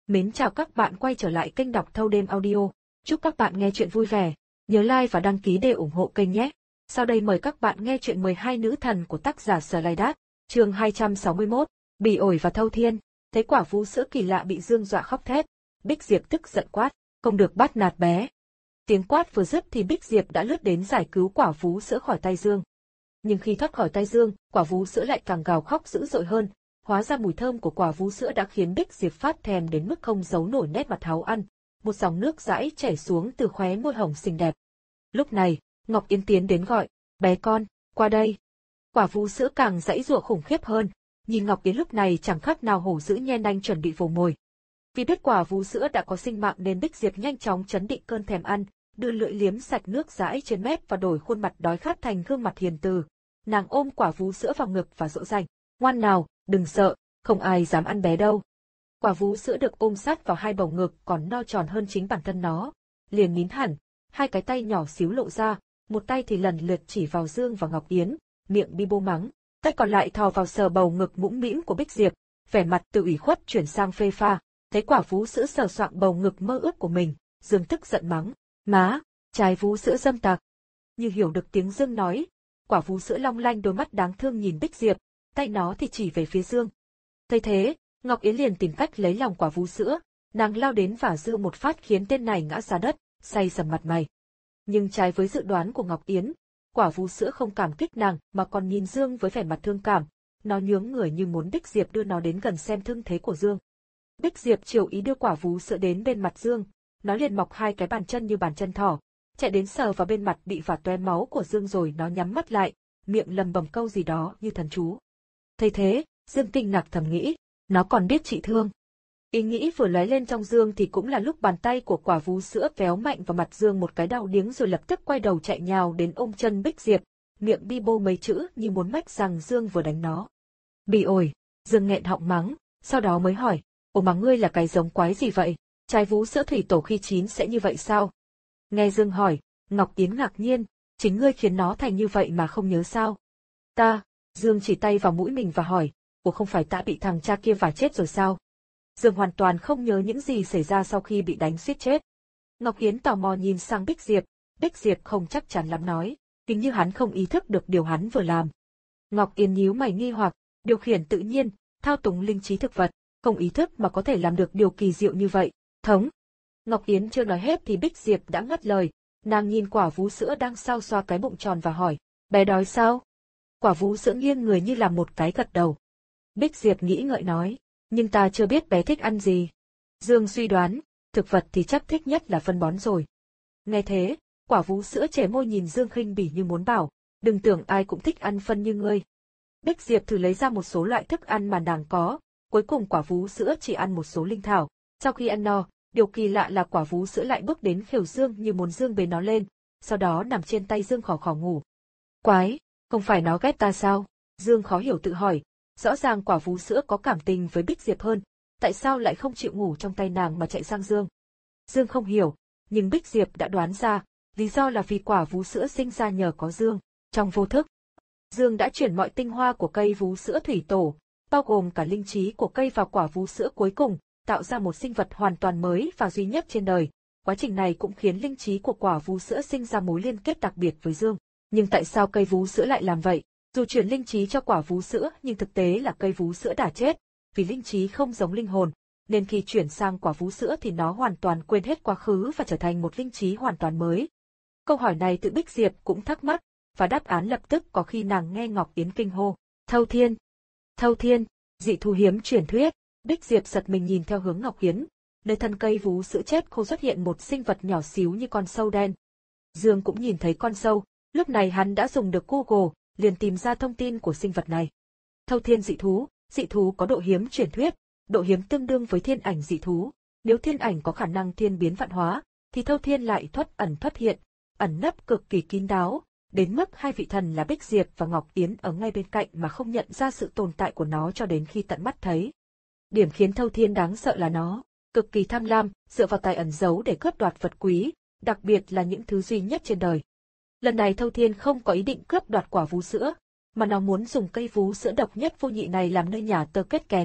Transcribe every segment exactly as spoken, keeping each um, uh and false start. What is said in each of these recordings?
Mến chào các bạn quay trở lại kênh đọc thâu đêm audio. Chúc các bạn nghe chuyện vui vẻ. Nhớ like và đăng ký để ủng hộ kênh nhé. Sau đây mời các bạn nghe chuyện mười hai nữ thần của tác giả Sở Lai Đát, chương hai trăm sáu mươi mốt, Bỉ ổi và Thâu Thiên. Thấy quả vú sữa kỳ lạ bị Dương dọa khóc thét, Bích Diệp tức giận quát, không được bắt nạt bé. Tiếng quát vừa dứt thì Bích Diệp đã lướt đến giải cứu quả vú sữa khỏi tay Dương. Nhưng khi thoát khỏi tay Dương, quả vú sữa lại càng gào khóc dữ dội hơn. Hóa ra mùi thơm của quả vú sữa đã khiến Bích Diệp phát thèm đến mức không giấu nổi nét mặt háu ăn, một dòng nước dãi chảy xuống từ khóe môi hồng xinh đẹp. Lúc này, Ngọc Yến tiến đến gọi, bé con, qua đây. Quả vú sữa càng giãy giụa khủng khiếp hơn, nhìn Ngọc Yến lúc này chẳng khác nào hổ dữ nhe nanh chuẩn bị vồ mồi. Vì biết quả vú sữa đã có sinh mạng nên Bích Diệp nhanh chóng trấn định cơn thèm ăn, đưa lưỡi liếm sạch nước dãi trên mép và đổi khuôn mặt đói khát thành gương mặt hiền từ. Nàng ôm quả vú sữa vào ngực và dỗ dành, ngoan nào, đừng sợ, không ai dám ăn bé đâu. Quả vú sữa được ôm sát vào hai bầu ngực còn no tròn hơn chính bản thân nó, liền nín hẳn, hai cái tay nhỏ xíu lộ ra, một tay thì lần lượt chỉ vào Dương và Ngọc Yến, miệng bi bô mắng, tay còn lại thò vào sờ bầu ngực mũm mĩm của Bích Diệp, vẻ mặt từ ủy khuất chuyển sang phê pha. Thấy quả vú sữa sờ soạng bầu ngực mơ ước của mình, Dương tức giận mắng, má, trái vú sữa dâm tặc. Như hiểu được tiếng Dương nói, quả vú sữa long lanh đôi mắt đáng thương nhìn Bích Diệp, tay nó thì chỉ về phía Dương. Thấy thế, Ngọc Yến liền tìm cách lấy lòng quả vú sữa, nàng lao đến vả Dương một phát khiến tên này ngã ra đất, say sầm mặt mày. Nhưng trái với dự đoán của Ngọc Yến, quả vú sữa không cảm kích nàng mà còn nhìn Dương với vẻ mặt thương cảm, nó nhướng người như muốn Bích Diệp đưa nó đến gần xem thương thế của Dương. Bích Diệp chiều ý đưa quả vú sữa đến bên mặt Dương, nó liền mọc hai cái bàn chân như bàn chân thỏ, chạy đến sờ vào bên mặt bị vả tóe máu của Dương rồi nó nhắm mắt lại, miệng lầm bầm câu gì đó như thần chú. Thấy thế, Dương kinh ngạc thầm nghĩ, nó còn biết trị thương. Ý nghĩ vừa lóe lên trong Dương thì cũng là lúc bàn tay của quả vú sữa véo mạnh vào mặt Dương một cái đau điếng rồi lập tức quay đầu chạy nhào đến ôm chân Bích Diệp, miệng bi bô mấy chữ như muốn mách rằng Dương vừa đánh nó. Bỉ ổi, Dương nghẹn họng mắng, sau đó mới hỏi, ồ mà ngươi là cái giống quái gì vậy, trái vú sữa thủy tổ khi chín sẽ như vậy sao? Nghe Dương hỏi, Ngọc Yến ngạc nhiên, chính ngươi khiến nó thành như vậy mà không nhớ sao? Ta, Dương chỉ tay vào mũi mình và hỏi, ủa không phải ta bị thằng cha kia vả chết rồi sao? Dương hoàn toàn không nhớ những gì xảy ra sau khi bị đánh suýt chết. Ngọc Yến tò mò nhìn sang Bích Diệp, Bích Diệp không chắc chắn lắm nói, hình như hắn không ý thức được điều hắn vừa làm. Ngọc Yến nhíu mày nghi hoặc, điều khiển tự nhiên, thao túng linh trí thực vật, không ý thức mà có thể làm được điều kỳ diệu như vậy, thống. Ngọc Yến chưa nói hết thì Bích Diệp đã ngắt lời, nàng nhìn quả vú sữa đang xao xoa cái bụng tròn và hỏi, bé đói sao? Quả vú sữa nghiêng người như làm một cái gật đầu. Bích Diệp nghĩ ngợi nói, nhưng ta chưa biết bé thích ăn gì. Dương suy đoán, thực vật thì chắc thích nhất là phân bón rồi. Nghe thế, quả vú sữa chẻ môi nhìn Dương khinh bỉ như muốn bảo, đừng tưởng ai cũng thích ăn phân như ngươi. Bích Diệp thử lấy ra một số loại thức ăn mà nàng có, cuối cùng quả vú sữa chỉ ăn một số linh thảo. Sau khi ăn no, điều kỳ lạ là quả vú sữa lại bước đến khều Dương như muốn Dương bế nó lên, sau đó nằm trên tay Dương khò khò ngủ. Quái, không phải nó ghét ta sao? Dương khó hiểu tự hỏi, rõ ràng quả vú sữa có cảm tình với Bích Diệp hơn, tại sao lại không chịu ngủ trong tay nàng mà chạy sang Dương? Dương không hiểu, nhưng Bích Diệp đã đoán ra, lý do là vì quả vú sữa sinh ra nhờ có Dương. Trong vô thức, Dương đã chuyển mọi tinh hoa của cây vú sữa thủy tổ, bao gồm cả linh trí của cây vào quả vú sữa cuối cùng, tạo ra một sinh vật hoàn toàn mới và duy nhất trên đời. Quá trình này cũng khiến linh trí của quả vú sữa sinh ra mối liên kết đặc biệt với Dương. Nhưng tại sao cây vú sữa lại làm vậy? Dù chuyển linh trí cho quả vú sữa nhưng thực tế là cây vú sữa đã chết, vì linh trí không giống linh hồn, nên khi chuyển sang quả vú sữa thì nó hoàn toàn quên hết quá khứ và trở thành một linh trí hoàn toàn mới. Câu hỏi này tự Bích Diệp cũng thắc mắc, và đáp án lập tức có khi nàng nghe Ngọc Yến kinh hô, Thâu Thiên. Thâu Thiên, dị thú hiếm truyền thuyết. Bích Diệp giật mình nhìn theo hướng Ngọc Yến, nơi thân cây vú sữa chết khô xuất hiện một sinh vật nhỏ xíu như con sâu đen. Dương cũng nhìn thấy con sâu, lúc này hắn đã dùng được Google, liền tìm ra thông tin của sinh vật này. Thâu Thiên dị thú, dị thú có độ hiếm truyền thuyết, độ hiếm tương đương với thiên ảnh dị thú. Nếu thiên ảnh có khả năng thiên biến vạn hóa, thì Thâu Thiên lại thoát ẩn thoát hiện, ẩn nấp cực kỳ kín đáo, đến mức hai vị thần là Bích Diệp và Ngọc Yến ở ngay bên cạnh mà không nhận ra sự tồn tại của nó cho đến khi tận mắt thấy. Điểm khiến Thâu Thiên đáng sợ là nó cực kỳ tham lam, dựa vào tài ẩn giấu để cướp đoạt vật quý, đặc biệt là những thứ duy nhất trên đời. Lần này Thâu Thiên không có ý định cướp đoạt quả vú sữa, mà nó muốn dùng cây vú sữa độc nhất vô nhị này làm nơi nhà tơ kết kén,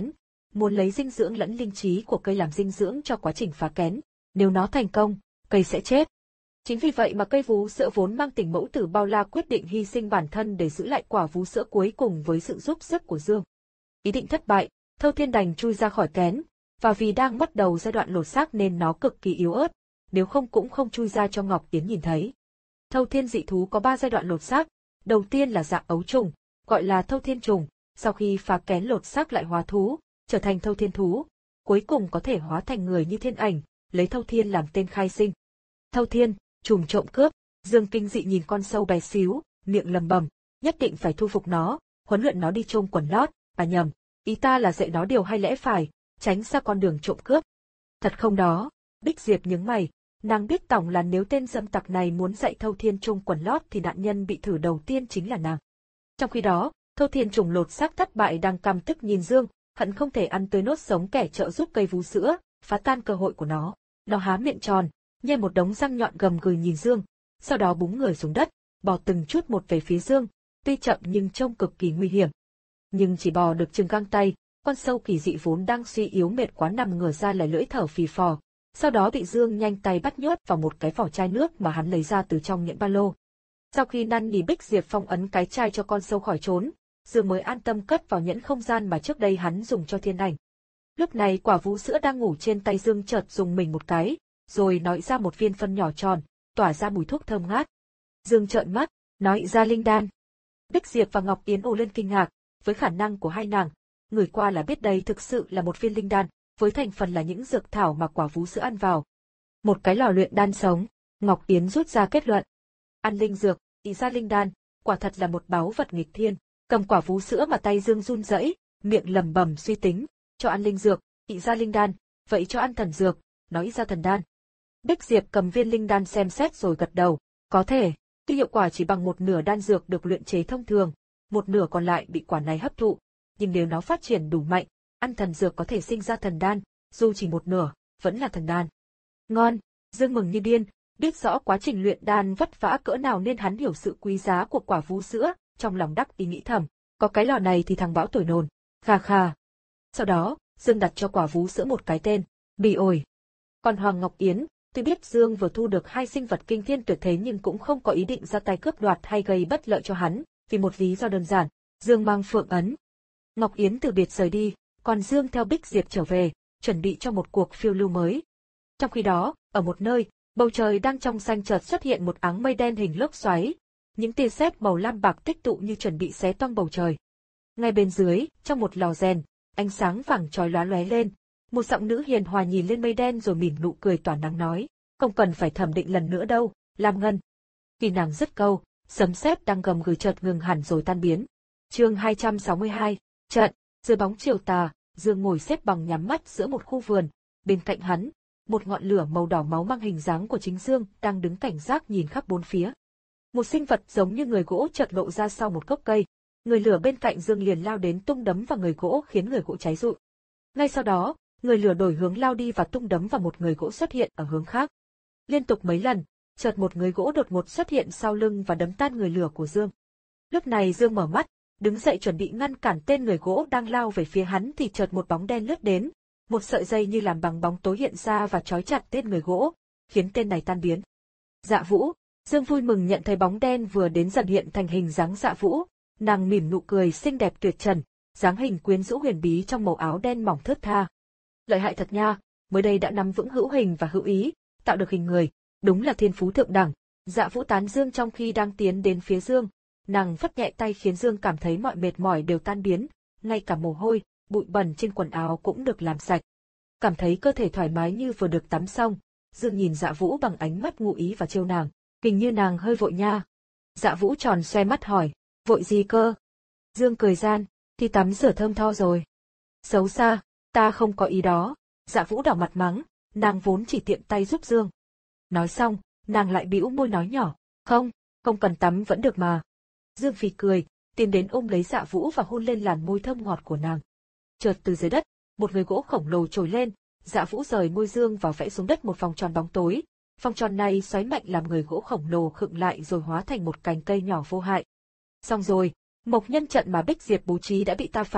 muốn lấy dinh dưỡng lẫn linh trí của cây làm dinh dưỡng cho quá trình phá kén. Nếu nó thành công, cây sẽ chết. Chính vì vậy mà cây vú sữa vốn mang tình mẫu tử bao la quyết định hy sinh bản thân để giữ lại quả vú sữa cuối cùng với sự giúp sức của Dương. Ý định thất bại, Thâu Thiên đành chui ra khỏi kén, và vì đang bắt đầu giai đoạn lột xác nên nó cực kỳ yếu ớt, nếu không cũng không chui ra cho Ngọc Yến nhìn thấy. Thâu Thiên dị thú có ba giai đoạn lột xác, đầu tiên là dạng ấu trùng, gọi là Thâu Thiên trùng, sau khi phá kén lột xác lại hóa thú, trở thành Thâu Thiên thú, cuối cùng có thể hóa thành người như Thiên Ảnh, lấy Thâu Thiên làm tên khai sinh. Thâu Thiên, trùng trộm cướp, Dương kinh dị nhìn con sâu bé xíu, miệng lầm bầm, nhất định phải thu phục nó, huấn luyện nó đi chôm quần lót, à nhầm, ý ta là dạy nó điều hay lẽ phải, tránh xa con đường trộm cướp. Thật không đó? Bích Diệp nhướng mày, nàng biết tổng là nếu tên dâm tặc này muốn dạy Thâu Thiên trùng quần lót thì nạn nhân bị thử đầu tiên chính là nàng. Trong khi đó, Thâu Thiên trùng lột xác thất bại đang căm tức nhìn Dương, hận không thể ăn tươi nốt sống kẻ trợ giúp cây vú sữa, phá tan cơ hội của nó. Nó há miệng tròn, nhe một đống răng nhọn gầm gừ nhìn Dương, sau đó búng người xuống đất, bò từng chút một về phía Dương, tuy chậm nhưng trông cực kỳ nguy hiểm. Nhưng chỉ bò được chừng găng tay, con sâu kỳ dị vốn đang suy yếu mệt quá nằm ngửa ra lại lưỡi thở phì phò, sau đó bị Dương nhanh tay bắt nhốt vào một cái vỏ chai nước mà hắn lấy ra từ trong nhẫn ba lô. Sau khi năn nỉ Bích Diệp phong ấn cái chai cho con sâu khỏi trốn, Dương mới an tâm cất vào nhẫn không gian mà trước đây hắn dùng cho Thiên Ảnh. Lúc này quả vú sữa đang ngủ trên tay Dương chợt dùng mình một cái, rồi nói ra một viên phân nhỏ tròn, tỏa ra mùi thuốc thơm ngát. Dương trợn mắt, nói ra linh đan. Bích Diệp và Ngọc Yến ồ lên kinh ngạc, với khả năng của hai nàng, người qua là biết đây thực sự là một viên linh đan, với thành phần là những dược thảo mà quả vú sữa ăn vào. Một cái lò luyện đan sống, Ngọc Yến rút ra kết luận. Ăn linh dược, ý ra linh đan, quả thật là một báu vật nghịch thiên. Cầm quả vú sữa mà tay Dương run rẩy, miệng lẩm bẩm suy tính, cho ăn linh dược, ý ra linh đan, vậy cho ăn thần dược, nói ý ra thần đan. Bích Diệp cầm viên linh đan xem xét rồi gật đầu, có thể, tuy hiệu quả chỉ bằng một nửa đan dược được luyện chế thông thường, một nửa còn lại bị quả này hấp thụ, nhưng nếu nó phát triển đủ mạnh, ăn thần dược có thể sinh ra thần đan, dù chỉ một nửa, vẫn là thần đan. Ngon, Dương mừng như điên, biết rõ quá trình luyện đan vất vả cỡ nào nên hắn hiểu sự quý giá của quả vú sữa, trong lòng đắc ý nghĩ thầm, có cái lò này thì thằng bão tuổi nồn, khà khà. Sau đó, Dương đặt cho quả vú sữa một cái tên, Bỉ ổi. Còn Hoàng Ngọc Yến, tuy biết Dương vừa thu được hai sinh vật kinh thiên tuyệt thế nhưng cũng không có ý định ra tay cướp đoạt hay gây bất lợi cho hắn, vì một lý do đơn giản, Dương mang phượng ấn. Ngọc Yến từ biệt rời đi, còn Dương theo Bích Diệp trở về, chuẩn bị cho một cuộc phiêu lưu mới. Trong khi đó, ở một nơi, bầu trời đang trong xanh chợt xuất hiện một áng mây đen hình lốc xoáy, những tia sét màu lam bạc tích tụ như chuẩn bị xé toang bầu trời. Ngay bên dưới, trong một lò rèn, ánh sáng vàng chói lóa lóe lên, một giọng nữ hiền hòa nhìn lên mây đen rồi mỉm nụ cười tỏa nắng nói, không cần phải thẩm định lần nữa đâu, Lam Ngân. Khi nàng dứt câu, sấm sét đang gầm gừ chợt ngừng hẳn rồi tan biến. Chương hai trăm sáu mươi hai, trận. Dưới bóng chiều tà, Dương ngồi xếp bằng nhắm mắt giữa một khu vườn, bên cạnh hắn, một ngọn lửa màu đỏ máu mang hình dáng của chính Dương đang đứng cảnh giác nhìn khắp bốn phía. Một sinh vật giống như người gỗ chợt lộ ra sau một gốc cây, người lửa bên cạnh Dương liền lao đến tung đấm vào người gỗ khiến người gỗ cháy rụi. Ngay sau đó, người lửa đổi hướng lao đi và tung đấm vào một người gỗ xuất hiện ở hướng khác. Liên tục mấy lần, chợt một người gỗ đột ngột xuất hiện sau lưng và đấm tan người lửa của Dương. Lúc này Dương mở mắt, đứng dậy chuẩn bị ngăn cản tên người gỗ đang lao về phía hắn thì chợt một bóng đen lướt đến, một sợi dây như làm bằng bóng tối hiện ra và trói chặt tên người gỗ, khiến tên này tan biến. Dạ Vũ, Dương vui mừng nhận thấy bóng đen vừa đến dần hiện thành hình dáng Dạ Vũ, nàng mỉm nụ cười xinh đẹp tuyệt trần, dáng hình quyến rũ huyền bí trong màu áo đen mỏng thướt tha. Lợi hại thật nha, mới đây đã nắm vững hữu hình và hữu ý, tạo được hình người, đúng là thiên phú thượng đẳng. Dạ Vũ tán Dương trong khi đang tiến đến phía Dương, nàng phất nhẹ tay khiến Dương cảm thấy mọi mệt mỏi đều tan biến, ngay cả mồ hôi, bụi bẩn trên quần áo cũng được làm sạch. Cảm thấy cơ thể thoải mái như vừa được tắm xong, Dương nhìn Dạ Vũ bằng ánh mắt ngụ ý và trêu nàng, hình như nàng hơi vội nha. Dạ Vũ tròn xoe mắt hỏi, vội gì cơ? Dương cười gian, thì tắm rửa thơm tho rồi. Xấu xa, ta không có ý đó. Dạ Vũ đỏ mặt mắng, nàng vốn chỉ tiện tay giúp Dương. Nói xong, nàng lại bĩu môi nói nhỏ, không, không cần tắm vẫn được mà. Dương phì cười, tiến đến ôm lấy Dạ Vũ và hôn lên làn môi thơm ngọt của nàng. Chợt từ dưới đất, một người gỗ khổng lồ trồi lên, Dạ Vũ rời môi Dương và vẽ xuống đất một vòng tròn bóng tối. Vòng tròn này xoáy mạnh làm người gỗ khổng lồ khựng lại rồi hóa thành một cành cây nhỏ vô hại. Xong rồi, mộc nhân trận mà Bích Diệp bố trí đã bị ta phá,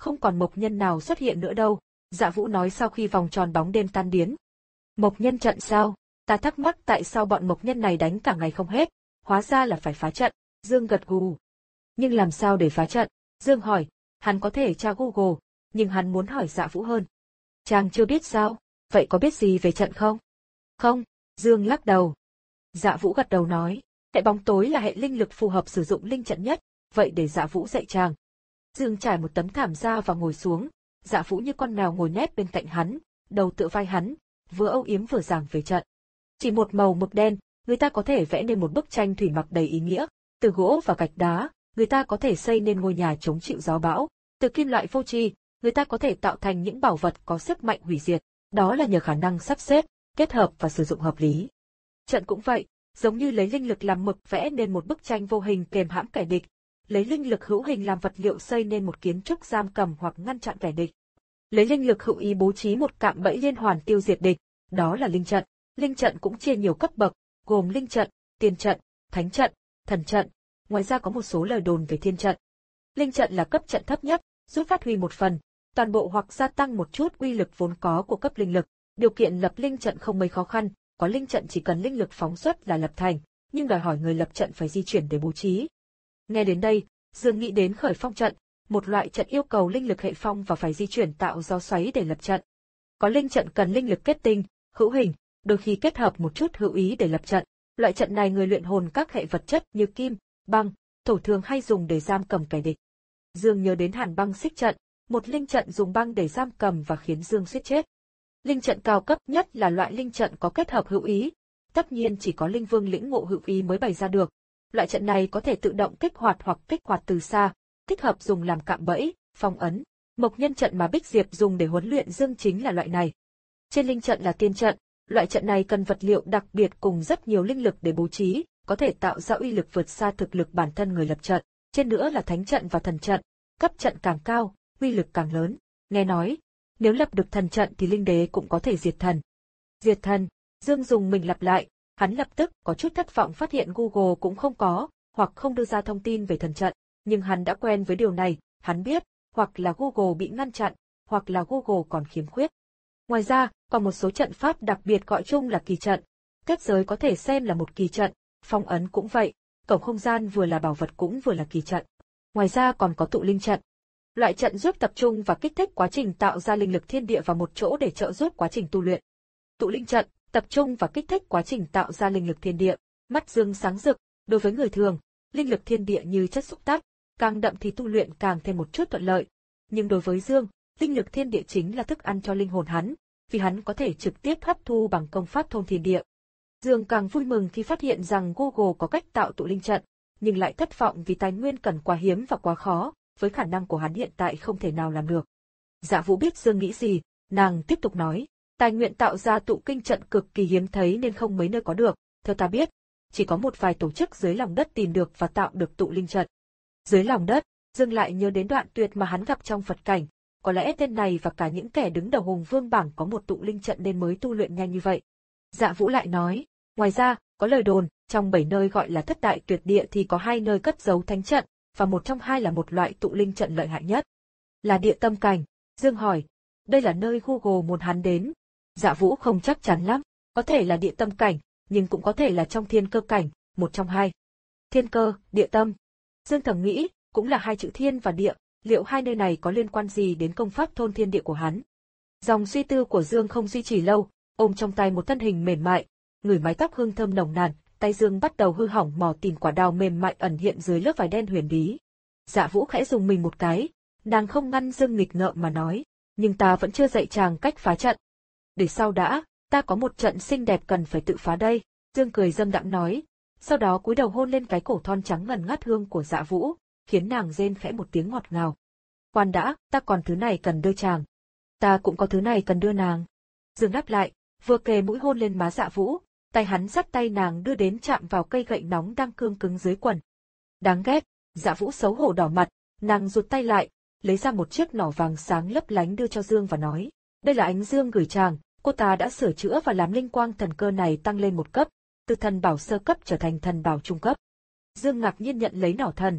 không còn mộc nhân nào xuất hiện nữa đâu, Dạ Vũ nói sau khi vòng tròn bóng đêm tan biến. Mộc nhân trận sao? Ta thắc mắc tại sao bọn mộc nhân này đánh cả ngày không hết, hóa ra là phải phá trận, Dương gật gù. Nhưng làm sao để phá trận? Dương hỏi, hắn có thể tra Google, nhưng hắn muốn hỏi Dạ Vũ hơn. Chàng chưa biết sao, vậy có biết gì về trận không? Không, Dương lắc đầu. Dạ Vũ gật đầu nói, hệ bóng tối là hệ linh lực phù hợp sử dụng linh trận nhất, vậy để Dạ Vũ dạy chàng. Dương trải một tấm thảm ra và ngồi xuống, Dạ Vũ như con mèo ngồi nép bên cạnh hắn, đầu tựa vai hắn, vừa âu yếm vừa giảng về trận. Chỉ một màu mực đen, người ta có thể vẽ nên một bức tranh thủy mặc đầy ý nghĩa, từ gỗ và gạch đá, người ta có thể xây nên ngôi nhà chống chịu gió bão, từ kim loại vô tri, người ta có thể tạo thành những bảo vật có sức mạnh hủy diệt, đó là nhờ khả năng sắp xếp, kết hợp và sử dụng hợp lý. Trận cũng vậy, giống như lấy linh lực làm mực vẽ nên một bức tranh vô hình kềm hãm kẻ địch, lấy linh lực hữu hình làm vật liệu xây nên một kiến trúc giam cầm hoặc ngăn chặn kẻ địch. Lấy linh lực hữu ý bố trí một cạm bẫy liên hoàn tiêu diệt địch, đó là linh trận. Linh trận cũng chia nhiều cấp bậc, gồm linh trận, tiên trận, thánh trận, thần trận, ngoài ra có một số lời đồn về thiên trận. Linh trận là cấp trận thấp nhất, giúp phát huy một phần, toàn bộ hoặc gia tăng một chút uy lực vốn có của cấp linh lực. Điều kiện lập linh trận không mấy khó khăn, có linh trận chỉ cần linh lực phóng xuất là lập thành, nhưng đòi hỏi người lập trận phải di chuyển để bố trí. Nghe đến đây, Dương nghĩ đến khởi phong trận, một loại trận yêu cầu linh lực hệ phong và phải di chuyển tạo gió xoáy để lập trận. Có linh trận cần linh lực kết tinh, hữu hình, đôi khi kết hợp một chút hữu ý để lập trận. Loại trận này người luyện hồn các hệ vật chất như kim, băng, thổ thường hay dùng để giam cầm kẻ địch. Dương nhớ đến Hàn Băng Xích trận, một linh trận dùng băng để giam cầm và khiến Dương suýt chết. Linh trận cao cấp nhất là loại linh trận có kết hợp hữu ý, tất nhiên chỉ có linh vương lĩnh ngộ hữu ý mới bày ra được. Loại trận này có thể tự động kích hoạt hoặc kích hoạt từ xa, thích hợp dùng làm cạm bẫy, phong ấn. Mộc nhân trận mà Bích Diệp dùng để huấn luyện Dương chính là loại này. Trên linh trận là tiên trận, loại trận này cần vật liệu đặc biệt cùng rất nhiều linh lực để bố trí, có thể tạo ra uy lực vượt xa thực lực bản thân người lập trận. Trên nữa là thánh trận và thần trận, cấp trận càng cao, uy lực càng lớn. Nghe nói, nếu lập được thần trận thì linh đế cũng có thể diệt thần. Diệt thần, Dương dùng mình lặp lại, hắn lập tức có chút thất vọng phát hiện Google cũng không có, hoặc không đưa ra thông tin về thần trận, nhưng hắn đã quen với điều này, hắn biết, hoặc là Google bị ngăn chặn, hoặc là Google còn khiếm khuyết. Ngoài ra, còn một số trận pháp đặc biệt gọi chung là kỳ trận, kết giới có thể xem là một kỳ trận, phong ấn cũng vậy, cổng không gian vừa là bảo vật cũng vừa là kỳ trận. Ngoài ra còn có tụ linh trận. Loại trận giúp tập trung và kích thích quá trình tạo ra linh lực thiên địa vào một chỗ để trợ giúp quá trình tu luyện. Tụ linh trận, tập trung và kích thích quá trình tạo ra linh lực thiên địa. Mắt Dương sáng rực, đối với người thường, linh lực thiên địa như chất xúc tác, càng đậm thì tu luyện càng thêm một chút thuận lợi. Nhưng đối với Dương, linh lực thiên địa chính là thức ăn cho linh hồn hắn, vì hắn có thể trực tiếp hấp thu bằng công pháp thôn thiên địa. Dương càng vui mừng khi phát hiện rằng Google có cách tạo tụ linh trận, nhưng lại thất vọng vì tài nguyên cần quá hiếm và quá khó, với khả năng của hắn hiện tại không thể nào làm được. Dạ Vũ biết Dương nghĩ gì, nàng tiếp tục nói, tài nguyên tạo ra tụ kinh trận cực kỳ hiếm thấy nên không mấy nơi có được, theo ta biết, chỉ có một vài tổ chức dưới lòng đất tìm được và tạo được tụ linh trận. Dưới lòng đất, Dương lại nhớ đến đoạn tuyệt mà hắn gặp trong Phật cảnh, có lẽ tên này và cả những kẻ đứng đầu Hùng Vương bảng có một tụ linh trận nên mới tu luyện nhanh như vậy. Dạ Vũ lại nói, ngoài ra, có lời đồn, trong bảy nơi gọi là thất đại tuyệt địa thì có hai nơi cất giấu thánh trận, và một trong hai là một loại tụ linh trận lợi hại nhất. Là địa tâm cảnh. Dương hỏi, đây là nơi Google muốn hắn đến. Dạ Vũ không chắc chắn lắm, có thể là địa tâm cảnh, nhưng cũng có thể là trong thiên cơ cảnh, một trong hai. Thiên cơ, địa tâm. Dương thầm nghĩ, cũng là hai chữ thiên và địa, liệu hai nơi này có liên quan gì đến công pháp thôn thiên địa của hắn? Dòng suy tư của Dương không duy trì lâu, ôm trong tay một thân hình mềm mại, ngửi mái tóc hương thơm nồng nàn, tay Dương bắt đầu hư hỏng mò tìm quả đào mềm mại ẩn hiện dưới lớp vải đen huyền bí. Dạ Vũ khẽ dùng mình một cái, nàng không ngăn Dương nghịch ngợm mà nói, nhưng ta vẫn chưa dạy chàng cách phá trận. Để sau đã, ta có một trận xinh đẹp cần phải tự phá đây. Dương cười dâm đãng nói, sau đó cúi đầu hôn lên cái cổ thon trắng ngần ngát hương của Dạ Vũ, khiến nàng rên khẽ một tiếng ngọt ngào. Khoan đã, ta còn thứ này cần đưa chàng. Ta cũng có thứ này cần đưa nàng. Dương đáp lại, vừa kề mũi hôn lên má Dạ Vũ, tay hắn dắt tay nàng đưa đến chạm vào cây gậy nóng đang cương cứng dưới quần. Đáng ghét, Dạ Vũ xấu hổ đỏ mặt, nàng rụt tay lại, lấy ra một chiếc nỏ vàng sáng lấp lánh đưa cho Dương và nói, đây là ánh Dương gửi chàng, cô ta đã sửa chữa và làm linh quang thần cơ này tăng lên một cấp, từ thần bảo sơ cấp trở thành thần bảo trung cấp. Dương ngạc nhiên nhận lấy nỏ thần,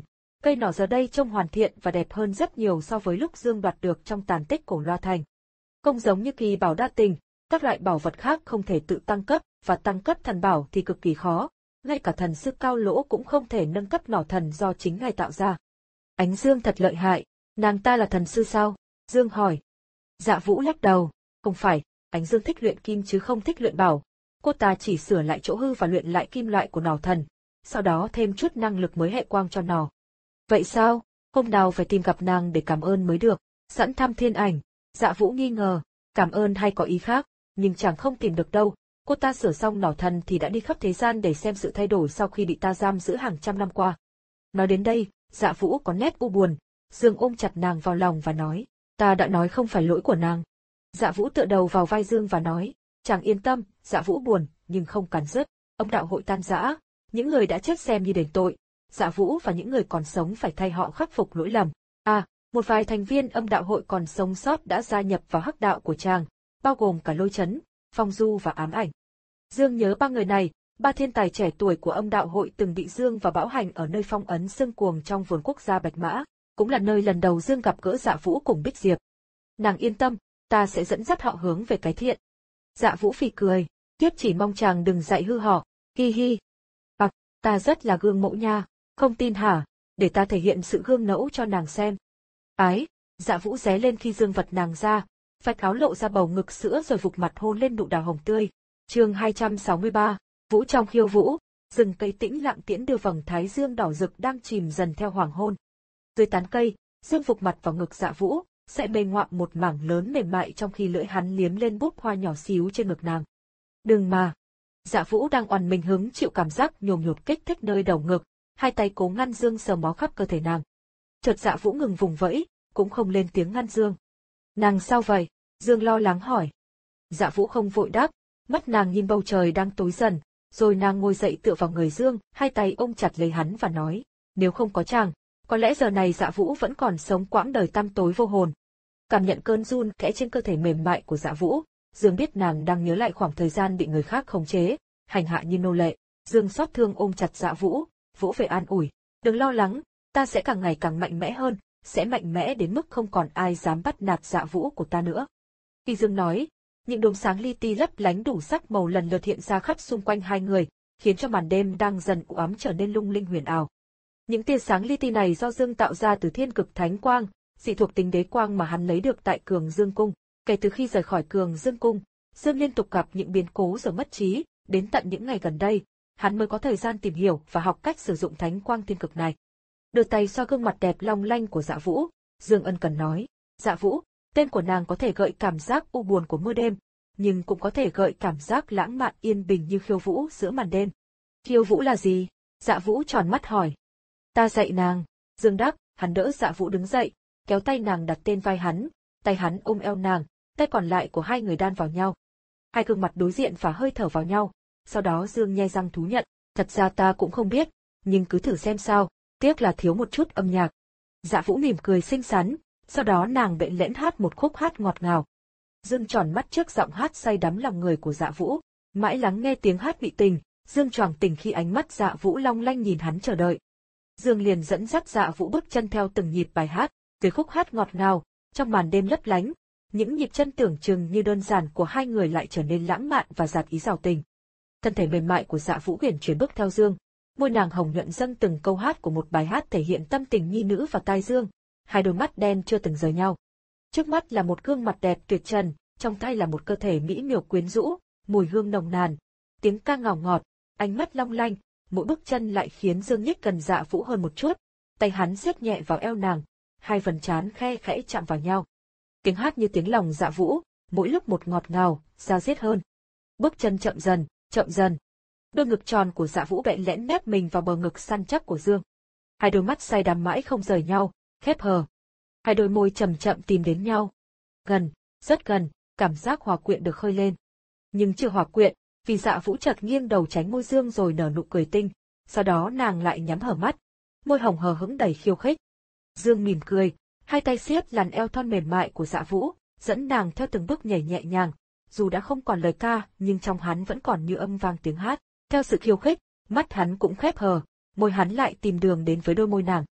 Cây nỏ giờ đây trông hoàn thiện và đẹp hơn rất nhiều so với lúc Dương đoạt được trong tàn tích cổ loa thành. Không giống như kỳ bảo đa tình, các loại bảo vật khác không thể tự tăng cấp, và tăng cấp thần bảo thì cực kỳ khó, ngay cả thần sư cao lỗ cũng không thể nâng cấp nỏ thần do chính ngài tạo ra. Ánh Dương thật lợi hại, nàng ta là thần sư sao? Dương hỏi. Dạ Vũ lắc đầu, không phải, Ánh Dương thích luyện kim chứ không thích luyện bảo. Cô ta chỉ sửa lại chỗ hư và luyện lại kim loại của nỏ thần, sau đó thêm chút năng lực mới hệ quang cho nỏ. Vậy sao? Hôm nào phải tìm gặp nàng để cảm ơn mới được. Sẵn thăm thiên ảnh. Dạ Vũ nghi ngờ, cảm ơn hay có ý khác, nhưng chẳng không tìm được đâu. Cô ta sửa xong nỏ thần thì đã đi khắp thế gian để xem sự thay đổi sau khi bị ta giam giữ hàng trăm năm qua. Nói đến đây, Dạ Vũ có nét u buồn. Dương ôm chặt nàng vào lòng và nói, ta đã nói không phải lỗi của nàng. Dạ Vũ tựa đầu vào vai Dương và nói, chàng yên tâm. Dạ Vũ buồn, nhưng không cắn rứt. Ông đạo hội tan rã, những người đã chết xem như đền tội. Dạ Vũ và những người còn sống phải thay họ khắc phục lỗi lầm. À, một vài thành viên âm đạo hội còn sống sót đã gia nhập vào hắc đạo của chàng, bao gồm cả Lôi Chấn, Phong Du và Ám Ảnh. Dương nhớ ba người này, ba thiên tài trẻ tuổi của âm đạo hội từng bị Dương và bão hành ở nơi phong ấn xương cuồng trong vườn quốc gia Bạch Mã, cũng là nơi lần đầu Dương gặp gỡ Dạ Vũ cùng Bích Diệp. Nàng yên tâm, ta sẽ dẫn dắt họ hướng về cái thiện. Dạ Vũ phì cười, tiếp chỉ mong chàng đừng dạy hư họ, hi hi. Bạc, ta rất là gương mẫu nha, không tin hả, để ta thể hiện sự gương mẫu cho nàng xem. Ái, Dạ Vũ ré lên khi Dương vật nàng ra, vạch áo lộ ra bầu ngực sữa rồi vụt mặt hôn lên nụ đào hồng tươi. Chương hai trăm sáu mươi ba, Vũ trong khiêu vũ, rừng cây tĩnh lặng tiễn đưa vầng thái dương đỏ rực đang chìm dần theo hoàng hôn. Dưới tán cây, Dương vụt mặt vào ngực Dạ Vũ, sẽ mê ngoạm một mảng lớn mềm mại trong khi lưỡi hắn liếm lên búp hoa nhỏ xíu trên ngực nàng. Đừng mà. Dạ Vũ đang oằn mình hứng chịu cảm giác nhồm nhột kích thích nơi đầu ngực, hai tay cố ngăn Dương sờ mó khắp cơ thể nàng. Chợt Dạ Vũ ngừng vùng vẫy, cũng không lên tiếng ngăn Dương. Nàng sao vậy? Dương lo lắng hỏi. Dạ Vũ không vội đáp, mắt nàng nhìn bầu trời đang tối dần, rồi nàng ngồi dậy tựa vào người Dương, hai tay ôm chặt lấy hắn và nói, nếu không có chàng, có lẽ giờ này Dạ Vũ vẫn còn sống quãng đời tăm tối vô hồn. Cảm nhận cơn run khẽ trên cơ thể mềm mại của Dạ Vũ, Dương biết nàng đang nhớ lại khoảng thời gian bị người khác khống chế, hành hạ như nô lệ. Dương xót thương ôm chặt Dạ Vũ, vỗ về an ủi, đừng lo lắng, ta sẽ càng ngày càng mạnh mẽ hơn, sẽ mạnh mẽ đến mức không còn ai dám bắt nạt Dạ Vũ của ta nữa. Khi Dương nói, những đốm sáng li ti lấp lánh đủ sắc màu lần lượt hiện ra khắp xung quanh hai người, khiến cho màn đêm đang dần u ám trở nên lung linh huyền ảo. Những tia sáng li ti này do Dương tạo ra từ thiên cực thánh quang, dị thuộc tính đế quang mà hắn lấy được tại Cường Dương Cung. Kể từ khi rời khỏi Cường Dương Cung, Dương liên tục gặp những biến cố rồi mất trí, đến tận những ngày gần đây, hắn mới có thời gian tìm hiểu và học cách sử dụng thánh quang thiên cực này. Đưa tay xoa gương mặt đẹp long lanh của Dạ Vũ, Dương ân cần nói, Dạ Vũ, tên của nàng có thể gợi cảm giác u buồn của mưa đêm, nhưng cũng có thể gợi cảm giác lãng mạn yên bình như khiêu vũ giữa màn đêm. Khiêu vũ là gì? Dạ Vũ tròn mắt hỏi. Ta dạy nàng. Dương đáp, hắn đỡ Dạ Vũ đứng dậy, kéo tay nàng đặt tên vai hắn, tay hắn ôm eo nàng, tay còn lại của hai người đan vào nhau. Hai gương mặt đối diện và hơi thở vào nhau, sau đó Dương nhe răng thú nhận, thật ra ta cũng không biết, nhưng cứ thử xem sao, tiếc là thiếu một chút âm nhạc. Dạ Vũ mỉm cười xinh xắn, sau đó nàng bện lẽn hát một khúc hát ngọt ngào. Dương tròn mắt trước giọng hát say đắm lòng người của Dạ Vũ, mãi lắng nghe tiếng hát vị tình, Dương choàng tỉnh khi ánh mắt Dạ Vũ long lanh nhìn hắn chờ đợi. Dương liền dẫn dắt Dạ Vũ bước chân theo từng nhịp bài hát, dưới khúc hát ngọt ngào, trong màn đêm lấp lánh, những nhịp chân tưởng chừng như đơn giản của hai người lại trở nên lãng mạn và dạt ý giàu tình. Thân thể mềm mại của Dạ Vũ uyển chuyển bước theo Dương, môi nàng hồng nhuận dâng từng câu hát của một bài hát thể hiện tâm tình nhi nữ vào tai Dương, hai đôi mắt đen chưa từng rời nhau. Trước mắt là một gương mặt đẹp tuyệt trần, trong tay là một cơ thể mỹ miều quyến rũ, mùi hương nồng nàn, tiếng ca ngào ngọt, ánh mắt long lanh, mỗi bước chân lại khiến Dương nhích gần Dạ Vũ hơn một chút, tay hắn siết nhẹ vào eo nàng, hai phần trán khe khẽ chạm vào nhau. Tiếng hát như tiếng lòng Dạ Vũ, mỗi lúc một ngọt ngào, da diết hơn. Bước chân chậm dần, chậm dần. Đôi ngực tròn của Dạ Vũ bện lẽn nép mình vào bờ ngực săn chắc của Dương. Hai đôi mắt say đắm mãi không rời nhau, khép hờ. Hai đôi môi chậm chậm tìm đến nhau. Gần, rất gần, cảm giác hòa quyện được khơi lên. Nhưng chưa hòa quyện, vì Dạ Vũ chợt nghiêng đầu tránh môi Dương rồi nở nụ cười tinh, sau đó nàng lại nhắm hở mắt, môi hồng hờ hững đầy khiêu khích. Dương mỉm cười, hai tay siết làn eo thon mềm mại của Dạ Vũ, dẫn nàng theo từng bước nhảy nhẹ nhàng, dù đã không còn lời ca nhưng trong hắn vẫn còn như âm vang tiếng hát. Theo sự khiêu khích, mắt hắn cũng khép hờ, môi hắn lại tìm đường đến với đôi môi nàng.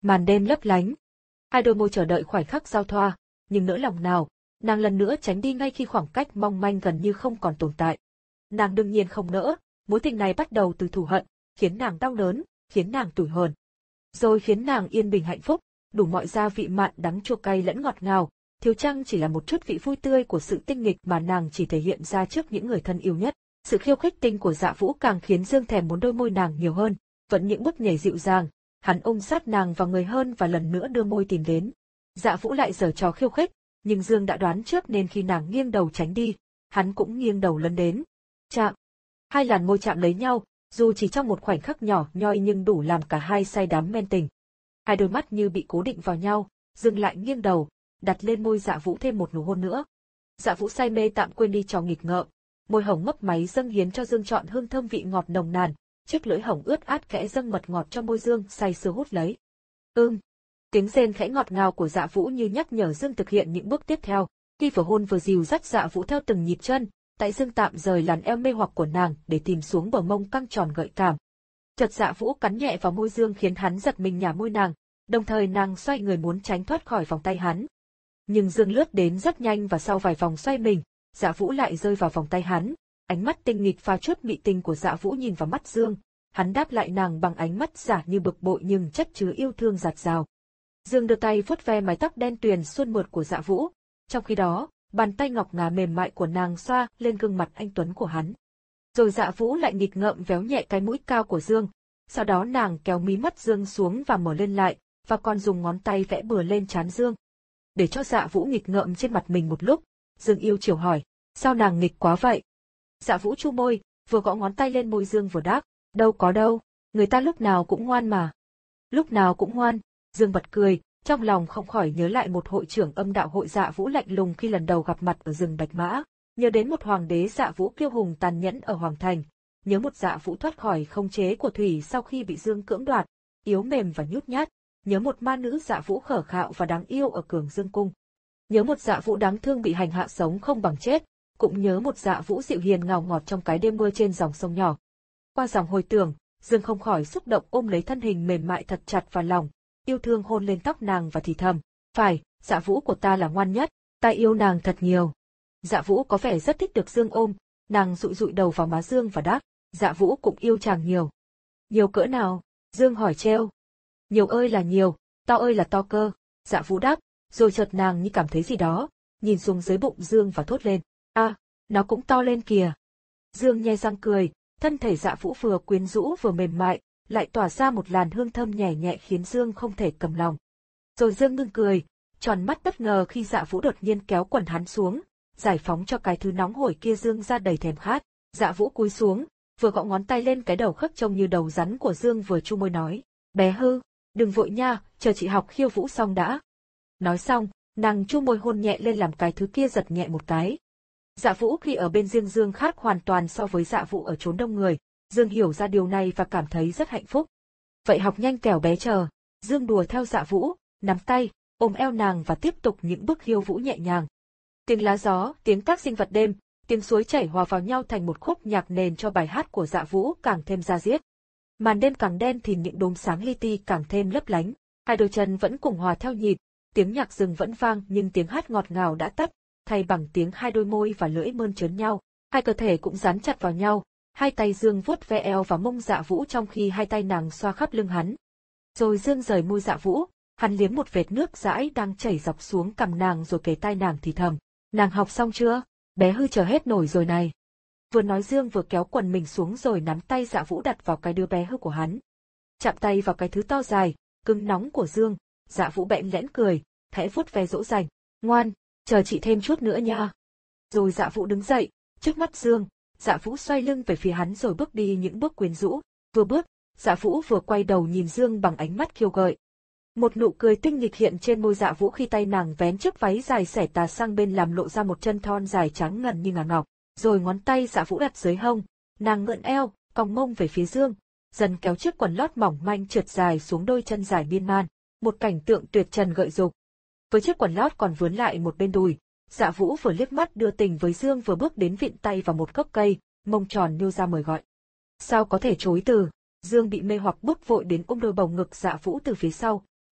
Màn đêm lấp lánh. Hai đôi môi chờ đợi khoảnh khắc giao thoa, nhưng nỡ lòng nào, nàng lần nữa tránh đi ngay khi khoảng cách mong manh gần như không còn tồn tại. Nàng đương nhiên không nỡ, mối tình này bắt đầu từ thù hận, khiến nàng đau đớn, khiến nàng tủi hờn. Rồi khiến nàng yên bình hạnh phúc, đủ mọi gia vị mặn đắng chua cay lẫn ngọt ngào, thiếu chăng chỉ là một chút vị vui tươi của sự tinh nghịch mà nàng chỉ thể hiện ra trước những người thân yêu nhất. Sự khiêu khích tinh của Dạ Vũ càng khiến Dương thèm muốn đôi môi nàng nhiều hơn, vẫn những bước nhảy dịu dàng, hắn ôm sát nàng vào người hơn và lần nữa đưa môi tìm đến. Dạ Vũ lại giở trò khiêu khích, nhưng Dương đã đoán trước nên khi nàng nghiêng đầu tránh đi, hắn cũng nghiêng đầu lấn đến. Chạm. Hai làn môi chạm lấy nhau, dù chỉ trong một khoảnh khắc nhỏ nhoi nhưng đủ làm cả hai say đắm men tình. Hai đôi mắt như bị cố định vào nhau, Dương lại nghiêng đầu, đặt lên môi Dạ Vũ thêm một nụ hôn nữa. Dạ Vũ say mê tạm quên đi trò nghịch ngợm, môi hồng mấp máy dâng hiến cho Dương chọn hương thơm vị ngọt nồng nàn, chiếc lưỡi hồng ướt át khẽ dâng mật ngọt cho môi Dương say sưa hút lấy. Ưm. Tiếng rên khẽ ngọt ngào của Dạ Vũ như nhắc nhở Dương thực hiện những bước tiếp theo. Khi vừa hôn vừa dìu dắt Dạ Vũ theo từng nhịp chân, tại Dương tạm rời làn eo mê hoặc của nàng để tìm xuống bờ mông căng tròn gợi cảm. Chợt Dạ Vũ cắn nhẹ vào môi Dương khiến hắn giật mình nhả môi nàng, đồng thời nàng xoay người muốn tránh thoát khỏi vòng tay hắn. Nhưng Dương lướt đến rất nhanh và sau vài vòng xoay mình, Dạ Vũ lại rơi vào vòng tay hắn. Ánh mắt tinh nghịch pha chút mị tình của Dạ Vũ nhìn vào mắt Dương, hắn đáp lại nàng bằng ánh mắt giả như bực bội nhưng chất chứa yêu thương dạt dào. Dương đưa tay vuốt ve mái tóc đen tuyền suôn mượt của Dạ Vũ, trong khi đó, bàn tay ngọc ngà mềm mại của nàng xoa lên gương mặt anh tuấn của hắn. Rồi Dạ Vũ lại nghịch ngợm véo nhẹ cái mũi cao của Dương, sau đó nàng kéo mí mắt Dương xuống và mở lên lại, và còn dùng ngón tay vẽ bừa lên trán Dương. Để cho Dạ Vũ nghịch ngợm trên mặt mình một lúc, Dương yêu chiều hỏi, sao nàng nghịch quá vậy? Dạ Vũ chu môi, vừa gõ ngón tay lên môi Dương vừa đáp, đâu có đâu, người ta lúc nào cũng ngoan mà. Lúc nào cũng ngoan. Dương bật cười, trong lòng không khỏi nhớ lại một hội trưởng âm đạo hội Dạ Vũ lạnh lùng khi lần đầu gặp mặt ở rừng Bạch Mã, nhớ đến một hoàng đế Dạ Vũ kiêu hùng tàn nhẫn ở Hoàng Thành, nhớ một Dạ Vũ thoát khỏi khống chế của Thủy sau khi bị Dương cưỡng đoạt, yếu mềm và nhút nhát, nhớ một ma nữ Dạ Vũ khở khạo và đáng yêu ở Cường Dương Cung. Nhớ một Dạ Vũ đáng thương bị hành hạ sống không bằng chết, cũng nhớ một Dạ Vũ dịu hiền ngào ngọt trong cái đêm mưa trên dòng sông nhỏ. Qua dòng hồi tưởng, Dương không khỏi xúc động ôm lấy thân hình mềm mại thật chặt vào lòng, yêu thương hôn lên tóc nàng và thì thầm, phải, Dạ Vũ của ta là ngoan nhất, ta yêu nàng thật nhiều. Dạ Vũ có vẻ rất thích được Dương ôm, nàng dụi dụi đầu vào má Dương và đáp, Dạ Vũ cũng yêu chàng nhiều. Nhiều cỡ nào? Dương hỏi treo. Nhiều ơi là nhiều, to ơi là to cơ, Dạ Vũ đáp, rồi chợt nàng như cảm thấy gì đó, nhìn xuống dưới bụng Dương và thốt lên, a, à, nó cũng to lên kìa. Dương nhe răng cười, thân thể Dạ Vũ vừa quyến rũ vừa mềm mại, lại tỏa ra một làn hương thơm nhẹ nhẹ khiến Dương không thể cầm lòng. Rồi Dương ngưng cười, tròn mắt bất ngờ khi Dạ Vũ đột nhiên kéo quần hắn xuống, giải phóng cho cái thứ nóng hổi kia Dương ra đầy thèm khát. Dạ Vũ cúi xuống, vừa gõ ngón tay lên cái đầu khắc trông như đầu rắn của Dương vừa chu môi nói, bé hư, đừng vội nha, chờ chị học khiêu vũ xong đã. Nói xong, nàng chu môi hôn nhẹ lên làm cái thứ kia giật nhẹ một cái. Dạ Vũ khi ở bên riêng Dương khác hoàn toàn so với Dạ Vũ ở chốn đông người, Dương hiểu ra điều này và cảm thấy rất hạnh phúc. Vậy học nhanh kẻo bé chờ, Dương đùa theo Dạ Vũ, nắm tay, ôm eo nàng và tiếp tục những bước khiêu vũ nhẹ nhàng. Tiếng lá gió, tiếng các sinh vật đêm, tiếng suối chảy hòa vào nhau thành một khúc nhạc nền cho bài hát của Dạ Vũ càng thêm da diết. Màn đêm càng đen thì những đốm sáng li ti càng thêm lấp lánh, hai đôi chân vẫn cùng hòa theo nhịp, tiếng nhạc rừng vẫn vang nhưng tiếng hát ngọt ngào đã tắt, thay bằng tiếng hai đôi môi và lưỡi mơn trớn nhau, hai cơ thể cũng dán chặt vào nhau, hai tay Dương vuốt ve eo và mông Dạ Vũ trong khi hai tay nàng xoa khắp lưng hắn. Rồi Dương rời môi Dạ Vũ, hắn liếm một vệt nước dãi đang chảy dọc xuống cằm nàng rồi kề tai nàng thì thầm, nàng học xong chưa? Bé hư chờ hết nổi rồi này. Vừa nói Dương vừa kéo quần mình xuống rồi nắm tay Dạ Vũ đặt vào cái đứa bé hư của hắn. Chạm tay vào cái thứ to dài, cứng nóng của Dương, Dạ Vũ bẽn lẽn cười, khẽ vuốt ve dỗ dành, ngoan, chờ chị thêm chút nữa nha. Rồi Dạ Vũ đứng dậy, trước mắt Dương, Dạ Vũ xoay lưng về phía hắn rồi bước đi những bước quyến rũ, vừa bước, Dạ Vũ vừa quay đầu nhìn Dương bằng ánh mắt khiêu gợi. Một nụ cười tinh nghịch hiện trên môi Dạ Vũ khi tay nàng vén chiếc váy dài xẻ tà sang bên làm lộ ra một chân thon dài trắng ngần như ngà ngọc, rồi ngón tay Dạ Vũ đặt dưới hông, nàng ngượn eo, cong mông về phía Dương, dần kéo chiếc quần lót mỏng manh trượt dài xuống đôi chân dài miên man, một cảnh tượng tuyệt trần gợi dục. Với chiếc quần lót còn vướn lại một bên đùi, Dạ Vũ vừa liếc mắt đưa tình với Dương vừa bước đến vịn tay vào một gốc cây, mông tròn nhô ra mời gọi. Sao có thể chối từ? Dương bị mê hoặc bước vội đến ôm đôi bầu ngực Dạ Vũ từ phía sau,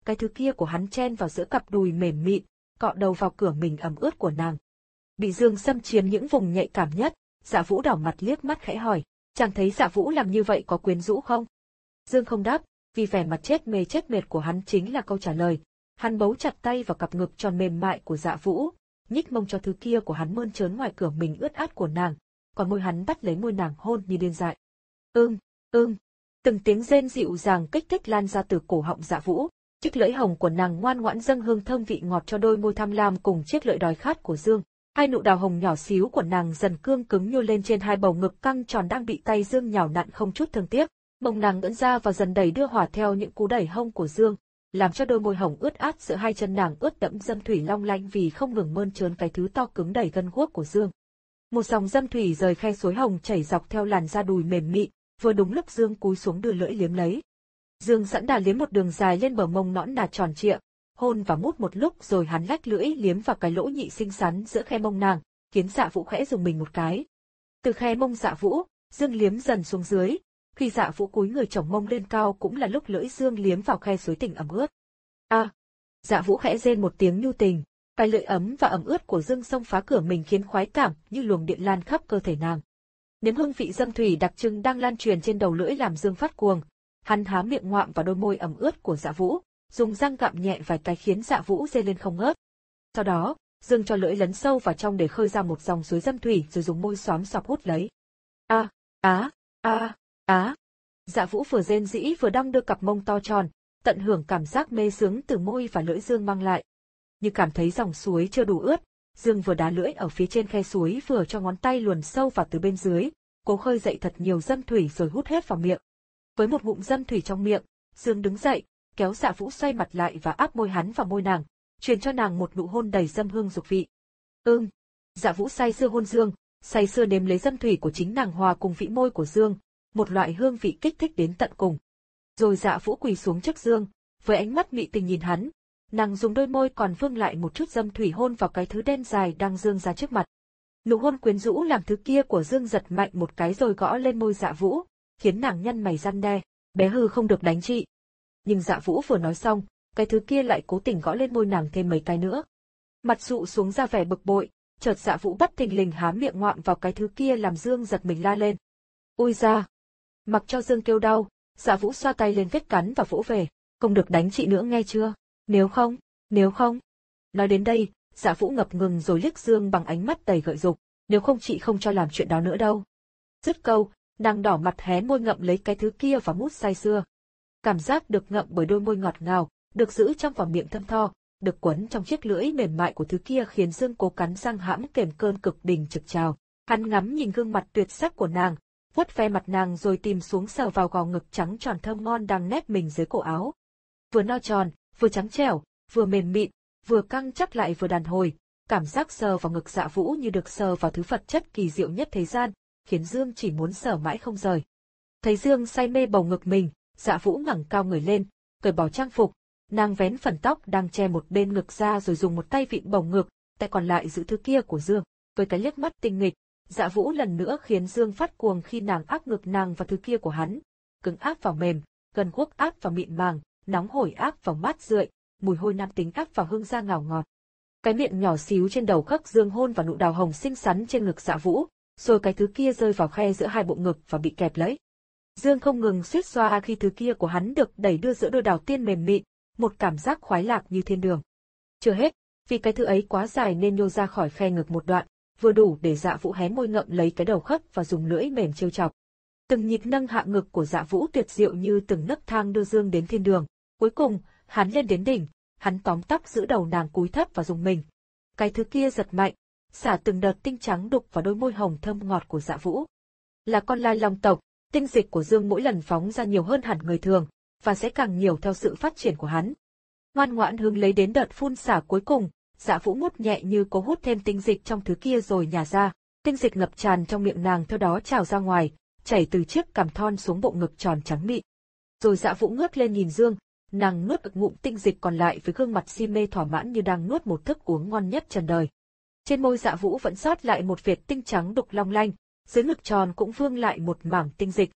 cái thứ kia của hắn chen vào giữa cặp đùi mềm mịn, cọ đầu vào cửa mình ẩm ướt của nàng. Bị Dương xâm chiếm những vùng nhạy cảm nhất, Dạ Vũ đỏ mặt liếc mắt khẽ hỏi, chàng thấy Dạ Vũ làm như vậy có quyến rũ không? Dương không đáp, vì vẻ mặt chết mê chết mệt của hắn chính là câu trả lời. Hắn bấu chặt tay vào cặp ngực tròn mềm mại của Dạ Vũ, nhích mông cho thứ kia của hắn mơn trớn ngoài cửa mình ướt át của nàng, còn môi hắn bắt lấy môi nàng hôn như điên dại. Ưm, ưm, từng tiếng rên dịu dàng kích thích lan ra từ cổ họng Dạ Vũ, chiếc lưỡi hồng của nàng ngoan ngoãn dâng hương thơm vị ngọt cho đôi môi tham lam cùng chiếc lưỡi đói khát của Dương. Hai nụ đào hồng nhỏ xíu của nàng dần cương cứng nhô lên trên hai bầu ngực căng tròn đang bị tay Dương nhào nặn không chút thương tiếc. Mông nàng ưỡn ra và dần đẩy đưa hòa theo những cú đẩy hông của Dương, làm cho đôi môi hồng ướt át giữa hai chân nàng ướt đẫm dâm thủy long lanh vì không ngừng mơn trớn cái thứ to cứng đầy gân guốc của Dương. Một dòng dâm thủy rời khe suối hồng chảy dọc theo làn da đùi mềm mịn, vừa đúng lúc Dương cúi xuống đưa lưỡi liếm lấy. Dương sẵn đà liếm một đường dài lên bờ mông nõn nà tròn trịa, hôn và mút một lúc rồi hắn lách lưỡi liếm vào cái lỗ nhị xinh xắn giữa khe mông nàng, khiến Dạ Vũ khẽ dùng mình một cái. Từ khe mông Dạ Vũ, Dương liếm dần xuống dưới, khi Dạ Vũ cúi người chổng mông lên cao cũng là lúc lưỡi Dương liếm vào khe suối tình ẩm ướt. A, à, Dạ Vũ khẽ rên một tiếng nhu tình, cái lưỡi ấm và ẩm ướt của Dương xông phá cửa mình khiến khoái cảm như luồng điện lan khắp cơ thể nàng. Nếm hương vị dâm thủy đặc trưng đang lan truyền trên đầu lưỡi làm Dương phát cuồng, hắn há miệng ngoạm vào đôi môi ẩm ướt của Dạ Vũ, dùng răng gặm nhẹ vài cái khiến Dạ Vũ rên lên không ngớt. Sau đó, Dương cho lưỡi lấn sâu vào trong để khơi ra một dòng suối dâm thủy rồi dùng môi xóm xọp hút lấy. A, á, a, á. Dạ Vũ vừa rên rĩ vừa đong đưa cặp mông to tròn, tận hưởng cảm giác mê sướng từ môi và lưỡi Dương mang lại. Như cảm thấy dòng suối chưa đủ ướt, Dương vừa đá lưỡi ở phía trên khe suối vừa cho ngón tay luồn sâu vào từ bên dưới, cố khơi dậy thật nhiều dâm thủy rồi hút hết vào miệng. Với một ngụm dâm thủy trong miệng, Dương đứng dậy, kéo Dạ Vũ xoay mặt lại và áp môi hắn vào môi nàng, truyền cho nàng một nụ hôn đầy dâm hương dục vị. Ưm, Dạ Vũ say sưa hôn Dương, say sưa nếm lấy dâm thủy của chính nàng hòa cùng vị môi của Dương, một loại hương vị kích thích đến tận cùng. Rồi Dạ Vũ quỳ xuống trước Dương, với ánh mắt mị tình nhìn hắn, nàng dùng đôi môi còn vương lại một chút dâm thủy hôn vào cái thứ đen dài đang Dương ra trước mặt. Nụ hôn quyến rũ làm thứ kia của Dương giật mạnh một cái rồi gõ lên môi Dạ Vũ, khiến nàng nhăn mày răn đe, bé hư không được đánh chị. Nhưng Dạ Vũ vừa nói xong, cái thứ kia lại cố tình gõ lên môi nàng thêm mấy cái nữa. Mặt dụ xuống ra vẻ bực bội, chợt Dạ Vũ bất thình lình há miệng ngoạm vào cái thứ kia làm Dương giật mình la lên. Ui da! Mặc cho Dương kêu đau, Dạ Vũ xoa tay lên vết cắn và vỗ về, không được đánh chị nữa nghe chưa? Nếu không, nếu không. Nói đến đây, Dạ Vũ ngập ngừng rồi liếc Dương bằng ánh mắt đầy gợi dục, nếu không chị không cho làm chuyện đó nữa đâu. Dứt câu, nàng đỏ mặt hé môi ngậm lấy cái thứ kia và mút say sưa. Cảm giác được ngậm bởi đôi môi ngọt ngào, được giữ trong vòng miệng thơm tho, được quấn trong chiếc lưỡi mềm mại của thứ kia khiến Dương cố cắn răng hãm kềm cơn cực đỉnh trực trào. Hắn ngắm nhìn gương mặt tuyệt sắc của nàng, vuốt ve mặt nàng rồi tìm xuống sờ vào gò ngực trắng tròn thơm ngon đang nép mình dưới cổ áo. Vừa no tròn, vừa trắng trẻo, vừa mềm mịn, vừa căng chắc lại vừa đàn hồi, cảm giác sờ vào ngực Dạ Vũ như được sờ vào thứ vật chất kỳ diệu nhất thế gian, khiến Dương chỉ muốn sờ mãi không rời. Thấy Dương say mê bầu ngực mình, Dạ Vũ ngẩng cao người lên, cởi bỏ trang phục, nàng vén phần tóc đang che một bên ngực ra rồi dùng một tay vịn bầu ngực, tay còn lại giữ thứ kia của Dương. Với cái liếc mắt tinh nghịch, Dạ Vũ lần nữa khiến Dương phát cuồng khi nàng áp ngực nàng vào thứ kia của hắn, cứng áp vào mềm, gần guốc áp vào mịn màng, nóng hổi áp vào mát rượi, mùi hôi nam tính áp vào hương da ngào ngọt. Cái miệng nhỏ xíu trên đầu khắc Dương hôn vào nụ đào hồng xinh xắn trên ngực Dạ Vũ, rồi cái thứ kia rơi vào khe giữa hai bụng ngực và bị kẹp lấy. Dương không ngừng suýt xoa khi thứ kia của hắn được đẩy đưa giữa đôi đào tiên mềm mịn, một cảm giác khoái lạc như thiên đường. Chưa hết, vì cái thứ ấy quá dài nên nhô ra khỏi khe ngực một đoạn, vừa đủ để Dạ Vũ hé môi ngậm lấy cái đầu khớp và dùng lưỡi mềm trêu chọc. Từng nhịp nâng hạ ngực của Dạ Vũ tuyệt diệu như từng nấc thang đưa Dương đến thiên đường. Cuối cùng, hắn lên đến đỉnh, hắn tóm tóc giữ đầu nàng cúi thấp và dùng mình. Cái thứ kia giật mạnh, xả từng đợt tinh trắng đục vào đôi môi hồng thơm ngọt của Dạ Vũ. Là con lai long tộc, tinh dịch của Dương mỗi lần phóng ra nhiều hơn hẳn người thường, và sẽ càng nhiều theo sự phát triển của hắn. Ngoan ngoãn hướng lấy đến đợt phun xả cuối cùng, Dạ Vũ mút nhẹ như cố hút thêm tinh dịch trong thứ kia rồi nhả ra, tinh dịch ngập tràn trong miệng nàng theo đó trào ra ngoài, chảy từ chiếc cằm thon xuống bộ ngực tròn trắng mịn. Rồi Dạ Vũ ngước lên nhìn Dương, nàng nuốt ực ngụm tinh dịch còn lại với gương mặt si mê thỏa mãn như đang nuốt một thức uống ngon nhất trần đời. Trên môi Dạ Vũ vẫn sót lại một vệt tinh trắng đục long lanh, dưới ngực tròn cũng vương lại một mảng tinh dịch.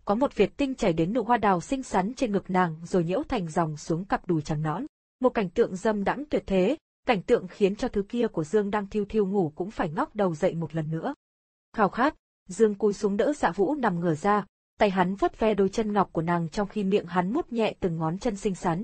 có một việt tinh chảy đến nụ hoa đào xinh xắn trên ngực nàng rồi nhiễu thành dòng xuống cặp đùi trắng nõn. Một cảnh tượng dâm đãng tuyệt thế, cảnh tượng khiến cho thứ kia của Dương đang thiêu thiêu ngủ cũng phải ngóc đầu dậy một lần nữa. Khao khát, Dương cúi xuống đỡ Dạ Vũ nằm ngửa ra, tay hắn vuốt ve đôi chân ngọc của nàng trong khi miệng hắn mút nhẹ từng ngón chân xinh xắn.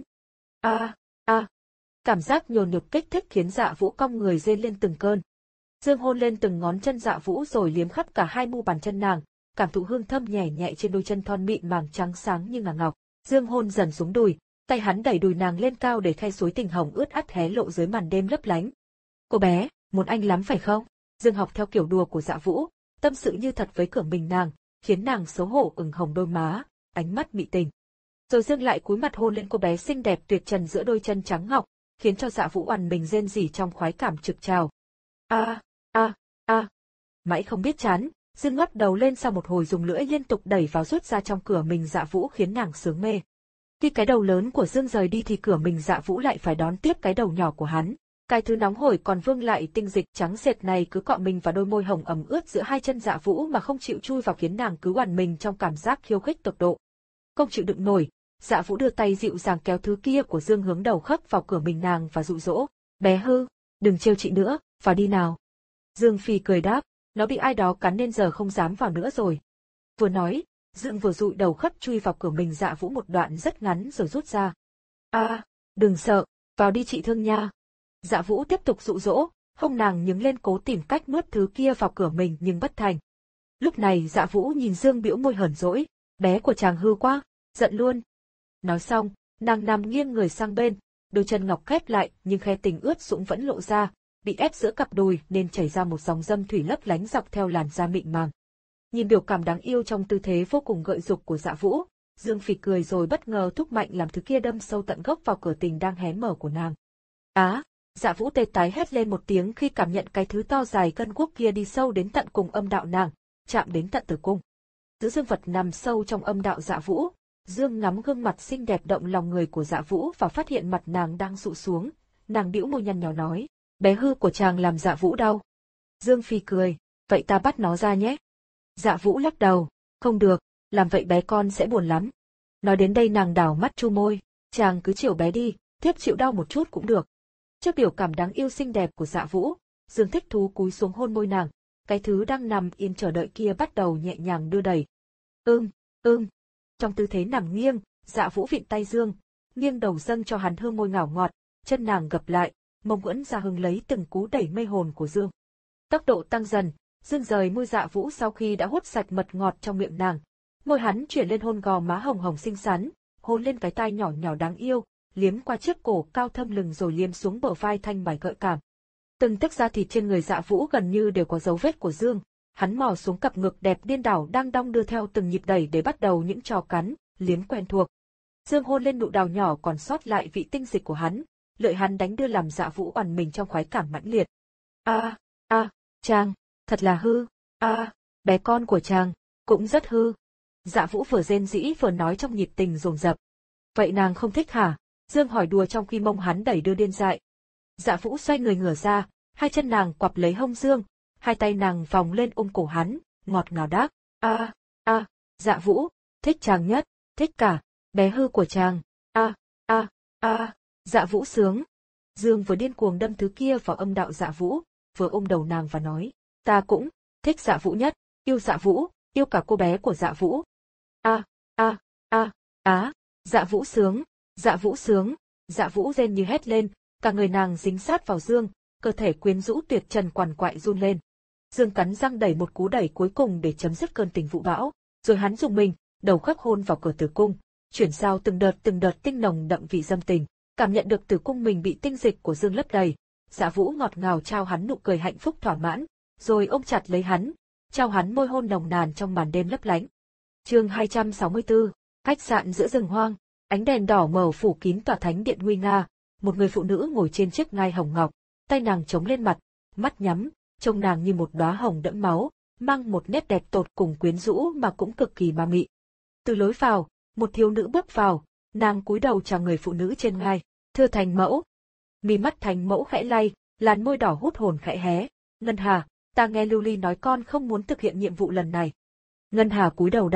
A, a, cảm giác nhồi nhục kích thích khiến Dạ Vũ cong người rên lên từng cơn. Dương hôn lên từng ngón chân Dạ Vũ rồi liếm khắp cả hai mu bàn chân nàng, cảm thụ hương thơm nhẹ nhẹ trên đôi chân thon mịn màng trắng sáng như ngà ngọc. Dương hôn dần xuống đùi, tay hắn đẩy đùi nàng lên cao để khe suối tình hồng ướt át hé lộ dưới màn đêm lấp lánh. Cô bé, muốn anh lắm phải không? Dương học theo kiểu đùa của Dạ Vũ, tâm sự như thật với Cửa Mình nàng, khiến nàng xấu hổ ửng hồng đôi má, ánh mắt mị tình. Rồi Dương lại cúi mặt hôn lên cô bé xinh đẹp tuyệt trần giữa đôi chân trắng ngọc, khiến cho Dạ Vũ oằn mình rên rỉ trong khoái cảm trực trào. A, a, a. Mãi không biết chán, Dương ngóc đầu lên sau một hồi dùng lưỡi liên tục đẩy vào rút ra trong Cửa Mình Dạ Vũ khiến nàng sướng mê. Khi cái đầu lớn của Dương rời đi thì Cửa Mình Dạ Vũ lại phải đón tiếp cái đầu nhỏ của hắn. Cái thứ nóng hổi còn vương lại tinh dịch trắng sệt này cứ cọ mình vào đôi môi hồng ẩm ướt giữa hai chân Dạ Vũ mà không chịu chui vào, khiến nàng cứ oằn mình trong cảm giác khiêu khích tột độ. Không chịu đựng nổi, Dạ Vũ đưa tay dịu dàng kéo thứ kia của Dương hướng đầu khắc vào Cửa Mình nàng và dụ dỗ. Bé hư, đừng trêu chị nữa, vào đi nào. Dương Phi cười đáp, nó bị ai đó cắn nên giờ không dám vào nữa rồi. Vừa nói, Dương vừa dụi đầu khắc chui vào Cửa Mình Dạ Vũ một đoạn rất ngắn rồi rút ra. A, đừng sợ, vào đi chị thương nha. Dạ Vũ tiếp tục dụ dỗ, hông nàng nhướng lên cố tìm cách nuốt thứ kia vào Cửa Mình nhưng bất thành. Lúc này Dạ Vũ nhìn Dương bĩu môi hờn dỗi, bé của chàng hư quá, giận luôn. Nói xong, nàng nằm nghiêng người sang bên, đôi chân ngọc khép lại nhưng khe tình ướt sũng vẫn lộ ra, bị ép giữa cặp đùi nên chảy ra một dòng dâm thủy lấp lánh dọc theo làn da mịn màng. Nhìn biểu cảm đáng yêu trong tư thế vô cùng gợi dục của Dạ Vũ, Dương phì cười rồi bất ngờ thúc mạnh làm thứ kia đâm sâu tận gốc vào cửa tình đang hé mở của nàng. Á! Dạ Vũ tê tái hét lên một tiếng khi cảm nhận cái thứ to dài cân quốc kia đi sâu đến tận cùng âm đạo nàng, chạm đến tận tử cung. Giữ dương vật nằm sâu trong âm đạo Dạ Vũ, Dương ngắm gương mặt xinh đẹp động lòng người của Dạ Vũ và phát hiện mặt nàng đang dụ xuống, nàng bĩu môi nhăn nhó nói, bé hư của chàng làm Dạ Vũ đau. Dương Phi cười, vậy ta bắt nó ra nhé. Dạ Vũ lắc đầu, không được, làm vậy bé con sẽ buồn lắm. Nói đến đây nàng đảo mắt chu môi, chàng cứ chiều bé đi, tiếp chịu đau một chút cũng được. Trước biểu cảm đáng yêu xinh đẹp của Dạ Vũ, Dương thích thú cúi xuống hôn môi nàng, cái thứ đang nằm yên chờ đợi kia bắt đầu nhẹ nhàng đưa đẩy. Ưm, ưm. Trong tư thế nằm nghiêng, Dạ Vũ vịn tay Dương, nghiêng đầu dâng cho hắn hương môi ngảo ngọt, chân nàng gập lại, mông ưỡn ra hứng lấy từng cú đẩy mê hồn của Dương. Tốc độ tăng dần, Dương rời môi Dạ Vũ sau khi đã hút sạch mật ngọt trong miệng nàng. Môi hắn chuyển lên hôn gò má hồng hồng xinh xắn, hôn lên cái tai nhỏ nhỏ đáng yêu, liếm qua chiếc cổ cao thâm lừng rồi liếm xuống bờ vai thanh mải gợi cảm. Từng tấc da thịt trên người Dạ Vũ gần như đều có dấu vết của Dương, hắn mò xuống cặp ngực đẹp điên đảo đang đong đưa theo từng nhịp đẩy để bắt đầu những trò cắn, liếm quen thuộc. Dương hôn lên nụ đào nhỏ còn sót lại vị tinh dịch của hắn, lợi hắn đánh đưa làm Dạ Vũ oằn mình trong khoái cảm mãnh liệt. A, a, chàng, thật là hư, a, bé con của chàng, cũng rất hư. Dạ Vũ vừa rên rĩ vừa nói trong nhịp tình dồn dập. Vậy nàng không thích hả? Dương hỏi đùa trong khi mông hắn đẩy đưa điên dại. Dạ Vũ xoay người ngửa ra, hai chân nàng quặp lấy hông Dương, hai tay nàng vòng lên ôm cổ hắn, ngọt ngào đáp. A, a, Dạ Vũ, thích chàng nhất, thích cả, bé hư của chàng. A, a, a, Dạ Vũ sướng. Dương vừa điên cuồng đâm thứ kia vào âm đạo Dạ Vũ, vừa ôm đầu nàng và nói, ta cũng thích Dạ Vũ nhất, yêu Dạ Vũ, yêu cả cô bé của Dạ Vũ. A, a, a, á, Dạ Vũ sướng. Dạ Vũ sướng, Dạ Vũ rên như hét lên, cả người nàng dính sát vào Dương, cơ thể quyến rũ tuyệt trần quằn quại run lên. Dương cắn răng đẩy một cú đẩy cuối cùng để chấm dứt cơn tình vũ bão, rồi hắn dùng mình, đầu khắc hôn vào cửa tử cung, chuyển giao từng đợt từng đợt tinh nồng đậm vị dâm tình, cảm nhận được tử cung mình bị tinh dịch của Dương lấp đầy. Dạ Vũ ngọt ngào trao hắn nụ cười hạnh phúc thỏa mãn, rồi ôm chặt lấy hắn, trao hắn môi hôn nồng nàn trong màn đêm lấp lánh. Chương hai trăm sáu mươi tư, khách sạn giữa rừng hoang. Ánh đèn đỏ mờ phủ kín tòa thánh điện nguy nga, một người phụ nữ ngồi trên chiếc ngai hồng ngọc, tay nàng chống lên mặt, mắt nhắm, trông nàng như một đóa hồng đẫm máu, mang một nét đẹp tột cùng quyến rũ mà cũng cực kỳ ma mị. Từ lối vào, một thiếu nữ bước vào, nàng cúi đầu chào người phụ nữ trên ngai, thưa thành mẫu. Mi mắt thành mẫu khẽ lay, làn môi đỏ hút hồn khẽ hé, Ngân Hà, ta nghe Lưu Ly nói con không muốn thực hiện nhiệm vụ lần này. Ngân Hà cúi đầu đáp,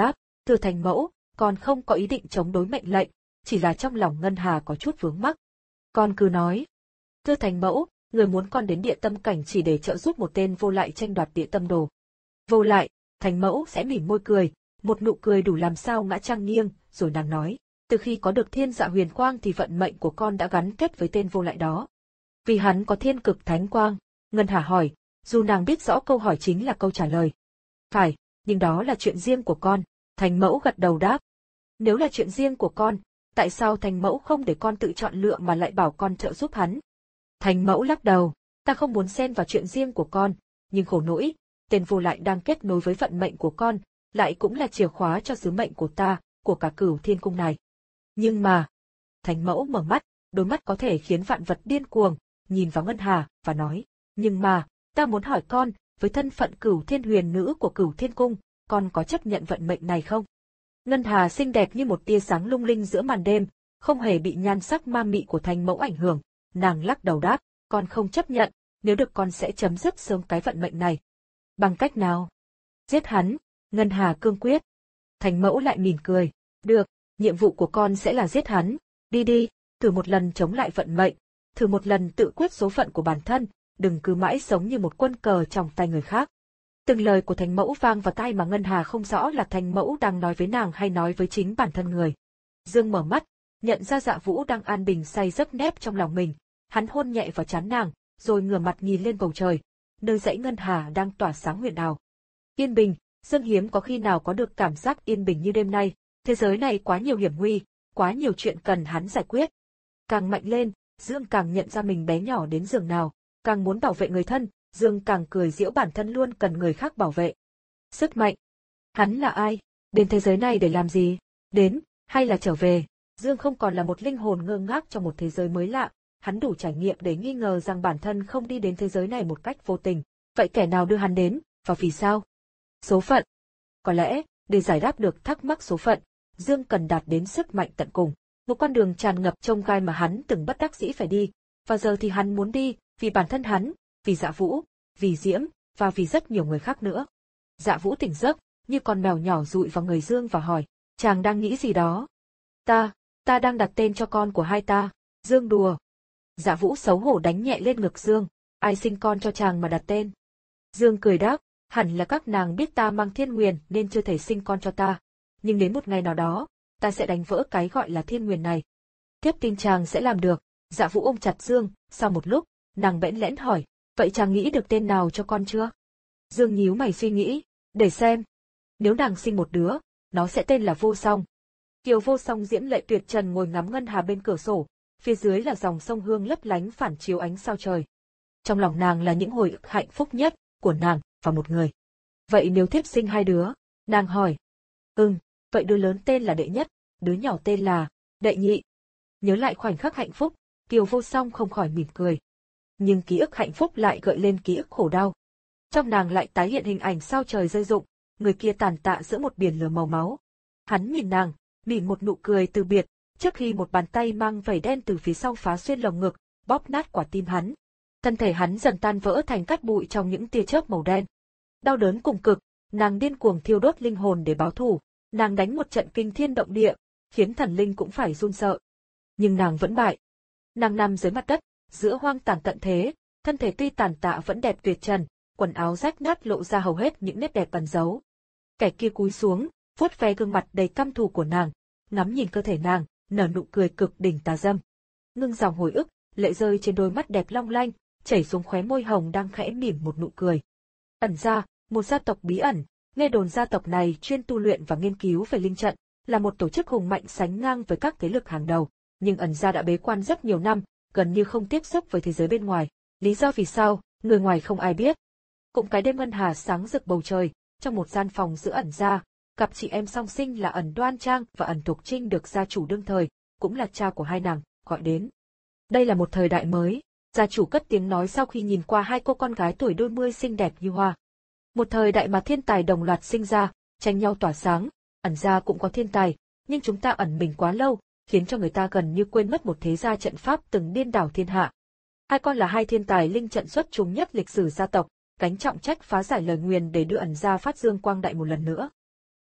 Thưa thành mẫu, con không có ý định chống đối mệnh lệnh, chỉ là trong lòng Ngân Hà có chút vướng mắc. Con cứ nói. Thưa thành mẫu, người muốn con đến địa tâm cảnh chỉ để trợ giúp một tên vô lại tranh đoạt địa tâm đồ. Vô lại, thành mẫu sẽ mỉm môi cười, một nụ cười đủ làm sao ngã trang nghiêng, rồi nàng nói, từ khi có được thiên dạ huyền quang thì vận mệnh của con đã gắn kết với tên vô lại đó. Vì hắn có thiên cực thánh quang. Ngân Hà hỏi, dù nàng biết rõ câu hỏi chính là câu trả lời. Phải, nhưng đó là chuyện riêng của con, thành mẫu gật đầu đáp. Nếu là chuyện riêng của con, tại sao thành mẫu không để con tự chọn lựa mà lại bảo con trợ giúp hắn? Thành mẫu lắc đầu, ta không muốn xen vào chuyện riêng của con, nhưng khổ nỗi, tên vô lại đang kết nối với vận mệnh của con, lại cũng là chìa khóa cho sứ mệnh của ta, của cả Cửu Thiên Cung này. Nhưng mà, thành mẫu mở mắt, đôi mắt có thể khiến vạn vật điên cuồng, nhìn vào Ngân Hà, và nói, nhưng mà, ta muốn hỏi con, với thân phận Cửu Thiên Huyền Nữ của Cửu Thiên Cung, con có chấp nhận vận mệnh này không? Ngân Hà xinh đẹp như một tia sáng lung linh giữa màn đêm, không hề bị nhan sắc ma mị của thành mẫu ảnh hưởng, nàng lắc đầu đáp, con không chấp nhận, nếu được con sẽ chấm dứt sớm cái vận mệnh này. Bằng cách nào? Giết hắn, Ngân Hà cương quyết. Thành mẫu lại mỉm cười, được, nhiệm vụ của con sẽ là giết hắn, đi đi, thử một lần chống lại vận mệnh, thử một lần tự quyết số phận của bản thân, đừng cứ mãi sống như một quân cờ trong tay người khác. Từng lời của thành mẫu vang vào tai mà Ngân Hà không rõ là thành mẫu đang nói với nàng hay nói với chính bản thân người. Dương mở mắt, nhận ra Dạ Vũ đang an bình say giấc nép trong lòng mình, hắn hôn nhẹ vào trán nàng, rồi ngửa mặt nhìn lên bầu trời, nơi dãy ngân hà đang tỏa sáng huyền ảo. Yên bình, Dương hiếm có khi nào có được cảm giác yên bình như đêm nay, thế giới này quá nhiều hiểm nguy, quá nhiều chuyện cần hắn giải quyết. Càng mạnh lên, Dương càng nhận ra mình bé nhỏ đến giường nào, càng muốn bảo vệ người thân, Dương càng cười giễu bản thân luôn cần người khác bảo vệ. Sức mạnh. Hắn là ai? Đến thế giới này để làm gì? Đến, hay là trở về? Dương không còn là một linh hồn ngơ ngác trong một thế giới mới lạ, hắn đủ trải nghiệm để nghi ngờ rằng bản thân không đi đến thế giới này một cách vô tình. Vậy kẻ nào đưa hắn đến, và vì sao? Số phận. Có lẽ, để giải đáp được thắc mắc số phận, Dương cần đạt đến sức mạnh tận cùng. Một con đường tràn ngập chông gai mà hắn từng bất đắc dĩ phải đi, và giờ thì hắn muốn đi, vì bản thân hắn, vì Dạ Vũ, vì Diễm, và vì rất nhiều người khác nữa. Dạ Vũ tỉnh giấc, như con mèo nhỏ dụi vào người Dương và hỏi, chàng đang nghĩ gì đó? Ta, ta đang đặt tên cho con của hai ta. Dương đùa. Dạ Vũ xấu hổ đánh nhẹ lên ngực Dương, ai sinh con cho chàng mà đặt tên? Dương cười đáp, hẳn là các nàng biết ta mang thiên nguyền nên chưa thể sinh con cho ta. Nhưng đến một ngày nào đó, ta sẽ đánh vỡ cái gọi là thiên nguyền này. Tiếp tin chàng sẽ làm được. Dạ Vũ ôm chặt Dương, sau một lúc, nàng bẽn lẽn hỏi, vậy chàng nghĩ được tên nào cho con chưa? Dương nhíu mày suy nghĩ, để xem. Nếu nàng sinh một đứa, nó sẽ tên là Vô Song. Kiều Vô Song diễm lệ tuyệt trần ngồi ngắm ngân hà bên cửa sổ, phía dưới là dòng sông Hương lấp lánh phản chiếu ánh sao trời. Trong lòng nàng là những hồi ức hạnh phúc nhất của nàng và một người. Vậy nếu thiếp sinh hai đứa? Nàng hỏi. Ừm, vậy đứa lớn tên là Đệ Nhất, đứa nhỏ tên là Đệ Nhị. Nhớ lại khoảnh khắc hạnh phúc, Kiều Vô Song không khỏi mỉm cười. Nhưng ký ức hạnh phúc lại gợi lên ký ức khổ đau. Trong nàng lại tái hiện hình ảnh sao trời rơi rụng, người kia tàn tạ giữa một biển lửa màu máu. Hắn nhìn nàng, mỉm một nụ cười từ biệt, trước khi một bàn tay mang vảy đen từ phía sau phá xuyên lồng ngực, bóp nát quả tim hắn. Thân thể hắn dần tan vỡ thành cát bụi trong những tia chớp màu đen. Đau đớn cùng cực, nàng điên cuồng thiêu đốt linh hồn để báo thù, nàng đánh một trận kinh thiên động địa, khiến thần linh cũng phải run sợ. Nhưng nàng vẫn bại. Nàng nằm dưới mặt đất, giữa hoang tàn tận thế, thân thể tuy tàn tạ vẫn đẹp tuyệt trần, quần áo rách nát lộ ra hầu hết những nét đẹp ẩn giấu. Kẻ kia cúi xuống, vuốt ve gương mặt đầy căm thù của nàng, ngắm nhìn cơ thể nàng, nở nụ cười cực đỉnh tà dâm. Ngưng dòng hồi ức, lệ rơi trên đôi mắt đẹp long lanh, chảy xuống khóe môi hồng đang khẽ mỉm một nụ cười. Ẩn gia, một gia tộc bí ẩn, nghe đồn gia tộc này chuyên tu luyện và nghiên cứu về linh trận, là một tổ chức hùng mạnh sánh ngang với các thế lực hàng đầu, nhưng ẩn gia đã bế quan rất nhiều năm, gần như không tiếp xúc với thế giới bên ngoài. Lý do vì sao, người ngoài không ai biết. Cũng cái đêm ngân hà sáng rực bầu trời, trong một gian phòng giữa ẩn gia, cặp chị em song sinh là Ẩn Đoan Trang và Ẩn Thục Trinh được gia chủ đương thời, cũng là cha của hai nàng, gọi đến. Đây là một thời đại mới, gia chủ cất tiếng nói sau khi nhìn qua hai cô con gái tuổi đôi mươi xinh đẹp như hoa. Một thời đại mà thiên tài đồng loạt sinh ra, tranh nhau tỏa sáng, ẩn gia cũng có thiên tài, nhưng chúng ta ẩn mình quá lâu, khiến cho người ta gần như quên mất một thế gia trận pháp từng điên đảo thiên hạ. Hai con là hai thiên tài linh trận xuất chúng nhất lịch sử gia tộc, gánh trọng trách phá giải lời nguyền để đưa ẩn gia phát dương quang đại một lần nữa.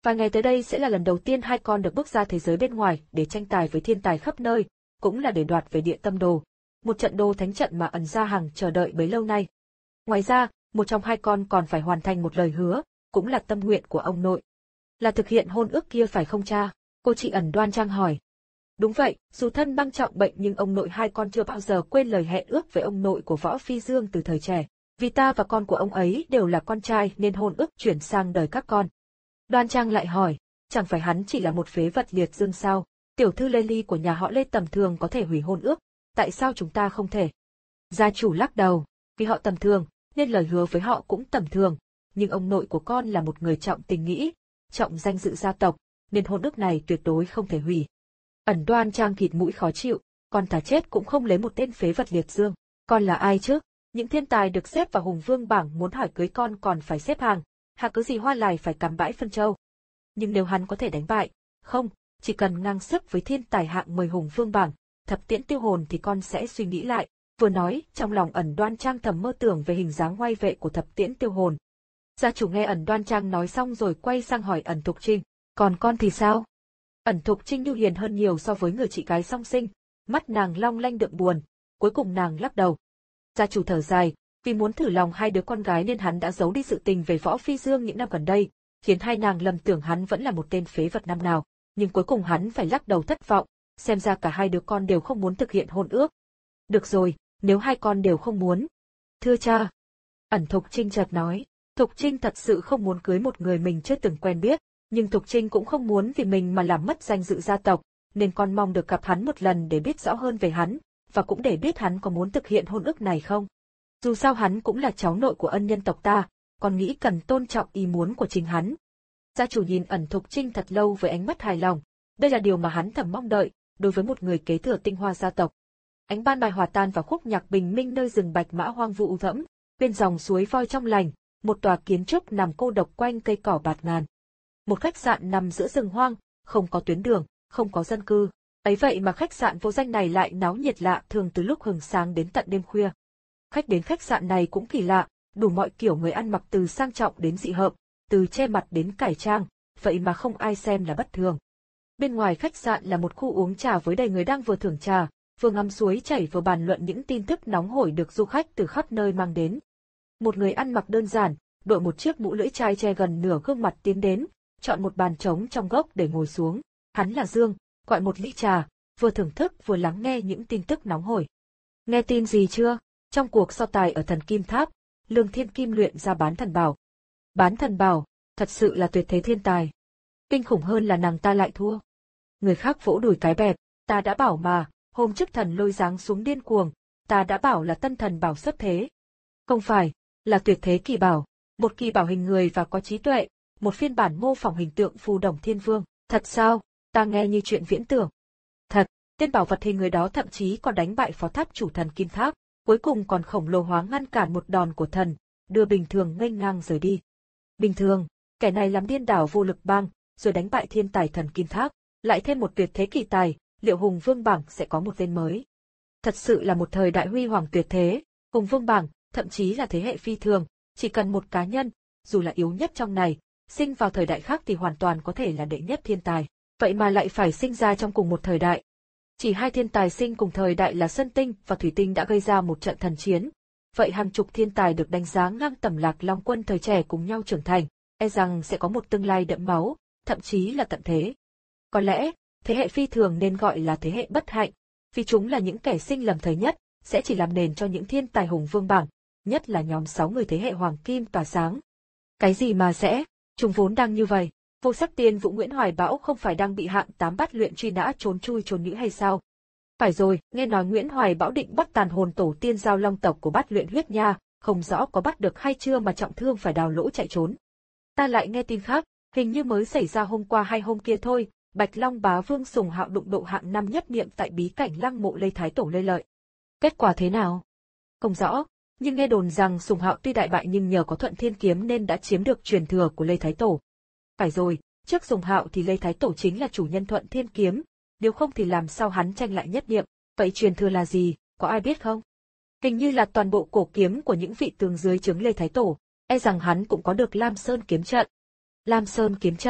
Vài ngày tới đây sẽ là lần đầu tiên hai con được bước ra thế giới bên ngoài để tranh tài với thiên tài khắp nơi, cũng là để đoạt về địa tâm đồ, một trận đồ thánh trận mà Ẩn Gia Hằng chờ đợi bấy lâu nay. Ngoài ra, một trong hai con còn phải hoàn thành một lời hứa, cũng là tâm nguyện của ông nội. Là thực hiện hôn ước kia phải không cha? Cô chị Ẩn đoan trang hỏi. Đúng vậy, dù thân mang trọng bệnh nhưng ông nội hai con chưa bao giờ quên lời hẹn ước với ông nội của Võ Phi Dương từ thời trẻ. Vì ta và con của ông ấy đều là con trai nên hôn ước chuyển sang đời các con. Đoan trang lại hỏi, chẳng phải hắn chỉ là một phế vật liệt dương sao? Tiểu thư Lê Ly của nhà họ Lê tầm thường có thể hủy hôn ước, tại sao chúng ta không thể? Gia chủ lắc đầu, vì họ tầm thường, nên lời hứa với họ cũng tầm thường, nhưng ông nội của con là một người trọng tình nghĩa, trọng danh dự gia tộc, nên hôn ước này tuyệt đối không thể hủy. Ẩn đoan trang khịt mũi khó chịu, con thà chết cũng không lấy một tên phế vật liệt dương. Con là ai chứ? Những thiên tài được xếp vào hùng vương bảng muốn hỏi cưới con còn phải xếp hàng, hả cứ gì hoa lại phải cắm bãi phân châu. Nhưng nếu hắn có thể đánh bại, không, chỉ cần ngang sức với thiên tài hạng mười hùng vương bảng, thập tiễn tiêu hồn thì con sẽ suy nghĩ lại. Vừa nói, trong lòng Ẩn đoan trang thầm mơ tưởng về hình dáng oai vệ của thập tiễn tiêu hồn. Gia chủ nghe Ẩn đoan trang nói xong rồi quay sang hỏi Ẩn Thục Trinh, còn con thì sao? Ẩn Thục Trinh nhu hiền hơn nhiều so với người chị gái song sinh, mắt nàng long lanh đượm buồn, cuối cùng nàng lắc đầu. Gia chủ thở dài, vì muốn thử lòng hai đứa con gái nên hắn đã giấu đi sự tình về Võ Phi Dương những năm gần đây, khiến hai nàng lầm tưởng hắn vẫn là một tên phế vật năm nào, nhưng cuối cùng hắn phải lắc đầu thất vọng, xem ra cả hai đứa con đều không muốn thực hiện hôn ước. Được rồi, nếu hai con đều không muốn. Thưa cha. Ẩn Thục Trinh chợt nói, Thục Trinh thật sự không muốn cưới một người mình chưa từng quen biết, nhưng Thục Trinh cũng không muốn vì mình mà làm mất danh dự gia tộc, nên con mong được gặp hắn một lần để biết rõ hơn về hắn, và cũng để biết hắn có muốn thực hiện hôn ước này không. Dù sao hắn cũng là cháu nội của ân nhân tộc ta, con nghĩ cần tôn trọng ý muốn của chính hắn. Gia chủ nhìn Ẩn Thục Trinh thật lâu với ánh mắt hài lòng, đây là điều mà hắn thầm mong đợi, đối với một người kế thừa tinh hoa gia tộc. Ánh ban mai hòa tan vào khúc nhạc bình minh nơi rừng bạch mã hoang vu u thẫm, bên dòng suối voi trong lành, một tòa kiến trúc nằm cô độc quanh cây cỏ bạt ngàn. Một khách sạn nằm giữa rừng hoang, không có tuyến đường, không có dân cư. Ấy vậy mà khách sạn vô danh này lại náo nhiệt lạ thường từ lúc hừng sáng đến tận đêm khuya. Khách đến khách sạn này cũng kỳ lạ, đủ mọi kiểu người ăn mặc từ sang trọng đến dị hợm, từ che mặt đến cải trang, vậy mà không ai xem là bất thường. Bên ngoài khách sạn là một khu uống trà với đầy người đang vừa thưởng trà, vừa ngắm suối chảy vừa bàn luận những tin tức nóng hổi được du khách từ khắp nơi mang đến. Một người ăn mặc đơn giản, đội một chiếc mũ lưỡi chai che gần nửa gương mặt tiến đến, chọn một bàn trống trong góc để ngồi xuống. Hắn là Dương, gọi một ly trà, vừa thưởng thức vừa lắng nghe những tin tức nóng hổi. Nghe tin gì chưa? Trong cuộc so tài ở Thần Kim Tháp, Lương Thiên Kim luyện ra bán thần bảo. Bán thần bảo, thật sự là tuyệt thế thiên tài. Kinh khủng hơn là nàng ta lại thua. Người khác vỗ đùi cái bẹp, ta đã bảo mà, hôm trước thần lôi giáng xuống điên cuồng, ta đã bảo là tân thần bảo xuất thế. Không phải, là tuyệt thế kỳ bảo, một kỳ bảo hình người và có trí tuệ, một phiên bản mô phỏng hình tượng Phù Đồng Thiên Vương. Thật sao? Ta nghe như chuyện viễn tưởng. Thật, tên bảo vật hình người đó thậm chí còn đánh bại phó tháp chủ thần Kim Tháp, cuối cùng còn khổng lồ hóa ngăn cản một đòn của thần, đưa bình thường nghênh ngang rời đi. Bình thường, kẻ này làm điên đảo vô lực bang, rồi đánh bại thiên tài thần Kim Tháp, lại thêm một tuyệt thế kỳ tài, liệu Hùng Vương bảng sẽ có một tên mới? Thật sự là một thời đại huy hoàng tuyệt thế, Hùng Vương bảng, thậm chí là thế hệ phi thường, chỉ cần một cá nhân, dù là yếu nhất trong này, sinh vào thời đại khác thì hoàn toàn có thể là đệ nhất thiên tài, vậy mà lại phải sinh ra trong cùng một thời đại. Chỉ hai thiên tài sinh cùng thời đại là Sơn Tinh và Thủy Tinh đã gây ra một trận thần chiến. Vậy hàng chục thiên tài được đánh giá ngang tầm Lạc Long Quân thời trẻ cùng nhau trưởng thành, e rằng sẽ có một tương lai đẫm máu, thậm chí là tận thế. Có lẽ, thế hệ phi thường nên gọi là thế hệ bất hạnh, vì chúng là những kẻ sinh lầm thời nhất, sẽ chỉ làm nền cho những thiên tài hùng vương bảng, nhất là nhóm sáu người thế hệ hoàng kim tỏa sáng. Cái gì mà sẽ, chúng vốn đang như vậy. Vô Sắc Tiên Vũ Nguyễn Hoài Bão không phải đang bị hạng tám bát luyện truy nã trốn chui trốn nhữ hay sao? Phải rồi, nghe nói Nguyễn Hoài Bão định bắt tàn hồn tổ tiên giao long tộc của bát luyện huyết nha, không rõ có bắt được hay chưa mà trọng thương phải đào lỗ chạy trốn. Ta lại nghe tin khác, hình như mới xảy ra hôm qua hay hôm kia thôi, Bạch Long bá vương Sùng Hạo đụng độ hạng năm nhất niệm tại bí cảnh lăng mộ Lê Thái Tổ Lê Lợi. Kết quả thế nào? Không rõ, nhưng nghe đồn rằng Sùng Hạo tuy đại bại nhưng nhờ có Thuận Thiên Kiếm nên đã chiếm được truyền thừa của Lê Thái Tổ. Phải rồi, trước Sùng Hạo thì Lê Thái Tổ chính là chủ nhân Thuận Thiên Kiếm, nếu không thì làm sao hắn tranh lại nhất niệm, vậy truyền thừa là gì, có ai biết không? Hình như là toàn bộ cổ kiếm của những vị tướng dưới trướng Lê Thái Tổ, e rằng hắn cũng có được Lam Sơn kiếm trận. Lam Sơn kiếm trận,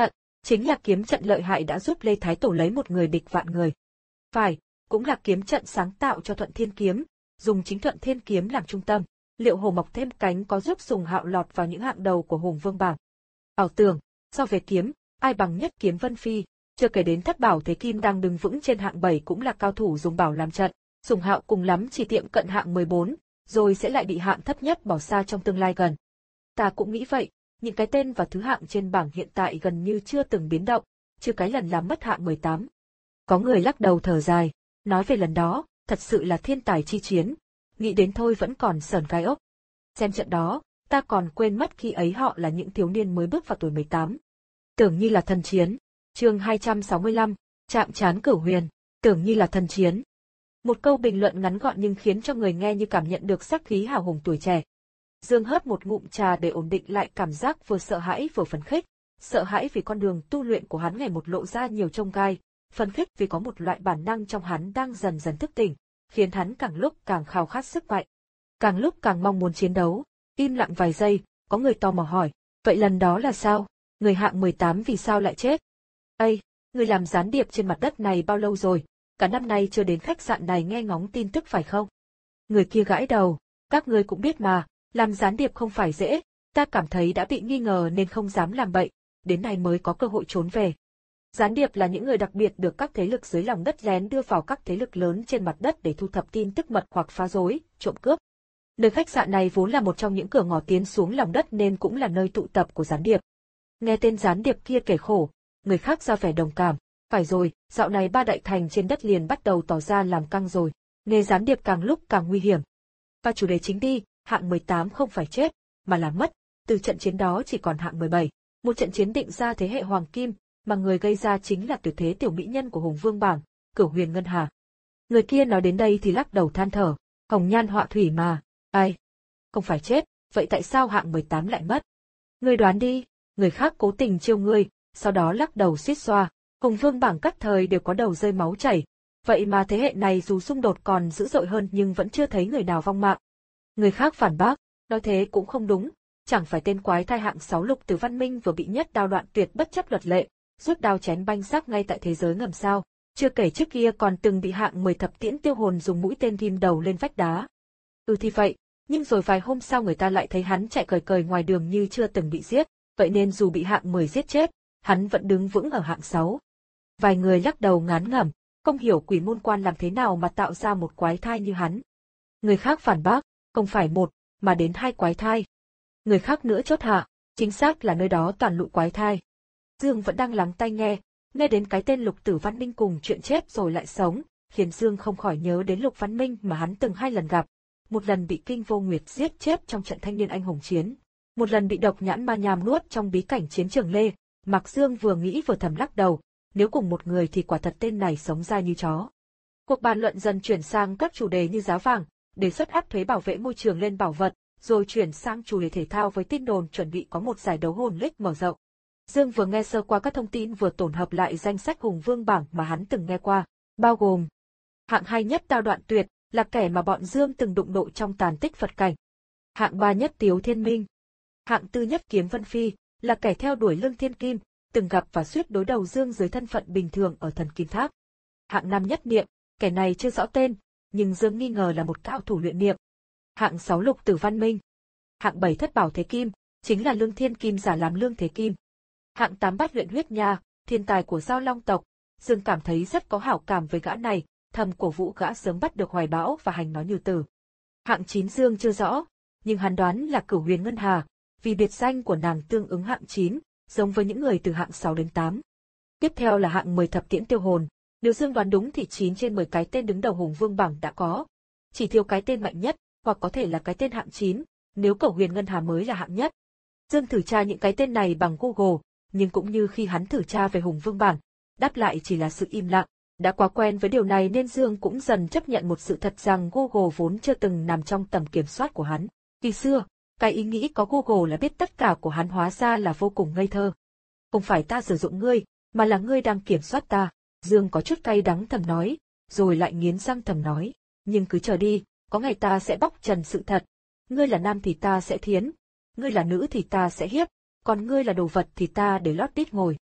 chính là kiếm trận lợi hại đã giúp Lê Thái Tổ lấy một người địch vạn người. Phải, cũng là kiếm trận sáng tạo cho Thuận Thiên Kiếm, dùng chính Thuận Thiên Kiếm làm trung tâm. Liệu hổ mọc thêm cánh có giúp Sùng Hạo lọt vào những hạng đầu của Hùng Vương bảng? Ảo tưởng, so về kiếm, ai bằng nhất kiếm Vân Phi, chưa kể đến Thất Bảo Thế Kim đang đứng vững trên hạng bảy cũng là cao thủ dùng bảo làm trận. Sùng Hạo cùng lắm chỉ tiệm cận hạng mười bốn, rồi sẽ lại bị hạng thấp nhất bỏ xa trong tương lai gần. Ta cũng nghĩ vậy, những cái tên và thứ hạng trên bảng hiện tại gần như chưa từng biến động, trừ cái lần làm mất hạng mười tám. Có người lắc đầu thở dài, nói về lần đó, thật sự là thiên tài chi chiến, nghĩ đến thôi vẫn còn sởn gai ốc. Xem trận đó, ta còn quên mất khi ấy họ là những thiếu niên mới bước vào tuổi mười tám. Tưởng như là thần chiến. Chương hai trăm sáu mươi lăm, chạm trán Cửu Huyền, tưởng như là thần chiến. Một câu bình luận ngắn gọn nhưng khiến cho người nghe như cảm nhận được sắc khí hào hùng tuổi trẻ. Dương hớp một ngụm trà để ổn định lại cảm giác vừa sợ hãi vừa phấn khích, sợ hãi vì con đường tu luyện của hắn ngày một lộ ra nhiều chông gai, phấn khích vì có một loại bản năng trong hắn đang dần dần thức tỉnh, khiến hắn càng lúc càng khao khát sức mạnh, càng lúc càng mong muốn chiến đấu. Im lặng vài giây, có người tò mò hỏi, vậy lần đó là sao? Người hạng mười tám vì sao lại chết? Ây, người làm gián điệp trên mặt đất này bao lâu rồi? Cả năm nay chưa đến khách sạn này nghe ngóng tin tức phải không? Người kia gãi đầu, các ngươi cũng biết mà, làm gián điệp không phải dễ, ta cảm thấy đã bị nghi ngờ nên không dám làm bậy, đến nay mới có cơ hội trốn về. Gián điệp là những người đặc biệt được các thế lực dưới lòng đất lén đưa vào các thế lực lớn trên mặt đất để thu thập tin tức mật hoặc phá rối, trộm cướp. Nơi khách sạn này vốn là một trong những cửa ngõ tiến xuống lòng đất nên cũng là nơi tụ tập của gián điệp. Nghe tên gián điệp kia kể khổ, người khác ra vẻ đồng cảm. Phải rồi, dạo này ba đại thành trên đất liền bắt đầu tỏ ra làm căng rồi, nghề gián điệp càng lúc càng nguy hiểm. Và chủ đề chính đi, hạng mười tám không phải chết, mà là mất, từ trận chiến đó chỉ còn hạng mười bảy, một trận chiến định ra thế hệ hoàng kim, mà người gây ra chính là tuyệt thế tiểu mỹ nhân của Hùng Vương bảng, Cửu Huyền Ngân Hà. Người kia nói đến đây thì lắc đầu than thở, hồng nhan họa thủy mà, ai? Không phải chết, vậy tại sao hạng mười tám lại mất? Ngươi đoán đi, người khác cố tình trêu ngươi, sau đó lắc đầu suýt xoa. Hùng Vương bảng các thời đều có đầu rơi máu chảy, vậy mà thế hệ này dù xung đột còn dữ dội hơn nhưng vẫn chưa thấy người nào vong mạng. Người khác phản bác, nói thế cũng không đúng, chẳng phải tên quái thai hạng sáu Lục Tử Văn Minh vừa bị nhất đao đoạn tuyệt bất chấp luật lệ, rút đao chém banh xác ngay tại thế giới ngầm sao, chưa kể trước kia còn từng bị hạng mười thập tiễn tiêu hồn dùng mũi tên ghim đầu lên vách đá. Ừ thì vậy, nhưng rồi vài hôm sau người ta lại thấy hắn chạy cời cời ngoài đường như chưa từng bị giết, vậy nên dù bị hạng mười giết chết, hắn vẫn đứng vững ở hạng sáu. Vài người lắc đầu ngán ngẩm, không hiểu quỷ môn quan làm thế nào mà tạo ra một quái thai như hắn. Người khác phản bác, không phải một, mà đến hai quái thai. Người khác nữa chốt hạ, chính xác là nơi đó toàn lũ quái thai. Dương vẫn đang lắng tai nghe, nghe đến cái tên Lục Tử Văn Minh cùng chuyện chết rồi lại sống, khiến Dương không khỏi nhớ đến Lục Văn Minh mà hắn từng hai lần gặp. Một lần bị Kinh Vô Nguyệt giết chết trong trận thanh niên anh hùng chiến, một lần bị độc nhãn ma nham nuốt trong bí cảnh chiến trường Lê. Mạc Dương vừa nghĩ vừa thầm lắc đầu, nếu cùng một người thì quả thật tên này sống dai như chó. Cuộc bàn luận dần chuyển sang các chủ đề như giá vàng, đề xuất áp thuế bảo vệ môi trường lên bảo vật, rồi chuyển sang chủ đề thể thao với tin đồn chuẩn bị có một giải đấu hồn lích mở rộng. Dương vừa nghe sơ qua các thông tin vừa tổng hợp lại danh sách Hùng Vương bảng mà hắn từng nghe qua, bao gồm hạng hai nhất Đao Đoạn Tuyệt, là kẻ mà bọn Dương từng đụng độ trong tàn tích Phật cảnh. Hạng ba nhất Tiếu Thiên Minh. Hạng tư nhất Kiếm Vân Phi, là kẻ theo đuổi Lương Thiên Kim, từng gặp và suýt đối đầu Dương dưới thân phận bình thường ở Thần Kim Tháp. Hạng năm nhất Niệm, kẻ này chưa rõ tên, nhưng Dương nghi ngờ là một cao thủ luyện niệm. Hạng sáu Lục Tử Văn Minh. Hạng bảy Thất Bảo Thế Kim, chính là Lương Thiên Kim giả làm Lương Thế Kim. Hạng tám Bát Luyện Huyết Nha, thiên tài của Giao Long tộc, Dương cảm thấy rất có hảo cảm với gã này, thầm cổ vũ gã sớm bắt được Hoài Bão và hành nó như tử. Hạng chín Dương chưa rõ, nhưng hắn đoán là Cửu Huyền Ngân Hà, vì biệt danh của nàng tương ứng hạng chín, giống với những người từ hạng sáu đến tám. Tiếp theo là hạng mười Thập Tiễn Tiêu Hồn, nếu Dương đoán đúng thì chín trên mười cái tên đứng đầu Hùng Vương bảng đã có. Chỉ thiếu cái tên mạnh nhất, hoặc có thể là cái tên hạng chín, nếu Cửu Huyền Ngân Hà mới là hạng nhất. Dương thử tra những cái tên này bằng Google, nhưng cũng như khi hắn thử tra về Hùng Vương bảng, đáp lại chỉ là sự im lặng. Đã quá quen với điều này nên Dương cũng dần chấp nhận một sự thật rằng Google vốn chưa từng nằm trong tầm kiểm soát của hắn. Khi xưa, cái ý nghĩ có Google là biết tất cả của hắn hóa ra là vô cùng ngây thơ. Không phải ta sử dụng ngươi, mà là ngươi đang kiểm soát ta. Dương có chút cay đắng thầm nói, rồi lại nghiến răng thầm nói, nhưng cứ chờ đi, có ngày ta sẽ bóc trần sự thật. Ngươi là nam thì ta sẽ thiến, ngươi là nữ thì ta sẽ hiếp, còn ngươi là đồ vật thì ta để lót đít ngồi.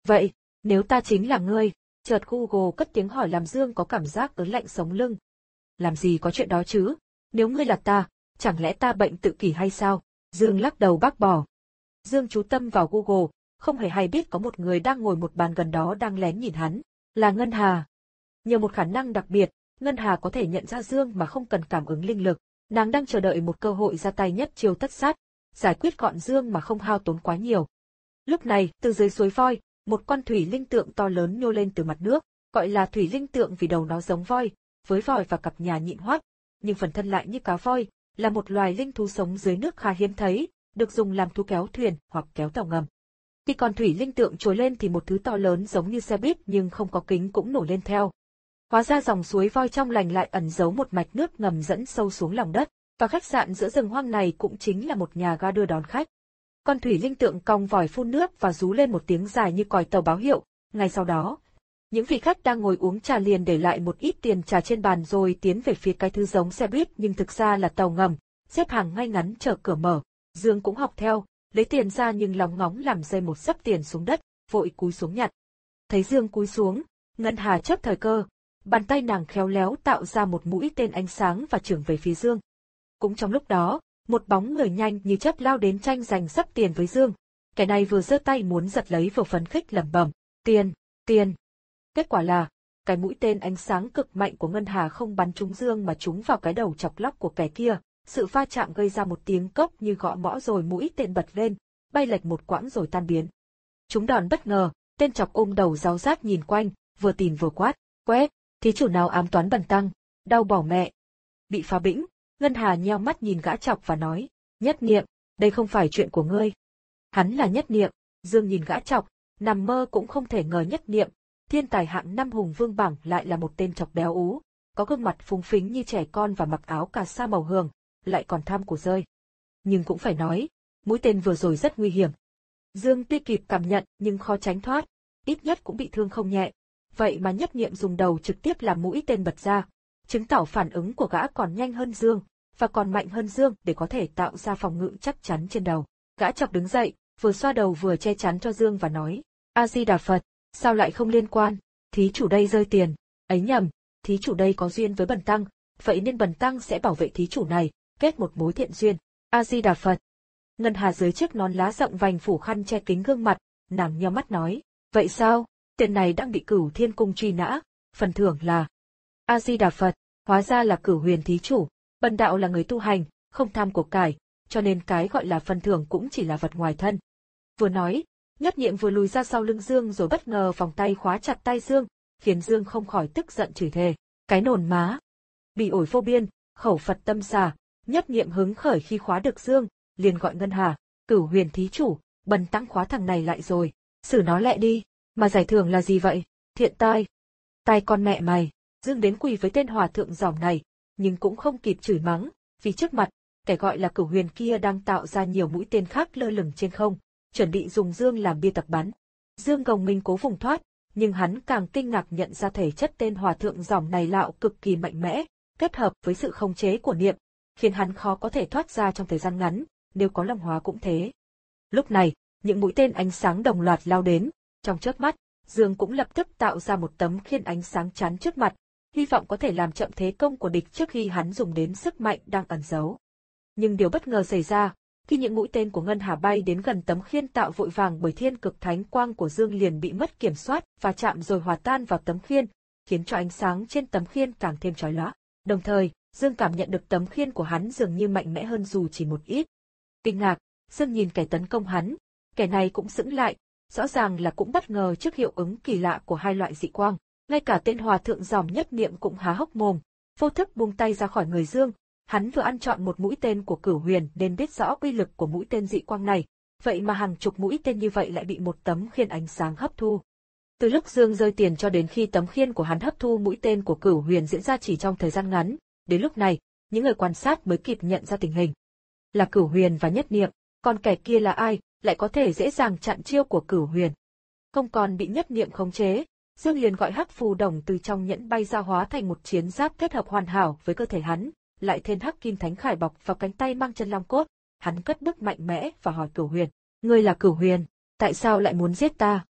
Vậy, nếu ta chính là ngươi, chợt Google cất tiếng hỏi làm Dương có cảm giác ớn lạnh sống lưng. Làm gì có chuyện đó chứ, nếu ngươi là ta, chẳng lẽ ta bệnh tự kỷ hay sao? Dương lắc đầu bác bỏ. Dương chú tâm vào Google, không hề hay biết có một người đang ngồi một bàn gần đó đang lén nhìn hắn, là Ngân Hà. Nhờ một khả năng đặc biệt, Ngân Hà có thể nhận ra Dương mà không cần cảm ứng linh lực, nàng đang chờ đợi một cơ hội ra tay nhất chiêu tất sát, giải quyết gọn Dương mà không hao tốn quá nhiều. Lúc này, từ dưới suối voi, một con thủy linh tượng to lớn nhô lên từ mặt nước, gọi là thủy linh tượng vì đầu nó giống voi, với vòi và cặp nhà nhịn hoắt, nhưng phần thân lại như cá voi, là một loài linh thú sống dưới nước khá hiếm thấy, được dùng làm thú kéo thuyền hoặc kéo tàu ngầm. Khi con thủy linh tượng trồi lên thì một thứ to lớn giống như xe buýt nhưng không có kính cũng nổi lên theo. Hóa ra dòng suối voi trong lành lại ẩn giấu một mạch nước ngầm dẫn sâu xuống lòng đất, và khách sạn giữa rừng hoang này cũng chính là một nhà ga đưa đón khách. Con thủy linh tượng cong vòi phun nước và rú lên một tiếng dài như còi tàu báo hiệu. Ngay sau đó, những vị khách đang ngồi uống trà liền để lại một ít tiền trà trên bàn rồi tiến về phía cái thứ giống xe buýt nhưng thực ra là tàu ngầm, xếp hàng ngay ngắn chờ cửa mở. Dương cũng học theo, lấy tiền ra nhưng lòng ngóng làm rơi một xấp tiền xuống đất, vội cúi xuống nhặt. Thấy Dương cúi xuống, Ngân Hà chớp thời cơ, bàn tay nàng khéo léo tạo ra một mũi tên ánh sáng và chưởng về phía Dương. Cũng trong lúc đó, một bóng người nhanh như chớp lao đến tranh giành xấp tiền với Dương. Kẻ này vừa giơ tay muốn giật lấy vừa phấn khích lẩm bẩm, tiền, tiền. Kết quả là, cái mũi tên ánh sáng cực mạnh của Ngân Hà không bắn trúng Dương mà trúng vào cái đầu chọc lóc của kẻ kia. Sự va chạm gây ra một tiếng cốc như gõ mõ rồi mũi tên bật lên, bay lệch một quãng rồi tan biến. Trúng đòn bất ngờ, tên chọc ôm đầu giáo giác nhìn quanh, vừa tìm vừa quát, quét, thí chủ nào ám toán bần tăng, đau bỏ mẹ. Bị phá bĩnh, Ngân Hà nheo mắt nhìn gã chọc và nói, Nhất Niệm, đây không phải chuyện của ngươi. Hắn là Nhất Niệm, Dương nhìn gã chọc, nằm mơ cũng không thể ngờ Nhất Niệm, thiên tài hạng năm hùng vương bảng lại là một tên chọc béo ú, có gương mặt phúng phính như trẻ con và mặc áo cà sa màu hường, lại còn tham của rơi. Nhưng cũng phải nói, mũi tên vừa rồi rất nguy hiểm. Dương tuy kịp cảm nhận nhưng khó tránh thoát, ít nhất cũng bị thương không nhẹ. Vậy mà Nhất Niệm dùng đầu trực tiếp làm mũi tên bật ra, chứng tỏ phản ứng của gã còn nhanh hơn Dương, và còn mạnh hơn Dương để có thể tạo ra phòng ngự chắc chắn trên đầu. Gã chọc đứng dậy, vừa xoa đầu vừa che chắn cho Dương và nói, A-di-đà Phật, sao lại không liên quan, thí chủ đây rơi tiền, ấy nhầm, thí chủ đây có duyên với bần tăng, vậy nên bần tăng sẽ bảo vệ thí chủ này, kết một mối thiện duyên. A-di-đà Phật. Ngân Hà dưới chiếc nón lá rộng vành phủ khăn che kính gương mặt, nàng nheo mắt nói, vậy sao, tiền này đang bị Cửu Thiên Cung truy nã, phần thưởng là. A-di-đà Phật, hóa ra là Cửu Huyền thí chủ, bần đạo là người tu hành, không tham của cải, cho nên cái gọi là phần thưởng cũng chỉ là vật ngoài thân. Vừa nói, Nhất Niệm vừa lùi ra sau lưng Dương rồi bất ngờ vòng tay khóa chặt tay Dương, khiến Dương không khỏi tức giận chửi thề, cái nồn má. Bị ổi vô biên, khẩu Phật tâm xà, Nhất Niệm hứng khởi khi khóa được Dương, liền gọi Ngân Hà, Cửu Huyền thí chủ, bần tăng khóa thằng này lại rồi, xử nó lẹ đi, mà giải thưởng là gì vậy, thiện tai. Tai con mẹ mày, Dương đến quỳ với tên hòa thượng giỏm này, nhưng cũng không kịp chửi mắng, vì trước mặt, kẻ gọi là Cửu Huyền kia đang tạo ra nhiều mũi tên khác lơ lửng trên không, chuẩn bị dùng Dương làm bia tập bắn. Dương gồng mình cố vùng thoát, nhưng hắn càng kinh ngạc nhận ra thể chất tên hòa thượng giỏm này lạo cực kỳ mạnh mẽ, kết hợp với sự khống chế của niệm, khiến hắn khó có thể thoát ra trong thời gian ngắn, nếu có long hóa cũng thế. Lúc này, những mũi tên ánh sáng đồng loạt lao đến, trong chớp mắt, Dương cũng lập tức tạo ra một tấm khiên ánh sáng chắn trước mặt, hy vọng có thể làm chậm thế công của địch trước khi hắn dùng đến sức mạnh đang ẩn giấu. Nhưng điều bất ngờ xảy ra, khi những mũi tên của Ngân Hà bay đến gần tấm khiên tạo vội vàng bởi thiên cực thánh quang của Dương liền bị mất kiểm soát và chạm rồi hòa tan vào tấm khiên, khiến cho ánh sáng trên tấm khiên càng thêm chói lóa. Đồng thời, Dương cảm nhận được tấm khiên của hắn dường như mạnh mẽ hơn dù chỉ một ít. Kinh ngạc, Dương nhìn kẻ tấn công hắn, kẻ này cũng sững lại, rõ ràng là cũng bất ngờ trước hiệu ứng kỳ lạ của hai loại dị quang. Ngay cả tên hòa thượng giỏm Nhất Niệm cũng há hốc mồm, vô thức buông tay ra khỏi người Dương. Hắn vừa ăn trọn một mũi tên của Cửu Huyền nên biết rõ uy lực của mũi tên dị quang này, vậy mà hàng chục mũi tên như vậy lại bị một tấm khiên ánh sáng hấp thu. Từ lúc Dương rơi tiền cho đến khi tấm khiên của hắn hấp thu mũi tên của Cửu Huyền diễn ra chỉ trong thời gian ngắn, đến lúc này, những người quan sát mới kịp nhận ra tình hình. Là Cửu Huyền và Nhất Niệm, còn kẻ kia là ai, lại có thể dễ dàng chặn chiêu của Cửu Huyền. Không còn bị Nhất Niệm khống chế, Dương liền gọi hắc phù đồng từ trong nhẫn bay ra hóa thành một chiến giáp kết hợp hoàn hảo với cơ thể hắn, lại thêm hắc kim thánh khải bọc vào cánh tay mang chân long cốt. Hắn cất bước mạnh mẽ và hỏi Cửu Huyền, ngươi là Cửu Huyền, tại sao lại muốn giết ta?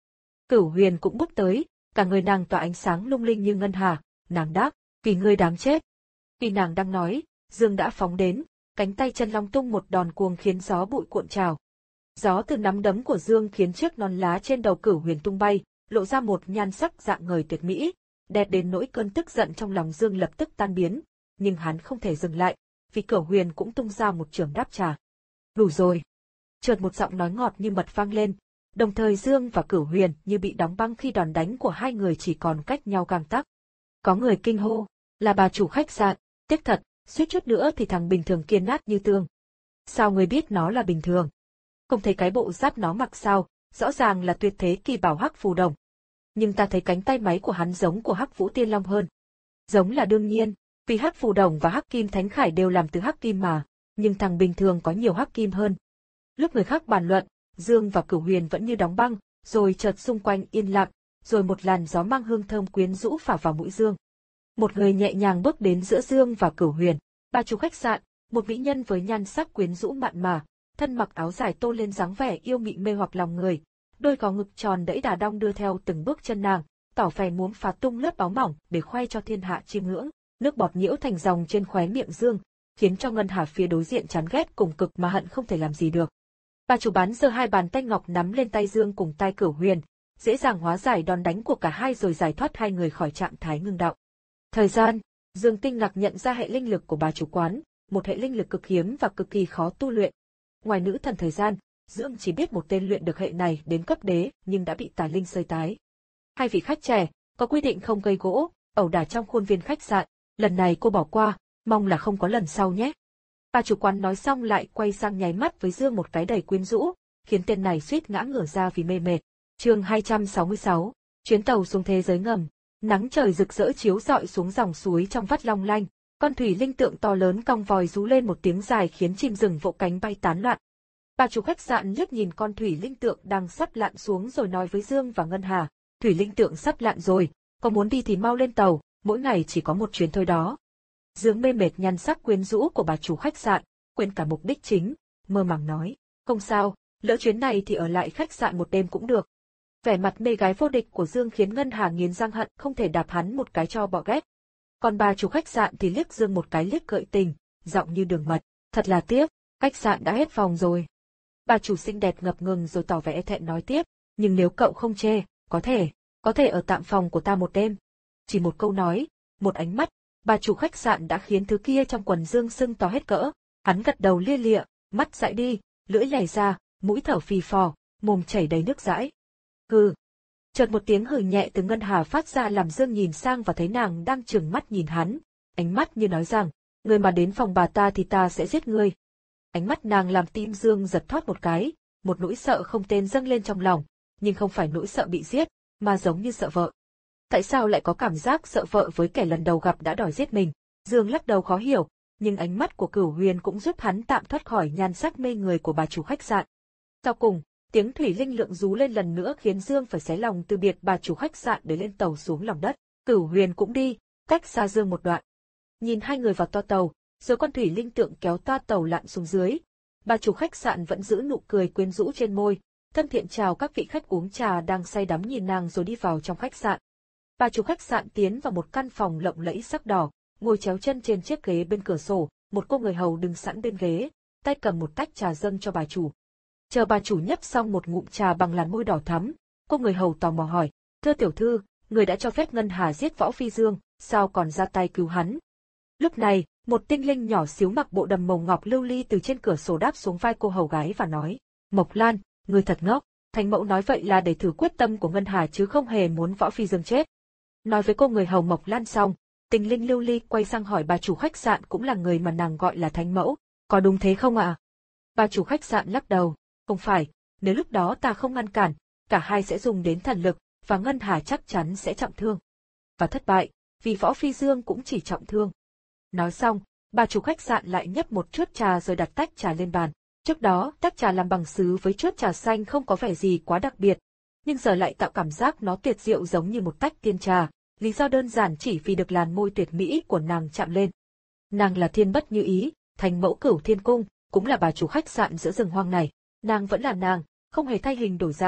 Cửu Huyền cũng bước tới, cả người nàng tỏa ánh sáng lung linh như ngân hà, nàng đáp, vì ngươi đáng chết. Khi nàng đang nói, Dương đã phóng đến, cánh tay chân long tung một đòn cuồng khiến gió bụi cuộn trào. Gió từ nắm đấm của Dương khiến chiếc nón lá trên đầu Cửu Huyền tung bay, lộ ra một nhan sắc dạng người tuyệt mỹ, đẹp đến nỗi cơn tức giận trong lòng Dương lập tức tan biến, nhưng hắn không thể dừng lại, vì Cửu Huyền cũng tung ra một chưởng đáp trả. Đủ rồi. Chợt một giọng nói ngọt như mật vang lên, đồng thời Dương và Cửu Huyền như bị đóng băng khi đòn đánh của hai người chỉ còn cách nhau gang tấc. Có người kinh hô, là bà chủ khách sạn, tiếc thật, suýt chút nữa thì thằng bình thường kia nát như tương. Sao người biết nó là bình thường? Không thấy cái bộ giáp nó mặc sao, rõ ràng là tuyệt thế kỳ bảo Hắc Phù Đồng. Nhưng ta thấy cánh tay máy của hắn giống của Hắc Vũ Tiên Long hơn. Giống là đương nhiên, vì Hắc Phù Đồng và Hắc Kim Thánh Khải đều làm từ hắc kim mà, nhưng thằng bình thường có nhiều hắc kim hơn. Lúc người khác bàn luận, Dương và Cửu Huyền vẫn như đóng băng, rồi chợt xung quanh yên lặng, rồi một làn gió mang hương thơm quyến rũ phả vào mũi Dương. Một người nhẹ nhàng bước đến giữa Dương và Cửu Huyền, bà chủ khách sạn, một mỹ nhân với nhan sắc quyến rũ mặn mà, thân mặc áo dài tô lên dáng vẻ yêu mị mê hoặc lòng người, đôi có ngực tròn đẫy đà đong đưa theo từng bước chân nàng, tỏ vẻ muốn phá tung lớp áo mỏng để khoe cho thiên hạ chiêm ngưỡng. Nước bọt nhiễu thành dòng trên khóe miệng Dương, khiến cho Ngân Hà phía đối diện chán ghét cùng cực mà hận không thể làm gì được. Bà chủ bán giơ hai bàn tay ngọc nắm lên tay Dương cùng tay Cửu Huyền, dễ dàng hóa giải đòn đánh của cả hai rồi giải thoát hai người khỏi trạng thái ngưng động. Thời gian, Dương kinh ngạc nhận ra hệ linh lực của bà chủ quán, một hệ linh lực cực hiếm và cực kỳ khó tu luyện. Ngoài nữ thần thời gian, Dương chỉ biết một tên luyện được hệ này đến cấp đế nhưng đã bị tà linh xơi tái. Hai vị khách trẻ, có quy định không gây gỗ, ẩu đả trong khuôn viên khách sạn, lần này cô bỏ qua, mong là không có lần sau nhé. Bà chủ quán nói xong lại quay sang nháy mắt với Dương một cái đầy quyến rũ, khiến tên này suýt ngã ngửa ra vì mê mệt. Chương hai trăm sáu mươi sáu, chuyến tàu xuống thế giới ngầm. Nắng trời rực rỡ chiếu rọi xuống dòng suối trong vắt long lanh, con thủy linh tượng to lớn cong vòi rú lên một tiếng dài khiến chim rừng vỗ cánh bay tán loạn. Bà chủ khách sạn liếc nhìn con thủy linh tượng đang sắp lặn xuống rồi nói với Dương và Ngân Hà, thủy linh tượng sắp lặn rồi, có muốn đi thì mau lên tàu, mỗi ngày chỉ có một chuyến thôi đó. Dương mê mệt nhan sắc quyến rũ của bà chủ khách sạn, quên cả mục đích chính, mơ màng nói, không sao, lỡ chuyến này thì ở lại khách sạn một đêm cũng được. Vẻ mặt mê gái vô địch của Dương khiến Ngân Hà nghiến răng hận không thể đạp hắn một cái cho bỏ ghét. Còn bà chủ khách sạn thì liếc Dương một cái liếc gợi tình, giọng như đường mật, thật là tiếc, khách sạn đã hết phòng rồi. Bà chủ xinh đẹp ngập ngừng rồi tỏ vẻ e thẹn nói tiếp, nhưng nếu cậu không chê, có thể, có thể ở tạm phòng của ta một đêm. Chỉ một câu nói, một ánh mắt, bà chủ khách sạn đã khiến thứ kia trong quần Dương sưng to hết cỡ. Hắn gật đầu lia lịa, mắt dãi đi, lưỡi lè ra, mũi thở phì phò, mồm chảy đầy nước dãi. Hừ. Chợt một tiếng hừ nhẹ từ Ngân Hà phát ra làm Dương nhìn sang và thấy nàng đang trừng mắt nhìn hắn, ánh mắt như nói rằng, người mà đến phòng bà ta thì ta sẽ giết ngươi. Ánh mắt nàng làm tim Dương giật thoát một cái, một nỗi sợ không tên dâng lên trong lòng, nhưng không phải nỗi sợ bị giết, mà giống như sợ vợ. Tại sao lại có cảm giác sợ vợ với kẻ lần đầu gặp đã đòi giết mình? Dương lắc đầu khó hiểu, nhưng ánh mắt của Cửu Huyền cũng giúp hắn tạm thoát khỏi nhan sắc mê người của bà chủ khách sạn. Sau cùng, tiếng thủy linh lượng rú lên lần nữa khiến Dương phải xé lòng từ biệt bà chủ khách sạn để lên tàu xuống lòng đất. Cửu Huyền cũng đi, cách xa Dương một đoạn. Nhìn hai người vào toa tàu, rồi con thủy linh tượng kéo toa tàu lặn xuống dưới. Bà chủ khách sạn vẫn giữ nụ cười quyến rũ trên môi, thân thiện chào các vị khách uống trà đang say đắm nhìn nàng rồi đi vào trong khách sạn. Bà chủ khách sạn tiến vào một căn phòng lộng lẫy sắc đỏ, ngồi chéo chân trên chiếc ghế bên cửa sổ, một cô người hầu đứng sẵn bên ghế, tay cầm một tách trà dâng cho bà chủ. Chờ bà chủ nhấp xong một ngụm trà bằng làn môi đỏ thắm, cô người hầu tò mò hỏi, thưa tiểu thư, người đã cho phép Ngân Hà giết Võ Phi Dương, sao còn ra tay cứu hắn? Lúc này, một tinh linh nhỏ xíu mặc bộ đầm màu ngọc lưu ly từ trên cửa sổ đáp xuống vai cô hầu gái và nói, Mộc Lan, người thật ngốc, Thánh mẫu nói vậy là để thử quyết tâm của Ngân Hà chứ không hề muốn Võ Phi Dương chết. Nói với cô người hầu Mộc Lan xong, tinh linh lưu ly quay sang hỏi bà chủ khách sạn cũng là người mà nàng gọi là Thánh mẫu, có đúng thế không ạ? À? Bà chủ khách sạn lắc đầu, không phải, nếu lúc đó ta không ngăn cản, cả hai sẽ dùng đến thần lực, và Ngân Hà chắc chắn sẽ trọng thương. Và thất bại, vì Võ Phi Dương cũng chỉ trọng thương. Nói xong, bà chủ khách sạn lại nhấp một chuốt trà rồi đặt tách trà lên bàn. Trước đó, tách trà làm bằng sứ với chuốt trà xanh không có vẻ gì quá đặc biệt, nhưng giờ lại tạo cảm giác nó tuyệt diệu giống như một tách tiên trà, lý do đơn giản chỉ vì được làn môi tuyệt mỹ của nàng chạm lên. Nàng là thiên bất như ý, Thánh mẫu Cửu Thiên Cung, cũng là bà chủ khách sạn giữa rừng hoang này. Nàng vẫn là nàng, không hề thay hình đổi dạng.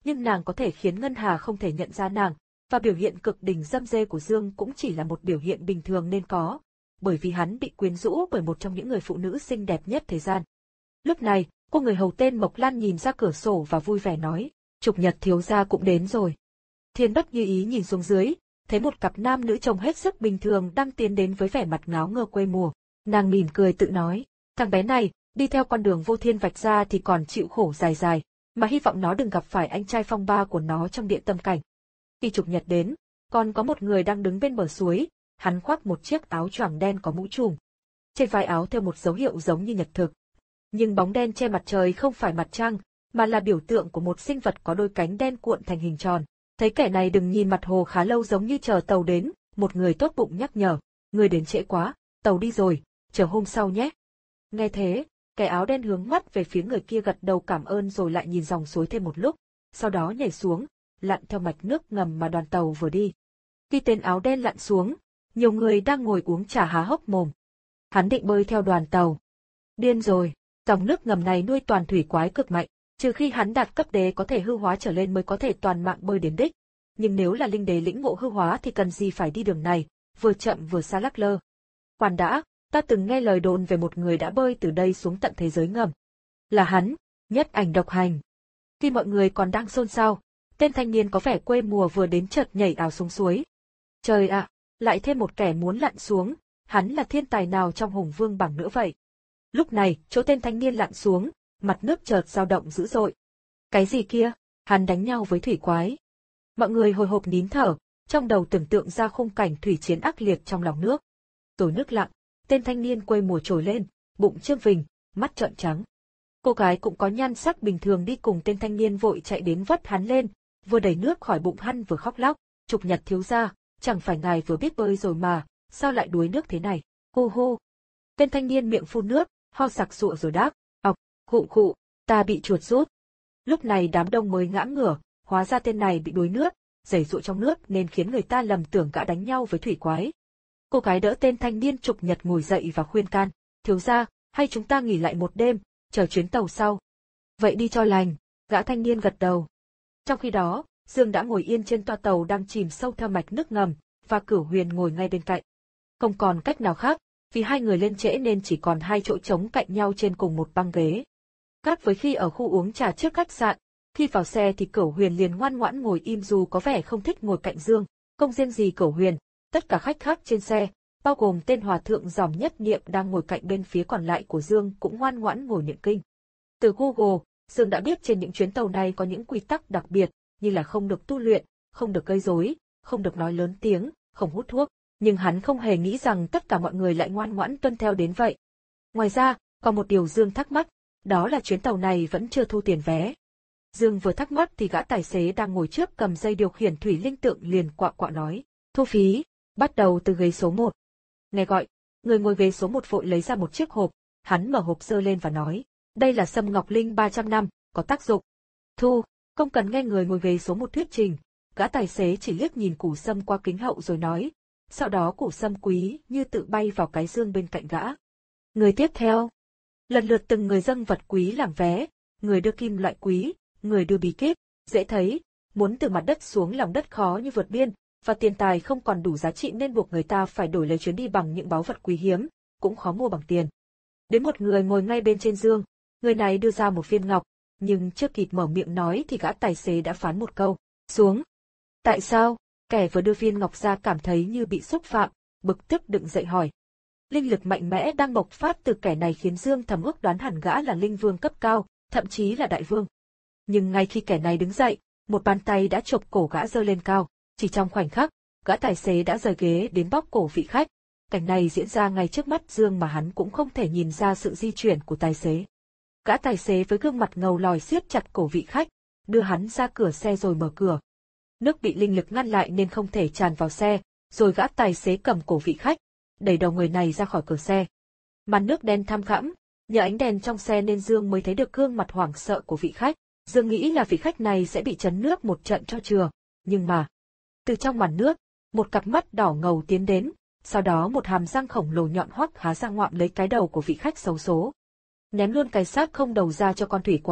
nhưng nàng có thể khiến Ngân Hà không thể nhận ra nàng, và biểu hiện cực đỉnh dâm dê của Dương cũng chỉ là một biểu hiện bình thường nên có, bởi vì hắn bị quyến rũ bởi một trong những người phụ nữ xinh đẹp nhất thế gian. Lúc này, cô người hầu tên Mộc Lan nhìn ra cửa sổ và vui vẻ nói, Trục Nhật thiếu gia cũng đến rồi. Thiên Bất Như Ý nhìn xuống dưới, thấy một cặp nam nữ trông hết sức bình thường đang tiến đến với vẻ mặt ngáo ngơ quê mùa. Nàng mỉm cười tự nói, thằng bé này, đi theo con đường vô thiên vạch ra thì còn chịu khổ dài dài, mà hy vọng nó đừng gặp phải anh trai phong ba của nó trong địa tâm cảnh. Khi Trục Nhật đến, còn có một người đang đứng bên bờ suối, hắn khoác một chiếc áo choàng đen có mũ trùm. Trên vai áo theo một dấu hiệu giống như nhật thực. Nhưng bóng đen che mặt trời không phải mặt trăng, mà là biểu tượng của một sinh vật có đôi cánh đen cuộn thành hình tròn. Thấy kẻ này đừng nhìn mặt hồ khá lâu giống như chờ tàu đến, một người tốt bụng nhắc nhở, người đến trễ quá, tàu đi rồi, chờ hôm sau nhé. Nghe thế, kẻ áo đen hướng mắt về phía người kia gật đầu cảm ơn rồi lại nhìn dòng suối thêm một lúc, sau đó nhảy xuống, lặn theo mạch nước ngầm mà đoàn tàu vừa đi. Khi tên áo đen lặn xuống, nhiều người đang ngồi uống trà há hốc mồm. Hắn định bơi theo đoàn tàu. Điên rồi, dòng nước ngầm này nuôi toàn thủy quái cực mạnh, trừ khi hắn đạt cấp đế có thể hư hóa trở lên mới có thể toàn mạng bơi đến đích. Nhưng nếu là linh đế lĩnh ngộ hư hóa thì cần gì phải đi đường này, vừa chậm vừa xa lắc lơ. Khoan đã, ta từng nghe lời đồn về một người đã bơi từ đây xuống tận thế giới ngầm. Là hắn, Nhất Ảnh Độc Hành. Khi mọi người còn đang xôn xao, tên thanh niên có vẻ quê mùa vừa đến chợt nhảy ào xuống suối. Trời ạ, lại thêm một kẻ muốn lặn xuống, hắn là thiên tài nào trong Hùng Vương bảng nữa vậy? Lúc này, chỗ tên thanh niên lặn xuống, mặt nước chợt dao động dữ dội. Cái gì kia? Hắn đánh nhau với thủy quái. Mọi người hồi hộp nín thở, trong đầu tưởng tượng ra khung cảnh thủy chiến ác liệt trong lòng nước. Rồi nước lặng, tên thanh niên quê mùa trồi lên, bụng trương phình, mắt trợn trắng. Cô gái cũng có nhan sắc bình thường đi cùng tên thanh niên vội chạy đến vớt hắn lên, vừa đẩy nước khỏi bụng hắn vừa khóc lóc, Trục Nhật thiếu gia, chẳng phải ngài vừa biết bơi rồi mà, sao lại đuối nước thế này? Hô hô. Tên thanh niên miệng phun nước, ho sặc sụa rồi đáp, ọc, khụ khụ, ta bị chuột rút. Lúc này đám đông mới ngã ngửa, hóa ra tên này bị đuối nước, giày dụa trong nước nên khiến người ta lầm tưởng gã đánh nhau với thủy quái. Cô gái đỡ tên thanh niên Trục Nhật ngồi dậy và khuyên can, thiếu gia, hay chúng ta nghỉ lại một đêm, chờ chuyến tàu sau. Vậy đi cho lành, gã thanh niên gật đầu. Trong khi đó, Dương đã ngồi yên trên toa tàu đang chìm sâu theo mạch nước ngầm, và Cửu Huyền ngồi ngay bên cạnh. Không còn cách nào khác, vì hai người lên trễ nên chỉ còn hai chỗ trống cạnh nhau trên cùng một băng ghế. Khác với khi ở khu uống trà trước khách sạn, khi vào xe thì Cửu Huyền liền ngoan ngoãn ngồi im dù có vẻ không thích ngồi cạnh Dương. Không riêng gì Cửu Huyền, tất cả khách khác trên xe, bao gồm tên hòa thượng Giòm Nhất Niệm đang ngồi cạnh bên phía còn lại của Dương cũng ngoan ngoãn ngồi niệm kinh. Từ Google, Dương đã biết trên những chuyến tàu này có những quy tắc đặc biệt, như là không được tu luyện, không được gây rối, không được nói lớn tiếng, không hút thuốc, nhưng hắn không hề nghĩ rằng tất cả mọi người lại ngoan ngoãn tuân theo đến vậy. Ngoài ra, còn một điều Dương thắc mắc, đó là chuyến tàu này vẫn chưa thu tiền vé. Dương vừa thắc mắc thì gã tài xế đang ngồi trước cầm dây điều khiển thủy linh tượng liền quạ quạ nói, thu phí, bắt đầu từ ghế số một. Nghe gọi, người ngồi ghế số một vội lấy ra một chiếc hộp, hắn mở hộp giơ lên và nói, đây là sâm ngọc linh ba trăm năm, có tác dụng. Thu, không cần nghe người ngồi ghế số một thuyết trình, gã tài xế chỉ liếc nhìn củ sâm qua kính hậu rồi nói, sau đó củ sâm quý như tự bay vào cái dương bên cạnh gã. Người tiếp theo, lần lượt từng người dâng vật quý làm vé, người đưa kim loại quý, người đưa bí kíp, dễ thấy, muốn từ mặt đất xuống lòng đất khó như vượt biên, và tiền tài không còn đủ giá trị nên buộc người ta phải đổi lấy chuyến đi bằng những báu vật quý hiếm, cũng khó mua bằng tiền. Đến một người ngồi ngay bên trên dương, người này đưa ra một viên ngọc, nhưng chưa kịp mở miệng nói thì gã tài xế đã phán một câu, xuống. Tại sao? Kẻ vừa đưa viên ngọc ra cảm thấy như bị xúc phạm, bực tức đứng dậy hỏi. Linh lực mạnh mẽ đang bộc phát từ kẻ này khiến Dương thầm ước đoán hẳn gã là linh vương cấp cao, thậm chí là đại vương. Nhưng ngay khi kẻ này đứng dậy, một bàn tay đã chộp cổ gã giơ lên cao, chỉ trong khoảnh khắc, gã tài xế đã rời ghế đến bóp cổ vị khách. Cảnh này diễn ra ngay trước mắt Dương mà hắn cũng không thể nhìn ra sự di chuyển của tài xế. Gã tài xế với gương mặt ngầu lòi siết chặt cổ vị khách, đưa hắn ra cửa xe rồi mở cửa. Nước bị linh lực ngăn lại nên không thể tràn vào xe, rồi gã tài xế cầm cổ vị khách, đẩy đầu người này ra khỏi cửa xe. Màn nước đen thăm thẳm, nhờ ánh đèn trong xe nên Dương mới thấy được gương mặt hoảng sợ của vị khách. Dương nghĩ là vị khách này sẽ bị chấn nước một trận cho chừa, nhưng mà từ trong màn nước, một cặp mắt đỏ ngầu tiến đến, sau đó một hàm răng khổng lồ nhọn hoắt há ra ngoạm lấy cái đầu của vị khách xấu số. Ném luôn cái xác không đầu ra cho con thủy quái,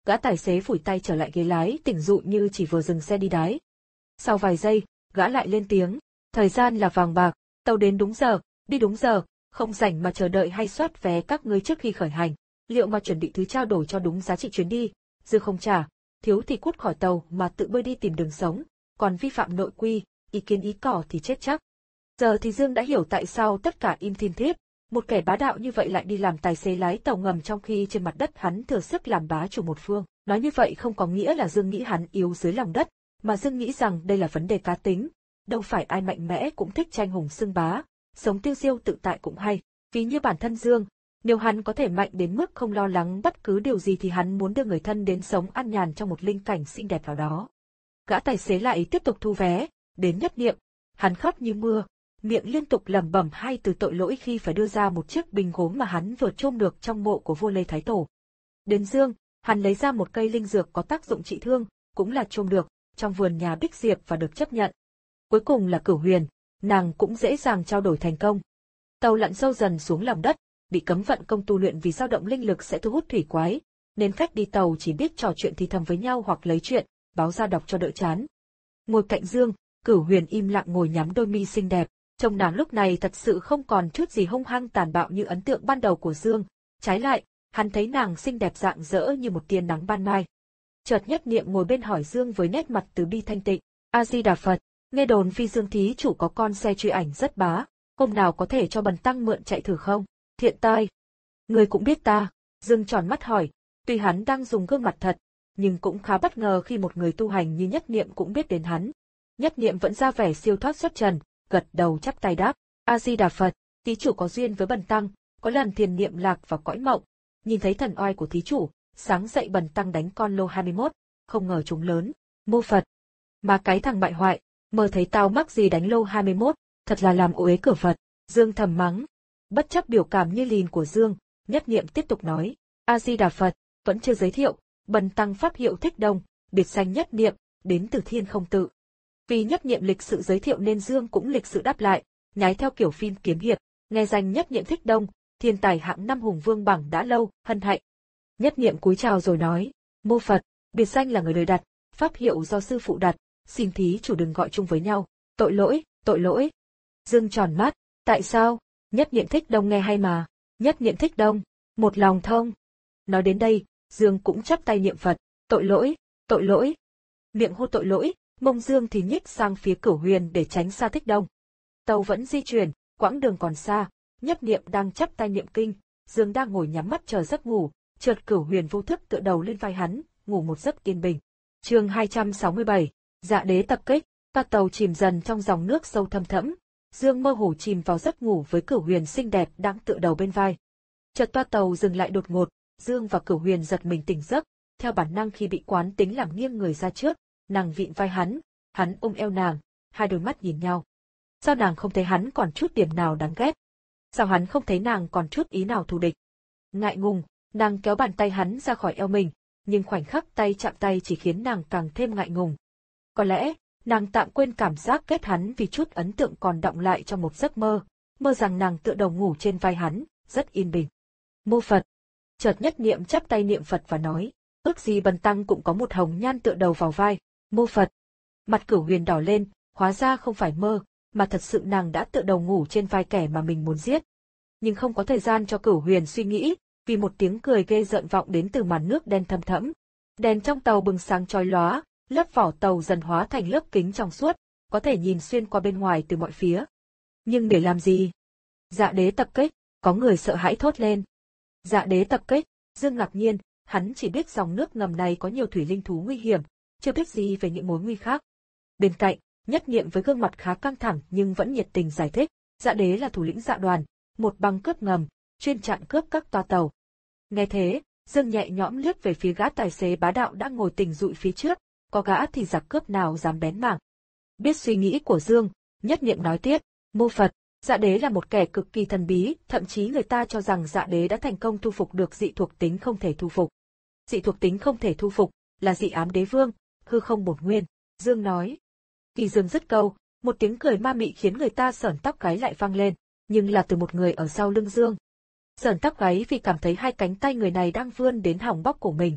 Gã tài xế phủi tay trở lại ghế lái, tỉnh dụ như chỉ vừa dừng xe đi đái. Sau vài giây, gã lại lên tiếng, thời gian là vàng bạc, tàu đến đúng giờ, đi đúng giờ, không rảnh mà chờ đợi hay soát vé các ngươi trước khi khởi hành. Liệu mà chuẩn bị thứ trao đổi cho đúng giá trị chuyến đi, Dương không trả, thiếu thì cút khỏi tàu mà tự bơi đi tìm đường sống, còn vi phạm nội quy, ý kiến ý cỏ thì chết chắc. Giờ thì Dương đã hiểu tại sao tất cả im thiên thiếp, một kẻ bá đạo như vậy lại đi làm tài xế lái tàu ngầm trong khi trên mặt đất hắn thừa sức làm bá chủ một phương. Nói như vậy không có nghĩa là Dương nghĩ hắn yếu dưới lòng đất, mà Dương nghĩ rằng đây là vấn đề cá tính. Đâu phải ai mạnh mẽ cũng thích tranh hùng xưng bá, sống tiêu diêu tự tại cũng hay. Ví như bản thân Dương, nếu hắn có thể mạnh đến mức không lo lắng bất cứ điều gì thì hắn muốn đưa người thân đến sống an nhàn trong một linh cảnh xinh đẹp nào đó. Gã tài xế lại tiếp tục thu vé, đến Nhất Niệm, hắn khóc như mưa, miệng liên tục lẩm bẩm hai từ tội lỗi khi phải đưa ra một chiếc bình gốm mà hắn vừa chôm được trong mộ của vua Lê Thái Tổ. Đến Dương, hắn lấy ra một cây linh dược có tác dụng trị thương, cũng là chôm được, trong vườn nhà Bích Diệp và được chấp nhận. Cuối cùng là Cửu Huyền, nàng cũng dễ dàng trao đổi thành công. Tàu lặn sâu dần xuống lòng đất, bị cấm vận công tu luyện vì dao động linh lực sẽ thu hút thủy quái, nên khách đi tàu chỉ biết trò chuyện thì thầm với nhau hoặc lấy chuyện, báo ra đọc cho đỡ chán. Ngồi cạnh Dương, Cửu Huyền im lặng ngồi nhắm đôi mi xinh đẹp, trông nàng lúc này thật sự không còn chút gì hung hăng tàn bạo như ấn tượng ban đầu của Dương, trái lại, hắn thấy nàng xinh đẹp rạng rỡ như một tia nắng ban mai. Chợt Nhất Niệm ngồi bên hỏi Dương với nét mặt từ bi thanh tịnh, A Di Đà Phật, nghe đồn Phi Dương thí chủ có con xe truy ảnh rất bá, hôm nào có thể cho bần tăng mượn chạy thử không? Thiện tai. Người cũng biết ta, Dương tròn mắt hỏi, tuy hắn đang dùng gương mặt thật, nhưng cũng khá bất ngờ khi một người tu hành như Nhất Niệm cũng biết đến hắn. Nhất Niệm vẫn ra vẻ siêu thoát xuất trần, gật đầu chắp tay đáp, A Di Đà Phật, thí chủ có duyên với bần tăng, có lần thiền niệm lạc vào cõi mộng, nhìn thấy thần oai của thí chủ, sáng dậy bần tăng đánh con lô hai mươi mốt, không ngờ chúng lớn, mô Phật. Mà cái thằng bại hoại, mơ thấy tao mắc gì đánh lô hai mươi mốt, thật là làm uế cửa Phật, Dương thầm mắng. Bất chấp biểu cảm như lìn của Dương, Nhất Niệm tiếp tục nói, A Di Đà Phật, vẫn chưa giới thiệu, bần tăng pháp hiệu Thích Đông, biệt danh Nhất Niệm, đến từ Thiên Không Tự. Vì Nhất Niệm lịch sự giới thiệu nên Dương cũng lịch sự đáp lại, nhái theo kiểu phim kiếm hiệp, nghe danh Nhất Niệm Thích Đông, thiên tài hạng năm hùng vương bảng đã lâu, hân hạnh. Nhất Niệm cúi chào rồi nói, mô Phật, biệt danh là người đời đặt, pháp hiệu do sư phụ đặt, xin thí chủ đừng gọi chung với nhau, tội lỗi, tội lỗi. Dương tròn mắt, tại sao? Nhất Niệm Thích Đông nghe hay mà, Nhất Niệm Thích Đông, một lòng thông. Nói đến đây, Dương cũng chắp tay niệm Phật, tội lỗi, tội lỗi. Miệng hô tội lỗi, mông Dương thì nhích sang phía Cửu Huyền để tránh xa Thích Đông. Tàu vẫn di chuyển, quãng đường còn xa, Nhất Niệm đang chắp tay niệm kinh, Dương đang ngồi nhắm mắt chờ giấc ngủ, chợt Cửu Huyền vô thức tựa đầu lên vai hắn, ngủ một giấc yên bình. Chương hai trăm sáu mươi bảy, Dạ Đế tập kích, toa tàu chìm dần trong dòng nước sâu thâm thẫm. Dương mơ hồ chìm vào giấc ngủ với Cửu Huyền xinh đẹp đang tựa đầu bên vai. Chợt toa tàu dừng lại đột ngột, Dương và Cửu Huyền giật mình tỉnh giấc, theo bản năng khi bị quán tính làm nghiêng người ra trước, nàng vịn vai hắn, hắn ôm eo nàng, hai đôi mắt nhìn nhau. Sao nàng không thấy hắn còn chút điểm nào đáng ghét? Sao hắn không thấy nàng còn chút ý nào thù địch? Ngại ngùng, nàng kéo bàn tay hắn ra khỏi eo mình, nhưng khoảnh khắc tay chạm tay chỉ khiến nàng càng thêm ngại ngùng. Có lẽ, nàng tạm quên cảm giác ghét hắn vì chút ấn tượng còn đọng lại trong một giấc mơ, mơ rằng nàng tựa đầu ngủ trên vai hắn, rất yên bình. Mô Phật. Chợt Nhất Niệm chắp tay niệm Phật và nói, ước gì bần tăng cũng có một hồng nhan tựa đầu vào vai, mô Phật. Mặt Cửu Huyền đỏ lên, hóa ra không phải mơ, mà thật sự nàng đã tựa đầu ngủ trên vai kẻ mà mình muốn giết. Nhưng không có thời gian cho Cửu Huyền suy nghĩ, vì một tiếng cười ghê rợn vọng đến từ màn nước đen thâm thẫm. Đèn trong tàu bừng sáng chói lóa, lớp vỏ tàu dần hóa thành lớp kính trong suốt, có thể nhìn xuyên qua bên ngoài từ mọi phía. Nhưng để làm gì? Dạ Đế tập kích, có người sợ hãi thốt lên. Dạ Đế tập kích, Dương ngạc nhiên, hắn chỉ biết dòng nước ngầm này có nhiều thủy linh thú nguy hiểm, chưa biết gì về những mối nguy khác. Bên cạnh, Nhất Niệm với gương mặt khá căng thẳng nhưng vẫn nhiệt tình giải thích, Dạ Đế là thủ lĩnh dạ đoàn, một băng cướp ngầm, chuyên chặn cướp các toa tàu. Nghe thế, Dương nhẹ nhõm liếc về phía gã tài xế bá đạo đang ngồi tỉnh dụi phía trước, có gã thì giặc cướp nào dám bén mảng. Biết suy nghĩ của Dương, Nhất Niệm nói tiếp, mô Phật, Dạ Đế là một kẻ cực kỳ thần bí, thậm chí người ta cho rằng Dạ Đế đã thành công thu phục được dị thuộc tính không thể thu phục. Dị thuộc tính không thể thu phục, là dị ám đế vương, hư không bổn nguyên, Dương nói. Khi Dương dứt câu, một tiếng cười ma mị khiến người ta sởn tóc gáy lại vang lên, nhưng là từ một người ở sau lưng Dương. Sởn tóc gáy vì cảm thấy hai cánh tay người này đang vươn đến hỏng bóc của mình.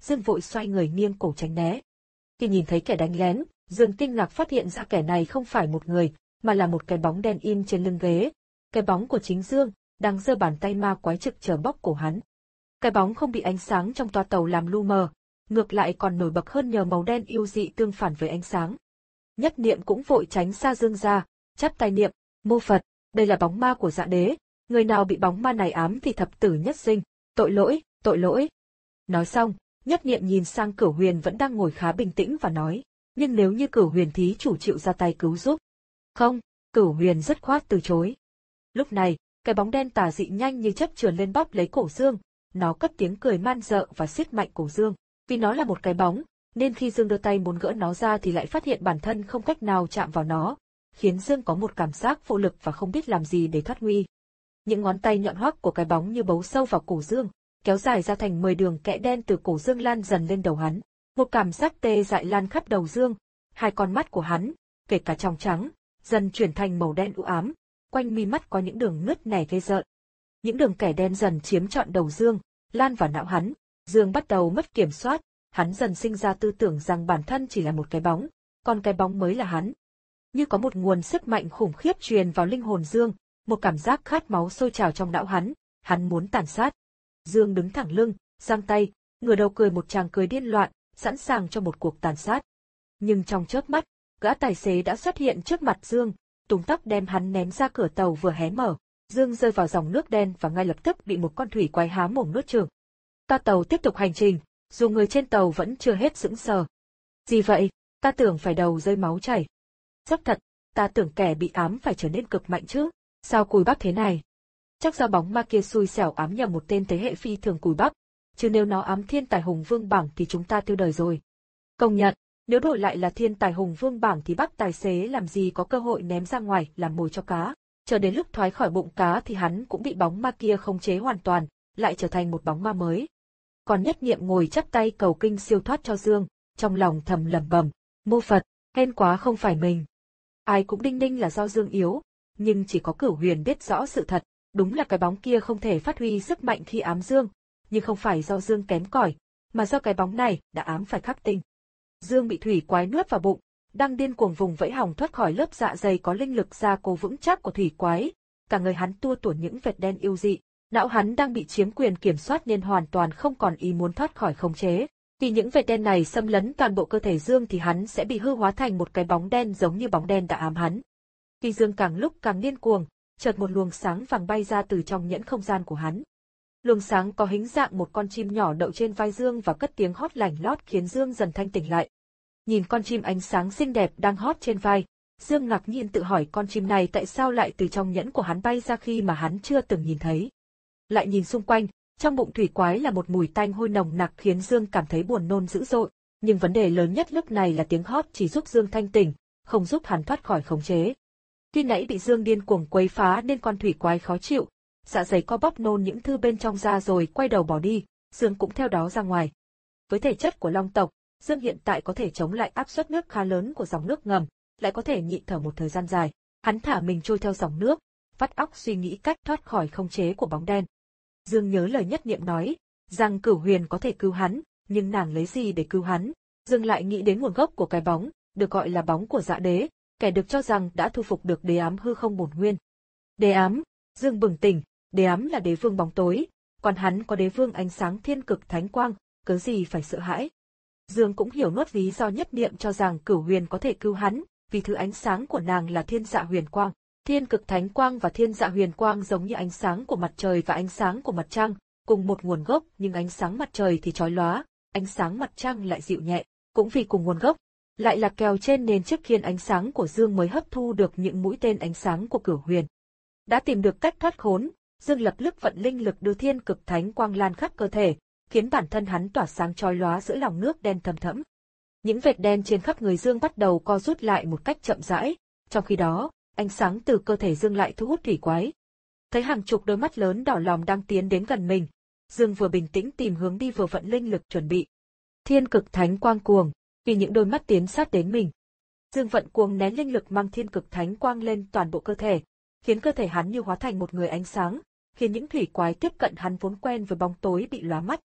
Dương vội xoay người nghiêng cổ tránh né. Khi nhìn thấy kẻ đánh lén, Dương kinh ngạc phát hiện ra kẻ này không phải một người, mà là một cái bóng đen in trên lưng ghế. Cái bóng của chính Dương, đang giơ bàn tay ma quái trực chờ bóp cổ hắn. Cái bóng không bị ánh sáng trong toa tàu làm lu mờ, ngược lại còn nổi bật hơn nhờ màu đen yêu dị tương phản với ánh sáng. Nhất Niệm cũng vội tránh xa Dương ra, chắp tay niệm, mô Phật, đây là bóng ma của Dạ Đế, người nào bị bóng ma này ám thì thập tử nhất sinh, tội lỗi, tội lỗi. Nói xong, Nhất Niệm nhìn sang Cửu Huyền vẫn đang ngồi khá bình tĩnh và nói, nhưng nếu như Cửu Huyền thí chủ chịu ra tay cứu giúp. Không, Cửu Huyền dứt khoát từ chối. Lúc này, cái bóng đen tà dị nhanh như chớp trườn lên bóp lấy cổ Dương, nó cất tiếng cười man dợ và siết mạnh cổ Dương. Vì nó là một cái bóng, nên khi Dương đưa tay muốn gỡ nó ra thì lại phát hiện bản thân không cách nào chạm vào nó, khiến Dương có một cảm giác vô lực và không biết làm gì để thoát nguy. Những ngón tay nhọn hoắt của cái bóng như bấu sâu vào cổ Dương, kéo dài ra thành mười đường kẽ đen từ cổ Dương lan dần lên đầu hắn. Một cảm giác tê dại lan khắp đầu Dương, hai con mắt của hắn, kể cả trong trắng, dần chuyển thành màu đen u ám, quanh mi mắt có những đường nứt nẻ ghê rợn. Những đường kẻ đen dần chiếm trọn đầu Dương, lan vào não hắn. Dương bắt đầu mất kiểm soát, hắn dần sinh ra tư tưởng rằng bản thân chỉ là một cái bóng, còn cái bóng mới là hắn. Như có một nguồn sức mạnh khủng khiếp truyền vào linh hồn Dương, một cảm giác khát máu sôi trào trong não hắn, hắn muốn tàn sát. Dương đứng thẳng lưng, giang tay, ngửa đầu cười một tràng cười điên loạn, sẵn sàng cho một cuộc tàn sát. Nhưng trong chớp mắt, gã tài xế đã xuất hiện trước mặt Dương, tung tóc đem hắn ném ra cửa tàu vừa hé mở. Dương rơi vào dòng nước đen và ngay lập tức bị một con thủy quái há mồm nuốt chửng. Ta tàu tiếp tục hành trình, dù người trên tàu vẫn chưa hết sững sờ. Gì vậy? Ta tưởng phải đầu rơi máu chảy. Dốc thật, ta tưởng kẻ bị ám phải trở nên cực mạnh chứ, sao cùi bắp thế này? Chắc do bóng ma kia xui xẻo ám nhầm một tên thế hệ phi thường cùi bắp, chứ nếu nó ám thiên tài hùng vương bảng thì chúng ta tiêu đời rồi. Công nhận, nếu đổi lại là thiên tài hùng vương bảng thì bác tài xế làm gì có cơ hội ném ra ngoài làm mồi cho cá. Chờ đến lúc thoái khỏi bụng cá thì hắn cũng bị bóng ma kia khống chế hoàn toàn, lại trở thành một bóng ma mới. Còn Nhất Niệm ngồi chắp tay cầu kinh siêu thoát cho Dương, trong lòng thầm lẩm bẩm, mô Phật, hên quá không phải mình. Ai cũng đinh ninh là do Dương yếu, nhưng chỉ có Cửu Huyền biết rõ sự thật, đúng là cái bóng kia không thể phát huy sức mạnh khi ám Dương, nhưng không phải do Dương kém cỏi, mà do cái bóng này đã ám phải khắc tinh. Dương bị thủy quái nuốt vào bụng, đang điên cuồng vùng vẫy hòng thoát khỏi lớp dạ dày có linh lực gia cố vững chắc của thủy quái, cả người hắn tua tủa những vệt đen yêu dị, não hắn đang bị chiếm quyền kiểm soát nên hoàn toàn không còn ý muốn thoát khỏi khống chế. Vì những vệt đen này xâm lấn toàn bộ cơ thể Dương thì hắn sẽ bị hư hóa thành một cái bóng đen giống như bóng đen đã ám hắn. Khi Dương càng lúc càng điên cuồng, chợt một luồng sáng vàng bay ra từ trong nhẫn không gian của hắn. Luồng sáng có hình dạng một con chim nhỏ đậu trên vai Dương và cất tiếng hót lành lót khiến Dương dần thanh tỉnh lại. Nhìn con chim ánh sáng xinh đẹp đang hót trên vai, Dương ngạc nhiên tự hỏi con chim này tại sao lại từ trong nhẫn của hắn bay ra khi mà hắn chưa từng nhìn thấy. Lại nhìn xung quanh, trong bụng thủy quái là một mùi tanh hôi nồng nặc khiến Dương cảm thấy buồn nôn dữ dội, nhưng vấn đề lớn nhất lúc này là tiếng hót chỉ giúp Dương thanh tỉnh, không giúp hắn thoát khỏi khống chế. Khi nãy bị Dương điên cuồng quấy phá nên con thủy quái khó chịu, dạ dày co bóp nôn những thứ bên trong ra rồi quay đầu bỏ đi, Dương cũng theo đó ra ngoài. Với thể chất của Long tộc, Dương hiện tại có thể chống lại áp suất nước khá lớn của dòng nước ngầm, lại có thể nhịn thở một thời gian dài. Hắn thả mình trôi theo dòng nước, vắt óc suy nghĩ cách thoát khỏi khống chế của bóng đen. Dương nhớ lời Nhất Niệm nói, rằng Cửu Huyền có thể cứu hắn, nhưng nàng lấy gì để cứu hắn? Dương lại nghĩ đến nguồn gốc của cái bóng, được gọi là bóng của Dạ Đế, kẻ được cho rằng đã thu phục được đế ám hư không bổn nguyên. Đế ám, Dương bừng tỉnh, đế ám là đế vương bóng tối, còn hắn có đế vương ánh sáng thiên cực thánh quang, cớ gì phải sợ hãi? Dương cũng hiểu nốt lý do Nhất Niệm cho rằng Cửu Huyền có thể cứu hắn, vì thứ ánh sáng của nàng là thiên dạ huyền quang. Thiên cực thánh quang và thiên dạ huyền quang giống như ánh sáng của mặt trời và ánh sáng của mặt trăng, cùng một nguồn gốc nhưng ánh sáng mặt trời thì chói lóa, ánh sáng mặt trăng lại dịu nhẹ, cũng vì cùng nguồn gốc, lại là kèo trên nên trước khiên ánh sáng của Dương mới hấp thu được những mũi tên ánh sáng của Cửu Huyền. Đã tìm được cách thoát khốn, Dương lập tức vận linh lực đưa thiên cực thánh quang lan khắp cơ thể, khiến bản thân hắn tỏa sáng chói lóa giữa lòng nước đen thâm thẫm. Những vệt đen trên khắp người Dương bắt đầu co rút lại một cách chậm rãi, trong khi đó, ánh sáng từ cơ thể Dương lại thu hút thủy quái. Thấy hàng chục đôi mắt lớn đỏ lòm đang tiến đến gần mình, Dương vừa bình tĩnh tìm hướng đi vừa vận linh lực chuẩn bị. Thiên cực thánh quang cuồng, vì những đôi mắt tiến sát đến mình. Dương vận cuồng nén linh lực mang thiên cực thánh quang lên toàn bộ cơ thể, khiến cơ thể hắn như hóa thành một người ánh sáng, khiến những thủy quái tiếp cận hắn vốn quen với bóng tối bị lóa mắt.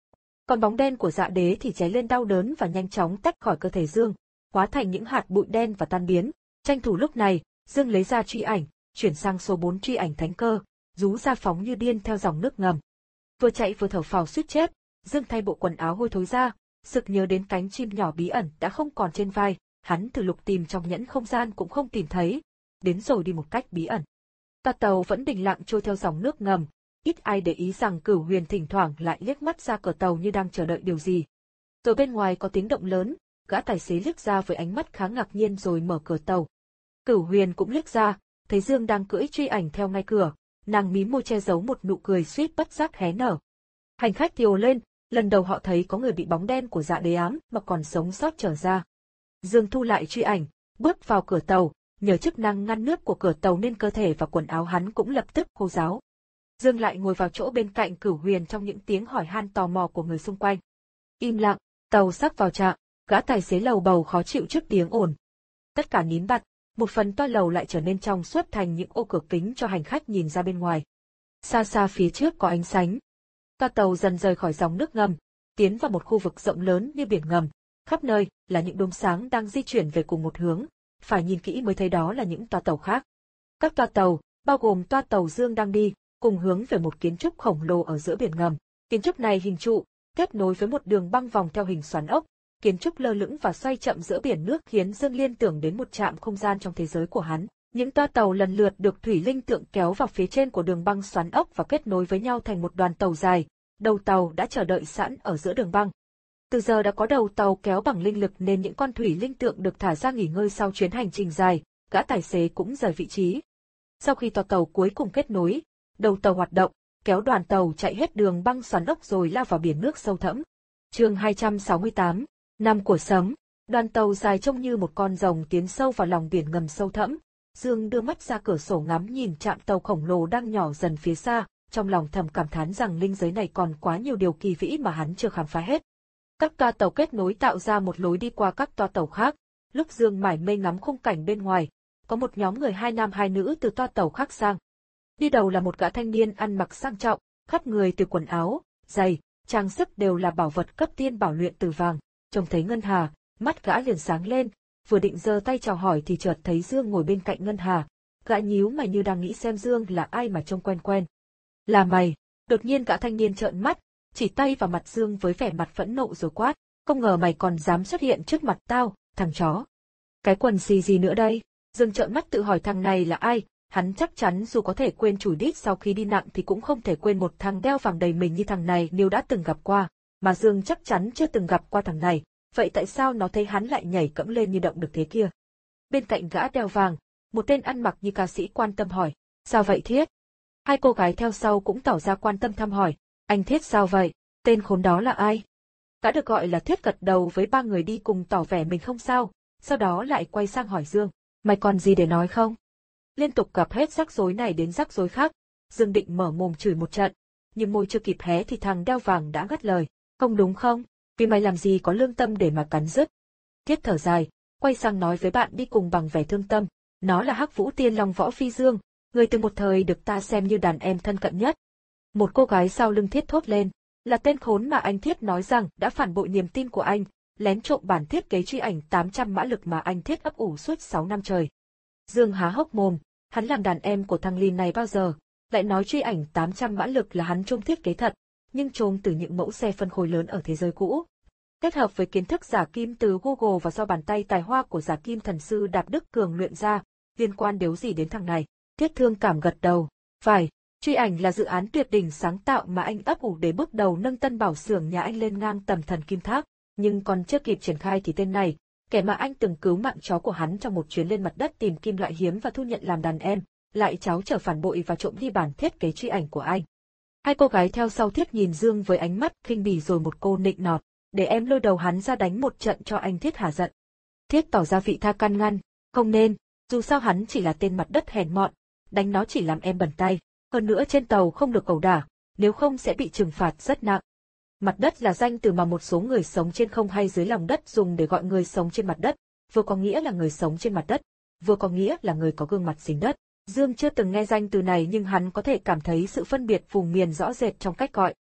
Còn bóng đen của Dạ Đế thì cháy lên đau đớn và nhanh chóng tách khỏi cơ thể Dương, hóa thành những hạt bụi đen và tan biến. Tranh thủ lúc này, Dương lấy ra truy ảnh, chuyển sang số bốn truy ảnh thánh cơ, rú ra phóng như điên theo dòng nước ngầm. Vừa chạy vừa thở phào suýt chết, Dương thay bộ quần áo hôi thối ra, sực nhớ đến cánh chim nhỏ bí ẩn đã không còn trên vai, hắn thử lục tìm trong nhẫn không gian cũng không tìm thấy, đến rồi đi một cách bí ẩn. Toa tàu vẫn bình lặng trôi theo dòng nước ngầm, ít ai để ý rằng Cửu Huyền thỉnh thoảng lại liếc mắt ra cửa tàu như đang chờ đợi điều gì. Rồi bên ngoài có tiếng động lớn, gã tài xế liếc ra với ánh mắt khá ngạc nhiên rồi mở cửa tàu. Cửu Huyền cũng liếc ra, thấy Dương đang cưỡi truy ảnh theo ngay cửa, nàng mím môi che giấu một nụ cười suýt bất giác hé nở. Hành khách thì ồ lên, lần đầu họ thấy có người bị bóng đen của Dạ Đế ám mà còn sống sót trở ra. Dương thu lại truy ảnh, bước vào cửa tàu, nhờ chức năng ngăn nước của cửa tàu nên cơ thể và quần áo hắn cũng lập tức khô ráo. Dương lại ngồi vào chỗ bên cạnh Cửu Huyền trong những tiếng hỏi han tò mò của người xung quanh. Im lặng, tàu sắp vào trạm, gã tài xế lầu bầu khó chịu trước tiếng ồn. Tất cả nín bặt, một phần toa lầu lại trở nên trong suốt thành những ô cửa kính cho hành khách nhìn ra bên ngoài. Xa xa phía trước có ánh sáng. Toa tàu dần rời khỏi dòng nước ngầm, tiến vào một khu vực rộng lớn như biển ngầm. Khắp nơi là những đốm sáng đang di chuyển về cùng một hướng, phải nhìn kỹ mới thấy đó là những toa tàu khác. Các toa tàu, bao gồm toa tàu Dương đang đi, cùng hướng về một kiến trúc khổng lồ ở giữa biển ngầm. Kiến trúc này hình trụ, kết nối với một đường băng vòng theo hình xoắn ốc. Kiến trúc lơ lửng và xoay chậm giữa biển nước khiến Dương liên tưởng đến một trạm không gian trong thế giới của hắn. Những toa tàu lần lượt được thủy linh tượng kéo vào phía trên của đường băng xoắn ốc và kết nối với nhau thành một đoàn tàu dài. Đầu tàu đã chờ đợi sẵn ở giữa đường băng. Từ giờ đã có đầu tàu kéo bằng linh lực nên những con thủy linh tượng được thả ra nghỉ ngơi sau chuyến hành trình dài, gã tài xế cũng rời vị trí. Sau khi toa tàu cuối cùng kết nối, đầu tàu hoạt động, kéo đoàn tàu chạy hết đường băng xoắn ốc rồi lao vào biển nước sâu thẳm. Chương hai trăm sáu mươi tám, Năm của Sấm. Đoàn tàu dài trông như một con rồng tiến sâu vào lòng biển ngầm sâu thẳm. Dương đưa mắt ra cửa sổ ngắm nhìn trạm tàu khổng lồ đang nhỏ dần phía xa, trong lòng thầm cảm thán rằng linh giới này còn quá nhiều điều kỳ vĩ mà hắn chưa khám phá hết. Các toa tàu kết nối tạo ra một lối đi qua các toa tàu khác. Lúc Dương mải mê ngắm khung cảnh bên ngoài, có một nhóm người hai nam hai nữ từ toa tàu khác sang. Đi đầu là một gã thanh niên ăn mặc sang trọng, khắp người từ quần áo, giày, trang sức đều là bảo vật cấp tiên bảo luyện từ vàng. Trông thấy Ngân Hà, mắt gã liền sáng lên, vừa định giơ tay chào hỏi thì chợt thấy Dương ngồi bên cạnh Ngân Hà. Gã nhíu mày như đang nghĩ xem Dương là ai mà trông quen quen. Là mày? Đột nhiên gã thanh niên trợn mắt, chỉ tay vào mặt Dương với vẻ mặt phẫn nộ rồi quát, không ngờ mày còn dám xuất hiện trước mặt tao, thằng chó. Cái quần xì gì nữa đây? Dương trợn mắt tự hỏi thằng này là ai, hắn chắc chắn dù có thể quên chùi đít sau khi đi nặng thì cũng không thể quên một thằng đeo vàng đầy mình như thằng này nếu đã từng gặp qua, mà Dương chắc chắn chưa từng gặp qua thằng này, vậy tại sao nó thấy hắn lại nhảy cẫng lên như động được thế kia? Bên cạnh gã đeo vàng, một tên ăn mặc như ca sĩ quan tâm hỏi, sao vậy Thiết? Hai cô gái theo sau cũng tỏ ra quan tâm thăm hỏi, anh Thiết sao vậy, tên khốn đó là ai? Gã được gọi là Thiết gật đầu với ba người đi cùng tỏ vẻ mình không sao, sau đó lại quay sang hỏi Dương, mày còn gì để nói không? Liên tục gặp hết rắc rối này đến rắc rối khác, Dương định mở mồm chửi một trận, nhưng môi chưa kịp hé thì thằng đeo vàng đã ngắt lời, không đúng không, vì mày làm gì có lương tâm để mà cắn rứt. Thiết thở dài, quay sang nói với bạn đi cùng bằng vẻ thương tâm, nó là Hắc Vũ Tiên Long Võ Phi Dương, người từ một thời được ta xem như đàn em thân cận nhất. Một cô gái sau lưng Thiết thốt lên, là tên khốn mà anh Thiết nói rằng đã phản bội niềm tin của anh, lén trộm bản thiết kế truy ảnh tám trăm mã lực mà anh Thiết ấp ủ suốt sáu năm trời. Dương há hốc mồm, hắn làm đàn em của thằng lìn này bao giờ, lại nói truy ảnh tám trăm mã lực là hắn trông thiết kế thật, nhưng trông từ những mẫu xe phân khối lớn ở thế giới cũ. Kết hợp với kiến thức giả kim từ Google và do bàn tay tài hoa của giả kim thần sư Đạp Đức Cường luyện ra, liên quan đến gì đến thằng này, Thiết thương cảm gật đầu, phải, truy ảnh là dự án tuyệt đỉnh sáng tạo mà anh ấp ủ để bước đầu nâng tân bảo xưởng nhà anh lên ngang tầm thần kim tháp, nhưng còn chưa kịp triển khai thì tên này, kẻ mà anh từng cứu mạng chó của hắn trong một chuyến lên mặt đất tìm kim loại hiếm và thu nhận làm đàn em, lại tráo trở phản bội và trộm đi bản thiết kế truy ảnh của anh. Hai cô gái theo sau Thiết nhìn Dương với ánh mắt khinh bỉ rồi một cô nịnh nọt, để em lôi đầu hắn ra đánh một trận cho anh Thiết hả giận. Thiết tỏ ra vị tha can ngăn, không nên, dù sao hắn chỉ là tên mặt đất hèn mọn, đánh nó chỉ làm em bẩn tay, hơn nữa trên tàu không được ẩu đả, nếu không sẽ bị trừng phạt rất nặng. Mặt đất là danh từ mà một số người sống trên không hay dưới lòng đất dùng để gọi người sống trên mặt đất, vừa có nghĩa là người sống trên mặt đất, vừa có nghĩa là người có gương mặt dính đất. Dương chưa từng nghe danh từ này nhưng hắn có thể cảm thấy sự phân biệt vùng miền rõ rệt trong cách gọi.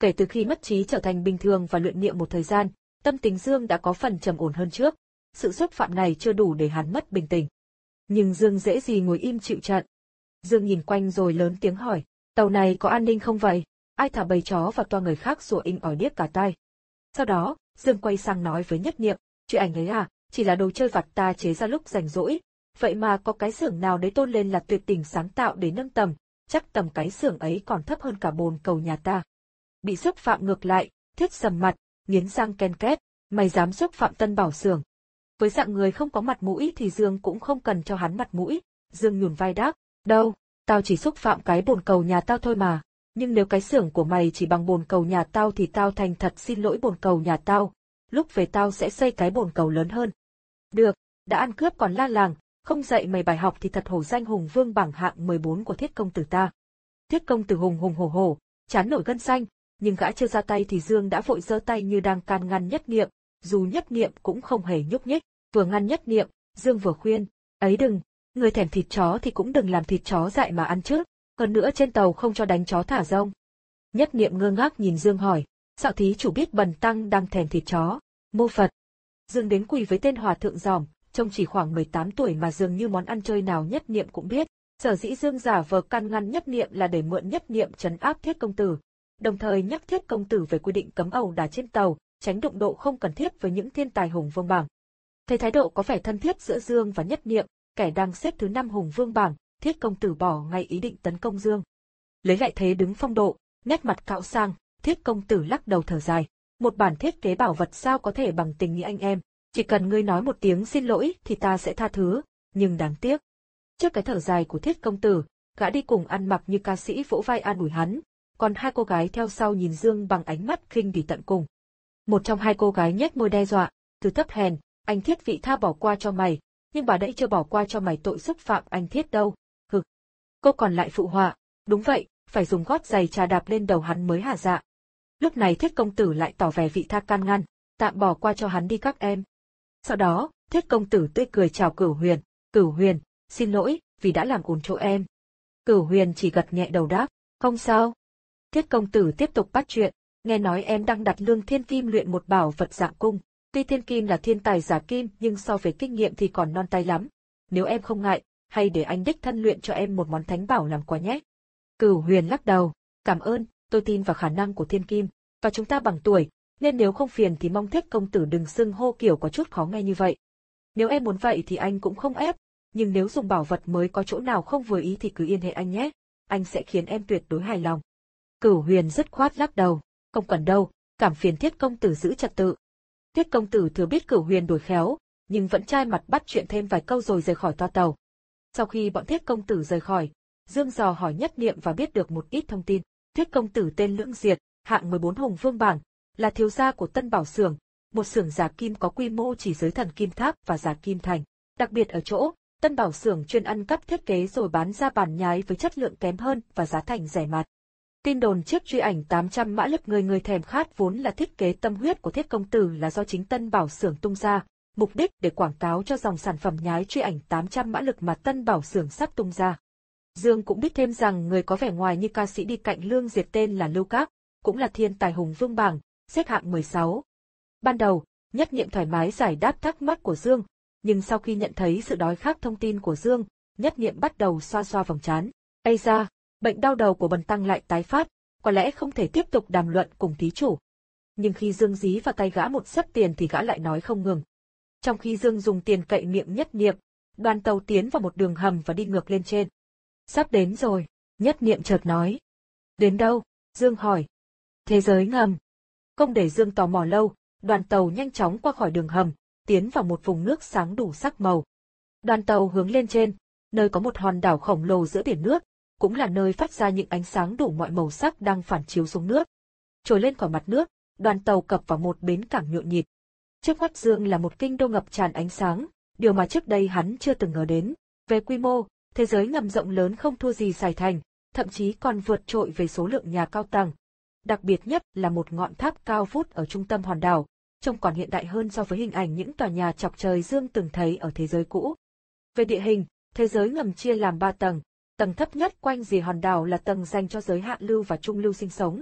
Kể từ khi mất trí trở thành bình thường và luyện niệm một thời gian, tâm tình Dương đã có phần trầm ổn hơn trước. Sự xúc phạm này chưa đủ để hắn mất bình tĩnh. Nhưng Dương dễ gì ngồi im chịu trận. Dương nhìn quanh rồi lớn tiếng hỏi, tàu này có an ninh không vậy? Ai thả bầy chó và toa người khác sủa inh ỏi điếc cả tai. Sau đó, Dương quay sang nói với Nhất Niệm, chuyện ảnh ấy à, chỉ là đồ chơi vặt ta chế ra lúc rảnh rỗi. Vậy mà có cái xưởng nào đấy tôn lên là tuyệt tình sáng tạo để nâng tầm, chắc tầm cái xưởng ấy còn thấp hơn cả bồn cầu nhà ta. Bị xúc phạm ngược lại, Thiết sầm mặt, nghiến răng ken két, mày dám xúc phạm Tân Bảo xưởng. Với dạng người không có mặt mũi thì Dương cũng không cần cho hắn mặt mũi. Dương nhún vai đáp, đâu, tao chỉ xúc phạm cái bồn cầu nhà tao thôi mà. Nhưng nếu cái xưởng của mày chỉ bằng bồn cầu nhà tao thì tao thành thật xin lỗi bồn cầu nhà tao. Lúc về tao sẽ xây cái bồn cầu lớn hơn. Được, đã ăn cướp còn la làng, không dạy mày bài học thì thật hổ danh hùng vương bảng hạng mười bốn của Thiết công tử ta. Thiết công tử hùng hùng hổ hổ, chán nổi gân xanh, nhưng gã chưa ra tay thì Dương đã vội giơ tay như đang can ngăn Nhất Niệm, dù Nhất Niệm cũng không hề nhúc nhích, vừa ngăn Nhất Niệm, Dương vừa khuyên, ấy đừng, người thèm thịt chó thì cũng đừng làm thịt chó dại mà ăn chứ, hơn nữa trên tàu không cho đánh chó thả rông. Nhất Niệm ngơ ngác nhìn Dương hỏi, Sạo thí chủ biết bần tăng đang thèm thịt chó, mô Phật. Dương đến quỳ với tên hòa thượng giòm, trông chỉ khoảng mười tám tuổi mà dường như món ăn chơi nào Nhất Niệm cũng biết. Sở dĩ Dương giả vờ can ngăn Nhất Niệm là để mượn Nhất Niệm trấn áp Thiết công tử, đồng thời nhắc Thiết công tử về quy định cấm ẩu đả trên tàu, tránh đụng độ không cần thiết với những thiên tài hùng vương bảng. Thấy thái độ có vẻ thân thiết giữa Dương và Nhất Niệm, kẻ đang xếp thứ năm hùng vương bảng, Thiết công tử bỏ ngay ý định tấn công Dương. Lấy lại thế đứng phong độ, nét mặt cạo sang, Thiết công tử lắc đầu thở dài, một bản thiết kế bảo vật sao có thể bằng tình nghĩa anh em, chỉ cần ngươi nói một tiếng xin lỗi thì ta sẽ tha thứ, nhưng đáng tiếc. Trước cái thở dài của Thiết công tử, gã đi cùng ăn mặc như ca sĩ vỗ vai an ủi hắn, còn hai cô gái theo sau nhìn Dương bằng ánh mắt khinh bỉ tận cùng. Một trong hai cô gái nhếch môi đe dọa, từ thấp hèn, anh Thiết vị tha bỏ qua cho mày, nhưng bà đẫy chưa bỏ qua cho mày tội xúc phạm anh Thiết đâu. Hực. Cô còn lại phụ họa, đúng vậy, phải dùng gót giày trà đạp lên đầu hắn mới hả dạ. Lúc này Thiết công tử lại tỏ vẻ vị tha can ngăn, tạm bỏ qua cho hắn đi các em. Sau đó, Thiết công tử tươi cười chào Cửu Huyền, Cửu Huyền, xin lỗi, vì đã làm ồn chỗ em. Cửu Huyền chỉ gật nhẹ đầu đáp, không sao. Thiết công tử tiếp tục bắt chuyện, nghe nói em đang đặt Lương Thiên Kim luyện một bảo vật dạng cung. Tuy Thiên Kim là thiên tài giả kim nhưng so với kinh nghiệm thì còn non tay lắm. Nếu em không ngại, hay để anh đích thân luyện cho em một món thánh bảo làm quà nhé. Cửu Huyền lắc đầu, cảm ơn, tôi tin vào khả năng của Thiên Kim, và chúng ta bằng tuổi, nên nếu không phiền thì mong Thiết công tử đừng xưng hô kiểu có chút khó nghe như vậy. Nếu em muốn vậy thì anh cũng không ép, nhưng nếu dùng bảo vật mới có chỗ nào không vừa ý thì cứ yên hệ anh nhé, anh sẽ khiến em tuyệt đối hài lòng. Cửu Huyền dứt khoát lắc đầu, không cần đâu, cảm phiền Thiết công tử giữ trật tự. Thiết công tử thừa biết Cửu Huyền đuổi khéo, nhưng vẫn trai mặt bắt chuyện thêm vài câu rồi rời khỏi toa tàu. Sau khi bọn Thiết công tử rời khỏi, Dương dò hỏi Nhất Niệm và biết được một ít thông tin. Thiết công tử tên Lưỡng Diệt, hạng mười bốn hùng vương bảng, là thiếu gia của Tân Bảo xưởng, một xưởng giả kim có quy mô chỉ dưới Thần Kim Tháp và giả kim thành. Đặc biệt ở chỗ, Tân Bảo xưởng chuyên ăn cắp thiết kế rồi bán ra bản nhái với chất lượng kém hơn và giá thành rẻ mạt. Tin đồn chiếc truy ảnh tám trăm mã lực người người thèm khát vốn là thiết kế tâm huyết của Thiết công tử là do chính Tân Bảo xưởng tung ra, mục đích để quảng cáo cho dòng sản phẩm nhái truy ảnh tám trăm mã lực mà Tân Bảo xưởng sắp tung ra. Dương cũng biết thêm rằng người có vẻ ngoài như ca sĩ đi cạnh Lương Diệt tên là Lưu Các, cũng là thiên tài hùng vương bảng, xếp hạng mười sáu. Ban đầu, Nhất Niệm thoải mái giải đáp thắc mắc của Dương, nhưng sau khi nhận thấy sự đói khát thông tin của Dương, Nhất Niệm bắt đầu xoa xoa vòng trán. Ây da, bệnh đau đầu của bần tăng lại tái phát, có lẽ không thể tiếp tục đàm luận cùng thí chủ. Nhưng khi Dương dí vào tay gã một xấp tiền thì gã lại nói không ngừng. Trong khi Dương dùng tiền cậy miệng Nhất Niệm, đoàn tàu tiến vào một đường hầm và đi ngược lên trên. Sắp đến rồi, Nhất Niệm chợt nói. Đến đâu? Dương hỏi. Thế giới ngầm. Không để Dương tò mò lâu, đoàn tàu nhanh chóng qua khỏi đường hầm, tiến vào một vùng nước sáng đủ sắc màu. Đoàn tàu hướng lên trên, nơi có một hòn đảo khổng lồ giữa biển nước, cũng là nơi phát ra những ánh sáng đủ mọi màu sắc đang phản chiếu xuống nước. Trồi lên khỏi mặt nước, đoàn tàu cập vào một bến cảng nhộn nhịp. Trước mắt Dương là một kinh đô ngập tràn ánh sáng, điều mà trước đây hắn chưa từng ngờ đến. Về quy mô, thế giới ngầm rộng lớn không thua gì Sài Thành, thậm chí còn vượt trội về số lượng nhà cao tầng. Đặc biệt nhất là một ngọn tháp cao vút ở trung tâm hòn đảo, trông còn hiện đại hơn so với hình ảnh những tòa nhà chọc trời Dương từng thấy ở thế giới cũ. Về địa hình, thế giới ngầm chia làm ba tầng, tầng thấp nhất quanh rìa hòn đảo là tầng dành cho giới hạ lưu và trung lưu sinh sống.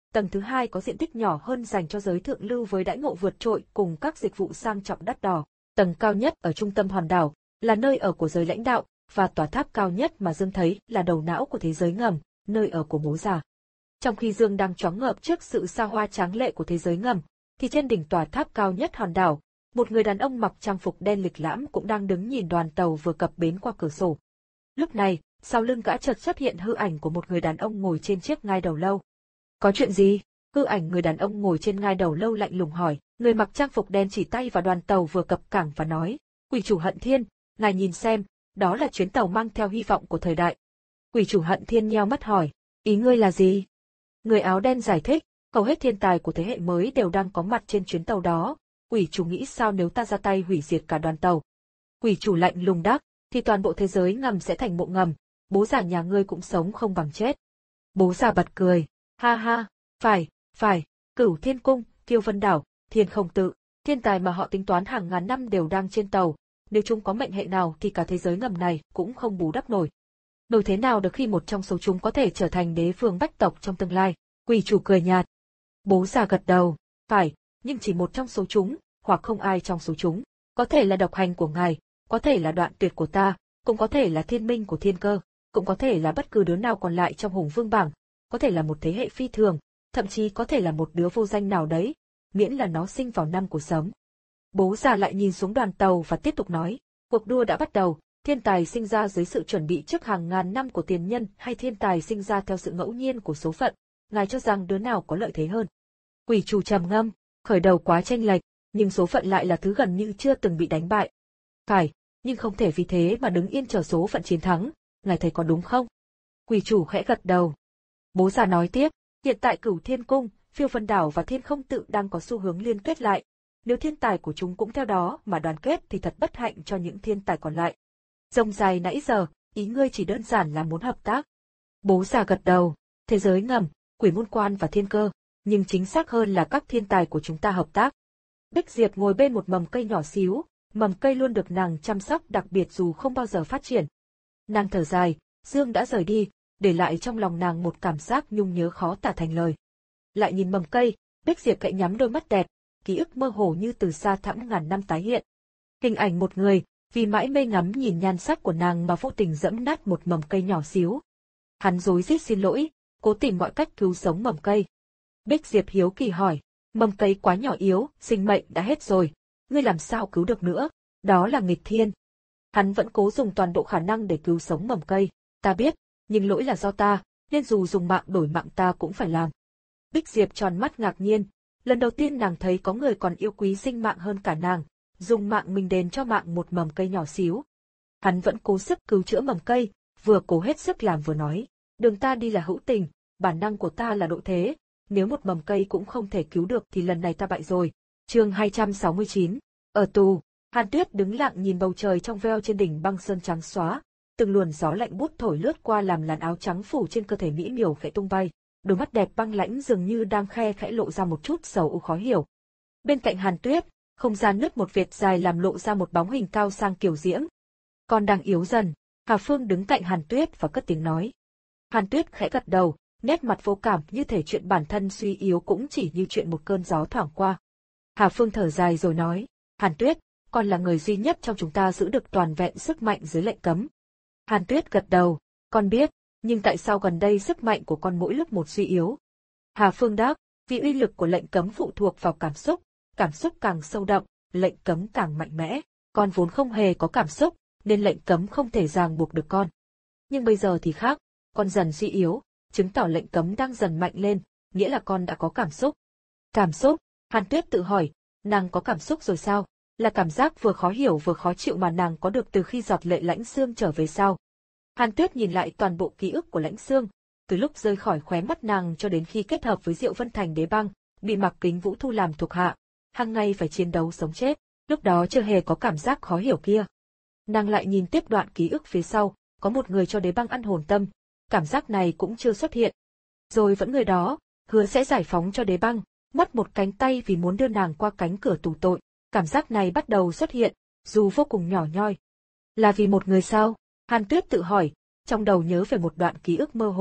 Tầng thứ hai có diện tích nhỏ hơn dành cho giới thượng lưu với đãi ngộ vượt trội cùng các dịch vụ sang trọng đắt đỏ. Tầng cao nhất ở trung tâm hòn đảo là nơi ở của giới lãnh đạo, và tòa tháp cao nhất mà Dương thấy là đầu não của thế giới ngầm, nơi ở của bố già. Trong khi Dương đang choáng ngợp trước sự xa hoa tráng lệ của thế giới ngầm, thì trên đỉnh tòa tháp cao nhất hòn đảo, một người đàn ông mặc trang phục đen lịch lãm cũng đang đứng nhìn đoàn tàu vừa cập bến qua cửa sổ. Lúc này, sau lưng gã chợt xuất hiện hư ảnh của một người đàn ông ngồi trên chiếc ngai đầu lâu. Có chuyện gì? Hư ảnh người đàn ông ngồi trên ngai đầu lâu lạnh lùng hỏi. Người mặc trang phục đen chỉ tay vào đoàn tàu vừa cập cảng và nói, Quỷ chủ Hận Thiên, ngài nhìn xem, đó là chuyến tàu mang theo hy vọng của thời đại. Quỷ chủ Hận Thiên nheo mắt hỏi, ý ngươi là gì? Người áo đen giải thích, hầu hết thiên tài của thế hệ mới đều đang có mặt trên chuyến tàu đó. Quỷ chủ nghĩ sao nếu ta ra tay hủy diệt cả đoàn tàu? Quỷ chủ lạnh lùng đáp, thì toàn bộ thế giới ngầm sẽ thành mộ ngầm, bố già nhà ngươi cũng sống không bằng chết. Bố già bật cười, ha ha, phải, phải, Cửu Thiên Cung, Kiêu Vân Đảo, Thiên Không Tự, thiên tài mà họ tính toán hàng ngàn năm đều đang trên tàu, nếu chúng có mệnh hệ nào thì cả thế giới ngầm này cũng không bù đắp nổi. Nổi thế nào được khi một trong số chúng có thể trở thành đế vương bách tộc trong tương lai? Quỷ chủ cười nhạt. Bố già gật đầu, phải, nhưng chỉ một trong số chúng, hoặc không ai trong số chúng. Có thể là độc hành của ngài, có thể là đoạn tuyệt của ta, cũng có thể là thiên minh của thiên cơ, cũng có thể là bất cứ đứa nào còn lại trong hùng vương bảng, có thể là một thế hệ phi thường, thậm chí có thể là một đứa vô danh nào đấy, miễn là nó sinh vào năm của sấm. Bố già lại nhìn xuống đoàn tàu và tiếp tục nói, cuộc đua đã bắt đầu, thiên tài sinh ra dưới sự chuẩn bị trước hàng ngàn năm của tiền nhân hay thiên tài sinh ra theo sự ngẫu nhiên của số phận, ngài cho rằng đứa nào có lợi thế hơn? Quỷ chủ trầm ngâm, khởi đầu quá chênh lệch, nhưng số phận lại là thứ gần như chưa từng bị đánh bại. Phải, nhưng không thể vì thế mà đứng yên chờ số phận chiến thắng, ngài thấy có đúng không? Quỷ chủ khẽ gật đầu. Bố già nói tiếp, hiện tại Cửu Thiên Cung, Phiêu Vân Đảo và Thiên Không Tự đang có xu hướng liên kết lại. Nếu thiên tài của chúng cũng theo đó mà đoàn kết thì thật bất hạnh cho những thiên tài còn lại. Rông dài nãy giờ, ý ngươi chỉ đơn giản là muốn hợp tác. Bố già gật đầu, thế giới ngầm, Quỷ Môn Quan và Thiên Cơ, nhưng chính xác hơn là các thiên tài của chúng ta hợp tác. Bích Diệp ngồi bên một mầm cây nhỏ xíu, mầm cây luôn được nàng chăm sóc đặc biệt dù không bao giờ phát triển. Nàng thở dài, Dương đã rời đi, để lại trong lòng nàng một cảm giác nhung nhớ khó tả thành lời. Lại nhìn mầm cây, Bích Diệp cậy nhắm đôi mắt đẹp, ký ức mơ hồ như từ xa thẳm ngàn năm tái hiện. Hình ảnh một người, vì mãi mê ngắm nhìn nhan sắc của nàng mà vô tình dẫm nát một mầm cây nhỏ xíu. Hắn rối rít xin lỗi, cố tìm mọi cách cứu sống mầm cây. Bích Diệp hiếu kỳ hỏi, mầm cây quá nhỏ yếu, sinh mệnh đã hết rồi, ngươi làm sao cứu được nữa, đó là nghịch thiên. Hắn vẫn cố dùng toàn bộ khả năng để cứu sống mầm cây, ta biết, nhưng lỗi là do ta, nên dù dùng mạng đổi mạng ta cũng phải làm. Bích Diệp tròn mắt ngạc nhiên, lần đầu tiên nàng thấy có người còn yêu quý sinh mạng hơn cả nàng, dùng mạng mình đền cho mạng một mầm cây nhỏ xíu. Hắn vẫn cố sức cứu chữa mầm cây, vừa cố hết sức làm vừa nói, đường ta đi là hữu tình, bản năng của ta là độ thế, nếu một mầm cây cũng không thể cứu được thì lần này ta bại rồi. Chương hai trăm sáu mươi chín, ở tù, Hàn Tuyết đứng lặng nhìn bầu trời trong veo trên đỉnh băng sơn trắng xóa, từng luồn gió lạnh buốt thổi lướt qua làm làn áo trắng phủ trên cơ thể mỹ miều khẽ tung bay, đôi mắt đẹp băng lãnh dường như đang khe khẽ lộ ra một chút sầu u khó hiểu. Bên cạnh Hàn Tuyết, không gian nứt một vệt dài làm lộ ra một bóng hình cao sang kiều diễm. Con đang yếu dần. Hà Phương đứng cạnh Hàn Tuyết và cất tiếng nói. Hàn Tuyết khẽ gật đầu, nét mặt vô cảm như thể chuyện bản thân suy yếu cũng chỉ như chuyện một cơn gió thoảng qua. Hà Phương thở dài rồi nói, Hàn Tuyết, con là người duy nhất trong chúng ta giữ được toàn vẹn sức mạnh dưới lệnh cấm. Hàn Tuyết gật đầu, con biết, nhưng tại sao gần đây sức mạnh của con mỗi lúc một suy yếu? Hà Phương đáp, vì uy lực của lệnh cấm phụ thuộc vào cảm xúc, cảm xúc càng sâu đậm, lệnh cấm càng mạnh mẽ. Con vốn không hề có cảm xúc, nên lệnh cấm không thể ràng buộc được con. Nhưng bây giờ thì khác, con dần suy yếu, chứng tỏ lệnh cấm đang dần mạnh lên, nghĩa là con đã có cảm xúc. Cảm xúc? Hàn Tuyết tự hỏi, nàng có cảm xúc rồi sao? Là cảm giác vừa khó hiểu vừa khó chịu mà nàng có được từ khi giọt lệ Lãnh Xương trở về sao? Hàn Tuyết nhìn lại toàn bộ ký ức của Lãnh Xương, từ lúc rơi khỏi khóe mắt nàng cho đến khi kết hợp với Diệu Vân Thành Đế Băng, bị Mạc Kính Vũ thu làm thuộc hạ, hàng ngày phải chiến đấu sống chết, lúc đó chưa hề có cảm giác khó hiểu kia. Nàng lại nhìn tiếp đoạn ký ức phía sau, có một người cho Đế Băng ăn hồn tâm, cảm giác này cũng chưa xuất hiện. Rồi vẫn người đó, hứa sẽ giải phóng cho Đế Băng, mất một cánh tay vì muốn đưa nàng qua cánh cửa tù tội, cảm giác này bắt đầu xuất hiện, dù vô cùng nhỏ nhoi. Là vì một người sao? Hàn Tuyết tự hỏi, trong đầu nhớ về một đoạn ký ức mơ hồ,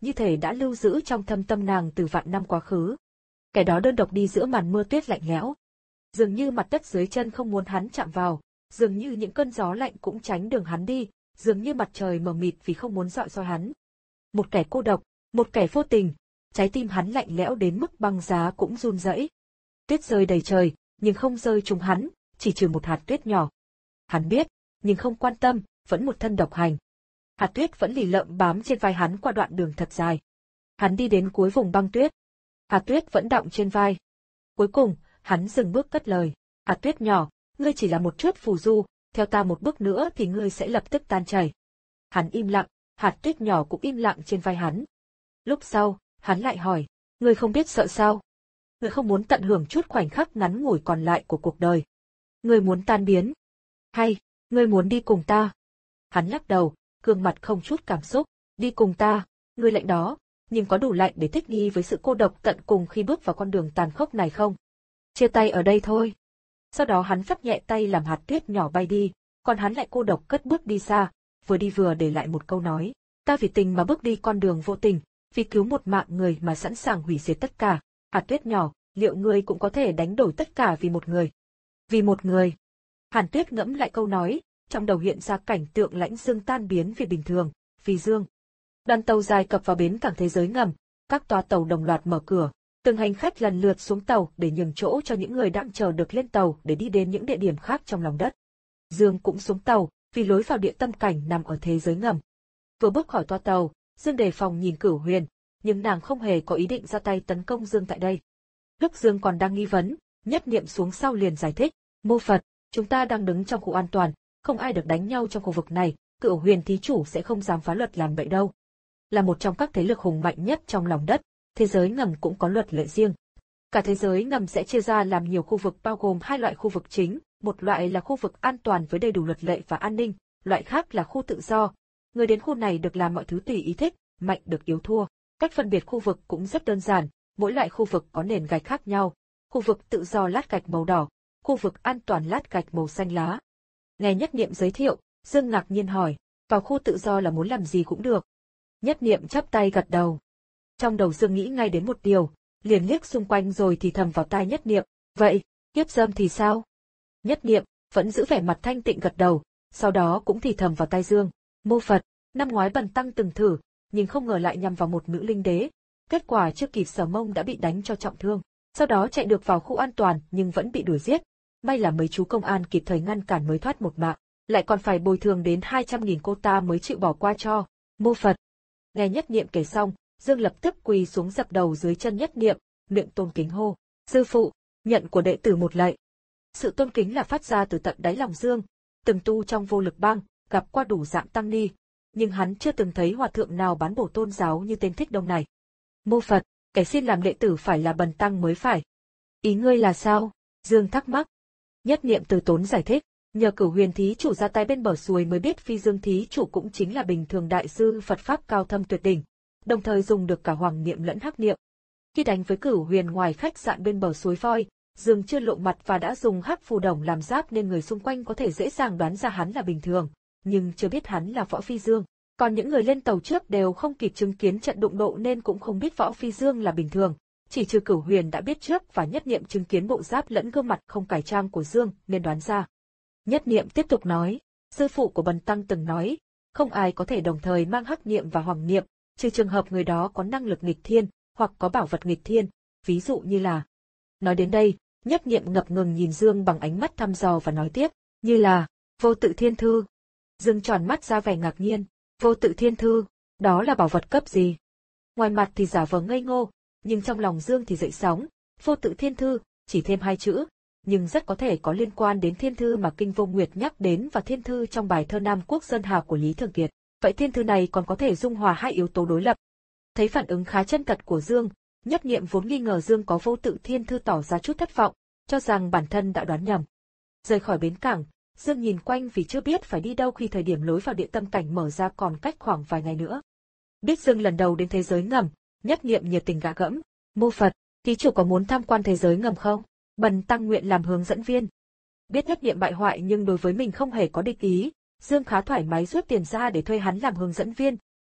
như thể đã lưu giữ trong thâm tâm nàng từ vạn năm quá khứ. Kẻ đó đơn độc đi giữa màn mưa tuyết lạnh lẽo. Dường như mặt đất dưới chân không muốn hắn chạm vào, dường như những cơn gió lạnh cũng tránh đường hắn đi, dường như mặt trời mờ mịt vì không muốn rọi soi hắn. Một kẻ cô độc, một kẻ vô tình, trái tim hắn lạnh lẽo đến mức băng giá cũng run rẩy. Tuyết rơi đầy trời, nhưng không rơi trúng hắn, chỉ trừ một hạt tuyết nhỏ. Hắn biết, nhưng không quan tâm, vẫn một thân độc hành. Hạt tuyết vẫn lì lợm bám trên vai hắn qua đoạn đường thật dài. Hắn đi đến cuối vùng băng tuyết. Hạt tuyết vẫn đọng trên vai. Cuối cùng, hắn dừng bước cất lời. Hạt tuyết nhỏ, ngươi chỉ là một chút phù du, theo ta một bước nữa thì ngươi sẽ lập tức tan chảy. Hắn im lặng, hạt tuyết nhỏ cũng im lặng trên vai hắn. Lúc sau, hắn lại hỏi, ngươi không biết sợ sao? Ngươi không muốn tận hưởng chút khoảnh khắc ngắn ngủi còn lại của cuộc đời. Ngươi muốn tan biến? Hay, ngươi muốn đi cùng ta? Hắn lắc đầu, gương mặt không chút cảm xúc, đi cùng ta, ngươi lạnh đó, nhưng có đủ lạnh để thích nghi với sự cô độc tận cùng khi bước vào con đường tàn khốc này không? Chia tay ở đây thôi. Sau đó hắn phất nhẹ tay làm hạt tuyết nhỏ bay đi, còn hắn lại cô độc cất bước đi xa, vừa đi vừa để lại một câu nói, ta vì tình mà bước đi con đường vô tình, vì cứu một mạng người mà sẵn sàng hủy diệt tất cả. Hạt tuyết nhỏ, liệu ngươi cũng có thể đánh đổi tất cả vì một người? Vì một người. Hàn Tuyết ngẫm lại câu nói, trong đầu hiện ra cảnh tượng Lãnh Dương tan biến vì bình thường, vì Dương. Đoàn tàu dài cập vào bến cảng thế giới ngầm, các toa tàu đồng loạt mở cửa, từng hành khách lần lượt xuống tàu để nhường chỗ cho những người đang chờ được lên tàu để đi đến những địa điểm khác trong lòng đất. Dương cũng xuống tàu, vì lối vào địa tâm cảnh nằm ở thế giới ngầm. Vừa bước khỏi toa tàu, Dương đề phòng nhìn Cửu Huyền, nhưng nàng không hề có ý định ra tay tấn công Dương tại đây. Lúc Dương còn đang nghi vấn, Nhất Niệm xuống sau liền giải thích, Mô Phật, chúng ta đang đứng trong khu an toàn, không ai được đánh nhau trong khu vực này, Cửu Huyền thí chủ sẽ không dám phá luật làm vậy đâu. Là một trong các thế lực hùng mạnh nhất trong lòng đất, thế giới ngầm cũng có luật lệ riêng. Cả thế giới ngầm sẽ chia ra làm nhiều khu vực bao gồm hai loại khu vực chính, một loại là khu vực an toàn với đầy đủ luật lệ và an ninh, loại khác là khu tự do. Người đến khu này được làm mọi thứ tùy ý thích, mạnh được yếu thua. Cách phân biệt khu vực cũng rất đơn giản, mỗi loại khu vực có nền gạch khác nhau. Khu vực tự do lát gạch màu đỏ, khu vực an toàn lát gạch màu xanh lá. Nghe Nhất Niệm giới thiệu, Dương ngạc nhiên hỏi, vào khu tự do là muốn làm gì cũng được. Nhất Niệm chắp tay gật đầu. Trong đầu Dương nghĩ ngay đến một điều, liền liếc xung quanh rồi thì thầm vào tai Nhất Niệm, vậy, hiếp dâm thì sao? Nhất Niệm vẫn giữ vẻ mặt thanh tịnh gật đầu, sau đó cũng thì thầm vào tai Dương, Mô Phật, năm ngoái Bần Tăng từng thử, nhưng không ngờ lại nhằm vào một nữ linh đế. Kết quả chưa kịp sờ mông đã bị đánh cho trọng thương, sau đó chạy được vào khu an toàn nhưng vẫn bị đuổi giết. May là mấy chú công an kịp thời ngăn cản mới thoát một mạng, lại còn phải bồi thường đến hai trăm nghìn cô ta mới chịu bỏ qua cho. Mô Phật. Nghe Nhất Niệm kể xong, Dương lập tức quỳ xuống dập đầu dưới chân Nhất Niệm, miệng tôn kính hô, sư phụ, nhận của đệ tử một lạy. Sự tôn kính là phát ra từ tận đáy lòng Dương, từng tu trong vô lực bang, gặp qua đủ dạng tăng ni, nhưng hắn chưa từng thấy hòa thượng nào bán bổ tôn giáo như tên Thích Đông này. Mô Phật, kẻ xin làm đệ tử phải là Bần Tăng mới phải. Ý ngươi là sao? Dương thắc mắc. Nhất Niệm từ tốn giải thích, nhờ Cửu Huyền thí chủ ra tay bên bờ suối mới biết Phi Dương thí chủ cũng chính là bình thường đại sư Phật pháp cao thâm tuyệt đỉnh, đồng thời dùng được cả Hoàng Niệm lẫn Hắc Niệm. Khi đánh với Cửu Huyền ngoài khách sạn bên bờ suối voi, Dương chưa lộ mặt và đã dùng hắc phù đồng làm giáp nên người xung quanh có thể dễ dàng đoán ra hắn là bình thường, nhưng chưa biết hắn là Võ Phi Dương. Còn những người lên tàu trước đều không kịp chứng kiến trận đụng độ nên cũng không biết Võ Phi Dương là bình thường, chỉ trừ Cửu Huyền đã biết trước và Nhất Niệm chứng kiến bộ giáp lẫn gương mặt không cải trang của Dương nên đoán ra. Nhất Niệm tiếp tục nói, sư phụ của Bần Tăng từng nói, không ai có thể đồng thời mang Hắc Niệm và Hoàng Niệm, trừ trường hợp người đó có năng lực nghịch thiên, hoặc có bảo vật nghịch thiên, ví dụ như là. Nói đến đây, Nhất Niệm ngập ngừng nhìn Dương bằng ánh mắt thăm dò và nói tiếp, như là, Vô Tự Thiên Thư. Dương tròn mắt ra vẻ ngạc nhiên, Vô Tự Thiên Thư, đó là bảo vật cấp gì? Ngoài mặt thì giả vờ ngây ngô, nhưng trong lòng Dương thì dậy sóng, Vô Tự Thiên Thư, chỉ thêm hai chữ, nhưng rất có thể có liên quan đến thiên thư mà Kinh Vô Nguyệt nhắc đến và thiên thư trong bài thơ Nam Quốc Sơn Hà của Lý Thường Kiệt. Vậy thiên thư này còn có thể dung hòa hai yếu tố đối lập. Thấy phản ứng khá chân thật của Dương, Nhất Niệm vốn nghi ngờ Dương có Vô Tự Thiên Thư tỏ ra chút thất vọng, cho rằng bản thân đã đoán nhầm. Rời khỏi bến cảng, Dương nhìn quanh vì chưa biết phải đi đâu khi thời điểm lối vào địa tâm cảnh mở ra còn cách khoảng vài ngày nữa. Biết Dương lần đầu đến thế giới ngầm, Nhất Niệm nhiệt tình gạ gẫm, Mô Phật, thí chủ có muốn tham quan thế giới ngầm không? Bần Tăng nguyện làm hướng dẫn viên. Biết Nhất Niệm bại hoại nhưng đối với mình không hề có địch ý, Dương khá thoải mái rút tiền ra để thuê hắn làm hướng dẫn viên,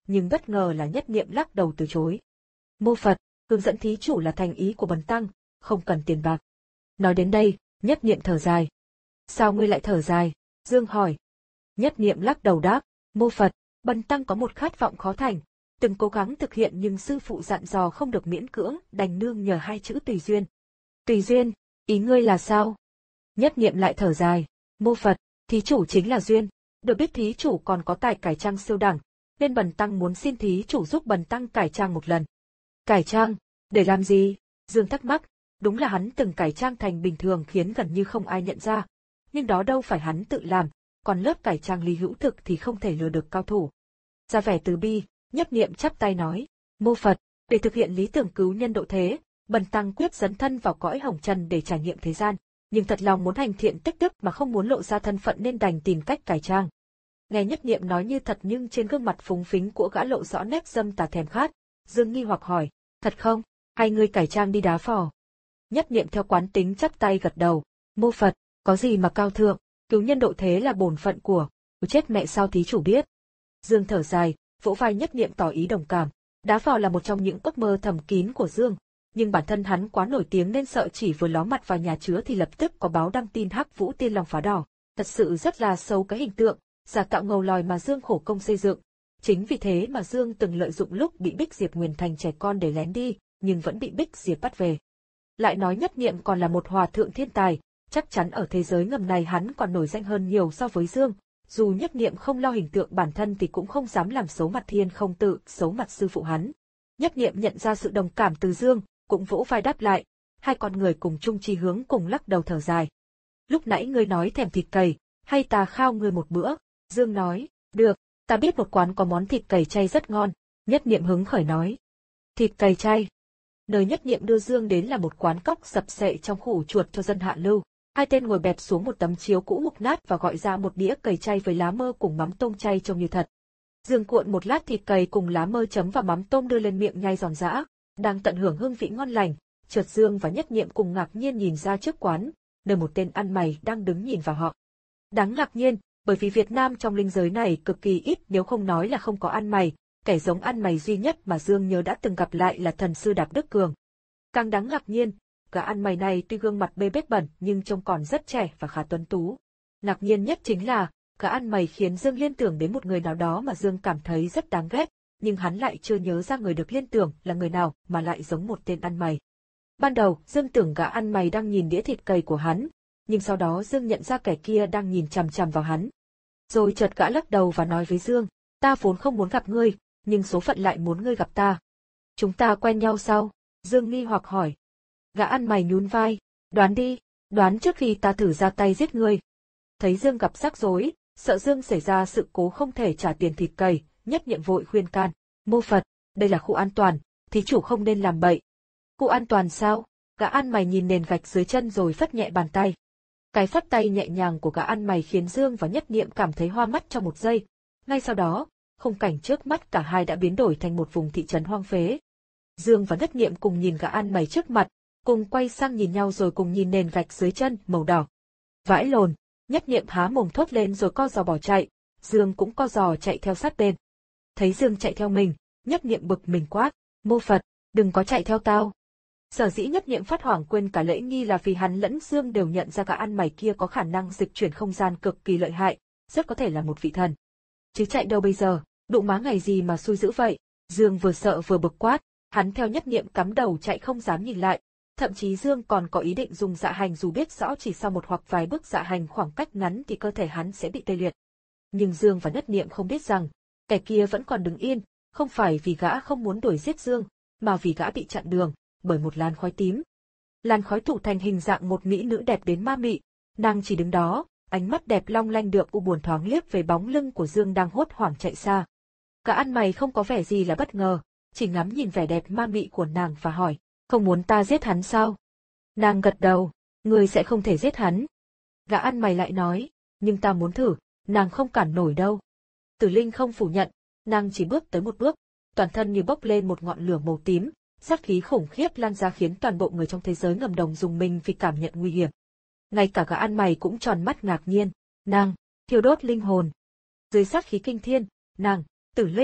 nhưng bất ngờ là Nhất Niệm lắc đầu từ chối. Mô Phật, hướng dẫn thí chủ là thành ý của bần tăng, không cần tiền bạc. Nói đến đây, Nhất Niệm thở dài. Sao ngươi lại thở dài? Dương hỏi. Nhất Niệm lắc đầu đáp, Mô Phật, bần tăng có một khát vọng khó thành, từng cố gắng thực hiện nhưng sư phụ dặn dò không được miễn cưỡng, đành nương nhờ hai chữ tùy duyên. Tùy duyên, ý ngươi là sao? Nhất Niệm lại thở dài, Mô Phật, thí chủ chính là duyên, được biết thí chủ còn có tài cải trang siêu đẳng, nên bần tăng muốn xin thí chủ giúp bần tăng cải trang một lần. Cải trang, để làm gì? Dương thắc mắc, đúng là hắn từng cải trang thành bình thường khiến gần như không ai nhận ra, nhưng đó đâu phải hắn tự làm, còn lớp cải trang Lý Hữu Thực thì không thể lừa được cao thủ. Ra vẻ từ bi, Nhất Niệm chắp tay nói, Mô Phật, để thực hiện lý tưởng cứu nhân độ thế, bần tăng quyết dấn thân vào cõi hồng trần để trải nghiệm thế gian, nhưng thật lòng muốn hành thiện tích đức mà không muốn lộ ra thân phận nên đành tìm cách cải trang. Nghe Nhất Niệm nói như thật nhưng trên gương mặt phúng phính của gã lộ rõ nét dâm tà thèm khát, Dương nghi hoặc hỏi, thật không, hay ngươi cải trang đi đá phò? Nhất Niệm theo quán tính chắp tay gật đầu, Mô Phật, có gì mà cao thượng, cứu nhân độ thế là bổn phận của, chết mẹ sao thí chủ biết. Dương thở dài, vỗ vai Nhất Niệm tỏ ý đồng cảm, đá phò là một trong những ước mơ thầm kín của Dương, nhưng bản thân hắn quá nổi tiếng nên sợ chỉ vừa ló mặt vào nhà chứa thì lập tức có báo đăng tin Hắc Vũ Tiên Long phá đỏ, thật sự rất là xấu cái hình tượng, giả tạo ngầu lòi mà Dương khổ công xây dựng. Chính vì thế mà Dương từng lợi dụng lúc bị Bích Diệp nguyền thành trẻ con để lén đi, nhưng vẫn bị Bích Diệp bắt về. Lại nói Nhất Niệm còn là một hòa thượng thiên tài, chắc chắn ở thế giới ngầm này hắn còn nổi danh hơn nhiều so với Dương. Dù Nhất Niệm không lo hình tượng bản thân thì cũng không dám làm xấu mặt Thiên Không Tự, xấu mặt sư phụ hắn. Nhất Niệm nhận ra sự đồng cảm từ Dương, cũng vỗ vai đáp lại, hai con người cùng chung chí hướng cùng lắc đầu thở dài. Lúc nãy ngươi nói thèm thịt cầy, hay ta khao ngươi một bữa? Dương nói, được, ta biết một quán có món thịt cầy chay rất ngon. Nhất Niệm hứng khởi nói. Thịt cầy chay. Nơi Nhất Niệm đưa Dương đến là một quán cóc sập sệ trong khu ổ chuột cho dân hạ lưu. Hai tên ngồi bẹp xuống một tấm chiếu cũ mục nát và gọi ra một đĩa cầy chay với lá mơ cùng mắm tôm chay trông như thật. Dương cuộn một lát thịt cầy cùng lá mơ chấm vào mắm tôm đưa lên miệng nhai giòn giã, đang tận hưởng hương vị ngon lành, chợt Dương và Nhất Niệm cùng ngạc nhiên nhìn ra trước quán, nơi một tên ăn mày đang đứng nhìn vào họ. Đáng ngạc nhiên, bởi vì Việt Nam trong linh giới này cực kỳ ít nếu không nói là không có ăn mày, kẻ giống ăn mày duy nhất mà Dương nhớ đã từng gặp lại là thần sư Đạp Đức Cường. Càng đáng ngạc nhiên, gã ăn mày này tuy gương mặt bê bết bẩn nhưng trông còn rất trẻ và khá tuấn tú. Ngạc nhiên nhất chính là, gã ăn mày khiến Dương liên tưởng đến một người nào đó mà Dương cảm thấy rất đáng ghét, nhưng hắn lại chưa nhớ ra người được liên tưởng là người nào mà lại giống một tên ăn mày. Ban đầu, Dương tưởng gã ăn mày đang nhìn đĩa thịt cầy của hắn, nhưng sau đó Dương nhận ra kẻ kia đang nhìn chằm chằm vào hắn. Rồi chợt gã lắc đầu và nói với Dương, ta vốn không muốn gặp ngươi, nhưng số phận lại muốn ngươi gặp ta. Chúng ta quen nhau sao? Dương nghi hoặc hỏi. Gã ăn mày nhún vai, đoán đi, đoán trước khi ta thử ra tay giết ngươi. Thấy Dương gặp rắc rối, sợ Dương xảy ra sự cố không thể trả tiền thịt cầy, Nhất Niệm vội khuyên can, Mô Phật, đây là khu an toàn, thí chủ không nên làm bậy. Khu an toàn sao? Gã ăn mày nhìn nền gạch dưới chân rồi phất nhẹ bàn tay. Cái phất tay nhẹ nhàng của gã ăn mày khiến Dương và Nhất Niệm cảm thấy hoa mắt trong một giây. Ngay sau đó, khung cảnh trước mắt cả hai đã biến đổi thành một vùng thị trấn hoang phế. Dương và Nhất Niệm cùng nhìn gã ăn mày trước mặt, cùng quay sang nhìn nhau rồi cùng nhìn nền gạch dưới chân màu đỏ. Vãi lồn, Nhất Niệm há mồm thốt lên rồi co giò bỏ chạy, Dương cũng co giò chạy theo sát bên. Thấy Dương chạy theo mình, Nhất Niệm bực mình quát, Mô Phật, đừng có chạy theo tao. Sở dĩ Nhất Niệm phát hoảng quên cả lễ nghi là vì hắn lẫn Dương đều nhận ra gã ăn mày kia có khả năng dịch chuyển không gian cực kỳ lợi hại, rất có thể là một vị thần. Chứ chạy đâu bây giờ, đụng má ngày gì mà xui dữ vậy. Dương vừa sợ vừa bực quát, hắn theo Nhất Niệm cắm đầu chạy không dám nhìn lại. Thậm chí Dương còn có ý định dùng dạ hành dù biết rõ chỉ sau một hoặc vài bước dạ hành khoảng cách ngắn thì cơ thể hắn sẽ bị tê liệt. Nhưng Dương và Nhất Niệm không biết rằng, kẻ kia vẫn còn đứng yên, không phải vì gã không muốn đuổi giết Dương, mà vì gã bị chặn đường bởi một làn khói tím. Làn khói tụ thành hình dạng một mỹ nữ đẹp đến ma mị, nàng chỉ đứng đó, ánh mắt đẹp long lanh được u buồn thoáng liếc về bóng lưng của Dương đang hốt hoảng chạy xa. Gã ăn mày không có vẻ gì là bất ngờ, chỉ ngắm nhìn vẻ đẹp ma mị của nàng và hỏi, không muốn ta giết hắn sao? Nàng gật đầu, ngươi sẽ không thể giết hắn. Gã ăn mày lại nói, nhưng ta muốn thử, nàng không cản nổi đâu. Tử Linh không phủ nhận, nàng chỉ bước tới một bước, toàn thân như bốc lên một ngọn lửa màu tím, sát khí khủng khiếp lan ra khiến toàn bộ người trong thế giới ngầm đồng rùng mình vì cảm nhận nguy hiểm. Ngay cả gã ăn mày cũng tròn mắt ngạc nhiên, nàng, thiêu đốt linh hồn. Dưới sát khí kinh thiên, nàng, Tử Linh,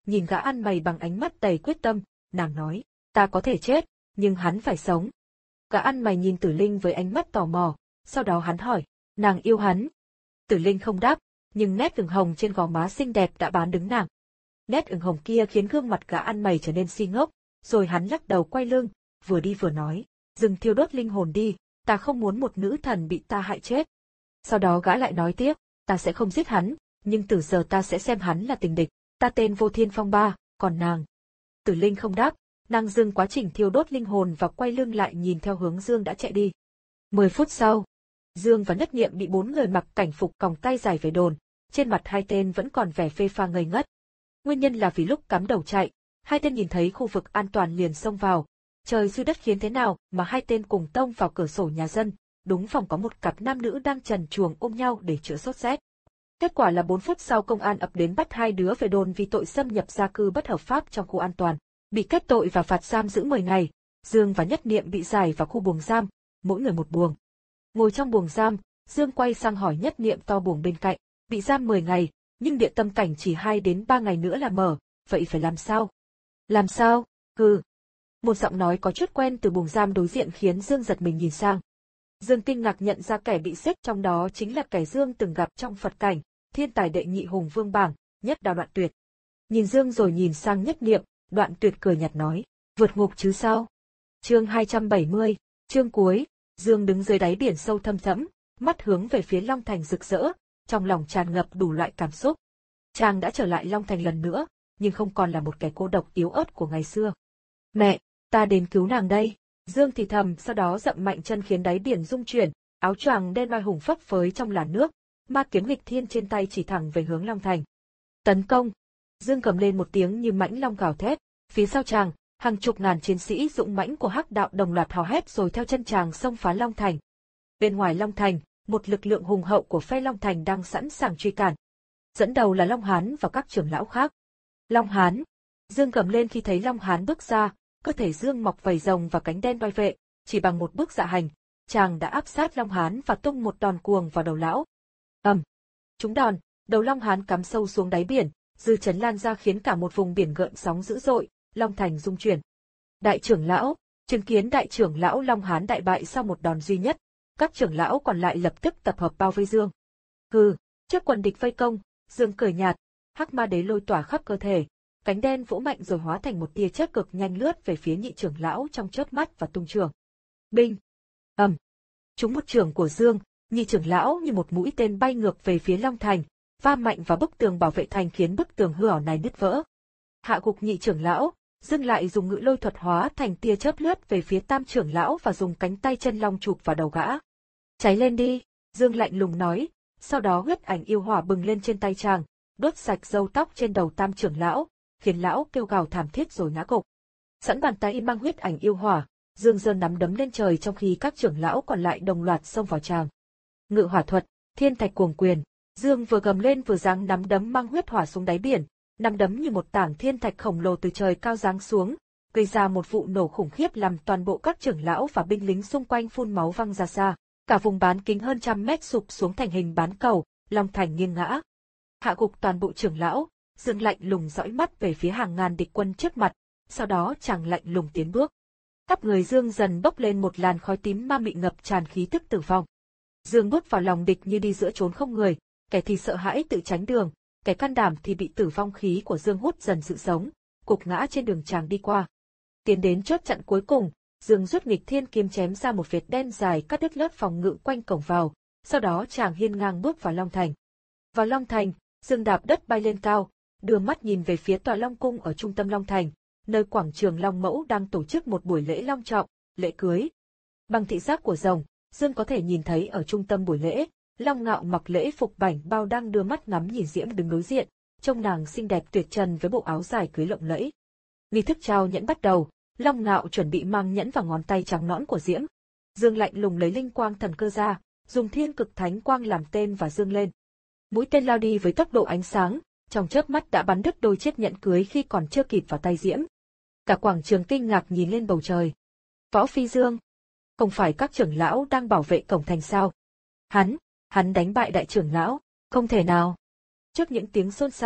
nhìn gã ăn mày bằng ánh mắt đầy quyết tâm, nàng nói, ta có thể chết, nhưng hắn phải sống. Gã ăn mày nhìn Tử Linh với ánh mắt tò mò, sau đó hắn hỏi, nàng yêu hắn. Tử Linh không đáp, nhưng nét ửng hồng trên gò má xinh đẹp đã bán đứng nàng. Nét ửng hồng kia khiến gương mặt gã ăn mày trở nên si ngốc, rồi hắn lắc đầu quay lưng, vừa đi vừa nói, dừng thiêu đốt linh hồn đi, ta không muốn một nữ thần bị ta hại chết. Sau đó gã lại nói tiếp, ta sẽ không giết hắn, nhưng từ giờ ta sẽ xem hắn là tình địch, ta tên Vô Thiên Phong Ba, còn nàng. Tử Linh không đáp, nàng dừng quá trình thiêu đốt linh hồn và quay lưng lại nhìn theo hướng Dương đã chạy đi. Mười phút sau, Dương và Nhất Niệm bị bốn người mặc cảnh phục còng tay dài về đồn, trên mặt hai tên vẫn còn vẻ phê pha ngây ngất. Nguyên nhân là vì lúc cắm đầu chạy, hai tên nhìn thấy khu vực an toàn liền xông vào. Trời xui đất khiến thế nào mà hai tên cùng tông vào cửa sổ nhà dân, đúng phòng có một cặp nam nữ đang trần truồng ôm nhau để chữa sốt rét. Kết quả là bốn phút sau công an ập đến bắt hai đứa về đồn vì tội xâm nhập gia cư bất hợp pháp trong khu an toàn, bị kết tội và phạt giam giữ mười ngày. Dương và Nhất Niệm bị giải vào khu buồng giam, mỗi người một buồng. Ngồi trong buồng giam, Dương quay sang hỏi Nhất Niệm to buồng bên cạnh, bị giam mười ngày, nhưng địa tâm cảnh chỉ hai đến ba ngày nữa là mở, vậy phải làm sao? Làm sao? Hừ. Một giọng nói có chút quen từ buồng giam đối diện khiến Dương giật mình nhìn sang. Dương kinh ngạc nhận ra kẻ bị xếp trong đó chính là kẻ Dương từng gặp trong Phật cảnh, thiên tài đệ nhị hùng vương bảng, Nhất Đao Đoạn Tuyệt. Nhìn Dương rồi nhìn sang Nhất Niệm, Đoạn Tuyệt cười nhạt nói, vượt ngục chứ sao? Chương hai trăm bảy mươi, chương cuối, Dương đứng dưới đáy biển sâu thâm thẫm, mắt hướng về phía Long Thành rực rỡ, trong lòng tràn ngập đủ loại cảm xúc. Chàng đã trở lại Long Thành lần nữa, nhưng không còn là một kẻ cô độc yếu ớt của ngày xưa. Mẹ, ta đến cứu nàng đây. Dương thì thầm, sau đó dậm mạnh chân khiến đáy biển rung chuyển, áo choàng đen oai hùng phấp phới trong làn nước, ma kiếm nghịch thiên trên tay chỉ thẳng về hướng Long Thành. Tấn công! Dương cầm lên một tiếng như mãnh long gào thét, phía sau chàng, hàng chục ngàn chiến sĩ dũng mãnh của Hắc Đạo đồng loạt hò hét rồi theo chân chàng xông phá Long Thành. Bên ngoài Long Thành, một lực lượng hùng hậu của phe Long Thành đang sẵn sàng truy cản. Dẫn đầu là Long Hán và các trưởng lão khác. Long Hán! Dương gầm lên khi thấy Long Hán bước ra, cơ thể Dương mọc vảy rồng và cánh đen oai vệ, chỉ bằng một bước dạ hành, chàng đã áp sát Long Hán và tung một đòn cuồng vào đầu lão. Ầm! Trúng đòn, đầu Long Hán cắm sâu xuống đáy biển, dư chấn lan ra khiến cả một vùng biển gợn sóng dữ dội, Long Thành rung chuyển. Đại trưởng lão, chứng kiến đại trưởng lão Long Hán đại bại sau một đòn duy nhất, các trưởng lão còn lại lập tức tập hợp bao vây Dương. Hừ, trước quần địch vây công, Dương cười nhạt, hắc ma đế lôi tỏa khắp cơ thể, cánh đen vỗ mạnh rồi hóa thành một tia chớp cực nhanh lướt về phía nhị trưởng lão trong chớp mắt và tung trường. Binh! Ầm! Trúng một trường của Dương, nhị trưởng lão như một mũi tên bay ngược về phía Long Thành, va mạnh vào bức tường bảo vệ thành khiến bức tường hư ảo này nứt vỡ. Hạ gục nhị trưởng lão, Dương lại dùng ngự lôi thuật hóa thành tia chớp lướt về phía tam trưởng lão và dùng cánh tay chân long chụp vào đầu gã. Cháy lên đi! Dương lạnh lùng nói, sau đó huyết ảnh yêu hỏa bừng lên trên tay chàng, đốt sạch râu tóc trên đầu tam trưởng lão, khiến lão kêu gào thảm thiết rồi ngã gục. Sẵn bàn tay mang huyết ảnh yêu hỏa, Dương giơ nắm đấm lên trời trong khi các trưởng lão còn lại đồng loạt xông vào chàng. Ngự hỏa thuật, thiên thạch cuồng quyền, Dương vừa gầm lên vừa giáng nắm đấm mang huyết hỏa xuống đáy biển, nắm đấm như một tảng thiên thạch khổng lồ từ trời cao giáng xuống, gây ra một vụ nổ khủng khiếp làm toàn bộ các trưởng lão và binh lính xung quanh phun máu văng ra xa, cả vùng bán kính hơn trăm mét sụp xuống thành hình bán cầu, Long Thành nghiêng ngã. Hạ gục toàn bộ trưởng lão, Dương lạnh lùng dõi mắt về phía hàng ngàn địch quân trước mặt, sau đó chàng lạnh lùng tiến bước. Khắp người Dương dần bốc lên một làn khói tím ma mị ngập tràn khí tức tử vong. Dương bước vào lòng địch như đi giữa chốn không người, kẻ thì sợ hãi tự tránh đường, kẻ can đảm thì bị tử vong khí của Dương hút dần sự sống, cục ngã trên đường chàng đi qua. Tiến đến chốt chặn cuối cùng, Dương rút nghịch thiên kiếm chém ra một vệt đen dài cắt đứt lớp phòng ngự quanh cổng vào, sau đó chàng hiên ngang bước vào Long Thành. Vào Long Thành, Dương đạp đất bay lên cao, đưa mắt nhìn về phía tòa Long Cung ở trung tâm Long Thành, nơi quảng trường Long Mẫu đang tổ chức một buổi lễ long trọng, lễ cưới. Bằng thị giác của rồng, Dương có thể nhìn thấy ở trung tâm buổi lễ, Long Ngạo mặc lễ phục bảnh bao đang đưa mắt ngắm nhìn Diễm đứng đối diện, trông nàng xinh đẹp tuyệt trần với bộ áo dài cưới lộng lẫy. Nghi thức trao nhẫn bắt đầu, Long Ngạo chuẩn bị mang nhẫn vào ngón tay trắng nõn của Diễm. Dương lạnh lùng lấy linh quang thần cơ ra, dùng thiên cực thánh quang làm tên và dương lên. Mũi tên lao đi với tốc độ ánh sáng, trong chớp mắt đã bắn đứt đôi chiếc nhẫn cưới khi còn chưa kịp vào tay Diễm. Cả quảng trường kinh ngạc nhìn lên bầu trời. Võ Phi Dương, không phải các trưởng lão đang bảo vệ cổng thành sao? Hắn, hắn đánh bại đại trưởng lão, không thể nào. Trước những tiếng xôn xao,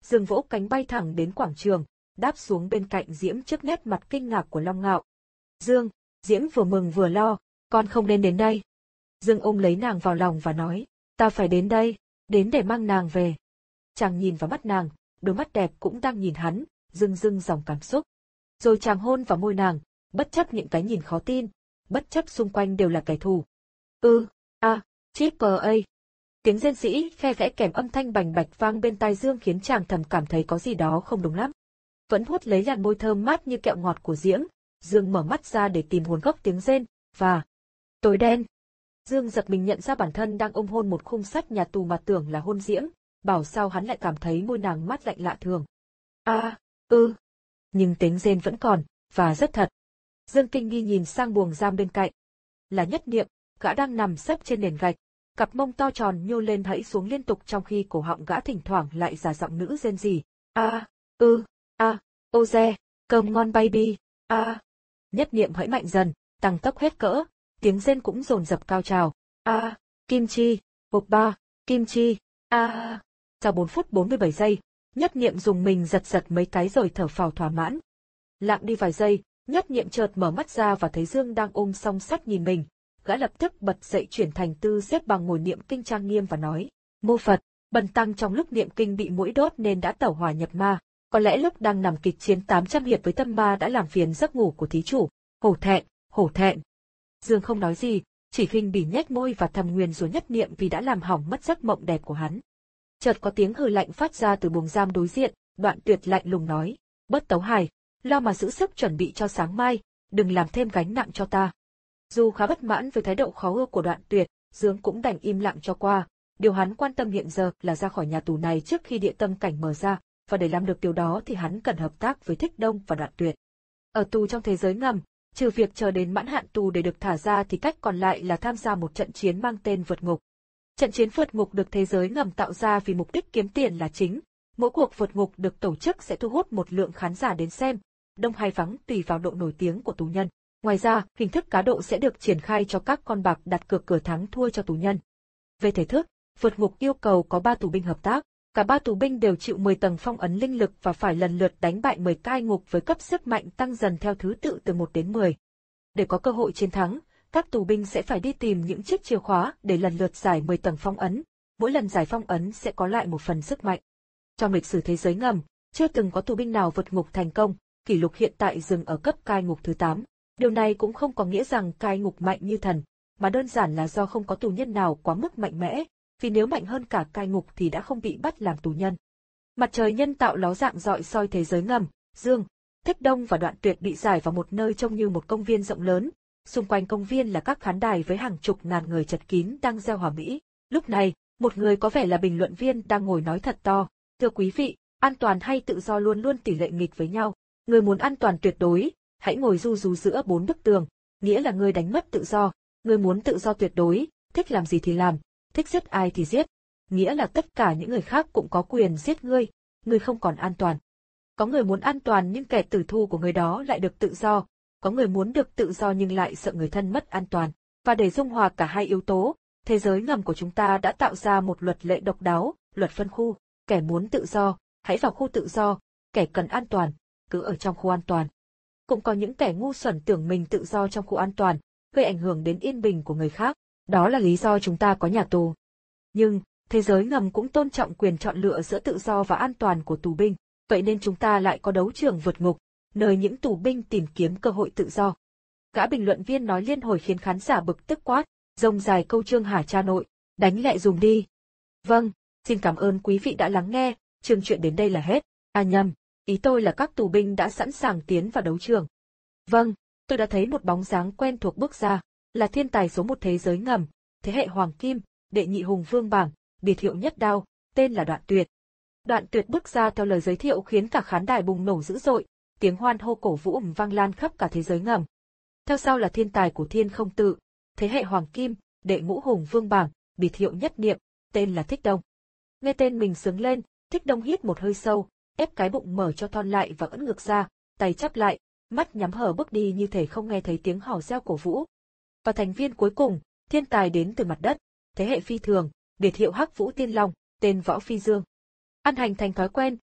Dương vỗ cánh bay thẳng đến quảng trường, đáp xuống bên cạnh Diễm trước nét mặt kinh ngạc của Long Ngạo. Dương, Diễm vừa mừng vừa lo, con không nên đến đây. Dương ôm lấy nàng vào lòng và nói, ta phải đến đây, đến để mang nàng về. Chàng nhìn vào mắt nàng, đôi mắt đẹp cũng đang nhìn hắn, rưng rưng dòng cảm xúc. Rồi chàng hôn vào môi nàng, bất chấp những cái nhìn khó tin, bất chấp xung quanh đều là kẻ thù. Ư, a, triple A. Tiếng rên rỉ khe khẽ kèm âm thanh bành bạch vang bên tai Dương khiến chàng thầm cảm thấy có gì đó không đúng lắm. Vẫn hút lấy làn môi thơm mát như kẹo ngọt của Diễm, Dương mở mắt ra để tìm nguồn gốc tiếng rên, và... tối đen. Dương giật mình nhận ra bản thân đang ôm hôn một khung sắt nhà tù mà tưởng là hôn Diễm, bảo sao hắn lại cảm thấy môi nàng mát lạnh lạ thường. A, ư. Nhưng tiếng rên vẫn còn, và rất thật. Dương kinh nghi nhìn sang buồng giam bên cạnh. Là Nhất Niệm, gã đang nằm sấp trên nền gạch, cặp mông to tròn nhô lên hẫy xuống liên tục trong khi cổ họng gã thỉnh thoảng lại giả giọng nữ rên rỉ. A, ư, a, ô re, cơm ngon baby, a. Nhất Niệm hẫy mạnh dần, tăng tốc hết cỡ, tiếng rên cũng dồn dập cao trào. A, kim chi, hộp ba, kim chi, a. Sau bốn phút bốn mươi bảy giây, Nhất Niệm dùng mình giật giật mấy cái rồi thở phào thỏa mãn. Lặng đi vài giây, Nhất Niệm chợt mở mắt ra và thấy Dương đang ôm song sắt nhìn mình. Gã lập tức bật dậy chuyển thành tư xếp bằng ngồi niệm kinh trang nghiêm và nói, mô Phật, bần tăng trong lúc niệm kinh bị muỗi đốt nên đã tẩu hỏa nhập ma, có lẽ lúc đang nằm kịch chiến tám trăm hiệp với tâm ma đã làm phiền giấc ngủ của thí chủ, hổ thẹn, hổ thẹn. Dương không nói gì, chỉ khinh bỉ nhếch môi và thầm nguyền rủa Nhất Niệm vì đã làm hỏng mất giấc mộng đẹp của hắn. Chợt có tiếng hừ lạnh phát ra từ buồng giam đối diện, Đoạn Tuyệt lạnh lùng nói, bớt tấu hài, lo mà giữ sức chuẩn bị cho sáng mai, đừng làm thêm gánh nặng cho ta. Dù khá bất mãn với thái độ khó ưa của Đoạn Tuyệt, Dương cũng đành im lặng cho qua. Điều hắn quan tâm hiện giờ là ra khỏi nhà tù này trước khi địa tâm cảnh mở ra, và để làm được điều đó thì hắn cần hợp tác với Thích Đông và Đoạn Tuyệt. Ở tù trong thế giới ngầm, trừ việc chờ đến mãn hạn tù để được thả ra thì cách còn lại là tham gia một trận chiến mang tên Vượt Ngục. Trận chiến Vượt Ngục được thế giới ngầm tạo ra vì mục đích kiếm tiền là chính. Mỗi cuộc vượt ngục được tổ chức sẽ thu hút một lượng khán giả đến xem, đông hay vắng tùy vào độ nổi tiếng của tù nhân. Ngoài ra, hình thức cá độ sẽ được triển khai cho các con bạc đặt cược cửa thắng thua cho tù nhân. Về thể thức, vượt ngục yêu cầu có ba tù binh hợp tác, cả ba tù binh đều chịu mười tầng phong ấn linh lực và phải lần lượt đánh bại mười cai ngục với cấp sức mạnh tăng dần theo thứ tự từ một đến mười. Để có cơ hội chiến thắng, các tù binh sẽ phải đi tìm những chiếc chìa khóa để lần lượt giải mười tầng phong ấn, mỗi lần giải phong ấn sẽ có lại một phần sức mạnh. Trong lịch sử thế giới ngầm, chưa từng có tù binh nào vượt ngục thành công, kỷ lục hiện tại dừng ở cấp cai ngục thứ tám. Điều này cũng không có nghĩa rằng cai ngục mạnh như thần, mà đơn giản là do không có tù nhân nào quá mức mạnh mẽ, vì nếu mạnh hơn cả cai ngục thì đã không bị bắt làm tù nhân. Mặt trời nhân tạo ló dạng rọi soi thế giới ngầm, Dương, Thích Đông và Đoạn Tuyệt bị giải vào một nơi trông như một công viên rộng lớn, xung quanh công viên là các khán đài với hàng chục ngàn người chật kín đang reo hò mỹ. Lúc này, một người có vẻ là bình luận viên đang ngồi nói thật to, thưa quý vị, an toàn hay tự do luôn luôn tỷ lệ nghịch với nhau, người muốn an toàn tuyệt đối, hãy ngồi ru rú giữa bốn bức tường, nghĩa là người đánh mất tự do, người muốn tự do tuyệt đối, thích làm gì thì làm, thích giết ai thì giết, nghĩa là tất cả những người khác cũng có quyền giết ngươi, ngươi không còn an toàn. Có người muốn an toàn nhưng kẻ tử thù của người đó lại được tự do, có người muốn được tự do nhưng lại sợ người thân mất an toàn, và để dung hòa cả hai yếu tố, thế giới ngầm của chúng ta đã tạo ra một luật lệ độc đáo, luật phân khu, kẻ muốn tự do, hãy vào khu tự do, kẻ cần an toàn, cứ ở trong khu an toàn. Cũng có những kẻ ngu xuẩn tưởng mình tự do trong khu an toàn, gây ảnh hưởng đến yên bình của người khác, đó là lý do chúng ta có nhà tù. Nhưng, thế giới ngầm cũng tôn trọng quyền chọn lựa giữa tự do và an toàn của tù binh, vậy nên chúng ta lại có đấu trường vượt ngục, nơi những tù binh tìm kiếm cơ hội tự do. Gã bình luận viên nói liên hồi khiến khán giả bực tức quát, rông dài câu chương hả cha nội, đánh lại dùm đi. Vâng, xin cảm ơn quý vị đã lắng nghe, chương chuyện đến đây là hết. À nhầm, ý tôi là các tù binh đã sẵn sàng tiến vào đấu trường. Vâng, tôi đã thấy một bóng dáng quen thuộc bước ra, là thiên tài số một thế giới ngầm, thế hệ Hoàng Kim, đệ nhị hùng vương bảng, biệt hiệu nhất đao, tên là Đoạn Tuyệt. Đoạn Tuyệt bước ra theo lời giới thiệu khiến cả khán đài bùng nổ dữ dội, tiếng hoan hô cổ vũ ầm vang lan khắp cả thế giới ngầm. Theo sau là thiên tài của Thiên Không Tự, thế hệ Hoàng Kim, đệ ngũ hùng vương bảng, biệt hiệu Nhất Niệm, tên là Thích Đông. Nghe tên mình sướng lên, Thích Đông hít một hơi sâu, ép cái bụng mở cho thon lại và ưỡn ngực ra, tay chắp lại, mắt nhắm hờ bước đi như thể không nghe thấy tiếng hò reo cổ vũ. Và thành viên cuối cùng, thiên tài đến từ mặt đất, thế hệ Phi Thường, biệt hiệu Hắc Vũ Tiên Long, tên Võ Phi Dương. Ăn hành thành thói quen,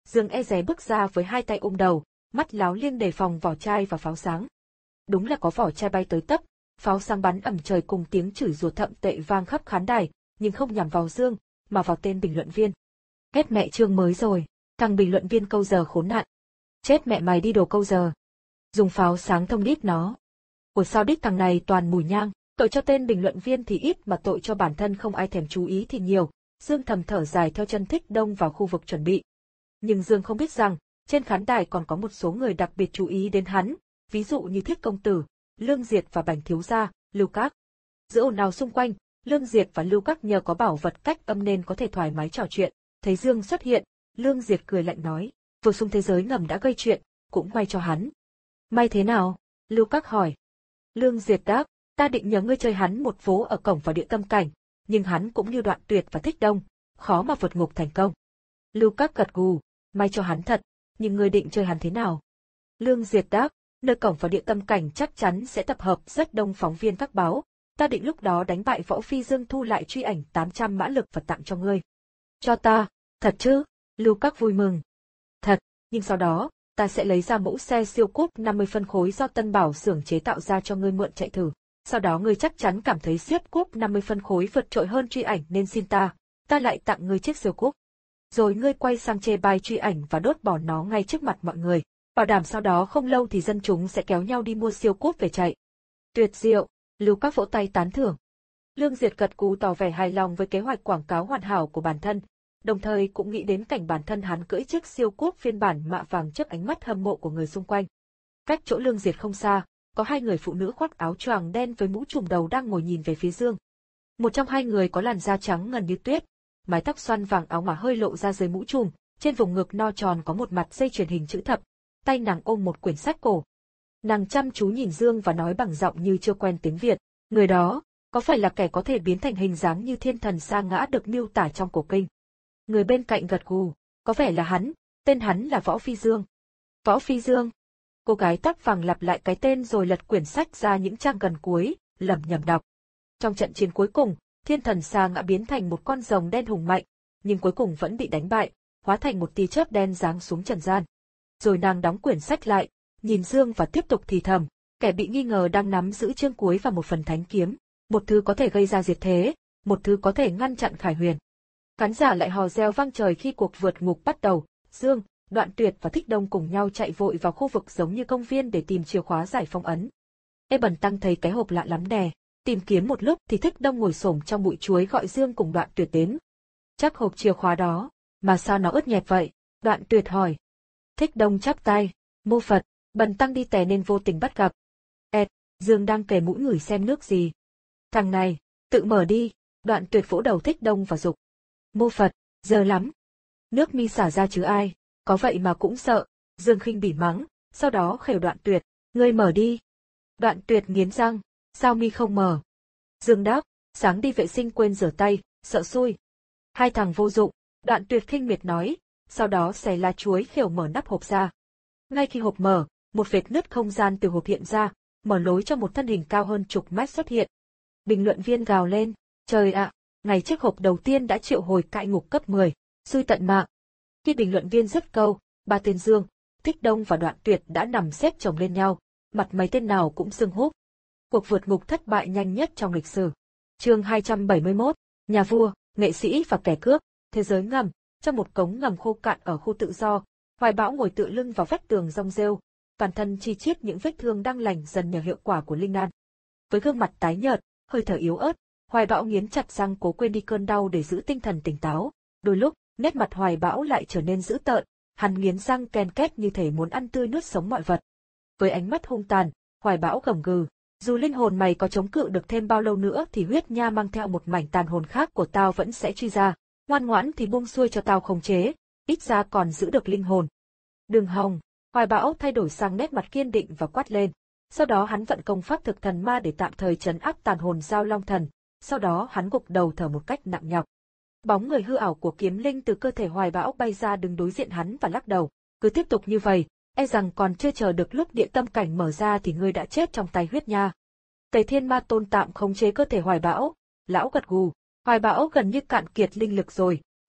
Dương e dè bước ra với hai tay ôm đầu, mắt láo liên đề phòng vỏ chai và pháo sáng. Đúng là có vỏ chai bay tới tấp, pháo sáng bắn ầm trời cùng tiếng chửi rủa thậm tệ vang khắp khán đài, nhưng không nhằm vào Dương, mà vào tên bình luận viên. Hết mẹ chương mới rồi, thằng bình luận viên câu giờ khốn nạn. Chết mẹ mày đi đồ câu giờ. Dùng pháo sáng thông đít nó. Ủa sao đít thằng này toàn mùi nhang, tội cho tên bình luận viên thì ít mà tội cho bản thân không ai thèm chú ý thì nhiều. Dương thầm thở dài theo chân Thích Đông vào khu vực chuẩn bị. Nhưng Dương không biết rằng, trên khán đài còn có một số người đặc biệt chú ý đến hắn, ví dụ như Thích Công Tử, Lương Diệt và Bành Thiếu Gia, Lưu Các. Giữa ồn ào xung quanh, Lương Diệt và Lưu Các nhờ có bảo vật cách âm nên có thể thoải mái trò chuyện. Thấy Dương xuất hiện, Lương Diệt cười lạnh nói, vừa xung thế giới ngầm đã gây chuyện, cũng may cho hắn. May thế nào? Lưu Các hỏi. Lương Diệt đáp, ta định nhờ ngươi chơi hắn một vố ở cổng vào địa tâm cảnh, nhưng hắn cũng như Đoạn Tuyệt và Thích Đông, khó mà vượt ngục thành công. Lưu Các gật gù, may cho hắn thật, nhưng ngươi định chơi hắn thế nào? Lương Diệt đáp, nơi cổng vào địa tâm cảnh chắc chắn sẽ tập hợp rất đông phóng viên các báo, ta định lúc đó đánh bại Võ Phi Dương thu lại truy ảnh tám trăm mã lực và tặng cho ngươi. Cho ta, thật chứ? Lưu Các vui mừng. Thật, nhưng sau đó, ta sẽ lấy ra mẫu xe siêu cúp năm mươi phân khối do Tân Bảo xưởng chế tạo ra cho ngươi mượn chạy thử. Sau đó ngươi chắc chắn cảm thấy siết cúp năm mươi phân khối vượt trội hơn truy ảnh nên xin ta, ta lại tặng ngươi chiếc siêu cúp. Rồi ngươi quay sang chê bai truy ảnh và đốt bỏ nó ngay trước mặt mọi người, bảo đảm sau đó không lâu thì dân chúng sẽ kéo nhau đi mua siêu cúp về chạy. Tuyệt diệu, Lưu Các vỗ tay tán thưởng. Lương Diệt gật gù tỏ vẻ hài lòng với kế hoạch quảng cáo hoàn hảo của bản thân, đồng thời cũng nghĩ đến cảnh bản thân hắn cưỡi chiếc siêu cúp phiên bản mạ vàng trước ánh mắt hâm mộ của người xung quanh. Cách chỗ Lương Diệt không xa, có hai người phụ nữ khoác áo choàng đen với mũ trùm đầu đang ngồi nhìn về phía Dương. Một trong hai người có làn da trắng ngần như tuyết, mái tóc xoăn vàng áo mà hơi lộ ra dưới mũ trùm, trên vùng ngực no tròn có một mặt dây chuyền hình chữ thập, tay nàng ôm một quyển sách cổ. Nàng chăm chú nhìn Dương và nói bằng giọng như chưa quen tiếng Việt, người đó, có phải là kẻ có thể biến thành hình dáng như thiên thần sa ngã được miêu tả trong cổ kinh? Người bên cạnh gật gù, có vẻ là hắn, tên hắn là Võ Phi Dương. Võ Phi Dương? Cô gái tóc vàng lặp lại cái tên rồi lật quyển sách ra những trang gần cuối, lẩm nhẩm đọc. Trong trận chiến cuối cùng, thiên thần sa ngã biến thành một con rồng đen hùng mạnh, nhưng cuối cùng vẫn bị đánh bại, hóa thành một tia chớp đen giáng xuống trần gian. Rồi nàng đóng quyển sách lại, nhìn Dương và tiếp tục thì thầm, kẻ bị nghi ngờ đang nắm giữ chương cuối và một phần thánh kiếm, một thứ có thể gây ra diệt thế, một thứ có thể ngăn chặn Khải Huyền. Khán giả lại hò reo vang trời khi cuộc vượt ngục bắt đầu. Dương, Đoạn Tuyệt và Thích Đông cùng nhau chạy vội vào khu vực giống như công viên để tìm chìa khóa giải phong ấn. Ê Bần Tăng thấy cái hộp lạ lắm nè, tìm kiếm một lúc thì Thích Đông ngồi xổm trong bụi chuối gọi Dương cùng Đoạn Tuyệt đến. Chắc hộp chìa khóa đó, mà sao nó ướt nhẹp vậy? Đoạn Tuyệt hỏi. Thích Đông chắp tay, mô Phật, Bần Tăng đi tè nên vô tình bắt gặp. Ẹt, Dương đang kề mũi ngửi xem nước gì. Thằng này, tự mở đi. Đoạn Tuyệt vỗ đầu Thích Đông và giục. Mô Phật, giờ lắm. Nước mi xả ra chứ ai, có vậy mà cũng sợ. Dương khinh bỉ mắng, sau đó khều Đoạn Tuyệt, ngươi mở đi. Đoạn Tuyệt nghiến răng, sao mi không mở? Dương đáp, sáng đi vệ sinh quên rửa tay, sợ xui. Hai thằng vô dụng, Đoạn Tuyệt khinh miệt nói, sau đó xẻ lá chuối khều mở nắp hộp ra. Ngay khi hộp mở, một vệt nứt không gian từ hộp hiện ra, mở lối cho một thân hình cao hơn chục mét xuất hiện. Bình luận viên gào lên, trời ạ, ngày trước hộp đầu tiên đã triệu hồi cại ngục cấp mười, xui tận mạng. Khi bình luận viên dứt câu, ba tên Dương, Thích Đông và Đoạn Tuyệt đã nằm xếp chồng lên nhau, mặt mấy tên nào cũng sưng húp. Cuộc vượt ngục thất bại nhanh nhất trong lịch sử. Chương hai trăm bảy mươi mốt, nhà vua, nghệ sĩ và kẻ cướp, thế giới ngầm. Trong một cống ngầm khô cạn ở khu tự do, Hoài Bão ngồi tựa lưng vào vách tường rong rêu, toàn thân chi chít những vết thương đang lành dần nhờ hiệu quả của linh đan. Với gương mặt tái nhợt, hơi thở yếu ớt, Hoài Bão nghiến chặt răng cố quên đi cơn đau để giữ tinh thần tỉnh táo. Đôi lúc, nét mặt Hoài Bão lại trở nên dữ tợn, hắn nghiến răng ken két như thể muốn ăn tươi nuốt sống mọi vật. Với ánh mắt hung tàn, Hoài Bão gầm gừ, dù linh hồn mày có chống cự được thêm bao lâu nữa thì huyết nha mang theo một mảnh tàn hồn khác của tao vẫn sẽ truy ra. Ngoan ngoãn thì buông xuôi cho tao khống chế, ít ra còn giữ được linh hồn. Đừng hòng, Hoài Bão thay đổi sang nét mặt kiên định và quát lên. Sau đó hắn vận công pháp thực thần ma để tạm thời trấn áp tàn hồn Giao Long Thần, sau đó hắn gục đầu thở một cách nặng nhọc. Bóng người hư ảo của kiếm linh từ cơ thể Hoài Bão bay ra đứng đối diện hắn và lắc đầu, cứ tiếp tục như vậy, e rằng còn chưa chờ được lúc địa tâm cảnh mở ra thì ngươi đã chết trong tay huyết nha. Tề Thiên Ma Tôn tạm khống chế cơ thể Hoài Bão, lão gật gù. Hoài Bão gần như cạn kiệt linh lực rồi,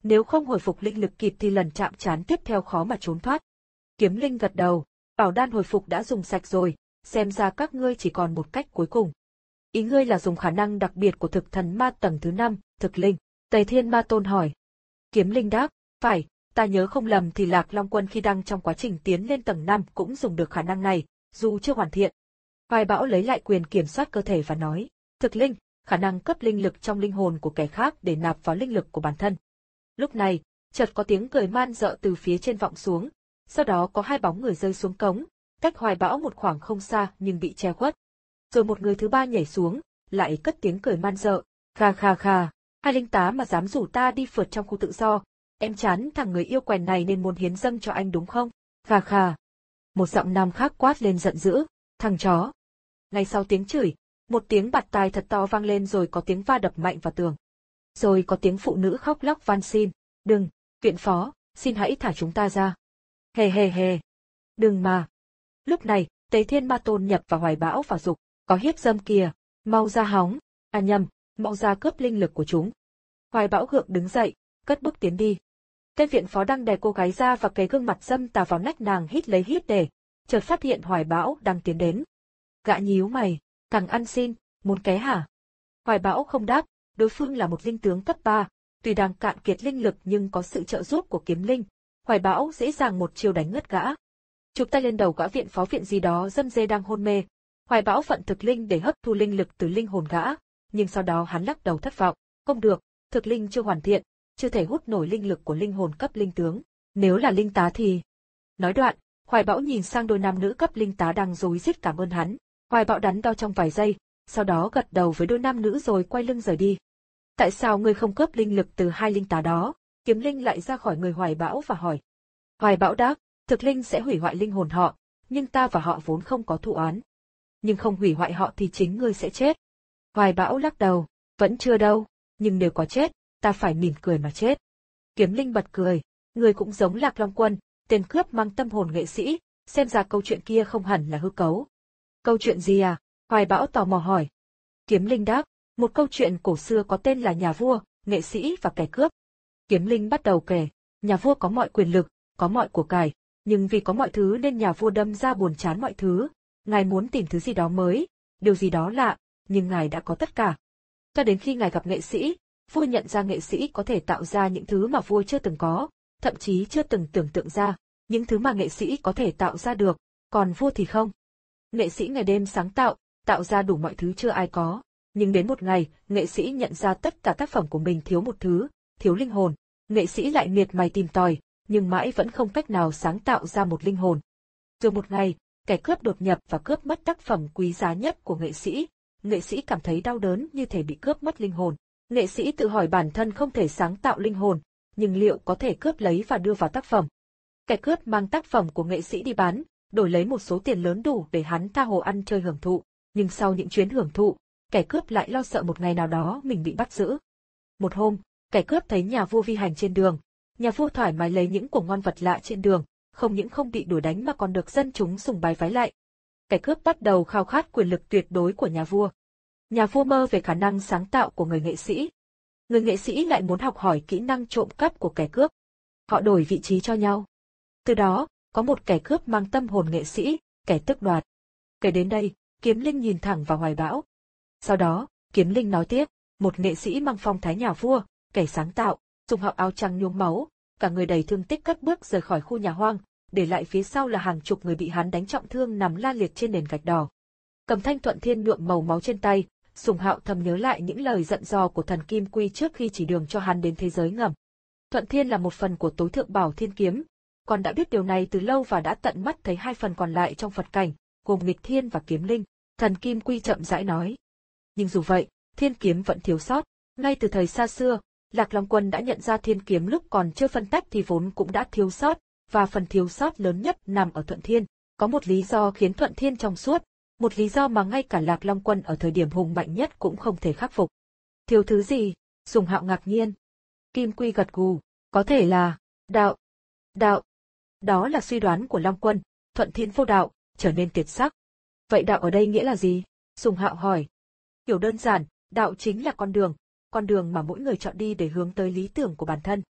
nếu không hồi phục linh lực kịp thì lần chạm trán tiếp theo khó mà trốn thoát. Kiếm Linh gật đầu, bảo đan hồi phục đã dùng sạch rồi, xem ra các ngươi chỉ còn một cách cuối cùng. Ý ngươi là dùng khả năng đặc biệt của thực thần ma tầng thứ năm, thực linh. Tề Thiên Ma Tôn hỏi. Kiếm Linh đáp, phải, ta nhớ không lầm thì Lạc Long Quân khi đang trong quá trình tiến lên tầng năm cũng dùng được khả năng này, dù chưa hoàn thiện. Hoài Bão lấy lại quyền kiểm soát cơ thể và nói, thực linh, khả năng cấp linh lực trong linh hồn của kẻ khác để nạp vào linh lực của bản thân. Lúc này, chợt có tiếng cười man dợ từ phía trên vọng xuống, sau đó có hai bóng người rơi xuống cống, cách Hoài Bão một khoảng không xa nhưng bị che khuất. Rồi một người thứ ba nhảy xuống, lại cất tiếng cười man dợ, kha kha kha, hai linh tá mà dám rủ ta đi phượt trong khu tự do, em chán thằng người yêu quèn này nên muốn hiến dâng cho anh đúng không? Kha kha. Một giọng nam khác quát lên giận dữ, thằng chó. Ngay sau tiếng chửi, một tiếng bạt tai thật to vang lên rồi có tiếng va đập mạnh vào tường. Rồi có tiếng phụ nữ khóc lóc van xin, đừng, viện phó, xin hãy thả chúng ta ra. Hề hề hề. Đừng mà. Lúc này, Tề Thiên Ma Tôn nhập vào Hoài Bão và dục, có hiếp dâm kìa, mau ra hóng, à nhầm, mau ra cướp linh lực của chúng. Hoài Bão gượng đứng dậy, cất bước tiến đi. Tên viện phó đang đè cô gái ra và cái gương mặt dâm tà vào nách nàng hít lấy hít để, chợt phát hiện Hoài Bão đang tiến đến. Gã nhíu mày, càng ăn xin, muốn ké hả? Hoài Bão không đáp, đối phương là một linh tướng cấp ba, tuy đang cạn kiệt linh lực nhưng có sự trợ giúp của kiếm linh, Hoài Bão dễ dàng một chiều đánh ngất gã. Chụp tay lên đầu gã viện phó viện gì đó dâm dê đang hôn mê. Hoài Bão vận thực linh để hấp thu linh lực từ linh hồn gã, nhưng sau đó hắn lắc đầu thất vọng, không được, thực linh chưa hoàn thiện, chưa thể hút nổi linh lực của linh hồn cấp linh tướng. Nếu là linh tá thì... Nói đoạn, Hoài Bão nhìn sang đôi nam nữ cấp linh tá đang rối rít cảm ơn hắn. Hoài Bão đắn đo trong vài giây, sau đó gật đầu với đôi nam nữ rồi quay lưng rời đi. Tại sao ngươi không cướp linh lực từ hai linh tá đó? Kiếm Linh lại ra khỏi người Hoài Bão và hỏi. Hoài Bão đáp, thực linh sẽ hủy hoại linh hồn họ, nhưng ta và họ vốn không có thù oán. Nhưng không hủy hoại họ thì chính ngươi sẽ chết. Hoài Bão lắc đầu, vẫn chưa đâu, nhưng nếu có chết, ta phải mỉm cười mà chết. Kiếm Linh bật cười, ngươi cũng giống Lạc Long Quân, tên cướp mang tâm hồn nghệ sĩ, xem ra câu chuyện kia không hẳn là hư cấu. Câu chuyện gì à? Hoài Bão tò mò hỏi. Kiếm Linh đáp, một câu chuyện cổ xưa có tên là Nhà Vua, Nghệ Sĩ và Kẻ Cướp. Kiếm Linh bắt đầu kể, nhà vua có mọi quyền lực, có mọi của cải, nhưng vì có mọi thứ nên nhà vua đâm ra buồn chán mọi thứ. Ngài muốn tìm thứ gì đó mới, điều gì đó lạ, nhưng ngài đã có tất cả. Cho đến khi ngài gặp nghệ sĩ, vua nhận ra nghệ sĩ có thể tạo ra những thứ mà vua chưa từng có, thậm chí chưa từng tưởng tượng ra, những thứ mà nghệ sĩ có thể tạo ra được, còn vua thì không. Nghệ sĩ ngày đêm sáng tạo, tạo ra đủ mọi thứ chưa ai có, nhưng đến một ngày, nghệ sĩ nhận ra tất cả tác phẩm của mình thiếu một thứ, thiếu linh hồn. Nghệ sĩ lại miệt mài tìm tòi, nhưng mãi vẫn không cách nào sáng tạo ra một linh hồn. Rồi một ngày, kẻ cướp đột nhập và cướp mất tác phẩm quý giá nhất của nghệ sĩ. Nghệ sĩ cảm thấy đau đớn như thể bị cướp mất linh hồn. Nghệ sĩ tự hỏi bản thân không thể sáng tạo linh hồn, nhưng liệu có thể cướp lấy và đưa vào tác phẩm. Kẻ cướp mang tác phẩm của nghệ sĩ đi bán, đổi lấy một số tiền lớn đủ để hắn tha hồ ăn chơi hưởng thụ. Nhưng sau những chuyến hưởng thụ, kẻ cướp lại lo sợ một ngày nào đó mình bị bắt giữ. Một hôm, kẻ cướp thấy nhà vua vi hành trên đường. Nhà vua thoải mái lấy những của ngon vật lạ trên đường, không những không bị đuổi đánh mà còn được dân chúng sùng bái vái lại. Kẻ cướp bắt đầu khao khát quyền lực tuyệt đối của nhà vua. Nhà vua mơ về khả năng sáng tạo của người nghệ sĩ. Người nghệ sĩ lại muốn học hỏi kỹ năng trộm cắp của kẻ cướp. Họ đổi vị trí cho nhau. Từ đó, có một kẻ cướp mang tâm hồn nghệ sĩ, kẻ tước đoạt. Kể đến đây, Kiếm Linh nhìn thẳng vào Hoài Bão. Sau đó, Kiếm Linh nói tiếp, một nghệ sĩ mang phong thái nhà vua, kẻ sáng tạo, dùng hạo áo trắng nhuốm máu, cả người đầy thương tích cất bước rời khỏi khu nhà hoang, để lại phía sau là hàng chục người bị hắn đánh trọng thương nằm la liệt trên nền gạch đỏ. Cầm thanh thuận thiên nhuộm màu máu trên tay, Sùng Hạo thầm nhớ lại những lời giận dò của thần Kim Quy trước khi chỉ đường cho hắn đến thế giới ngầm. Thuận thiên là một phần của tối thượng bảo thiên kiếm, còn đã biết điều này từ lâu và đã tận mắt thấy hai phần còn lại trong Phật cảnh, gồm nghịch thiên và kiếm linh. Thần Kim Quy chậm rãi nói. Nhưng dù vậy, thiên kiếm vẫn thiếu sót. Ngay từ thời xa xưa, Lạc Long Quân đã nhận ra thiên kiếm lúc còn chưa phân tách thì vốn cũng đã thiếu sót, và phần thiếu sót lớn nhất nằm ở Thuận Thiên. Có một lý do khiến Thuận Thiên trong suốt, một lý do mà ngay cả Lạc Long Quân ở thời điểm hùng mạnh nhất cũng không thể khắc phục. Thiếu thứ gì? Sùng Hạo ngạc nhiên. Kim Quy gật gù, có thể là đạo. Đạo. Đó là suy đoán của Long Quân, Thuận Thiên vô đạo, trở nên tuyệt sắc. Vậy đạo ở đây nghĩa là gì? Sùng Hạo hỏi. Hiểu đơn giản, đạo chính là con đường, con đường mà mỗi người chọn đi để hướng tới lý tưởng của bản thân.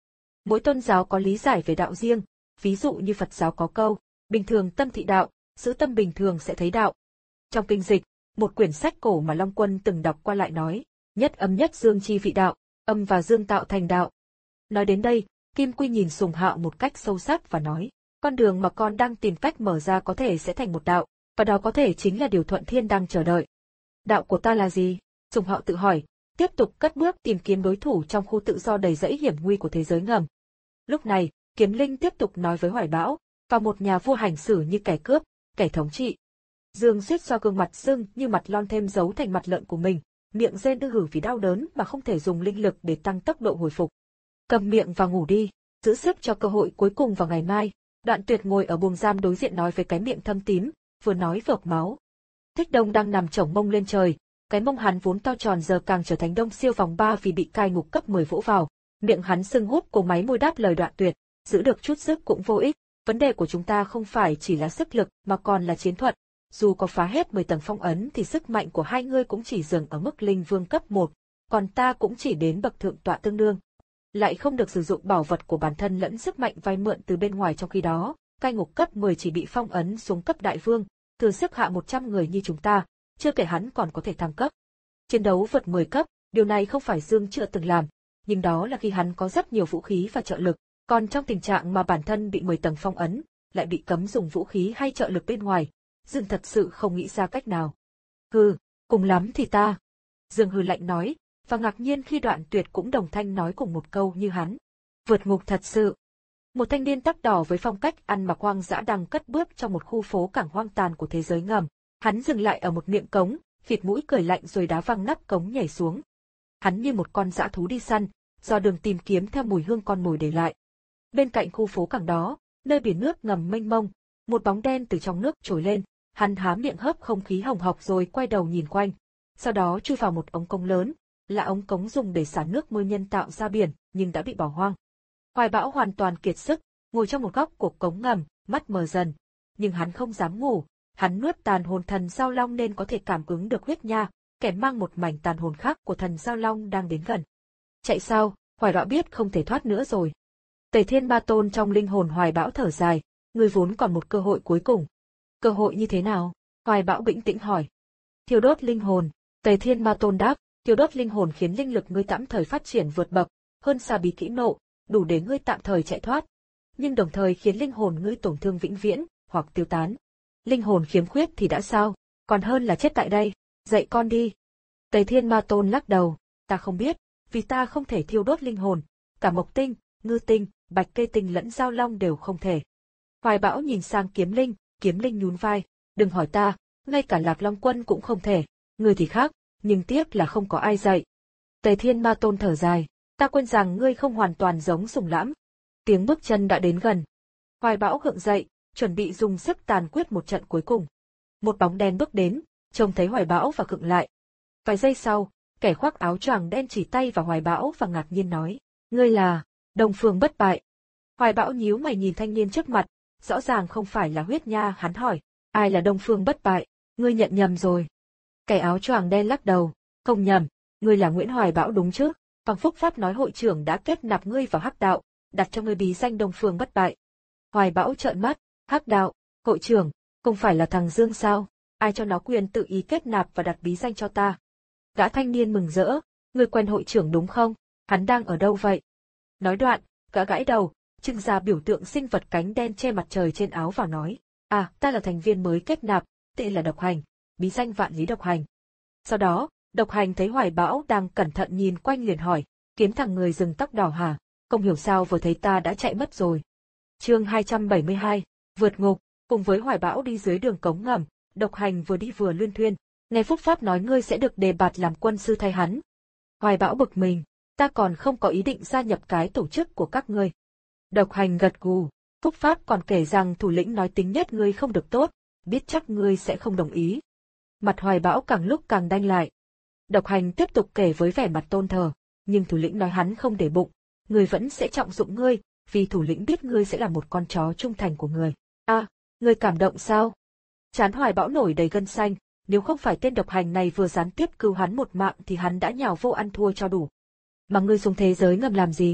Mỗi tôn giáo có lý giải về đạo riêng, ví dụ như Phật giáo có câu, bình thường tâm thị đạo, giữ tâm bình thường sẽ thấy đạo. Trong kinh dịch, một quyển sách cổ mà Long Quân từng đọc qua lại nói, nhất âm nhất dương chi vị đạo, âm và dương tạo thành đạo. Nói đến đây, Kim Quy nhìn Sùng Hạo một cách sâu sắc và nói, con đường mà con đang tìm cách mở ra có thể sẽ thành một đạo, và đó có thể chính là điều Thuận Thiên đang chờ đợi. Đạo của ta là gì? Sùng Hạo tự hỏi, tiếp tục cất bước tìm kiếm đối thủ trong khu tự do đầy rẫy hiểm nguy của thế giới ngầm. Lúc này, Kiếm Linh tiếp tục nói với Hoài Bão, và một nhà vua hành xử như kẻ cướp, kẻ thống trị. Dương Duyết do gương mặt sưng như mặt lon thêm giấu thành mặt lợn của mình, miệng rên ư hử vì đau đớn mà không thể dùng linh lực để tăng tốc độ hồi phục. Cầm miệng và ngủ đi, giữ sức cho cơ hội cuối cùng vào ngày mai. Đoạn Tuyệt ngồi ở buồng giam đối diện nói với cái miệng thâm tím, vừa nói vừa ọc máu. Thích Đông đang nằm chổng mông lên trời, cái mông hắn vốn to tròn giờ càng trở thành đông siêu vòng ba vì bị cai ngục cấp mười vỗ vào. Miệng hắn sưng húp cố máy môi đáp lời Đoạn Tuyệt, giữ được chút sức cũng vô ích, vấn đề của chúng ta không phải chỉ là sức lực mà còn là chiến thuật. Dù có phá hết mười tầng phong ấn thì sức mạnh của hai ngươi cũng chỉ dừng ở mức linh vương cấp một, còn ta cũng chỉ đến bậc thượng tọa tương đương. Lại không được sử dụng bảo vật của bản thân lẫn sức mạnh vay mượn từ bên ngoài, trong khi đó, cai ngục cấp mười chỉ bị phong ấn xuống cấp đại vương, thừa sức hạ một trăm người như chúng ta, chưa kể hắn còn có thể thăng cấp. Chiến đấu vượt mười cấp, điều này không phải Dương chưa từng làm, nhưng đó là khi hắn có rất nhiều vũ khí và trợ lực, còn trong tình trạng mà bản thân bị mười tầng phong ấn, lại bị cấm dùng vũ khí hay trợ lực bên ngoài, Dương thật sự không nghĩ ra cách nào. Hừ, cùng lắm thì ta. Dương hừ lạnh nói, và ngạc nhiên khi Đoạn Tuyệt cũng đồng thanh nói cùng một câu như hắn. Vượt ngục thật sự. Một thanh niên tóc đỏ với phong cách ăn mặc hoang dã đang cất bước trong một khu phố cảng hoang tàn của thế giới ngầm. Hắn dừng lại ở một miệng cống, khịt mũi cười lạnh rồi đá văng nắp cống nhảy xuống. Hắn như một con dã thú đi săn, dò đường tìm kiếm theo mùi hương con mồi để lại. Bên cạnh khu phố cảng đó, nơi biển nước ngầm mênh mông, một bóng đen từ trong nước trồi lên. Hắn há miệng hớp không khí hồng hộc rồi quay đầu nhìn quanh. Sau đó chui vào một ống cống lớn, là ống cống dùng để xả nước mưa nhân tạo ra biển, nhưng đã bị bỏ hoang. Hoài Bão hoàn toàn kiệt sức, ngồi trong một góc của cống ngầm, mắt mờ dần. Nhưng hắn không dám ngủ, hắn nuốt tàn hồn thần Giao Long nên có thể cảm ứng được huyết nha, kẻ mang một mảnh tàn hồn khác của thần Giao Long đang đến gần. Chạy sao? Hoài Bão biết không thể thoát nữa rồi. Tề Thiên Ma Tôn trong linh hồn Hoài Bão thở dài, người vốn còn một cơ hội cuối cùng. Cơ hội như thế nào? Hoài Bão bình tĩnh hỏi. Thiêu đốt linh hồn. Tề Thiên Ma Tôn đáp, thiêu đốt linh hồn khiến linh lực ngươi tạm thời phát triển vượt bậc, hơn xa bí kỹ nộ, đủ để ngươi tạm thời chạy thoát. Nhưng đồng thời khiến linh hồn ngươi tổn thương vĩnh viễn, hoặc tiêu tán. Linh hồn khiếm khuyết thì đã sao? Còn hơn là chết tại đây. Dạy con đi. Tề Thiên Ma Tôn lắc đầu, ta không biết, vì ta không thể thiêu đốt linh hồn. Cả Mộc Tinh, Ngư Tinh, Bạch Kê Tinh lẫn Giao Long đều không thể. Hoài Bão nhìn sang Kiếm Linh. Kiếm Linh nhún vai, đừng hỏi ta, ngay cả Lạc Long Quân cũng không thể, ngươi thì khác, nhưng tiếc là không có ai dạy. Tề Thiên Ma Tôn thở dài, ta quên rằng ngươi không hoàn toàn giống Sùng Lãm. Tiếng bước chân đã đến gần. Hoài Bão gượng dậy, chuẩn bị dùng sức tàn quyết một trận cuối cùng. Một bóng đen bước đến, trông thấy Hoài Bão và khựng lại. Vài giây sau, kẻ khoác áo choàng đen chỉ tay vào Hoài Bão và ngạc nhiên nói, ngươi là Đông Phương Bất Bại. Hoài Bão nhíu mày nhìn thanh niên trước mặt. Rõ ràng không phải là huyết nha, hắn hỏi, ai là Đông Phương Bất Bại, ngươi nhận nhầm rồi. Kẻ áo choàng đen lắc đầu, không nhầm, ngươi là Nguyễn Hoài Bão đúng chứ, Bằng Phúc Pháp nói hội trưởng đã kết nạp ngươi vào Hắc Đạo, đặt cho ngươi bí danh Đông Phương Bất Bại. Hoài Bão trợn mắt, Hắc Đạo, hội trưởng, không phải là thằng Dương sao, ai cho nó quyền tự ý kết nạp và đặt bí danh cho ta. Gã thanh niên mừng rỡ, ngươi quen hội trưởng đúng không, hắn đang ở đâu vậy? Nói đoạn, gã gãi đầu, trưng ra biểu tượng sinh vật cánh đen che mặt trời trên áo và nói, à, ta là thành viên mới kết nạp, tên là Độc Hành, bí danh Vạn Lý Độc Hành. Sau đó, Độc Hành thấy Hoài Bão đang cẩn thận nhìn quanh liền hỏi, kiếm thằng người rừng tóc đỏ hả, không hiểu sao vừa thấy ta đã chạy mất rồi. Chương hai trăm bảy mươi hai, vượt ngục, cùng với Hoài Bão đi dưới đường cống ngầm, Độc Hành vừa đi vừa luyên thuyên, nghe Phúc Pháp nói ngươi sẽ được đề bạt làm quân sư thay hắn. Hoài Bão bực mình, ta còn không có ý định gia nhập cái tổ chức của các ngươi. Độc Hành gật gù, Phúc Pháp còn kể rằng thủ lĩnh nói tính nhất ngươi không được tốt, biết chắc ngươi sẽ không đồng ý. Mặt Hoài Bão càng lúc càng đanh lại. Độc Hành tiếp tục kể với vẻ mặt tôn thờ, nhưng thủ lĩnh nói hắn không để bụng, ngươi vẫn sẽ trọng dụng ngươi, vì thủ lĩnh biết ngươi sẽ là một con chó trung thành của người. À, ngươi cảm động sao? Trán Hoài Bão nổi đầy gân xanh, nếu không phải tên Độc Hành này vừa gián tiếp cứu hắn một mạng thì hắn đã nhào vô ăn thua cho đủ. Mà ngươi xuống thế giới ngầm làm gì?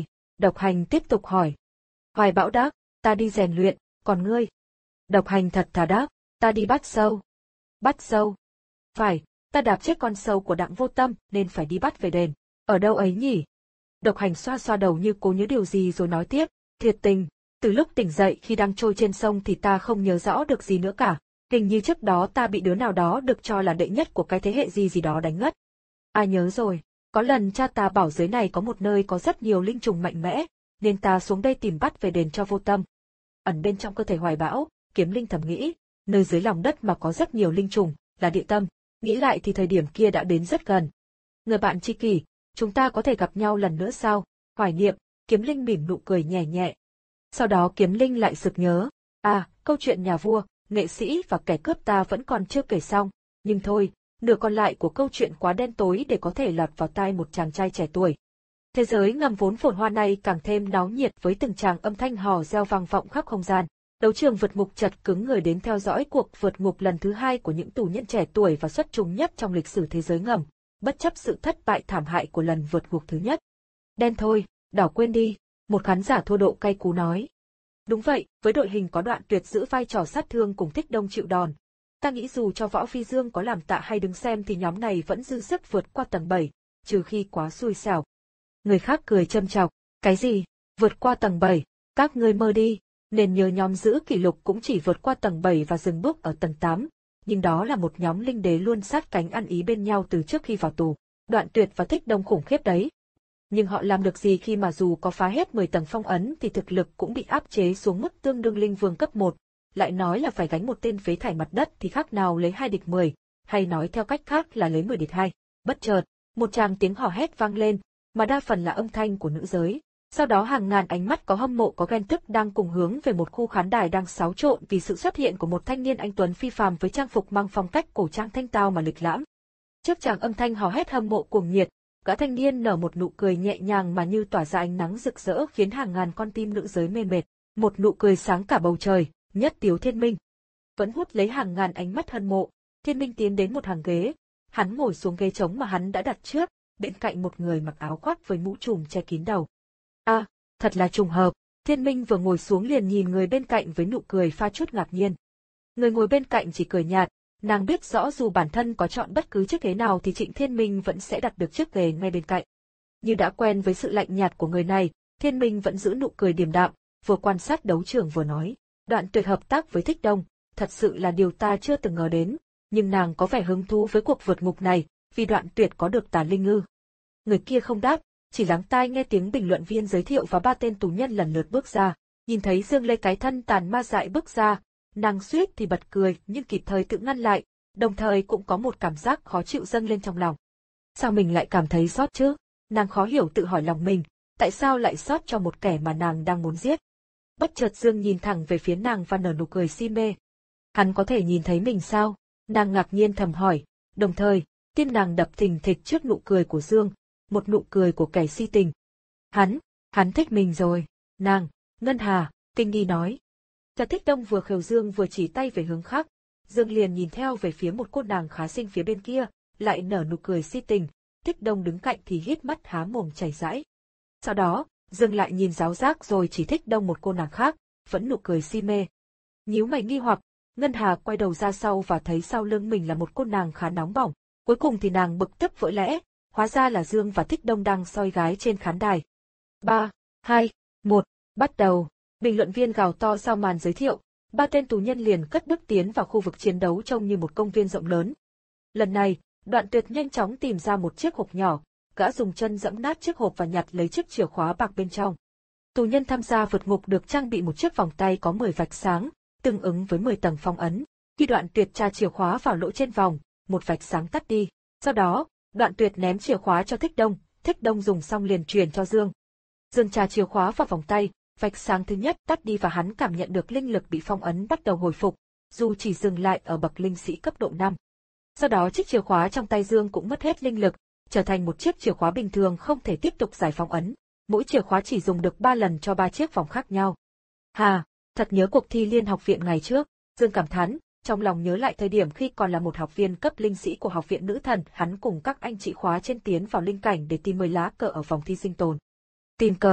Độc Hành tiếp tục hỏi. Hoài Bão đáp, ta đi rèn luyện, còn ngươi? Độc Hành thật thà đáp, ta đi bắt sâu. Bắt sâu? Phải, ta đạp chết con sâu của Đặng Vô Tâm nên phải đi bắt về đền. Ở đâu ấy nhỉ? Độc Hành xoa xoa đầu như cố nhớ điều gì rồi nói tiếp, thiệt tình, từ lúc tỉnh dậy khi đang trôi trên sông thì ta không nhớ rõ được gì nữa cả. Hình như trước đó ta bị đứa nào đó được cho là đệ nhất của cái thế hệ gì gì đó đánh ngất. Ai nhớ rồi, có lần cha ta bảo dưới này có một nơi có rất nhiều linh trùng mạnh mẽ, nên ta xuống đây tìm bắt về đền cho Vô Tâm. Ẩn bên trong cơ thể Hoài Bão, Kiếm Linh thầm nghĩ, nơi dưới lòng đất mà có rất nhiều linh trùng, là địa tâm, nghĩ lại thì thời điểm kia đã đến rất gần. Người bạn tri kỷ, chúng ta có thể gặp nhau lần nữa sao? Hoài niệm, Kiếm Linh mỉm nụ cười nhẹ nhẹ. Sau đó Kiếm Linh lại sực nhớ, à, câu chuyện nhà vua, nghệ sĩ và kẻ cướp ta vẫn còn chưa kể xong, nhưng thôi, nửa còn lại của câu chuyện quá đen tối để có thể lọt vào tai một chàng trai trẻ tuổi. Thế giới ngầm vốn phồn hoa này càng thêm náo nhiệt với từng tràng âm thanh hò reo vang vọng khắp không gian. Đấu trường vượt ngục chật cứng người đến theo dõi cuộc vượt ngục lần thứ hai của những tù nhân trẻ tuổi và xuất chúng nhất trong lịch sử thế giới ngầm, bất chấp sự thất bại thảm hại của lần vượt ngục thứ nhất. Đen thôi, đỏ quên đi, một khán giả thô độ cay cú nói. Đúng vậy, với đội hình có Đoạn Tuyệt giữ vai trò sát thương cùng Thích Đông chịu đòn. Ta nghĩ dù cho Võ Phi Dương có làm tạ hay đứng xem thì nhóm này vẫn dư sức vượt qua tầng bảy, trừ khi quá xui xẻo. Người khác cười châm chọc, cái gì, vượt qua tầng bảy, các ngươi mơ đi, nên nhớ nhóm giữ kỷ lục cũng chỉ vượt qua tầng bảy và dừng bước ở tầng tám, nhưng đó là một nhóm linh đế luôn sát cánh ăn ý bên nhau từ trước khi vào tù. Đoạn Tuyệt và Thích Đông khủng khiếp đấy. Nhưng họ làm được gì khi mà dù có phá hết mười tầng phong ấn thì thực lực cũng bị áp chế xuống mức tương đương linh vương cấp một, lại nói là phải gánh một tên phế thải mặt đất thì khác nào lấy hai địch mười, hay nói theo cách khác là lấy mười địch hai. Bất chợt, một tràng tiếng hò hét vang lên, mà đa phần là âm thanh của nữ giới. Sau đó hàng ngàn ánh mắt có hâm mộ có ghen tức đang cùng hướng về một khu khán đài đang xáo trộn vì sự xuất hiện của một thanh niên anh tuấn phi phàm với trang phục mang phong cách cổ trang thanh tao mà lịch lãm. Trước tràng âm thanh hò hét hâm mộ cuồng nhiệt, gã thanh niên nở một nụ cười nhẹ nhàng mà như tỏa ra ánh nắng rực rỡ khiến hàng ngàn con tim nữ giới mê mệt, một nụ cười sáng cả bầu trời, nhất tiếu Thiên Minh. Vẫn hút lấy hàng ngàn ánh mắt hâm mộ, Thiên Minh tiến đến một hàng ghế, hắn ngồi xuống ghế trống mà hắn đã đặt trước, bên cạnh một người mặc áo khoác với mũ trùm che kín đầu. À, thật là trùng hợp, Thiên Minh vừa ngồi xuống liền nhìn người bên cạnh với nụ cười pha chút ngạc nhiên. Người ngồi bên cạnh chỉ cười nhạt, nàng biết rõ dù bản thân có chọn bất cứ chiếc ghế nào thì Trịnh Thiên Minh vẫn sẽ đặt được chiếc ghế ngay bên cạnh. Như đã quen với sự lạnh nhạt của người này, Thiên Minh vẫn giữ nụ cười điềm đạm, vừa quan sát đấu trường vừa nói, Đoạn Tuyệt hợp tác với Thích Đông, thật sự là điều ta chưa từng ngờ đến, nhưng nàng có vẻ hứng thú với cuộc vượt ngục này, vì Đoạn Tuyệt có được tà linh ngư. Người kia không đáp, chỉ lắng tai nghe tiếng bình luận viên giới thiệu và ba tên tù nhân lần lượt bước ra, nhìn thấy Dương Lê cái thân tàn ma dại bước ra, nàng suýt thì bật cười nhưng kịp thời tự ngăn lại, đồng thời cũng có một cảm giác khó chịu dâng lên trong lòng. Sao mình lại cảm thấy xót chứ? Nàng khó hiểu tự hỏi lòng mình, tại sao lại xót cho một kẻ mà nàng đang muốn giết? Bất chợt Dương nhìn thẳng về phía nàng và nở nụ cười si mê. Hắn có thể nhìn thấy mình sao? Nàng ngạc nhiên thầm hỏi, đồng thời, tim nàng đập thình thịch trước nụ cười của Dương, một nụ cười của kẻ si tình. Hắn, hắn thích mình rồi, nàng, Ngân Hà, kinh nghi nói. Trà Thích Đông vừa khều Dương vừa chỉ tay về hướng khác, Dương liền nhìn theo về phía một cô nàng khá xinh phía bên kia, lại nở nụ cười si tình, Thích Đông đứng cạnh thì hít mắt há mồm chảy rãi. Sau đó, Dương lại nhìn giáo giác rồi chỉ Thích Đông một cô nàng khác, vẫn nụ cười si mê. Nhíu mày nghi hoặc, Ngân Hà quay đầu ra sau và thấy sau lưng mình là một cô nàng khá nóng bỏng, cuối cùng thì nàng bực tức vỡ lẽ, hóa ra là Dương và Thích Đông đang soi gái trên khán đài. ba, hai, một, bắt đầu. Bình luận viên gào to sau màn giới thiệu, ba tên tù nhân liền cất bước tiến vào khu vực chiến đấu trông như một công viên rộng lớn. Lần này, Đoạn Tuyệt nhanh chóng tìm ra một chiếc hộp nhỏ, gã dùng chân giẫm nát chiếc hộp và nhặt lấy chiếc chìa khóa bạc bên trong. Tù nhân tham gia vượt ngục được trang bị một chiếc vòng tay có mười vạch sáng, tương ứng với mười tầng phong ấn. Khi Đoạn Tuyệt tra chìa khóa vào lỗ trên vòng, một vạch sáng tắt đi. Sau đó, Đoạn Tuyệt ném chìa khóa cho Thích Đông, Thích Đông dùng xong liền truyền cho Dương. Dương tra chìa khóa vào vòng tay, vạch sáng thứ nhất tắt đi và hắn cảm nhận được linh lực bị phong ấn bắt đầu hồi phục, dù chỉ dừng lại ở bậc linh sĩ cấp độ năm. Sau đó chiếc chìa khóa trong tay Dương cũng mất hết linh lực, trở thành một chiếc chìa khóa bình thường không thể tiếp tục giải phong ấn. Mỗi chìa khóa chỉ dùng được ba lần cho ba chiếc vòng khác nhau. Hà, thật nhớ cuộc thi liên học viện ngày trước, Dương cảm thán, trong lòng nhớ lại thời điểm khi còn là một học viên cấp linh sĩ của học viện nữ thần, hắn cùng các anh chị khóa trên tiến vào linh cảnh để tìm mười lá cờ ở vòng thi sinh tồn. Tìm cờ,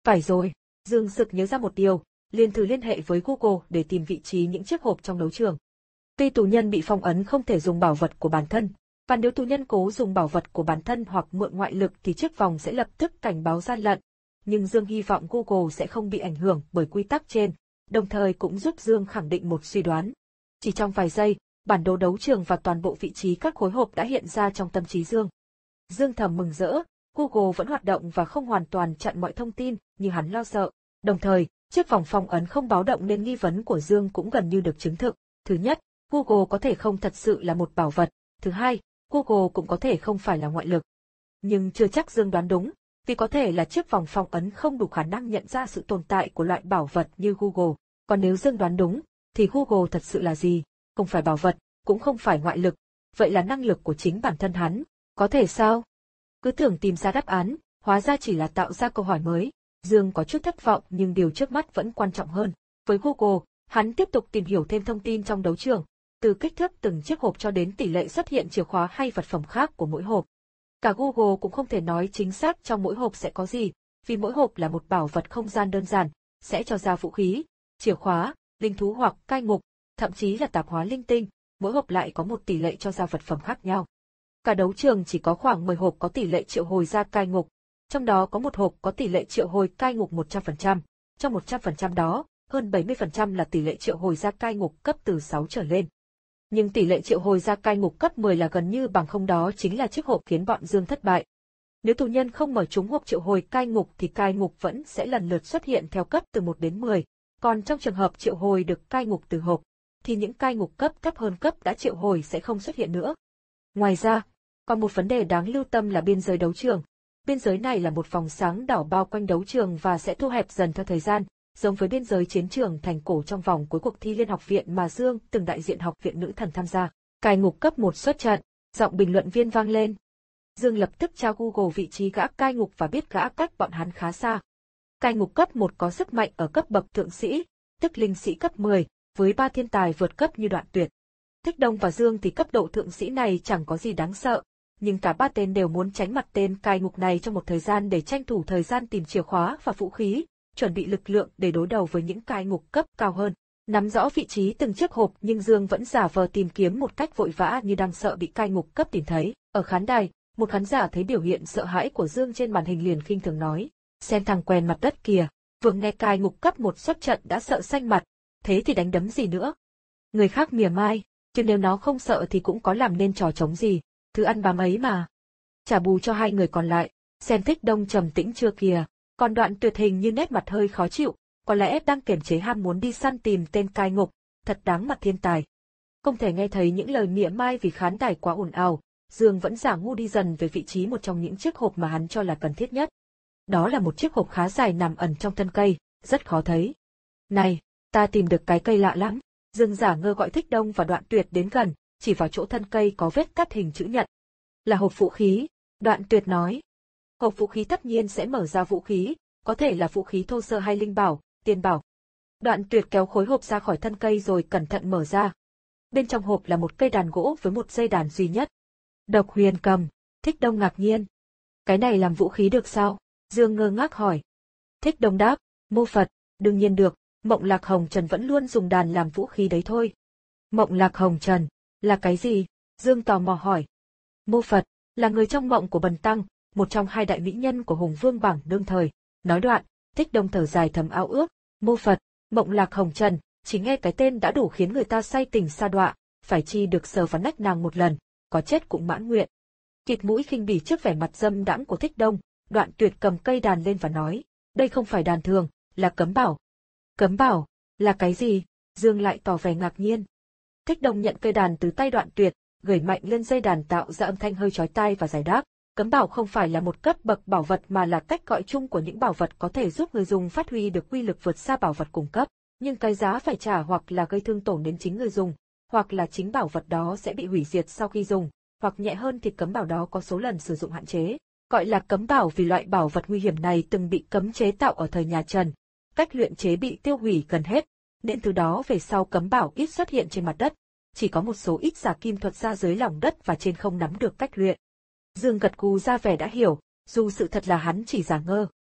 Phải rồi, Dương sực nhớ ra một điều, liền thử liên hệ với Google để tìm vị trí những chiếc hộp trong đấu trường. Tuy tù nhân bị phong ấn không thể dùng bảo vật của bản thân, và nếu tù nhân cố dùng bảo vật của bản thân hoặc mượn ngoại lực thì chiếc vòng sẽ lập tức cảnh báo gian lận. Nhưng Dương hy vọng Google sẽ không bị ảnh hưởng bởi quy tắc trên, đồng thời cũng giúp Dương khẳng định một suy đoán. Chỉ trong vài giây, bản đồ đấu trường và toàn bộ vị trí các khối hộp đã hiện ra trong tâm trí Dương. Dương thầm mừng rỡ, Google vẫn hoạt động và không hoàn toàn chặn mọi thông tin như hắn lo sợ. Đồng thời, chiếc vòng phong ấn không báo động nên nghi vấn của Dương cũng gần như được chứng thực. Thứ nhất, Google có thể không thật sự là một bảo vật. Thứ hai, Google cũng có thể không phải là ngoại lực. Nhưng chưa chắc Dương đoán đúng, vì có thể là chiếc vòng phong ấn không đủ khả năng nhận ra sự tồn tại của loại bảo vật như Google. Còn nếu Dương đoán đúng, thì Google thật sự là gì? Không phải bảo vật, cũng không phải ngoại lực. Vậy là năng lực của chính bản thân hắn. Có thể sao? Cứ tưởng tìm ra đáp án, hóa ra chỉ là tạo ra câu hỏi mới. Dương có chút thất vọng nhưng điều trước mắt vẫn quan trọng hơn. Với Google, hắn tiếp tục tìm hiểu thêm thông tin trong đấu trường, từ kích thước từng chiếc hộp cho đến tỷ lệ xuất hiện chìa khóa hay vật phẩm khác của mỗi hộp. Cả Google cũng không thể nói chính xác trong mỗi hộp sẽ có gì, vì mỗi hộp là một bảo vật không gian đơn giản, sẽ cho ra vũ khí, chìa khóa, linh thú hoặc cai ngục, thậm chí là tạp hóa linh tinh, mỗi hộp lại có một tỷ lệ cho ra vật phẩm khác nhau. Cả đấu trường chỉ có khoảng mười hộp có tỷ lệ triệu hồi ra cai ngục, trong đó có một hộp có tỷ lệ triệu hồi cai ngục một trăm phần trăm, trong một trăm phần trăm đó, hơn bảy mươi phần trăm là tỷ lệ triệu hồi ra cai ngục cấp từ sáu trở lên. Nhưng tỷ lệ triệu hồi ra cai ngục cấp mười là gần như bằng không, đó chính là chiếc hộp khiến bọn Dương thất bại. Nếu tù nhân không mở trúng hộp triệu hồi cai ngục thì cai ngục vẫn sẽ lần lượt xuất hiện theo cấp từ một đến mười, còn trong trường hợp triệu hồi được cai ngục từ hộp, thì những cai ngục cấp thấp hơn cấp đã triệu hồi sẽ không xuất hiện nữa. Ngoài ra, còn một vấn đề đáng lưu tâm là biên giới đấu trường. Biên giới này là một vòng sáng đỏ bao quanh đấu trường và sẽ thu hẹp dần theo thời gian, giống với biên giới chiến trường thành cổ trong vòng cuối cuộc thi Liên học viện mà Dương từng đại diện học viện nữ thần tham gia. Cai ngục cấp một xuất trận, giọng bình luận viên vang lên. Dương lập tức tra Google vị trí gã cai ngục và biết gã cách bọn hắn khá xa. Cai ngục cấp một có sức mạnh ở cấp bậc thượng sĩ, tức linh sĩ cấp mười, với ba thiên tài vượt cấp như Đoạn Tuyệt. Thích Đông và Dương thì cấp độ thượng sĩ này chẳng có gì đáng sợ, nhưng cả ba tên đều muốn tránh mặt tên cai ngục này trong một thời gian để tranh thủ thời gian tìm chìa khóa và vũ khí, chuẩn bị lực lượng để đối đầu với những cai ngục cấp cao hơn. Nắm rõ vị trí từng chiếc hộp nhưng Dương vẫn giả vờ tìm kiếm một cách vội vã như đang sợ bị cai ngục cấp tìm thấy. Ở khán đài, một khán giả thấy biểu hiện sợ hãi của Dương trên màn hình liền khinh thường nói, xem thằng quen mặt đất kìa, vừa nghe cai ngục cấp một xuất trận đã sợ xanh mặt, thế thì đánh đấm gì nữa. Người khác mỉa mai, chứ nếu nó không sợ thì cũng có làm nên trò trống gì, thứ ăn bám ấy mà. Trả bù cho hai người còn lại, xem Thích Đông trầm tĩnh chưa kìa, còn Đoạn Tuyệt hình như nét mặt hơi khó chịu, có lẽ đang kiềm chế ham muốn đi săn tìm tên cai ngục, thật đáng mặt thiên tài. Không thể nghe thấy những lời mỉa mai vì khán đài quá ồn ào, Dương vẫn giả ngu đi dần về vị trí một trong những chiếc hộp mà hắn cho là cần thiết nhất. Đó là một chiếc hộp khá dài nằm ẩn trong thân cây, rất khó thấy. Này, ta tìm được cái cây lạ lắm. Dương giả ngơ gọi Thích Đông và Đoạn Tuyệt đến gần, chỉ vào chỗ thân cây có vết cắt hình chữ nhật. Là hộp vũ khí, Đoạn Tuyệt nói. Hộp vũ khí tất nhiên sẽ mở ra vũ khí, có thể là vũ khí thô sơ hay linh bảo, tiên bảo. Đoạn Tuyệt kéo khối hộp ra khỏi thân cây rồi cẩn thận mở ra. Bên trong hộp là một cây đàn gỗ với một dây đàn duy nhất. Độc huyền cầm, Thích Đông ngạc nhiên. Cái này làm vũ khí được sao? Dương ngơ ngác hỏi. Thích Đông đáp, mô Phật, đương nhiên được, Mộng Lạc Hồng Trần vẫn luôn dùng đàn làm vũ khí đấy thôi. Mộng Lạc Hồng Trần, là cái gì? Dương tò mò hỏi. Mô Phật, là người trong mộng của Bần Tăng, một trong hai đại mỹ nhân của Hùng Vương bảng đương thời. Nói đoạn, Thích Đông thở dài thầm ao ước, mô Phật, Mộng Lạc Hồng Trần, chỉ nghe cái tên đã đủ khiến người ta say tình sa đọa, phải chi được sờ vào nách nàng một lần, có chết cũng mãn nguyện. Kịt mũi khinh bỉ trước vẻ mặt dâm đãng của Thích Đông, Đoạn Tuyệt cầm cây đàn lên và nói, đây không phải đàn thường, là cấm bảo. Cấm bảo, là cái gì? Dương lại tỏ vẻ ngạc nhiên. Thích Đông nhận cây đàn từ tay Đoạn Tuyệt, gửi mạnh lên dây đàn tạo ra âm thanh hơi chói tai và giải đáp. Cấm bảo không phải là một cấp bậc bảo vật mà là cách gọi chung của những bảo vật có thể giúp người dùng phát huy được uy lực vượt xa bảo vật cùng cấp, nhưng cái giá phải trả hoặc là gây thương tổn đến chính người dùng, hoặc là chính bảo vật đó sẽ bị hủy diệt sau khi dùng, hoặc nhẹ hơn thì cấm bảo đó có số lần sử dụng hạn chế. Gọi là cấm bảo vì loại bảo vật nguy hiểm này từng bị cấm chế tạo ở thời nhà Trần, cách luyện chế bị tiêu hủy gần hết, nên từ đó về sau cấm bảo ít xuất hiện trên mặt đất, chỉ có một số ít giả kim thuật ra dưới lòng đất và trên không nắm được cách luyện. Dương gật gù ra vẻ đã hiểu, dù sự thật là hắn chỉ giả ngơ.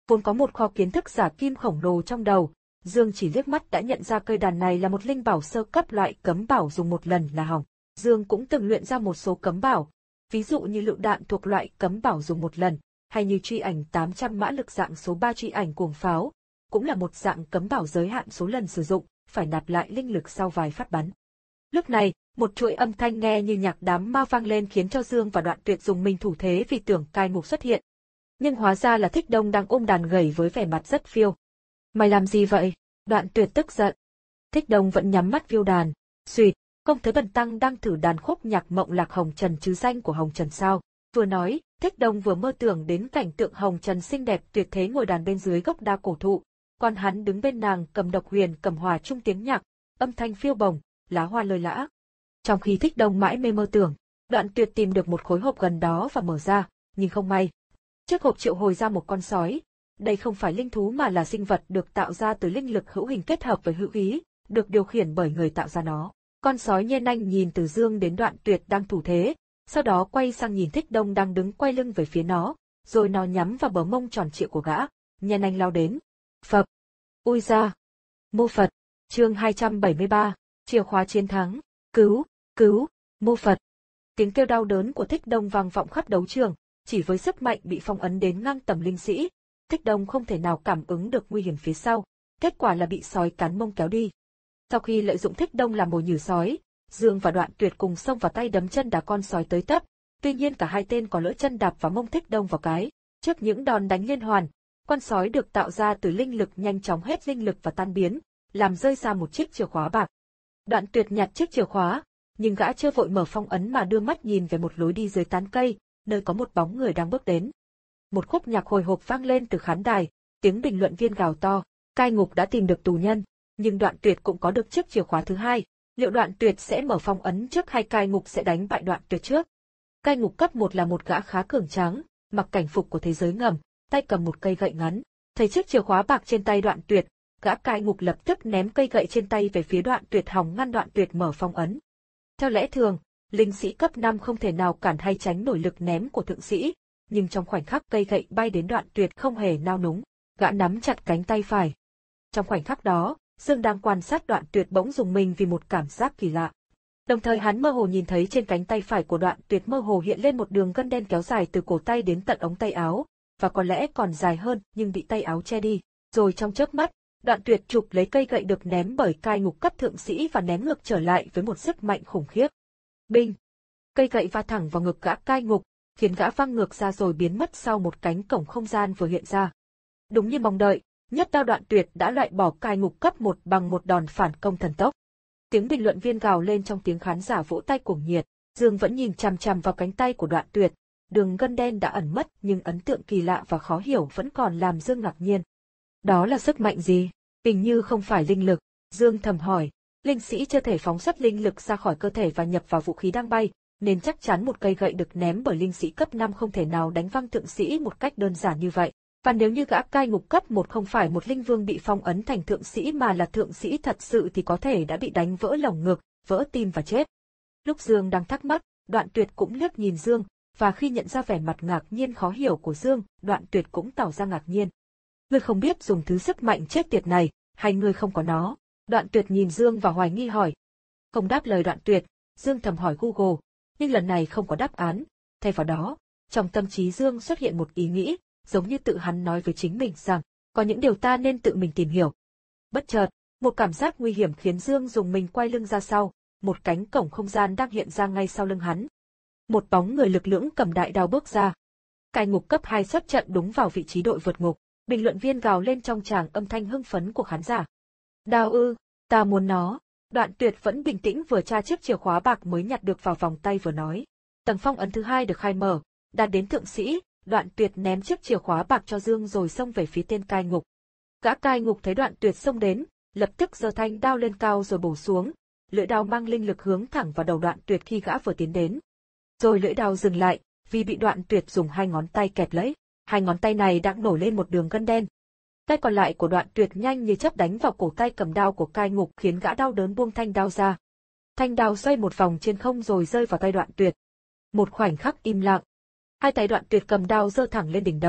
Vốn có một kho kiến thức giả kim khổng lồ trong đầu, Dương chỉ liếc mắt đã nhận ra cây đàn này là một linh bảo sơ cấp loại cấm bảo dùng một lần là hỏng. Dương cũng từng luyện ra một số cấm bảo, ví dụ như lựu đạn thuộc loại cấm bảo dùng một lần, hay như truy ảnh tám trăm mã lực dạng số ba truy ảnh cuồng pháo, cũng là một dạng cấm bảo giới hạn số lần sử dụng, phải nạp lại linh lực sau vài phát bắn. Lúc này, một chuỗi âm thanh nghe như nhạc đám ma vang lên khiến cho Dương và Đoạn Tuyệt dùng mình thủ thế vì tưởng cai ngục xuất hiện. Nhưng hóa ra là Thích Đông đang ôm đàn gầy với vẻ mặt rất phiêu. Mày làm gì vậy? Đoạn Tuyệt tức giận. Thích Đông vẫn nhắm mắt viêu đàn. Xuyệt, không thấy Bần Tăng đang thử đàn khúc nhạc Mộng Lạc Hồng Trần chứ danh của Hồng Trần sao? Vừa nói, Thích Đông vừa mơ tưởng đến cảnh tượng Hồng Trần xinh đẹp tuyệt thế ngồi đàn bên dưới gốc đa cổ thụ, còn hắn đứng bên nàng cầm độc huyền cầm hòa chung tiếng nhạc, âm thanh phiêu bồng, lá hoa lơi lã. Trong khi Thích Đông mãi mê mơ tưởng, Đoạn Tuyệt tìm được một khối hộp gần đó và mở ra, nhưng không may. Trước hộp triệu hồi ra một con sói. Đây không phải linh thú mà là sinh vật được tạo ra từ linh lực hữu hình kết hợp với hữu ý, được điều khiển bởi người tạo ra nó. Con sói nhe nanh nhìn từ Dương đến Đoạn Tuyệt đang thủ thế, sau đó quay sang nhìn Thích Đông đang đứng quay lưng về phía nó, rồi nó nhắm vào bờ mông tròn trịa của gã, nhe nanh lao đến. Phập! Ui ra! Mô Phật! Chương hai trăm bảy mươi ba, chìa khóa chiến thắng. Cứu! Cứu! Mô Phật! Tiếng kêu đau đớn của Thích Đông vang vọng khắp đấu trường, chỉ với sức mạnh bị phong ấn đến ngang tầm linh sĩ, Thích Đông không thể nào cảm ứng được nguy hiểm phía sau, kết quả là bị sói cắn mông kéo đi. Sau khi lợi dụng Thích Đông làm mồi nhử sói, Dương và Đoạn Tuyệt cùng xông vào tay đấm chân đá con sói tới tấp, tuy nhiên cả hai tên có lỡ chân đạp vào mông Thích Đông vào cái. Trước những đòn đánh liên hoàn, con sói được tạo ra từ linh lực nhanh chóng hết linh lực và tan biến, làm rơi ra một chiếc chìa khóa bạc. Đoạn Tuyệt nhặt chiếc chìa khóa, nhưng gã chưa vội mở phong ấn mà đưa mắt nhìn về một lối đi dưới tán cây, nơi có một bóng người đang bước đến. Một khúc nhạc hồi hộp vang lên từ khán đài, tiếng bình luận viên gào to, cai ngục đã tìm được tù nhân, nhưng Đoạn Tuyệt cũng có được chiếc chìa khóa thứ hai, liệu Đoạn Tuyệt sẽ mở phong ấn trước hay cai ngục sẽ đánh bại Đoạn Tuyệt trước? Cai ngục cấp một là một gã khá cường tráng, mặc cảnh phục của thế giới ngầm, tay cầm một cây gậy ngắn, thấy chiếc chìa khóa bạc trên tay Đoạn Tuyệt, gã cai ngục lập tức ném cây gậy trên tay về phía Đoạn Tuyệt hòng ngăn Đoạn Tuyệt mở phong ấn. Theo lẽ thường, linh sĩ cấp năm không thể nào cản hay tránh nổi lực ném của thượng sĩ, nhưng trong khoảnh khắc cây gậy bay đến Đoạn Tuyệt không hề nao núng, gã nắm chặt cánh tay phải. Trong khoảnh khắc đó, Dương đang quan sát Đoạn Tuyệt bỗng rùng mình vì một cảm giác kỳ lạ. Đồng thời hắn mơ hồ nhìn thấy trên cánh tay phải của Đoạn Tuyệt mơ hồ hiện lên một đường gân đen kéo dài từ cổ tay đến tận ống tay áo, và có lẽ còn dài hơn nhưng bị tay áo che đi. Rồi trong chớp mắt, Đoạn Tuyệt chụp lấy cây gậy được ném bởi cai ngục cấp thượng sĩ và ném ngược trở lại với một sức mạnh khủng khiếp. Binh! Cây gậy va thẳng vào ngực gã cai ngục, khiến gã văng ngược ra rồi biến mất sau một cánh cổng không gian vừa hiện ra. Đúng như mong đợi, nhất đao Đoạn Tuyệt đã loại bỏ cai ngục cấp một bằng một đòn phản công thần tốc. Tiếng bình luận viên gào lên trong tiếng khán giả vỗ tay cuồng nhiệt. Dương vẫn nhìn chằm chằm vào cánh tay của Đoạn Tuyệt, đường gân đen đã ẩn mất nhưng ấn tượng kỳ lạ và khó hiểu vẫn còn làm Dương ngạc nhiên. Đó là sức mạnh gì? Hình như không phải linh lực. Dương thầm hỏi, linh sĩ chưa thể phóng xuất linh lực ra khỏi cơ thể và nhập vào vũ khí đang bay, nên chắc chắn một cây gậy được ném bởi linh sĩ cấp năm không thể nào đánh văng thượng sĩ một cách đơn giản như vậy. Và nếu như gã cai ngục cấp một không phải một linh vương bị phong ấn thành thượng sĩ mà là thượng sĩ thật sự thì có thể đã bị đánh vỡ lồng ngực, vỡ tim và chết. Lúc Dương đang thắc mắc, Đoạn Tuyệt cũng liếc nhìn Dương, và khi nhận ra vẻ mặt ngạc nhiên khó hiểu của Dương, Đoạn Tuyệt cũng tỏ ra ngạc nhiên. Ngươi không biết dùng thứ sức mạnh chết tiệt này, hay ngươi không có nó? Đoạn Tuyệt nhìn Dương và hoài nghi hỏi. Không đáp lời Đoạn Tuyệt, Dương thầm hỏi Google, nhưng lần này không có đáp án. Thay vào đó, trong tâm trí Dương xuất hiện một ý nghĩ, giống như tự hắn nói với chính mình rằng, có những điều ta nên tự mình tìm hiểu. Bất chợt, một cảm giác nguy hiểm khiến Dương dùng mình quay lưng ra sau, một cánh cổng không gian đang hiện ra ngay sau lưng hắn. Một bóng người lực lưỡng cầm đại đao bước ra. Cai ngục cấp hai xuất trận đúng vào vị trí đội vượt ngục, bình luận viên gào lên trong tràng âm thanh hưng phấn của khán giả. Đao ư, ta muốn nó. Đoạn Tuyệt vẫn bình tĩnh vừa tra chiếc chìa khóa bạc mới nhặt được vào vòng tay vừa nói. Tầng phong ấn thứ hai được khai mở, đạt đến thượng sĩ, Đoạn Tuyệt ném chiếc chìa khóa bạc cho Dương rồi xông về phía tên cai ngục. Gã cai ngục thấy Đoạn Tuyệt xông đến, lập tức giơ thanh đao lên cao rồi bổ xuống, lưỡi đao mang linh lực hướng thẳng vào đầu Đoạn Tuyệt khi gã vừa tiến đến. Rồi lưỡi đao dừng lại, vì bị Đoạn Tuyệt dùng hai ngón tay kẹp lấy, hai ngón tay này đã nổi lên một đường gân đen. Tay còn lại của Đoạn Tuyệt nhanh như chớp đánh vào cổ tay cầm đao của cai ngục khiến gã đau đớn buông thanh đao ra. Thanh đao xoay một vòng trên không rồi rơi vào tay Đoạn Tuyệt. Một khoảnh khắc im lặng. Hai tay Đoạn Tuyệt cầm đao giơ thẳng lên đỉnh đầu,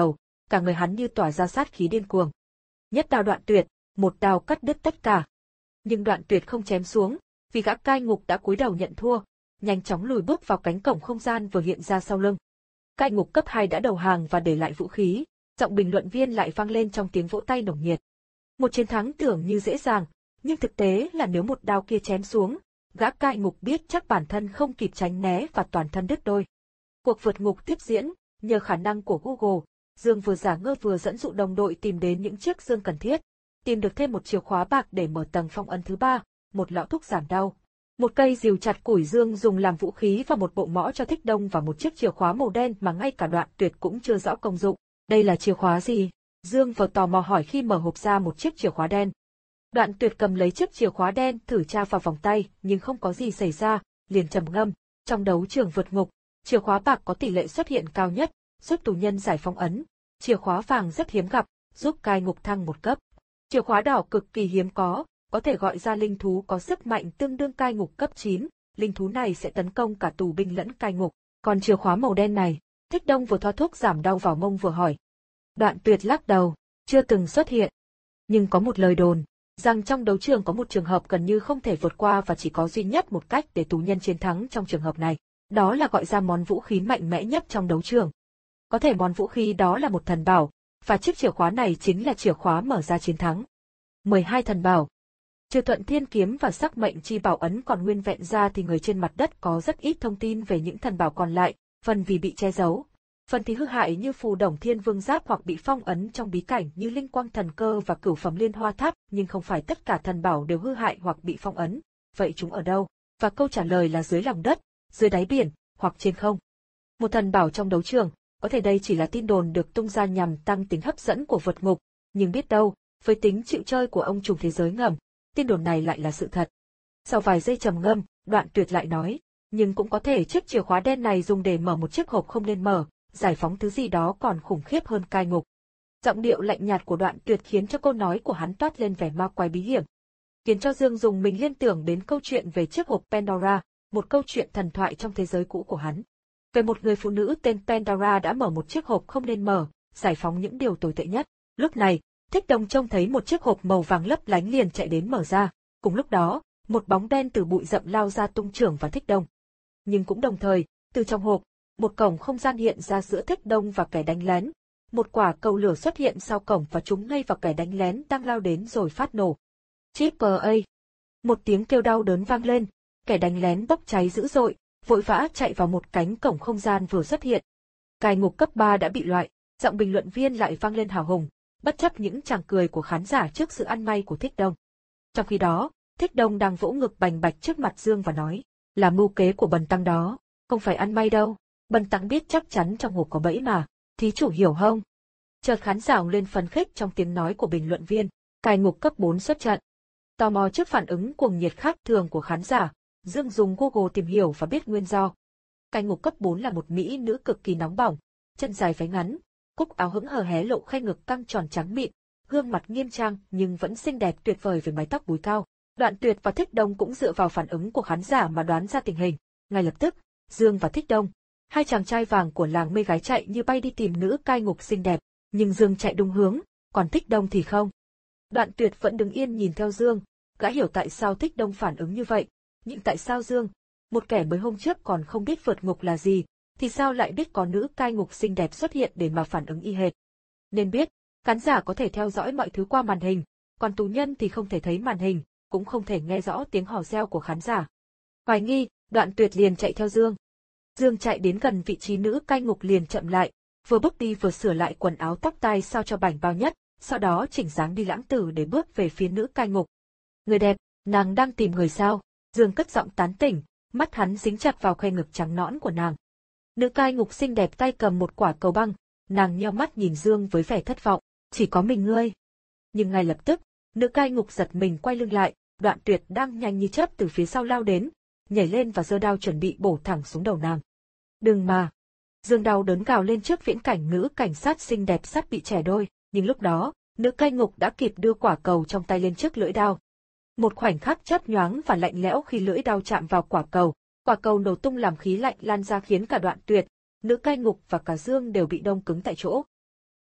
cả người hắn như tỏa ra sát khí điên cuồng. Nhất đao Đoạn Tuyệt, một đao cắt đứt tất cả. Nhưng Đoạn Tuyệt không chém xuống, vì gã cai ngục đã cúi đầu nhận thua, nhanh chóng lùi bước vào cánh cổng không gian vừa hiện ra sau lưng. Cai ngục cấp hai đã đầu hàng và để lại vũ khí, giọng bình luận viên lại vang lên trong tiếng vỗ tay nồng nhiệt. Một chiến thắng tưởng như dễ dàng, nhưng thực tế là nếu một đao kia chém xuống, gã cai ngục biết chắc bản thân không kịp tránh né và toàn thân đứt đôi. Cuộc vượt ngục tiếp diễn, nhờ khả năng của Google, Dương vừa giả ngơ vừa dẫn dụ đồng đội tìm đến những chiếc dương cần thiết, tìm được thêm một chìa khóa bạc để mở tầng phong ấn thứ ba, một lọ thuốc giảm đau, một cây rìu chặt củi Dương dùng làm vũ khí và một bộ mõ cho Thích Đông và một chiếc chìa khóa màu đen mà ngay cả Đoạn Tuyệt cũng chưa rõ công dụng. Đây là chìa khóa gì? Dương vừa tò mò hỏi khi mở hộp ra một chiếc chìa khóa đen. Đoạn Tuyệt cầm lấy chiếc chìa khóa đen thử tra vào vòng tay, nhưng không có gì xảy ra, liền trầm ngâm. Trong đấu trường vượt ngục, chìa khóa bạc có tỷ lệ xuất hiện cao nhất, giúp tù nhân giải phong ấn. Chìa khóa vàng rất hiếm gặp, giúp cai ngục thăng một cấp. Chìa khóa đỏ cực kỳ hiếm có, có thể gọi ra linh thú có sức mạnh tương đương cai ngục cấp chín, linh thú này sẽ tấn công cả tù binh lẫn cai ngục. Còn chìa khóa màu đen này, Thích Đông vừa thoa thuốc giảm đau vào mông vừa hỏi. Đoạn Tuyệt lắc đầu, chưa từng xuất hiện. Nhưng có một lời đồn, rằng trong đấu trường có một trường hợp gần như không thể vượt qua và chỉ có duy nhất một cách để tù nhân chiến thắng trong trường hợp này, đó là gọi ra món vũ khí mạnh mẽ nhất trong đấu trường. Có thể món vũ khí đó là một thần bảo, và chiếc chìa khóa này chính là chìa khóa mở ra chiến thắng. mười hai thần bảo. Trừ Thuận Thiên kiếm và Sắc Mệnh Chi bảo ấn còn nguyên vẹn ra thì người trên mặt đất có rất ít thông tin về những thần bảo còn lại, phần vì bị che giấu, phần thì hư hại như Phù Đồng Thiên Vương Giáp hoặc bị phong ấn trong bí cảnh như Linh Quang Thần Cơ và Cửu Phẩm Liên Hoa Tháp, nhưng không phải tất cả thần bảo đều hư hại hoặc bị phong ấn. Vậy chúng ở đâu? Và câu trả lời là dưới lòng đất, dưới đáy biển, hoặc trên không. Một thần bảo trong đấu trường, có thể đây chỉ là tin đồn được tung ra nhằm tăng tính hấp dẫn của vượt ngục, nhưng biết đâu, với tính chịu chơi của ông trùm thế giới ngầm, tin đồn này lại là sự thật. Sau vài giây trầm ngâm, Đoạn Tuyệt lại nói, nhưng cũng có thể chiếc chìa khóa đen này dùng để mở một chiếc hộp không nên mở, giải phóng thứ gì đó còn khủng khiếp hơn cai ngục. Giọng điệu lạnh nhạt của Đoạn Tuyệt khiến cho câu nói của hắn toát lên vẻ ma quái bí hiểm, khiến cho Dương dùng mình liên tưởng đến câu chuyện về chiếc hộp Pandora, một câu chuyện thần thoại trong thế giới cũ của hắn. Về một người phụ nữ tên Pandora đã mở một chiếc hộp không nên mở, giải phóng những điều tồi tệ nhất. Lúc này, Thích Đông trông thấy một chiếc hộp màu vàng lấp lánh liền chạy đến mở ra. Cùng lúc đó, một bóng đen từ bụi rậm lao ra tung chưởng vào Thích Đông. Nhưng cũng đồng thời, từ trong hộp, một cổng không gian hiện ra giữa Thích Đông và kẻ đánh lén. Một quả cầu lửa xuất hiện sau cổng và trúng ngay vào kẻ đánh lén đang lao đến rồi phát nổ. Triple A. Một tiếng kêu đau đớn vang lên, kẻ đánh lén bốc cháy dữ dội, vội vã chạy vào một cánh cổng không gian vừa xuất hiện. Cai ngục cấp ba đã bị loại, giọng bình luận viên lại vang lên hào hùng, bất chấp những tràng cười của khán giả trước sự ăn may của Thích Đông. Trong khi đó, Thích Đông đang vỗ ngực bành bạch trước mặt Dương và nói, là mưu kế của Bần Tăng đó, không phải ăn may đâu, Bần Tăng biết chắc chắn trong hộp có bẫy mà, thí chủ hiểu không? Chợt khán giả lên phấn khích trong tiếng nói của bình luận viên, cai ngục cấp bốn xuất trận. Tò mò trước phản ứng cuồng nhiệt khác thường của khán giả, Dương dùng Google tìm hiểu và biết nguyên do. Cai ngục cấp bốn là một mỹ nữ cực kỳ nóng bỏng, chân dài váy ngắn, cúc áo hững hờ hé lộ khay ngực căng tròn trắng mịn, gương mặt nghiêm trang nhưng vẫn xinh đẹp tuyệt vời với mái tóc búi cao. Đoạn Tuyệt và Thích Đông cũng dựa vào phản ứng của khán giả mà đoán ra tình hình. Ngay lập tức, Dương và Thích Đông, hai chàng trai vàng của làng mê gái chạy như bay đi tìm nữ cai ngục xinh đẹp, nhưng Dương chạy đúng hướng, còn Thích Đông thì không. Đoạn Tuyệt vẫn đứng yên nhìn theo Dương, gã hiểu tại sao Thích Đông phản ứng như vậy, nhưng tại sao Dương, một kẻ mới hôm trước còn không biết vượt ngục là gì, thì sao lại biết có nữ cai ngục xinh đẹp xuất hiện để mà phản ứng y hệt. Nên biết, khán giả có thể theo dõi mọi thứ qua màn hình, còn tù nhân thì không thể thấy màn hình, cũng không thể nghe rõ tiếng hò reo của khán giả. Hoài nghi, Đoạn Tuyệt liền chạy theo Dương. Dương chạy đến gần vị trí nữ cai ngục liền chậm lại, vừa bước đi vừa sửa lại quần áo tóc tai sao cho bảnh bao nhất, sau đó chỉnh dáng đi lãng tử để bước về phía nữ cai ngục. Người đẹp, nàng đang tìm người sao? Dương cất giọng tán tỉnh, mắt hắn dính chặt vào khe ngực trắng nõn của nàng. Nữ cai ngục xinh đẹp tay cầm một quả cầu băng, nàng nheo mắt nhìn Dương với vẻ thất vọng, chỉ có mình ngươi. Nhưng ngay lập tức, nữ cai ngục giật mình quay lưng lại, Đoạn Tuyệt đang nhanh như chớp từ phía sau lao đến, nhảy lên và giơ đao chuẩn bị bổ thẳng xuống đầu nàng. Đừng mà! Dương đau đớn gào lên trước viễn cảnh nữ cảnh sát xinh đẹp sắp bị chẻ đôi, nhưng lúc đó, nữ cai ngục đã kịp đưa quả cầu trong tay lên trước lưỡi đao. Một khoảnh khắc chớp nhoáng và lạnh lẽo khi lưỡi đao chạm vào quả cầu, quả cầu nổ tung làm khí lạnh lan ra khiến cả Đoạn Tuyệt, nữ cai ngục và cả Dương đều bị đông cứng tại chỗ.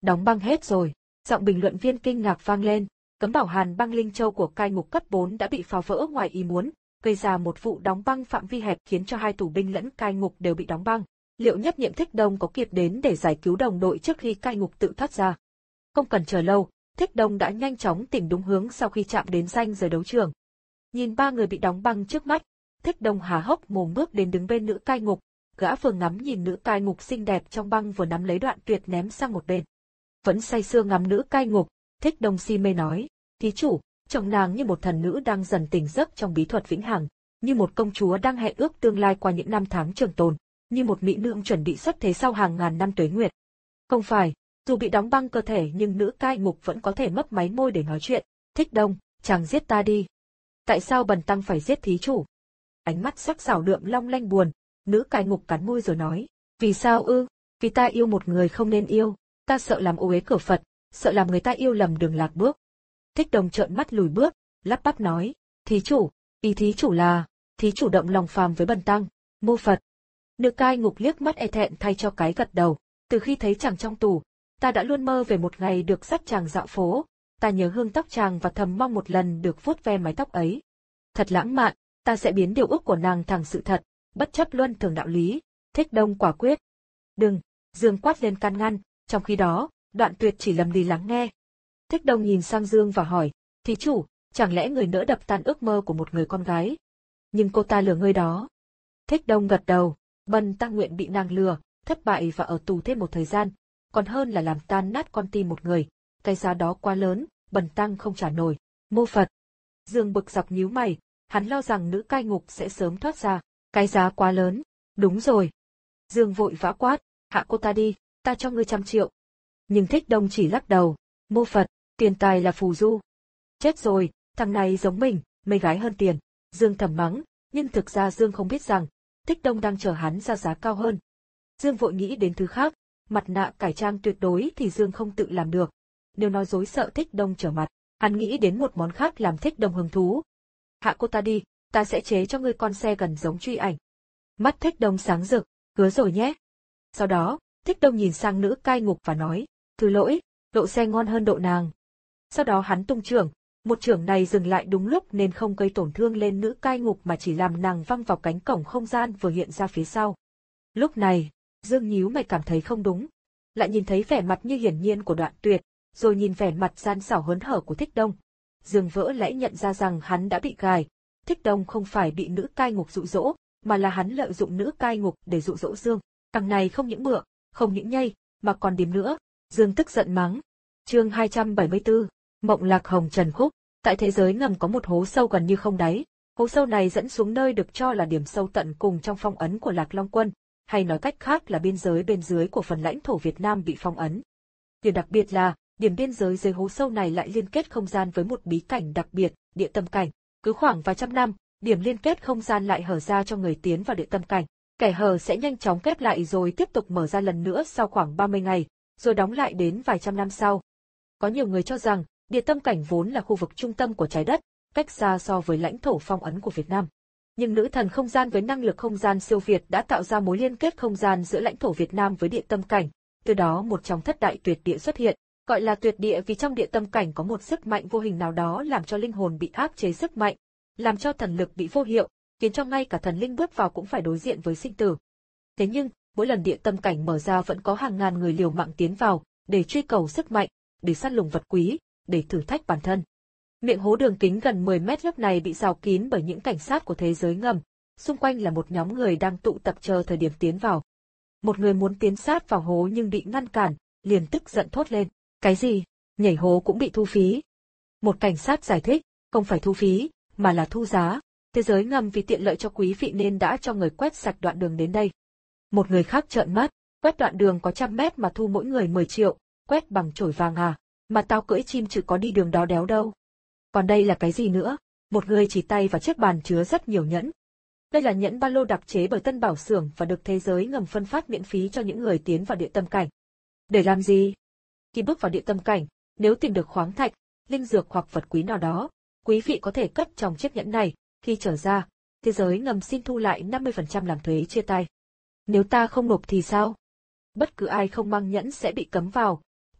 Đóng băng hết rồi. Giọng bình luận viên kinh ngạc vang lên. Cấm bảo hàn băng linh châu của cai ngục cấp bốn đã bị phá vỡ ngoài ý muốn, gây ra một vụ đóng băng phạm vi hẹp khiến cho hai tù binh lẫn cai ngục đều bị đóng băng. Liệu Nhất Nhiệm Thích Đông có kịp đến để giải cứu đồng đội trước khi cai ngục tự thoát ra? Không cần chờ lâu, Thích Đông đã nhanh chóng tìm đúng hướng sau khi chạm đến ranh giới đấu trường. Nhìn ba người bị đóng băng trước mắt, Thích Đông há hốc mồm bước đến đứng bên nữ cai ngục, gã vừa ngắm nhìn nữ cai ngục xinh đẹp trong băng vừa nắm lấy Đoạn Tuyệt ném sang một bên. Vẫn say sưa ngắm nữ cai ngục, Thích Đông si mê nói, thí chủ, trông nàng như một thần nữ đang dần tỉnh giấc trong bí thuật vĩnh hằng, như một công chúa đang hẹn ước tương lai qua những năm tháng trường tồn, như một mỹ nữ chuẩn bị xuất thế sau hàng ngàn năm tuế nguyệt. Không phải, dù bị đóng băng cơ thể nhưng nữ cai ngục vẫn có thể mấp máy môi để nói chuyện. Thích Đông, chàng giết ta đi. Tại sao bần tăng phải giết thí chủ? Ánh mắt sắc sảo lượm long lanh buồn, nữ cai ngục cắn môi rồi nói, vì sao ư? Vì ta yêu một người không nên yêu, ta sợ làm ô uế cửa Phật, sợ làm người ta yêu lầm đường lạc bước. Thích Đông trợn mắt lùi bước, lắp bắp nói, thí chủ, ý thí chủ là, thí chủ động lòng phàm với bần tăng, mô Phật. Nữ cai ngục liếc mắt e thẹn thay cho cái gật đầu, từ khi thấy chàng trong tù, ta đã luôn mơ về một ngày được dắt chàng dạo phố, ta nhớ hương tóc chàng và thầm mong một lần được vuốt ve mái tóc ấy. Thật lãng mạn, ta sẽ biến điều ước của nàng thành sự thật, bất chấp luân thường đạo lý. Thích Đông quả quyết. Đừng, Dương quát lên can ngăn, trong khi đó, Đoạn Tuyệt chỉ lầm đi lắng nghe. Thích Đông nhìn sang Dương và hỏi, thí chủ, chẳng lẽ người nỡ đập tan ước mơ của một người con gái? Nhưng cô ta lừa ngươi đó. Thích Đông gật đầu, bần tăng nguyện bị nàng lừa, thất bại và ở tù thêm một thời gian, còn hơn là làm tan nát con tim một người, cái giá đó quá lớn, bần tăng không trả nổi. Mô Phật. Dương bực dọc nhíu mày, hắn lo rằng nữ cai ngục sẽ sớm thoát ra, cái giá quá lớn. Đúng rồi. Dương vội vã quát, hạ cô ta đi, ta cho ngươi trăm triệu. Nhưng Thích Đông chỉ lắc đầu, mô Phật, tiền tài là phù du. Chết rồi, thằng này giống mình, mê gái hơn tiền. Dương thầm mắng, nhưng thực ra Dương không biết rằng, Thích Đông đang chờ hắn ra giá cao hơn. Dương vội nghĩ đến thứ khác, mặt nạ cải trang tuyệt đối thì Dương không tự làm được. Nếu nói dối sợ Thích Đông trở mặt, hắn nghĩ đến một món khác làm Thích Đông hứng thú. Hạ cô ta đi, ta sẽ chế cho ngươi con xe gần giống truy ảnh. Mắt Thích Đông sáng rực, hứa rồi nhé. Sau đó, Thích Đông nhìn sang nữ cai ngục và nói, thứ lỗi, độ xe ngon hơn độ nàng. Sau đó hắn tung chưởng, một chưởng này dừng lại đúng lúc nên không gây tổn thương lên nữ cai ngục mà chỉ làm nàng văng vào cánh cổng không gian vừa hiện ra phía sau. Lúc này, Dương nhíu mày cảm thấy không đúng, lại nhìn thấy vẻ mặt như hiển nhiên của Đoạn Tuyệt, rồi nhìn vẻ mặt gian xảo hớn hở của Thích Đông. Dương vỡ lẽ nhận ra rằng hắn đã bị gài, Thích Đông không phải bị nữ cai ngục dụ dỗ, mà là hắn lợi dụng nữ cai ngục để dụ dỗ Dương. Thằng này không những bựa, không những nhây, mà còn điềm nữa. Dương tức giận mắng. Chương hai trăm bảy mươi tư, Mộng Lạc Hồng Trần Khúc. Tại thế giới ngầm có một hố sâu gần như không đáy. Hố sâu này dẫn xuống nơi được cho là điểm sâu tận cùng trong phong ấn của Lạc Long Quân, hay nói cách khác là biên giới bên dưới của phần lãnh thổ Việt Nam bị phong ấn. Điều đặc biệt là, điểm biên giới dưới hố sâu này lại liên kết không gian với một bí cảnh đặc biệt, địa tâm cảnh. Cứ khoảng vài trăm năm, điểm liên kết không gian lại hở ra cho người tiến vào địa tâm cảnh. Kẻ hở sẽ nhanh chóng khép lại rồi tiếp tục mở ra lần nữa sau khoảng ba mươi ngày, rồi đóng lại đến vài trăm năm sau. Có nhiều người cho rằng, địa tâm cảnh vốn là khu vực trung tâm của trái đất, cách xa so với lãnh thổ phong ấn của Việt Nam. Nhưng nữ thần không gian với năng lực không gian siêu việt đã tạo ra mối liên kết không gian giữa lãnh thổ Việt Nam với địa tâm cảnh, từ đó một trong thất đại tuyệt địa xuất hiện, gọi là tuyệt địa vì trong địa tâm cảnh có một sức mạnh vô hình nào đó làm cho linh hồn bị áp chế sức mạnh, làm cho thần lực bị vô hiệu, khiến cho ngay cả thần linh bước vào cũng phải đối diện với sinh tử. Thế nhưng, mỗi lần địa tâm cảnh mở ra vẫn có hàng ngàn người liều mạng tiến vào, để truy cầu sức mạnh, để săn lùng vật quý, để thử thách bản thân. Miệng hố đường kính gần mười mét lớp này bị rào kín bởi những cảnh sát của thế giới ngầm, xung quanh là một nhóm người đang tụ tập chờ thời điểm tiến vào. Một người muốn tiến sát vào hố nhưng bị ngăn cản, liền tức giận thốt lên, cái gì, nhảy hố cũng bị thu phí. Một cảnh sát giải thích, không phải thu phí, mà là thu giá. Thế giới ngầm vì tiện lợi cho quý vị nên đã cho người quét sạch đoạn đường đến đây. Một người khác trợn mắt, quét đoạn đường có trăm mét mà thu mỗi người mười triệu, quét bằng chổi vàng à, mà tao cưỡi chim chứ có đi đường đó đéo đâu. Còn đây là cái gì nữa? Một người chỉ tay vào chiếc bàn chứa rất nhiều nhẫn. Đây là nhẫn ba lô đặc chế bởi Tân Bảo Xưởng và được thế giới ngầm phân phát miễn phí cho những người tiến vào địa tâm cảnh. Để làm gì? Khi bước vào địa tâm cảnh, nếu tìm được khoáng thạch, linh dược hoặc vật quý nào đó, quý vị có thể cất trong chiếc nhẫn này, khi trở ra, thế giới ngầm xin thu lại năm mươi phần trăm làm thuế chia tay. Nếu ta không nộp thì sao? Bất cứ ai không mang nhẫn sẽ bị cấm vào,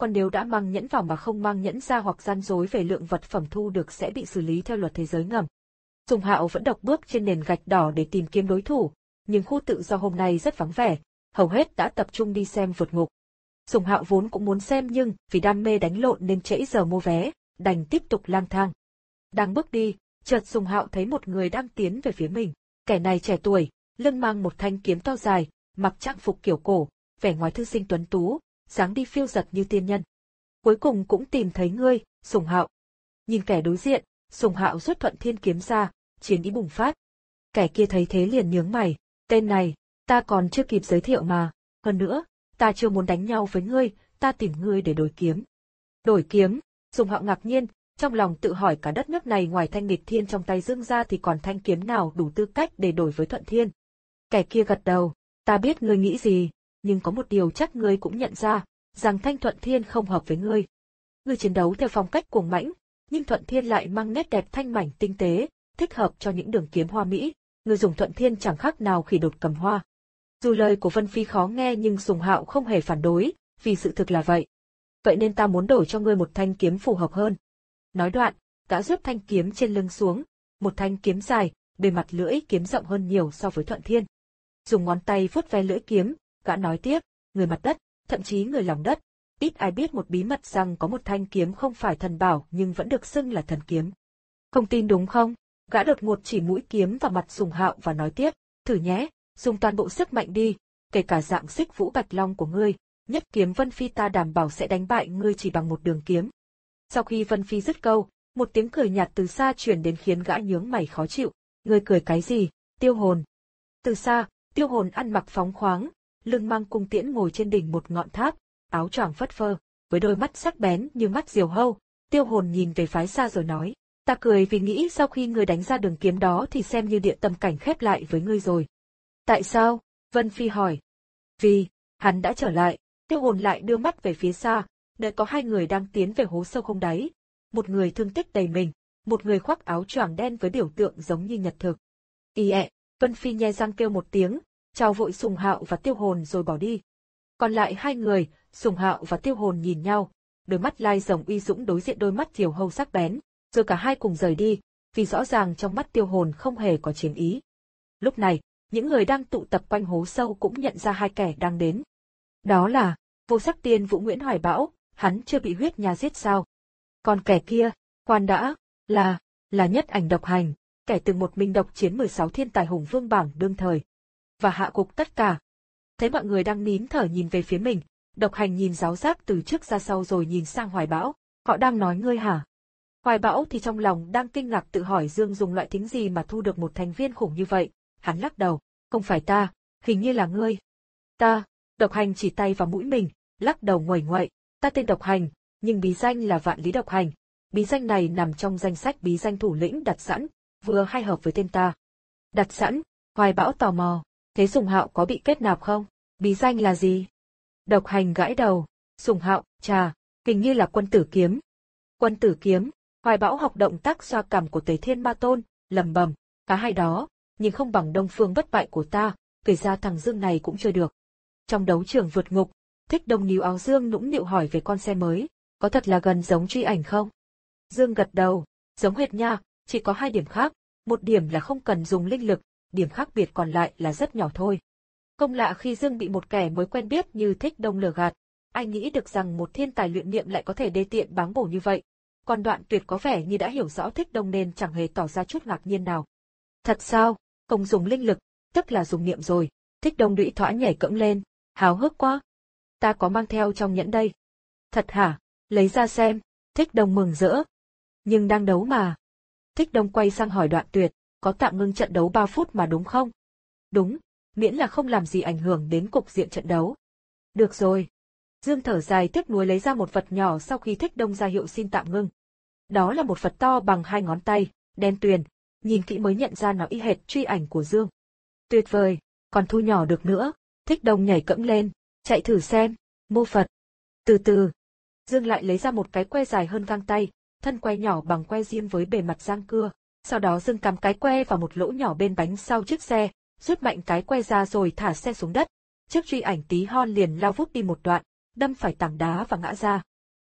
còn nếu đã mang nhẫn vào mà không mang nhẫn ra hoặc gian dối về lượng vật phẩm thu được sẽ bị xử lý theo luật thế giới ngầm. Sùng Hạo vẫn độc bước trên nền gạch đỏ để tìm kiếm đối thủ, nhưng khu tự do hôm nay rất vắng vẻ, hầu hết đã tập trung đi xem vượt ngục. Sùng Hạo vốn cũng muốn xem nhưng vì đam mê đánh lộn nên trễ giờ mua vé, đành tiếp tục lang thang. Đang bước đi, chợt Sùng Hạo thấy một người đang tiến về phía mình. Kẻ này trẻ tuổi, lưng mang một thanh kiếm to dài, mặc trang phục kiểu cổ, vẻ ngoài thư sinh tuấn tú, dáng đi phiêu dật như tiên nhân. Cuối cùng cũng tìm thấy ngươi, Sùng Hạo. Nhìn kẻ đối diện, Sùng Hạo rút Thuận Thiên kiếm ra, chiến ý bùng phát. Kẻ kia thấy thế liền nhướng mày, tên này, ta còn chưa kịp giới thiệu mà, hơn nữa, ta chưa muốn đánh nhau với ngươi, ta tìm ngươi để đổi kiếm. Đổi kiếm, Sùng Hạo ngạc nhiên, trong lòng tự hỏi cả đất nước này ngoài thanh nghịch thiên trong tay Dương ra thì còn thanh kiếm nào đủ tư cách để đổi với Thuận Thiên. Kẻ kia gật đầu, ta biết ngươi nghĩ gì, nhưng có một điều chắc ngươi cũng nhận ra, rằng thanh Thuận Thiên không hợp với ngươi. Ngươi chiến đấu theo phong cách cuồng mãnh, nhưng Thuận Thiên lại mang nét đẹp thanh mảnh tinh tế, thích hợp cho những đường kiếm hoa mỹ, ngươi dùng Thuận Thiên chẳng khác nào khỉ đột cầm hoa. Dù lời của Vân Phi khó nghe nhưng Sùng Hạo không hề phản đối, vì sự thực là vậy. Vậy nên ta muốn đổi cho ngươi một thanh kiếm phù hợp hơn. Nói đoạn, gã rút thanh kiếm trên lưng xuống, một thanh kiếm dài, bề mặt lưỡi kiếm rộng hơn nhiều so với Thuận Thiên. Dùng ngón tay vuốt ve lưỡi kiếm, gã nói tiếp, người mặt đất, thậm chí người lòng đất, ít ai biết một bí mật rằng có một thanh kiếm không phải thần bảo nhưng vẫn được xưng là thần kiếm. Không tin đúng không? Gã đột ngột chỉ mũi kiếm vào mặt Sùng Hạo và nói tiếp, thử nhé, dùng toàn bộ sức mạnh đi, kể cả dạng Xích Vũ Bạch Long của ngươi, nhất kiếm Vân Phi ta đảm bảo sẽ đánh bại ngươi chỉ bằng một đường kiếm. Sau khi Vân Phi dứt câu, một tiếng cười nhạt từ xa truyền đến khiến gã nhướng mày khó chịu, ngươi cười cái gì, Tiêu Hồn. Từ xa, Tiêu Hồn ăn mặc phóng khoáng, lưng mang cung tiễn ngồi trên đỉnh một ngọn tháp, áo choàng phất phơ, với đôi mắt sắc bén như mắt diều hâu, Tiêu Hồn nhìn về phái xa rồi nói, ta cười vì nghĩ sau khi ngươi đánh ra đường kiếm đó thì xem như địa tâm cảnh khép lại với ngươi rồi. Tại sao? Vân Phi hỏi. Vì, hắn đã trở lại, Tiêu Hồn lại đưa mắt về phía xa, nơi có hai người đang tiến về hố sâu không đáy. Một người thương tích đầy mình, một người khoác áo choàng đen với biểu tượng giống như nhật thực. Y ẹ, Vân Phi nhe răng kêu một tiếng, chào vội Sùng Hạo và Tiêu Hồn rồi bỏ đi. Còn lại hai người, Sùng Hạo và Tiêu Hồn nhìn nhau, đôi mắt lai rồng uy dũng đối diện đôi mắt diều hâu sắc bén, rồi cả hai cùng rời đi, vì rõ ràng trong mắt Tiêu Hồn không hề có chiến ý. Lúc này, những người đang tụ tập quanh hố sâu cũng nhận ra hai kẻ đang đến. Đó là Vô Sắc Tiên Vũ Nguyễn Hoài Bão, hắn chưa bị huyết nha giết sao? Còn kẻ kia, khoan đã, là, là Nhất Ảnh Độc Hành, kẻ từng một mình độc chiến mười sáu thiên tài hùng vương bảng đương thời. Và hạ gục tất cả. Thấy mọi người đang nín thở nhìn về phía mình, Độc Hành nhìn giáo giác từ trước ra sau rồi nhìn sang Hoài Bão, họ đang nói ngươi hả? Hoài Bão thì trong lòng đang kinh ngạc tự hỏi Dương dùng loại thính gì mà thu được một thành viên khủng như vậy, hắn lắc đầu, không phải ta, hình như là ngươi. Ta, Độc Hành chỉ tay vào mũi mình, lắc đầu nguẩy nguậy, ta tên Độc Hành, nhưng bí danh là Vạn Lý Độc Hành, bí danh này nằm trong danh sách bí danh thủ lĩnh đặt sẵn, vừa hay hợp với tên ta. Đặt sẵn, Hoài Bão tò mò, thế Sùng Hạo có bị kết nạp không? Bí danh là gì? Độc Hành gãi đầu, Sùng Hạo, chà, hình như là Quân Tử Kiếm. Quân Tử Kiếm, Hoài Bão học động tác xoa cằm của Tề Thiên Ma Tôn, lầm bầm, cá hay đó, nhưng không bằng Đông Phương Bất Bại của ta, kể ra thằng Dương này cũng chơi được. Trong đấu trường vượt ngục, Thích Đông níu áo Dương nũng nịu hỏi về con xe mới, có thật là gần giống Truy Ảnh không? Dương gật đầu, giống hệt nha, chỉ có hai điểm khác, một điểm là không cần dùng linh lực, điểm khác biệt còn lại là rất nhỏ thôi. Không lạ khi Dương bị một kẻ mới quen biết như Thích Đông lừa gạt, ai nghĩ được rằng một thiên tài luyện niệm lại có thể đê tiện báng bổ như vậy. Còn Đoạn Tuyệt có vẻ như đã hiểu rõ Thích Đông nên chẳng hề tỏ ra chút ngạc nhiên nào. Thật sao, không dùng linh lực, tức là dùng niệm rồi. Thích Đông đũy thỏa nhảy cẫng lên, háo hức quá. Ta có mang theo trong nhẫn đây. Thật hả, lấy ra xem, Thích Đông mừng rỡ. Nhưng đang đấu mà. Thích Đông quay sang hỏi Đoạn Tuyệt, có tạm ngưng trận đấu ba phút mà đúng không? Đúng, miễn là không làm gì ảnh hưởng đến cục diện trận đấu. Được rồi. Dương thở dài tiếc nuối lấy ra một vật nhỏ sau khi Thích Đông ra hiệu xin tạm ngưng. Đó là một vật to bằng hai ngón tay, đen tuyền, nhìn kỹ mới nhận ra nó y hệt Truy Ảnh của Dương. Tuyệt vời, còn thu nhỏ được nữa, Thích Đông nhảy cẫng lên, chạy thử xem, mô Phật. Từ từ, Dương lại lấy ra một cái que dài hơn găng tay, thân que nhỏ bằng que diêm với bề mặt răng cưa. Sau đó Dương cắm cái que vào một lỗ nhỏ bên bánh sau chiếc xe, rút mạnh cái que ra rồi thả xe xuống đất. Chiếc Truy Ảnh tí hon liền lao vút đi một đoạn, đâm phải tảng đá và ngã ra.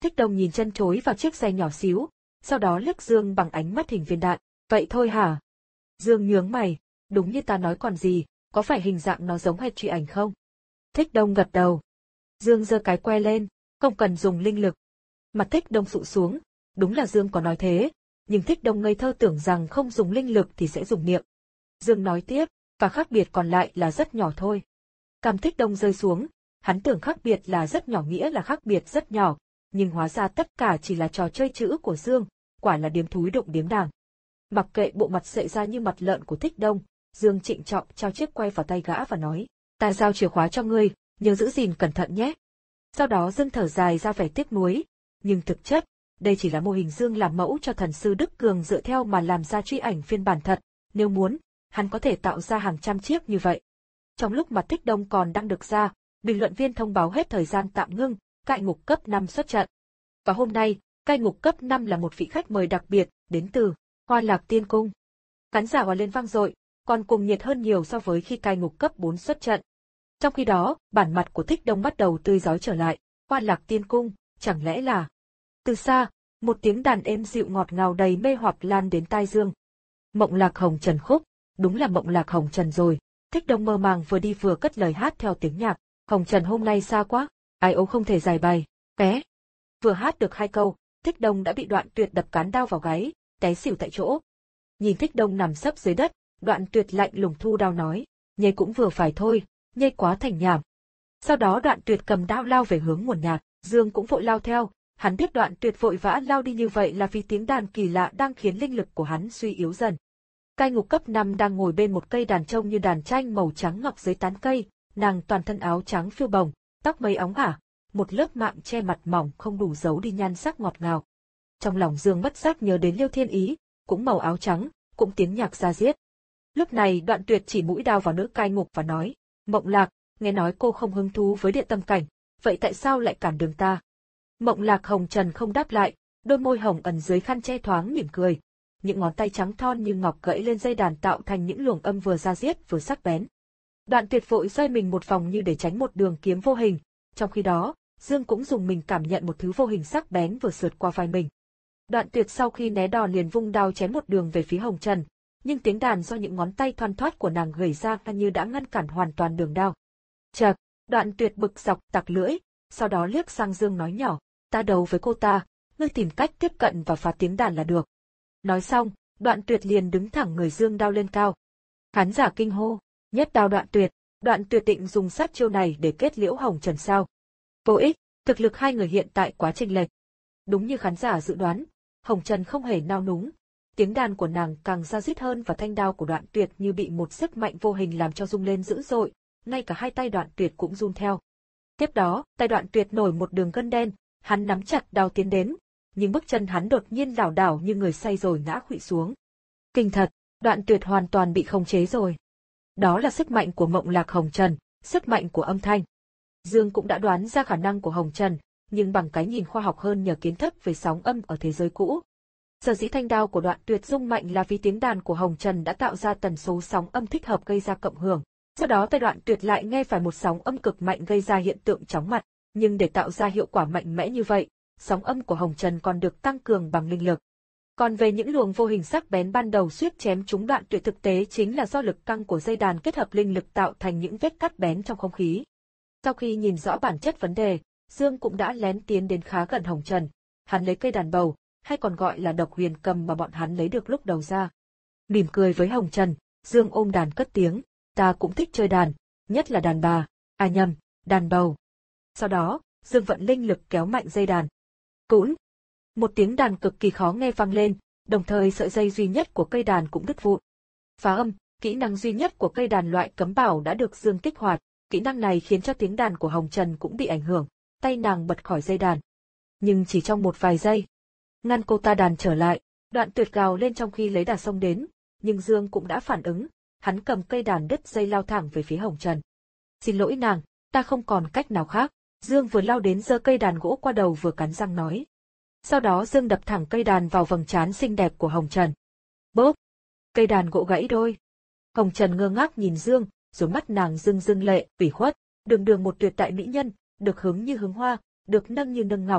Thích Đông nhìn chân chối vào chiếc xe nhỏ xíu, sau đó liếc Dương bằng ánh mắt hình viên đạn. Vậy thôi hả? Dương nhướng mày, đúng như ta nói còn gì, có phải hình dạng nó giống hệt truy ảnh không? Thích Đông gật đầu. Dương giơ cái que lên, không cần dùng linh lực. Mặt Thích Đông sụ xuống, đúng là Dương có nói thế, nhưng Thích Đông ngây thơ tưởng rằng không dùng linh lực thì sẽ dùng miệng. Dương nói tiếp, và khác biệt còn lại là rất nhỏ thôi. Cằm Thích Đông rơi xuống, hắn tưởng khác biệt là rất nhỏ nghĩa là khác biệt rất nhỏ, nhưng hóa ra tất cả chỉ là trò chơi chữ của Dương, quả là điếm thúi đụng điếm đàng. Mặc kệ bộ mặt sệ ra như mặt lợn của Thích Đông, Dương trịnh trọng trao chiếc que vào tay gã và nói, ta giao chìa khóa cho ngươi, nhớ giữ gìn cẩn thận nhé. Sau đó Dương thở dài ra vẻ tiếc nuối, nhưng thực chất, đây chỉ là mô hình Dương làm mẫu cho thần sư Đức Cường dựa theo mà làm ra truy ảnh phiên bản thật, nếu muốn, hắn có thể tạo ra hàng trăm chiếc như vậy. Trong lúc mà Thích Đông còn đang được ra, bình luận viên thông báo hết thời gian tạm ngưng, cai ngục cấp năm xuất trận. Và hôm nay, cai ngục cấp năm là một vị khách mời đặc biệt, đến từ Hoa Lạc Tiên Cung. Khán giả hòa lên vang dội, còn cùng nhiệt hơn nhiều so với khi cai ngục cấp bốn xuất trận. Trong khi đó, bản mặt của Thích Đông bắt đầu tươi rói trở lại, Hoa Lạc Tiên Cung, chẳng lẽ là... Từ xa, một tiếng đàn êm dịu ngọt ngào đầy mê hoặc lan đến tai Dương. Mộng Lạc Hồng Trần khúc, đúng là Mộng Lạc Hồng Trần rồi. Thích Đông mơ màng vừa đi vừa cất lời hát theo tiếng nhạc. Hồng Trần hôm nay xa quá, ai ố không thể giải bày, té. Vừa hát được hai câu, Thích Đông đã bị Đoạn Tuyệt đập cán đao vào gáy, té xỉu tại chỗ. Nhìn Thích Đông nằm sấp dưới đất, Đoạn Tuyệt lạnh lùng thu đao nói, nhây cũng vừa phải thôi, nhây quá thành nhảm. Sau đó Đoạn Tuyệt cầm đao lao về hướng nguồn nhạc, Dương cũng vội lao theo, hắn biết Đoạn Tuyệt vội vã lao đi như vậy là vì tiếng đàn kỳ lạ đang khiến linh lực của hắn suy yếu dần. Cai ngục cấp năm đang ngồi bên một cây đàn trông như đàn tranh màu trắng ngọc dưới tán cây, nàng toàn thân áo trắng phiêu bồng, tóc mây óng ả, một lớp mạng che mặt mỏng không đủ giấu đi nhan sắc ngọt ngào. Trong lòng Dương bất giác nhớ đến Liêu Thiên Ý, cũng màu áo trắng, cũng tiếng nhạc ra diết. Lúc này Đoạn Tuyệt chỉ mũi đao vào nữ cai ngục và nói, Mộng Lạc, nghe nói cô không hứng thú với địa tâm cảnh, vậy tại sao lại cản đường ta? Mộng Lạc Hồng Trần không đáp lại, đôi môi hồng ẩn dưới khăn che thoáng mỉm cười. Những ngón tay trắng thon như ngọc gãy lên dây đàn tạo thành những luồng âm vừa ra diết vừa sắc bén. Đoạn Tuyệt vội xoay mình một vòng như để tránh một đường kiếm vô hình, trong khi đó, Dương cũng dùng mình cảm nhận một thứ vô hình sắc bén vừa sượt qua vai mình. Đoạn Tuyệt sau khi né đòn liền vung đao chém một đường về phía Hồng Trần, nhưng tiếng đàn do những ngón tay thoăn thoắt của nàng gảy ra như đã ngăn cản hoàn toàn đường đao. Chậc, Đoạn Tuyệt bực dọc tặc lưỡi, sau đó liếc sang Dương nói nhỏ, ta đấu với cô ta, ngươi tìm cách tiếp cận và phá tiếng đàn là được. Nói xong, Đoạn Tuyệt liền đứng thẳng người Dương đao lên cao. Khán giả kinh hô, nhất đao Đoạn Tuyệt, Đoạn Tuyệt định dùng sát chiêu này để kết liễu Hồng Trần sao? Vô ích, thực lực hai người hiện tại quá chênh lệch. Đúng như khán giả dự đoán, Hồng Trần không hề nao núng, tiếng đàn của nàng càng ra diết hơn và thanh đao của Đoạn Tuyệt như bị một sức mạnh vô hình làm cho rung lên dữ dội, ngay cả hai tay Đoạn Tuyệt cũng run theo. Tiếp đó, tay Đoạn Tuyệt nổi một đường gân đen, hắn nắm chặt đao tiến đến, nhưng bước chân hắn đột nhiên lảo đảo như người say rồi ngã khuỵu xuống. Kinh thật, Đoạn Tuyệt hoàn toàn bị khống chế rồi. Đó là sức mạnh của Mộng Lạc Hồng Trần, sức mạnh của âm thanh. Dương cũng đã đoán ra khả năng của Hồng Trần, nhưng bằng cái nhìn khoa học hơn nhờ kiến thức về sóng âm ở thế giới cũ. Sở dĩ thanh đao của Đoạn Tuyệt rung mạnh là vì tiếng đàn của Hồng Trần đã tạo ra tần số sóng âm thích hợp gây ra cộng hưởng. Sau đó tay Đoạn Tuyệt lại nghe phải một sóng âm cực mạnh gây ra hiện tượng chóng mặt, nhưng để tạo ra hiệu quả mạnh mẽ như vậy, sóng âm của Hồng Trần còn được tăng cường bằng linh lực. Còn về những luồng vô hình sắc bén ban đầu suýt chém trúng Đoạn Tuyệt thực tế chính là do lực căng của dây đàn kết hợp linh lực tạo thành những vết cắt bén trong không khí. Sau khi nhìn rõ bản chất vấn đề, Dương cũng đã lén tiến đến khá gần Hồng Trần. Hắn lấy cây đàn bầu, hay còn gọi là độc huyền cầm mà bọn hắn lấy được lúc đầu ra. Mỉm cười với Hồng Trần, Dương ôm đàn cất tiếng, ta cũng thích chơi đàn, nhất là đàn bà, à nhầm, đàn bầu. Sau đó, Dương vận linh lực kéo mạnh dây đàn. Cũn! Một tiếng đàn cực kỳ khó nghe vang lên, đồng thời sợi dây duy nhất của cây đàn cũng đứt vụn. Phá âm, kỹ năng duy nhất của cây đàn loại cấm bảo đã được Dương kích hoạt, kỹ năng này khiến cho tiếng đàn của Hồng Trần cũng bị ảnh hưởng, tay nàng bật khỏi dây đàn. Nhưng chỉ trong một vài giây, ngăn cô ta đàn trở lại, Đoạn Tuyệt gào lên trong khi lấy đà xông đến, nhưng Dương cũng đã phản ứng, hắn cầm cây đàn đứt dây lao thẳng về phía Hồng Trần. Xin lỗi nàng, ta không còn cách nào khác. Dương vừa lao đến giơ cây đàn gỗ qua đầu vừa cắn răng nói. Sau đó Dương đập thẳng cây đàn vào vầng trán xinh đẹp của Hồng Trần. Bốp! Cây đàn gỗ gãy đôi. Hồng Trần ngơ ngác nhìn Dương, rồi mắt nàng rưng rưng lệ, ủy khuất, đường đường một tuyệt đại mỹ nhân, được hứng như hướng hoa, được nâng như nâng ngọc,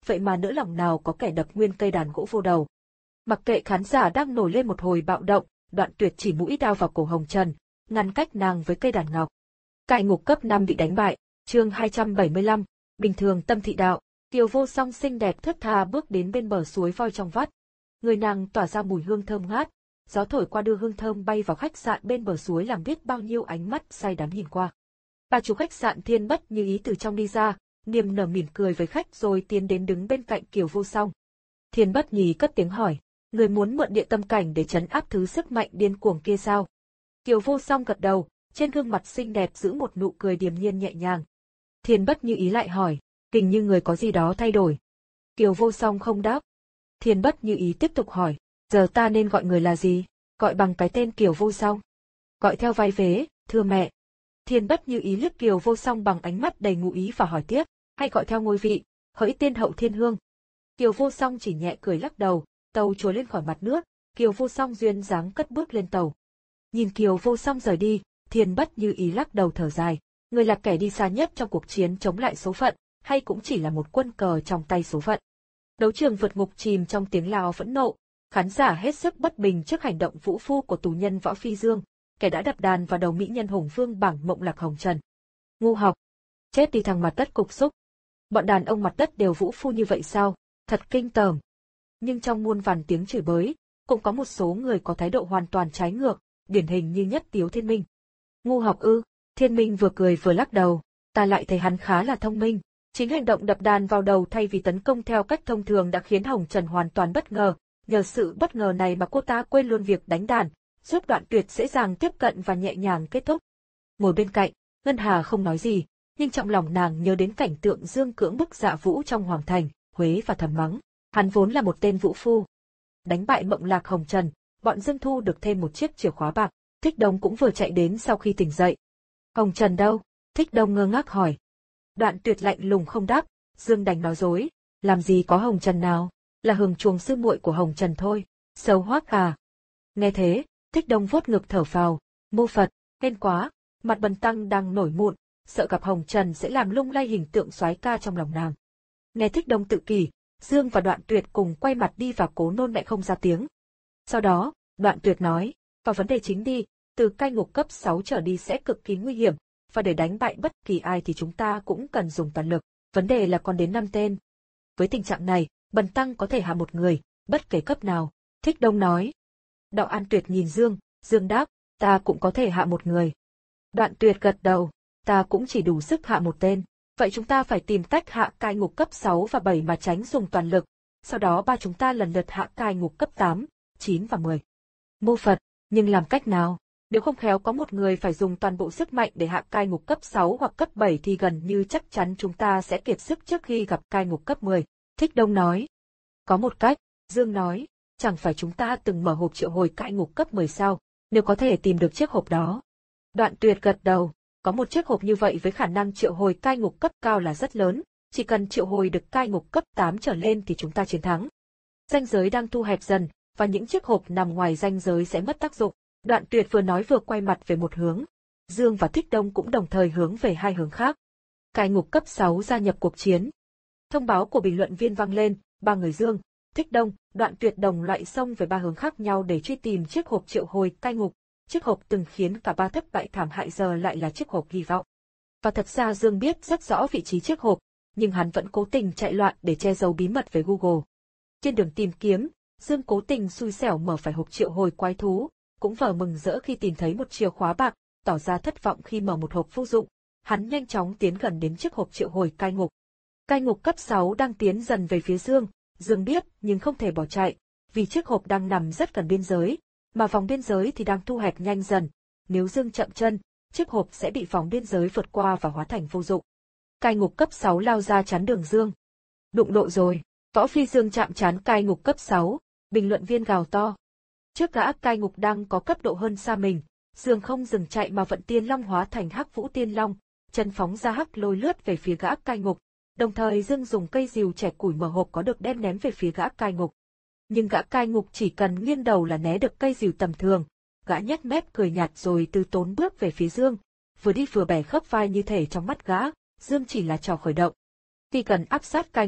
vậy mà nỡ lòng nào có kẻ đập nguyên cây đàn gỗ vô đầu. Mặc kệ khán giả đang nổi lên một hồi bạo động, Đoạn Tuyệt chỉ mũi đao vào cổ Hồng Trần, ngăn cách nàng với cây đàn ngọc. Cai ngục cấp năm bị đánh bại, chương hai trăm bảy mươi lăm, bình thường tâm thị đạo. Kiều Vô Song xinh đẹp thướt tha bước đến bên bờ suối voi trong vắt. Người nàng tỏa ra mùi hương thơm ngát, gió thổi qua đưa hương thơm bay vào khách sạn bên bờ suối làm biết bao nhiêu ánh mắt say đắm nhìn qua. Bà chủ khách sạn Thiên Bất Như Ý từ trong đi ra, niềm nở mỉm cười với khách rồi tiến đến đứng bên cạnh Kiều Vô Song. Thiên Bất Nhí cất tiếng hỏi, người muốn mượn địa tâm cảnh để trấn áp thứ sức mạnh điên cuồng kia sao? Kiều Vô Song gật đầu, trên gương mặt xinh đẹp giữ một nụ cười điềm nhiên nhẹ nhàng. Thiên Bất Như Ý lại hỏi, hình như người có gì đó thay đổi. Kiều Vô Song không đáp. Thiên Bất Như Ý tiếp tục hỏi, giờ ta nên gọi người là gì? Gọi bằng cái tên Kiều Vô Song. Gọi theo vai vế, thưa mẹ. Thiên Bất Như Ý liếc Kiều Vô Song bằng ánh mắt đầy ngụ ý và hỏi tiếp, hay gọi theo ngôi vị, hỡi tiên hậu thiên hương. Kiều Vô Song chỉ nhẹ cười lắc đầu, tàu trôi lên khỏi mặt nước, Kiều Vô Song duyên dáng cất bước lên tàu. Nhìn Kiều Vô Song rời đi, Thiên Bất Như Ý lắc đầu thở dài, người là kẻ đi xa nhất trong cuộc chiến chống lại số phận, hay cũng chỉ là một quân cờ trong tay số phận. Đấu trường vượt ngục chìm trong tiếng lao phẫn nộ, khán giả hết sức bất bình trước hành động vũ phu của tù nhân Võ Phi Dương, kẻ đã đập đàn vào đầu mỹ nhân Hùng Vương bảng Mộng Lạc Hồng Trần. Ngu học, chết đi thằng mặt đất cục xúc. Bọn đàn ông mặt đất đều vũ phu như vậy sao? Thật kinh tởm. Nhưng trong muôn vàn tiếng chửi bới, cũng có một số người có thái độ hoàn toàn trái ngược, điển hình như Nhất Tiếu Thiên Minh. Ngu học ư? Thiên Minh vừa cười vừa lắc đầu, ta lại thấy hắn khá là thông minh. Chính hành động đập đàn vào đầu thay vì tấn công theo cách thông thường đã khiến Hồng Trần hoàn toàn bất ngờ, nhờ sự bất ngờ này mà cô ta quên luôn việc đánh đàn, giúp Đoạn Tuyệt dễ dàng tiếp cận và nhẹ nhàng kết thúc. Ngồi bên cạnh, Ngân Hà không nói gì, nhưng trong lòng nàng nhớ đến cảnh tượng Dương cưỡng bức Dạ Vũ trong Hoàng Thành, Huế và thầm mắng, hắn vốn là một tên vũ phu. Đánh bại Mộng Lạc Hồng Trần, bọn Dương thu được thêm một chiếc chìa khóa bạc, Thích Đông cũng vừa chạy đến sau khi tỉnh dậy. Hồng Trần đâu? Thích Đông ngơ ngác hỏi. Đoạn Tuyệt lạnh lùng không đáp, Dương đành nói dối, làm gì có Hồng Trần nào, là Hường Chuồng sư muội của Hồng Trần thôi, xấu hoắc à. Nghe thế, Thích Đông vuốt ngực thở phào, mô Phật, hên quá, mặt Bần Tăng đang nổi mụn, sợ gặp Hồng Trần sẽ làm lung lay hình tượng soái ca trong lòng nàng. Nghe Thích Đông tự kỷ, Dương và Đoạn Tuyệt cùng quay mặt đi và cố nôn lại không ra tiếng. Sau đó, Đoạn Tuyệt nói, vào vấn đề chính đi, từ cai ngục cấp sáu trở đi sẽ cực kỳ nguy hiểm, và để đánh bại bất kỳ ai thì chúng ta cũng cần dùng toàn lực, vấn đề là còn đến năm tên. Với tình trạng này, Bần Tăng có thể hạ một người, bất kể cấp nào, Thích Đông nói. Đạo An Tuyệt nhìn Dương, Dương đáp, ta cũng có thể hạ một người. Đoạn Tuyệt gật đầu, ta cũng chỉ đủ sức hạ một tên, vậy chúng ta phải tìm cách hạ cai ngục cấp sáu và bảy mà tránh dùng toàn lực, sau đó ba chúng ta lần lượt hạ cai ngục cấp tám, chín và mười. Mô Phật, nhưng làm cách nào? Nếu không khéo có một người phải dùng toàn bộ sức mạnh để hạ cai ngục cấp sáu hoặc cấp bảy thì gần như chắc chắn chúng ta sẽ kiệt sức trước khi gặp cai ngục cấp mười. Thích Đông nói. Có một cách, Dương nói, chẳng phải chúng ta từng mở hộp triệu hồi cai ngục cấp mười sao, nếu có thể tìm được chiếc hộp đó. Đoạn Tuyệt gật đầu, có một chiếc hộp như vậy với khả năng triệu hồi cai ngục cấp cao là rất lớn, chỉ cần triệu hồi được cai ngục cấp tám trở lên thì chúng ta chiến thắng. Ranh giới đang thu hẹp dần, và những chiếc hộp nằm ngoài ranh giới sẽ mất tác dụng. Đoạn Tuyệt vừa nói vừa quay mặt về một hướng. Dương và Thích Đông cũng đồng thời hướng về hai hướng khác. Cai ngục cấp sáu gia nhập cuộc chiến. Thông báo của bình luận viên vang lên, ba người Dương, Thích Đông, Đoạn Tuyệt đồng loại xông về ba hướng khác nhau để truy tìm chiếc hộp triệu hồi cai ngục. Chiếc hộp từng khiến cả ba thất bại thảm hại giờ lại là chiếc hộp hy vọng. Và thật ra Dương biết rất rõ vị trí chiếc hộp, nhưng hắn vẫn cố tình chạy loạn để che giấu bí mật với Google. Trên đường tìm kiếm, Dương cố tình xui xẻo mở phải hộp triệu hồi quái thú, cũng vờ mừng rỡ khi tìm thấy một chìa khóa bạc, tỏ ra thất vọng khi mở một hộp vô dụng. Hắn nhanh chóng tiến gần đến chiếc hộp triệu hồi cai ngục. Cai ngục cấp sáu đang tiến dần về phía Dương, Dương biết nhưng không thể bỏ chạy, vì chiếc hộp đang nằm rất gần biên giới, mà vòng biên giới thì đang thu hẹp nhanh dần. Nếu Dương chậm chân, chiếc hộp sẽ bị vòng biên giới vượt qua và hóa thành vô dụng. Cai ngục cấp sáu lao ra chắn đường Dương. Đụng độ rồi, Võ Phi Dương chạm trán cai ngục cấp sáu, bình luận viên gào to. Trước gã cai ngục đang có cấp độ hơn xa mình, Dương không dừng chạy mà vận Tiên Long hóa thành Hắc Vũ Tiên Long, chân phóng ra hắc lôi lướt về phía gã cai ngục. Đồng thời Dương dùng cây rìu trẻ củi mở hộp có được đem ném về phía gã cai ngục. Nhưng gã cai ngục chỉ cần nghiêng đầu là né được cây rìu tầm thường. Gã nhếch mép cười nhạt rồi từ tốn bước về phía Dương, vừa đi vừa bẻ khớp vai như thể trong mắt gã, Dương chỉ là trò khởi động. Khi cần áp sát cai ngục,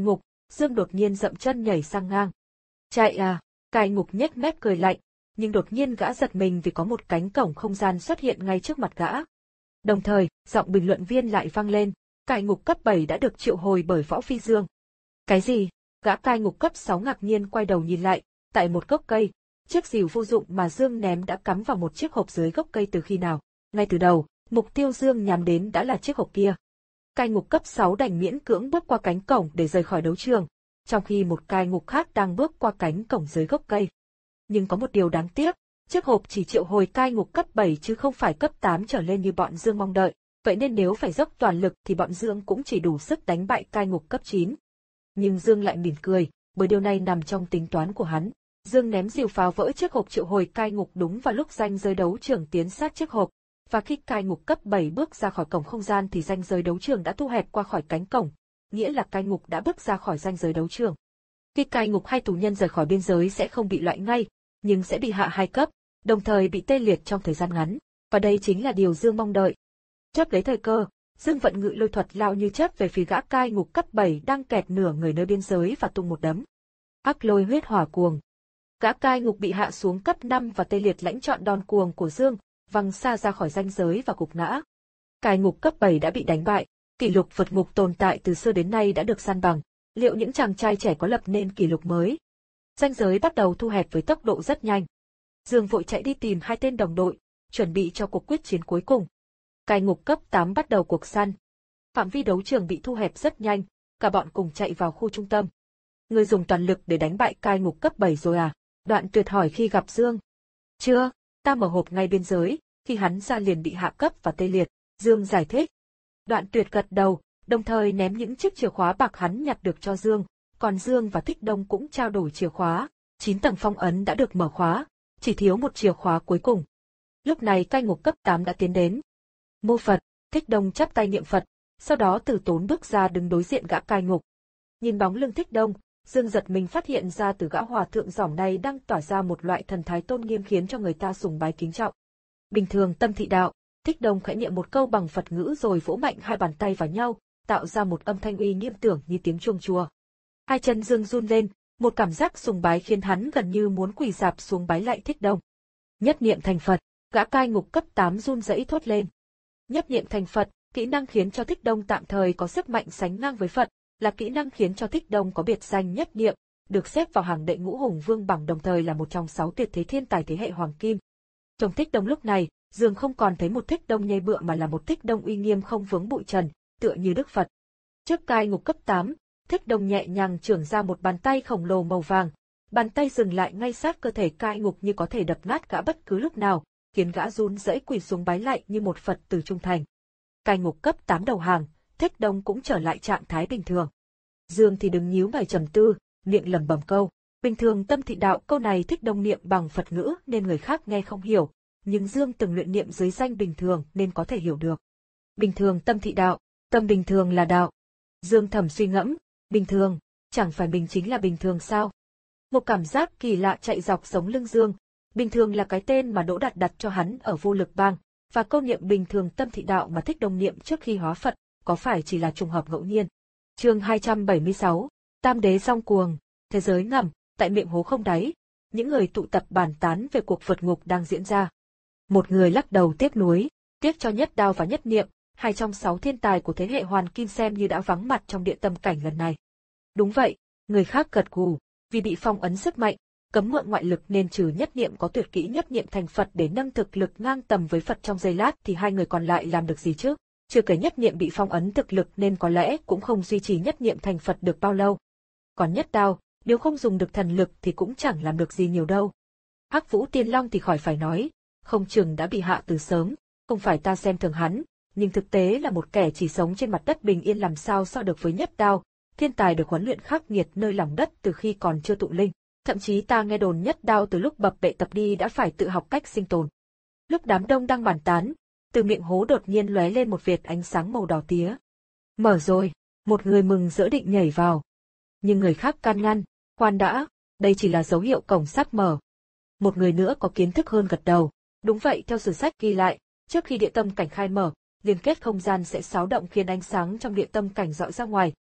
Dương đột nhiên dậm chân nhảy sang ngang. Chạy à? Cai Ngục nhếch mép cười lạnh, nhưng đột nhiên gã giật mình vì có một cánh cổng không gian xuất hiện ngay trước mặt gã. Đồng thời, giọng bình luận viên lại vang lên, Cai Ngục cấp bảy đã được triệu hồi bởi Võ Phi Dương. Cái gì? Gã Cai Ngục cấp sáu ngạc nhiên quay đầu nhìn lại, tại một gốc cây, chiếc rìu vô dụng mà Dương ném đã cắm vào một chiếc hộp dưới gốc cây từ khi nào. Ngay từ đầu, mục tiêu Dương nhắm đến đã là chiếc hộp kia. Cai Ngục cấp sáu đành miễn cưỡng bước qua cánh cổng để rời khỏi đấu trường, trong khi một Cai Ngục khác đang bước qua cánh cổng dưới gốc cây. Nhưng có một điều đáng tiếc, chiếc hộp chỉ triệu hồi Cai Ngục cấp bảy chứ không phải cấp tám trở lên như bọn Dương mong đợi, vậy nên nếu phải dốc toàn lực thì bọn Dương cũng chỉ đủ sức đánh bại Cai Ngục cấp chín. Nhưng Dương lại mỉm cười, bởi điều này nằm trong tính toán của hắn. Dương ném rìu phá vỡ chiếc hộp triệu hồi Cai Ngục đúng vào lúc ranh giới đấu trường tiến sát chiếc hộp, và khi Cai Ngục cấp bảy bước ra khỏi cổng không gian thì ranh giới đấu trường đã thu hẹp qua khỏi cánh cổng, nghĩa là Cai Ngục đã bước ra khỏi ranh giới đấu trường. Khi Cai Ngục hay tù nhân rời khỏi biên giới sẽ không bị loại ngay, nhưng sẽ bị hạ hai cấp, đồng thời bị tê liệt trong thời gian ngắn, và đây chính là điều Dương mong đợi. Chớp lấy thời cơ, Dương vận ngự lôi thuật lao như chớp về phía gã Cai Ngục cấp bảy đang kẹt nửa người nơi biên giới và tung một đấm. Ác lôi huyết hỏa cuồng. Gã Cai Ngục bị hạ xuống cấp năm và tê liệt lãnh trọn đòn cuồng của Dương, văng xa ra khỏi ranh giới và gục ngã. Cai Ngục cấp bảy đã bị đánh bại, kỷ lục vượt ngục tồn tại từ xưa đến nay đã được san bằng. Liệu những chàng trai trẻ có lập nên kỷ lục mới? Ranh giới bắt đầu thu hẹp với tốc độ rất nhanh. Dương vội chạy đi tìm hai tên đồng đội, chuẩn bị cho cuộc quyết chiến cuối cùng. Cai Ngục cấp tám bắt đầu cuộc săn. Phạm vi đấu trường bị thu hẹp rất nhanh, cả bọn cùng chạy vào khu trung tâm. Ngươi dùng toàn lực để đánh bại Cai Ngục cấp bảy rồi à? Đoạn Tuyệt hỏi khi gặp Dương. Chưa, ta mở hộp ngay biên giới, khi hắn ra liền bị hạ cấp và tê liệt, Dương giải thích. Đoạn Tuyệt gật đầu, đồng thời ném những chiếc chìa khóa bạc hắn nhặt được cho Dương, còn Dương và Thích Đông cũng trao đổi chìa khóa. Chín tầng phong ấn đã được mở khóa, chỉ thiếu một chìa khóa cuối cùng. Lúc này Cai Ngục cấp tám đã tiến đến. Mô Phật, Thích Đông chắp tay niệm Phật, sau đó từ tốn bước ra đứng đối diện gã Cai Ngục. Nhìn bóng lưng Thích Đông, Dương giật mình phát hiện ra từ gã hòa thượng giỏm này đang tỏa ra một loại thần thái tôn nghiêm khiến cho người ta sùng bái kính trọng. Bình thường tâm thị đạo, Thích Đông khẽ niệm một câu bằng Phật ngữ rồi vỗ mạnh hai bàn tay vào nhau, tạo ra một âm thanh uy nghiêm tưởng như tiếng chuông chùa. Hai chân Dương run lên, một cảm giác sùng bái khiến hắn gần như muốn quỳ rạp xuống bái lạy Thích Đông. Nhất niệm thành Phật, gã Cai Ngục cấp tám run rẩy thốt lên. Nhất niệm thành Phật, kỹ năng khiến cho Thích Đông tạm thời có sức mạnh sánh ngang với Phật, là kỹ năng khiến cho Thích Đông có biệt danh nhất niệm, được xếp vào hàng đệ ngũ hùng vương bảng, đồng thời là một trong sáu tuyệt thế thiên tài thế hệ hoàng kim. Trong Thích Đông lúc này, Dương không còn thấy một Thích Đông nhây bựa mà là một Thích Đông uy nghiêm không vướng bụi trần, tựa như Đức Phật. Trước Cai Ngục cấp tám, Thích Đông nhẹ nhàng chưởng ra một bàn tay khổng lồ màu vàng, bàn tay dừng lại ngay sát cơ thể Cai Ngục như có thể đập nát gã bất cứ lúc nào, khiến gã run rẩy quỳ xuống bái lạy như một Phật tử trung thành. Cai Ngục cấp tám đầu hàng, Thích Đông cũng trở lại trạng thái bình thường. Dương thì đứng nhíu mày trầm tư, miệng lẩm bẩm câu. Bình thường tâm thị đạo câu này Thích Đông niệm bằng Phật ngữ nên người khác nghe không hiểu, nhưng Dương từng luyện niệm dưới danh bình thường nên có thể hiểu được. Bình thường tâm thị đạo, tâm bình thường là đạo. Dương thầm suy ngẫm, bình thường, chẳng phải mình chính là bình thường sao? Một cảm giác kỳ lạ chạy dọc sống lưng Dương. Bình thường là cái tên mà Đỗ Đạt đặt cho hắn ở Vô Lực Bang, và câu niệm bình thường tâm thị đạo mà Thích Đông niệm trước khi hóa Phật, có phải chỉ là trùng hợp ngẫu nhiên? Chương hai trăm bảy mươi sáu, Tam Đế Song Cuồng, thế giới ngầm, tại miệng hố không đáy, những người tụ tập bàn tán về cuộc vượt ngục đang diễn ra. Một người lắc đầu tiếc nuối, tiếc cho Nhất Đao và Nhất Niệm, hai trong sáu thiên tài của thế hệ Hoàn Kim xem như đã vắng mặt trong địa tâm cảnh lần này. Đúng vậy, người khác gật gù, vì bị phong ấn sức mạnh, cấm mượn ngoại lực nên trừ Nhất Niệm có tuyệt kỹ Nhất Niệm thành Phật để nâng thực lực ngang tầm với Phật trong giây lát thì hai người còn lại làm được gì chứ? Chưa kể Nhất Niệm bị phong ấn thực lực nên có lẽ cũng không duy trì Nhất Niệm thành Phật được bao lâu. Còn Nhất Đao, nếu không dùng được thần lực thì cũng chẳng làm được gì nhiều đâu. Hắc Vũ Tiên Long thì khỏi phải nói, không chừng đã bị hạ từ sớm, không phải ta xem thường hắn, nhưng thực tế là một kẻ chỉ sống trên mặt đất bình yên làm sao so được với Nhất Đao, thiên tài được huấn luyện khắc nghiệt nơi lòng đất từ khi còn chưa tụ linh. Thậm chí ta nghe đồn Nhất Đao từ lúc bập bệ tập đi đã phải tự học cách sinh tồn. Lúc đám đông đang bàn tán, từ miệng hố đột nhiên lóe lên một vệt ánh sáng màu đỏ tía. Mở rồi, một người mừng rỡ định nhảy vào. Nhưng người khác can ngăn, khoan đã, đây chỉ là dấu hiệu cổng sắp mở. Một người nữa có kiến thức hơn gật đầu. Đúng vậy, theo sử sách ghi lại, trước khi địa tâm cảnh khai mở, liên kết không gian sẽ xáo động khiến ánh sáng trong địa tâm cảnh rọi ra ngoài,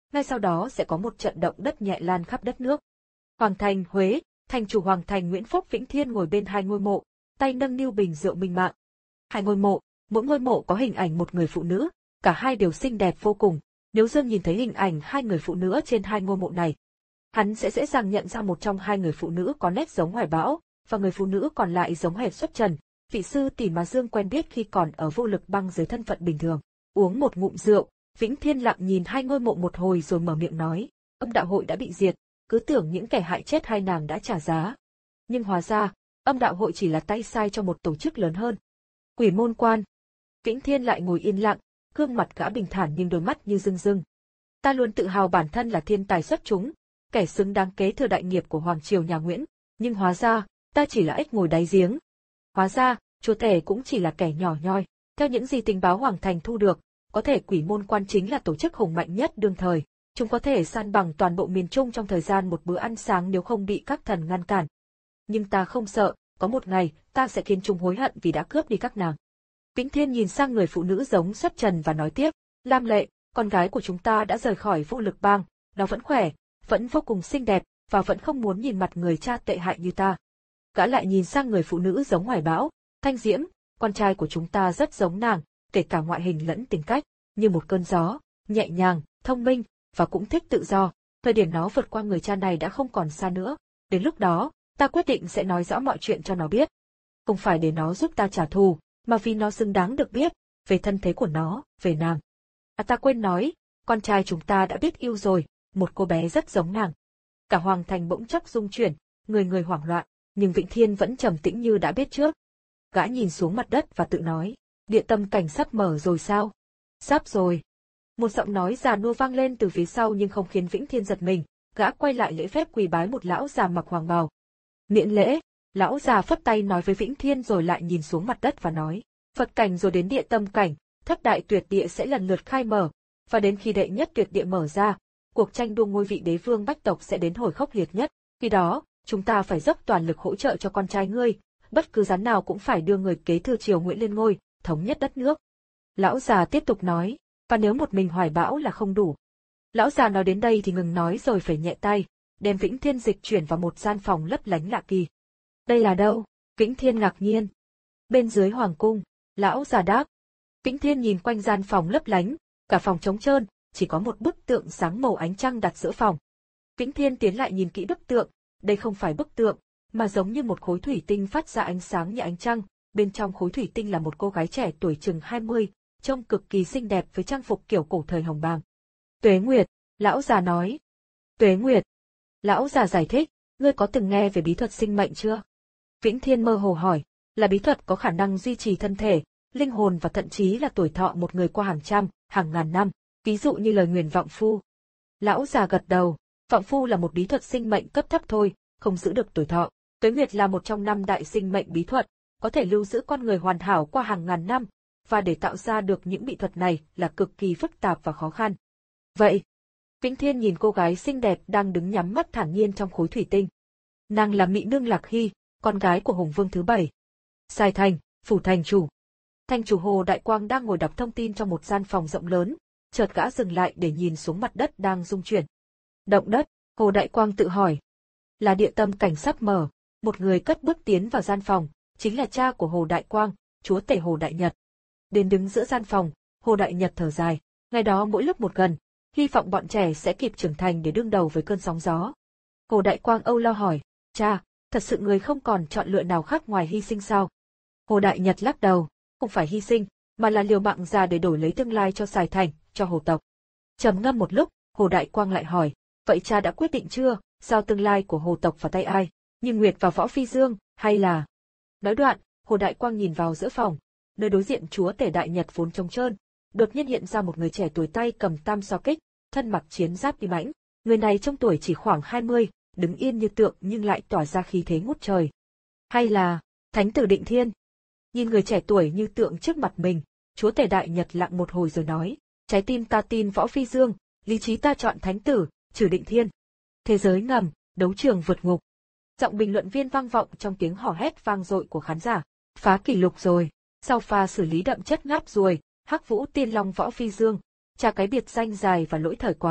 ngay sau đó sẽ có một trận động đất nhẹ lan khắp đất nước. Hoàng thành Huế, thành chủ Hoàng thành Nguyễn Phúc Vĩnh Thiên ngồi bên hai ngôi mộ, tay nâng niu bình rượu minh mạng. Hai ngôi mộ, mỗi ngôi mộ có hình ảnh một người phụ nữ, cả hai đều xinh đẹp vô cùng. Nếu Dương nhìn thấy hình ảnh hai người phụ nữ trên hai ngôi mộ này, hắn sẽ dễ dàng nhận ra một trong hai người phụ nữ có nét giống Hoài Bão, và người phụ nữ còn lại giống hệt Xuất Trần, vị sư tỷ mà Dương quen biết khi còn ở Vô Lực Băng dưới thân phận bình thường. Uống một ngụm rượu, Vĩnh Thiên lặng nhìn hai ngôi mộ một hồi rồi mở miệng nói, Âm đạo hội đã bị diệt, cứ tưởng những kẻ hại chết hai nàng đã trả giá. Nhưng hóa ra, Âm đạo hội chỉ là tay sai cho một tổ chức lớn hơn. Quỷ môn quan. Vĩnh Thiên lại ngồi yên lặng, gương mặt gã bình thản nhưng đôi mắt như rưng rưng. Ta luôn tự hào bản thân là thiên tài xuất chúng, kẻ xứng đáng kế thừa đại nghiệp của Hoàng triều nhà Nguyễn, nhưng hóa ra, ta chỉ là ếch ngồi đáy giếng. Hóa ra, chúa tể cũng chỉ là kẻ nhỏ nhoi. Theo những gì tình báo Hoàng thành thu được, có thể quỷ môn quan chính là tổ chức hùng mạnh nhất đương thời. Chúng có thể san bằng toàn bộ miền Trung trong thời gian một bữa ăn sáng nếu không bị các thần ngăn cản. Nhưng ta không sợ, có một ngày, ta sẽ khiến chúng hối hận vì đã cướp đi các nàng. Vĩnh Thiên nhìn sang người phụ nữ giống Xuất Trần và nói tiếp, Lam Lệ, con gái của chúng ta đã rời khỏi Vô Lực Bang, nó vẫn khỏe, vẫn vô cùng xinh đẹp, và vẫn không muốn nhìn mặt người cha tệ hại như ta. Gã lại nhìn sang người phụ nữ giống Hoài Bão, Thanh Diễm, con trai của chúng ta rất giống nàng, kể cả ngoại hình lẫn tính cách, như một cơn gió, nhẹ nhàng, thông minh, và cũng thích tự do. Thời điểm nó vượt qua người cha này đã không còn xa nữa. Đến lúc đó, ta quyết định sẽ nói rõ mọi chuyện cho nó biết. Không phải để nó giúp ta trả thù, mà vì nó xứng đáng được biết, về thân thế của nó, về nàng. À ta quên nói, con trai chúng ta đã biết yêu rồi, một cô bé rất giống nàng. Cả Hoàng thành bỗng chốc rung chuyển, người người hoảng loạn, nhưng Vĩnh Thiên vẫn trầm tĩnh như đã biết trước. Gã nhìn xuống mặt đất và tự nói, địa tâm cảnh sắp mở rồi sao? Sắp rồi. Một giọng nói già nua vang lên từ phía sau nhưng không khiến Vĩnh Thiên giật mình, gã quay lại lễ phép quỳ bái một lão già mặc hoàng bào. Miễn lễ, lão già phất tay nói với Vĩnh Thiên rồi lại nhìn xuống mặt đất và nói, Phật cảnh rồi đến địa tâm cảnh, thất đại tuyệt địa sẽ lần lượt khai mở, và đến khi đệ nhất tuyệt địa mở ra, cuộc tranh đua ngôi vị đế vương bách tộc sẽ đến hồi khốc liệt nhất. Khi đó, chúng ta phải dốc toàn lực hỗ trợ cho con trai ngươi, bất cứ gián nào cũng phải đưa người kế thừa triều Nguyễn lên ngôi, thống nhất đất nước. Lão già tiếp tục nói, và nếu một mình Hoài Bão là không đủ. Lão già nói đến đây thì ngừng nói rồi phải nhẹ tay, đem Vĩnh Thiên dịch chuyển vào một gian phòng lấp lánh lạ kỳ. Đây là đâu? Vĩnh Thiên ngạc nhiên. Bên dưới hoàng cung, lão già đáp. Vĩnh Thiên nhìn quanh gian phòng lấp lánh, cả phòng trống trơn, chỉ có một bức tượng sáng màu ánh trăng đặt giữa phòng. Vĩnh Thiên tiến lại nhìn kỹ bức tượng, đây không phải bức tượng, mà giống như một khối thủy tinh phát ra ánh sáng như ánh trăng, bên trong khối thủy tinh là một cô gái trẻ tuổi chừng hai mươi, trông cực kỳ xinh đẹp với trang phục kiểu cổ thời hồng bàng. Tuế Nguyệt, lão già nói. Tuế Nguyệt. Lão già giải thích, ngươi có từng nghe về bí thuật sinh mệnh chưa? Vĩnh Thiên mơ hồ hỏi, là bí thuật có khả năng duy trì thân thể, linh hồn và thậm chí là tuổi thọ một người qua hàng trăm, hàng ngàn năm, ví dụ như lời nguyền vọng phu. Lão già gật đầu, vọng phu là một bí thuật sinh mệnh cấp thấp thôi, không giữ được tuổi thọ. Tuế Nguyệt là một trong năm đại sinh mệnh bí thuật, có thể lưu giữ con người hoàn hảo qua hàng ngàn năm, và để tạo ra được những bí thuật này là cực kỳ phức tạp và khó khăn. Vậy, Vĩnh Thiên nhìn cô gái xinh đẹp đang đứng nhắm mắt thản nhiên trong khối thủy tinh. Nàng là Mị Nương Lạc Hy, con gái của Hùng Vương thứ bảy. Sài Thành, phủ thành chủ. Thành chủ Hồ Đại Quang đang ngồi đọc thông tin trong một gian phòng rộng lớn, chợt gã dừng lại để nhìn xuống mặt đất đang rung chuyển. Động đất, Hồ Đại Quang tự hỏi. Là địa tâm cảnh sắp mở, một người cất bước tiến vào gian phòng, chính là cha của Hồ Đại Quang, chúa tể Hồ Đại Nhật. Đến đứng giữa gian phòng, Hồ Đại Nhật thở dài, ngày đó mỗi lúc một gần, hy vọng bọn trẻ sẽ kịp trưởng thành để đương đầu với cơn sóng gió. Hồ Đại Quang âu lo hỏi, cha, thật sự người không còn chọn lựa nào khác ngoài hy sinh sao? Hồ Đại Nhật lắc đầu, không phải hy sinh, mà là liều mạng ra để đổi lấy tương lai cho Sài Thành, cho Hồ tộc. Trầm ngâm một lúc, Hồ Đại Quang lại hỏi, vậy cha đã quyết định chưa, giao tương lai của Hồ tộc vào tay ai, như Nguyệt và Võ Phi Dương, hay là... Nói đoạn, Hồ Đại Quang nhìn vào giữa phòng, nơi đối diện chúa tể Đại Nhật vốn trống trơn, đột nhiên hiện ra một người trẻ tuổi tay cầm tam so kích, thân mặc chiến giáp đi mãnh. Người này trong tuổi chỉ khoảng hai mươi, đứng yên như tượng nhưng lại tỏa ra khí thế ngút trời. Hay là Thánh tử Định Thiên? Nhìn người trẻ tuổi như tượng trước mặt mình, chúa tể Đại Nhật lặng một hồi rồi nói, trái tim ta tin Võ Phi Dương, lý trí ta chọn Thánh tử, trừ Định Thiên. Thế giới ngầm, đấu trường vượt ngục. Giọng bình luận viên vang vọng trong tiếng hò hét vang dội của khán giả. Phá kỷ lục rồi, sau pha xử lý đậm chất ngáp ruồi, Hắc Vũ Tiên Long Võ Phi Dương, cha cái biệt danh dài và lỗi thời quá,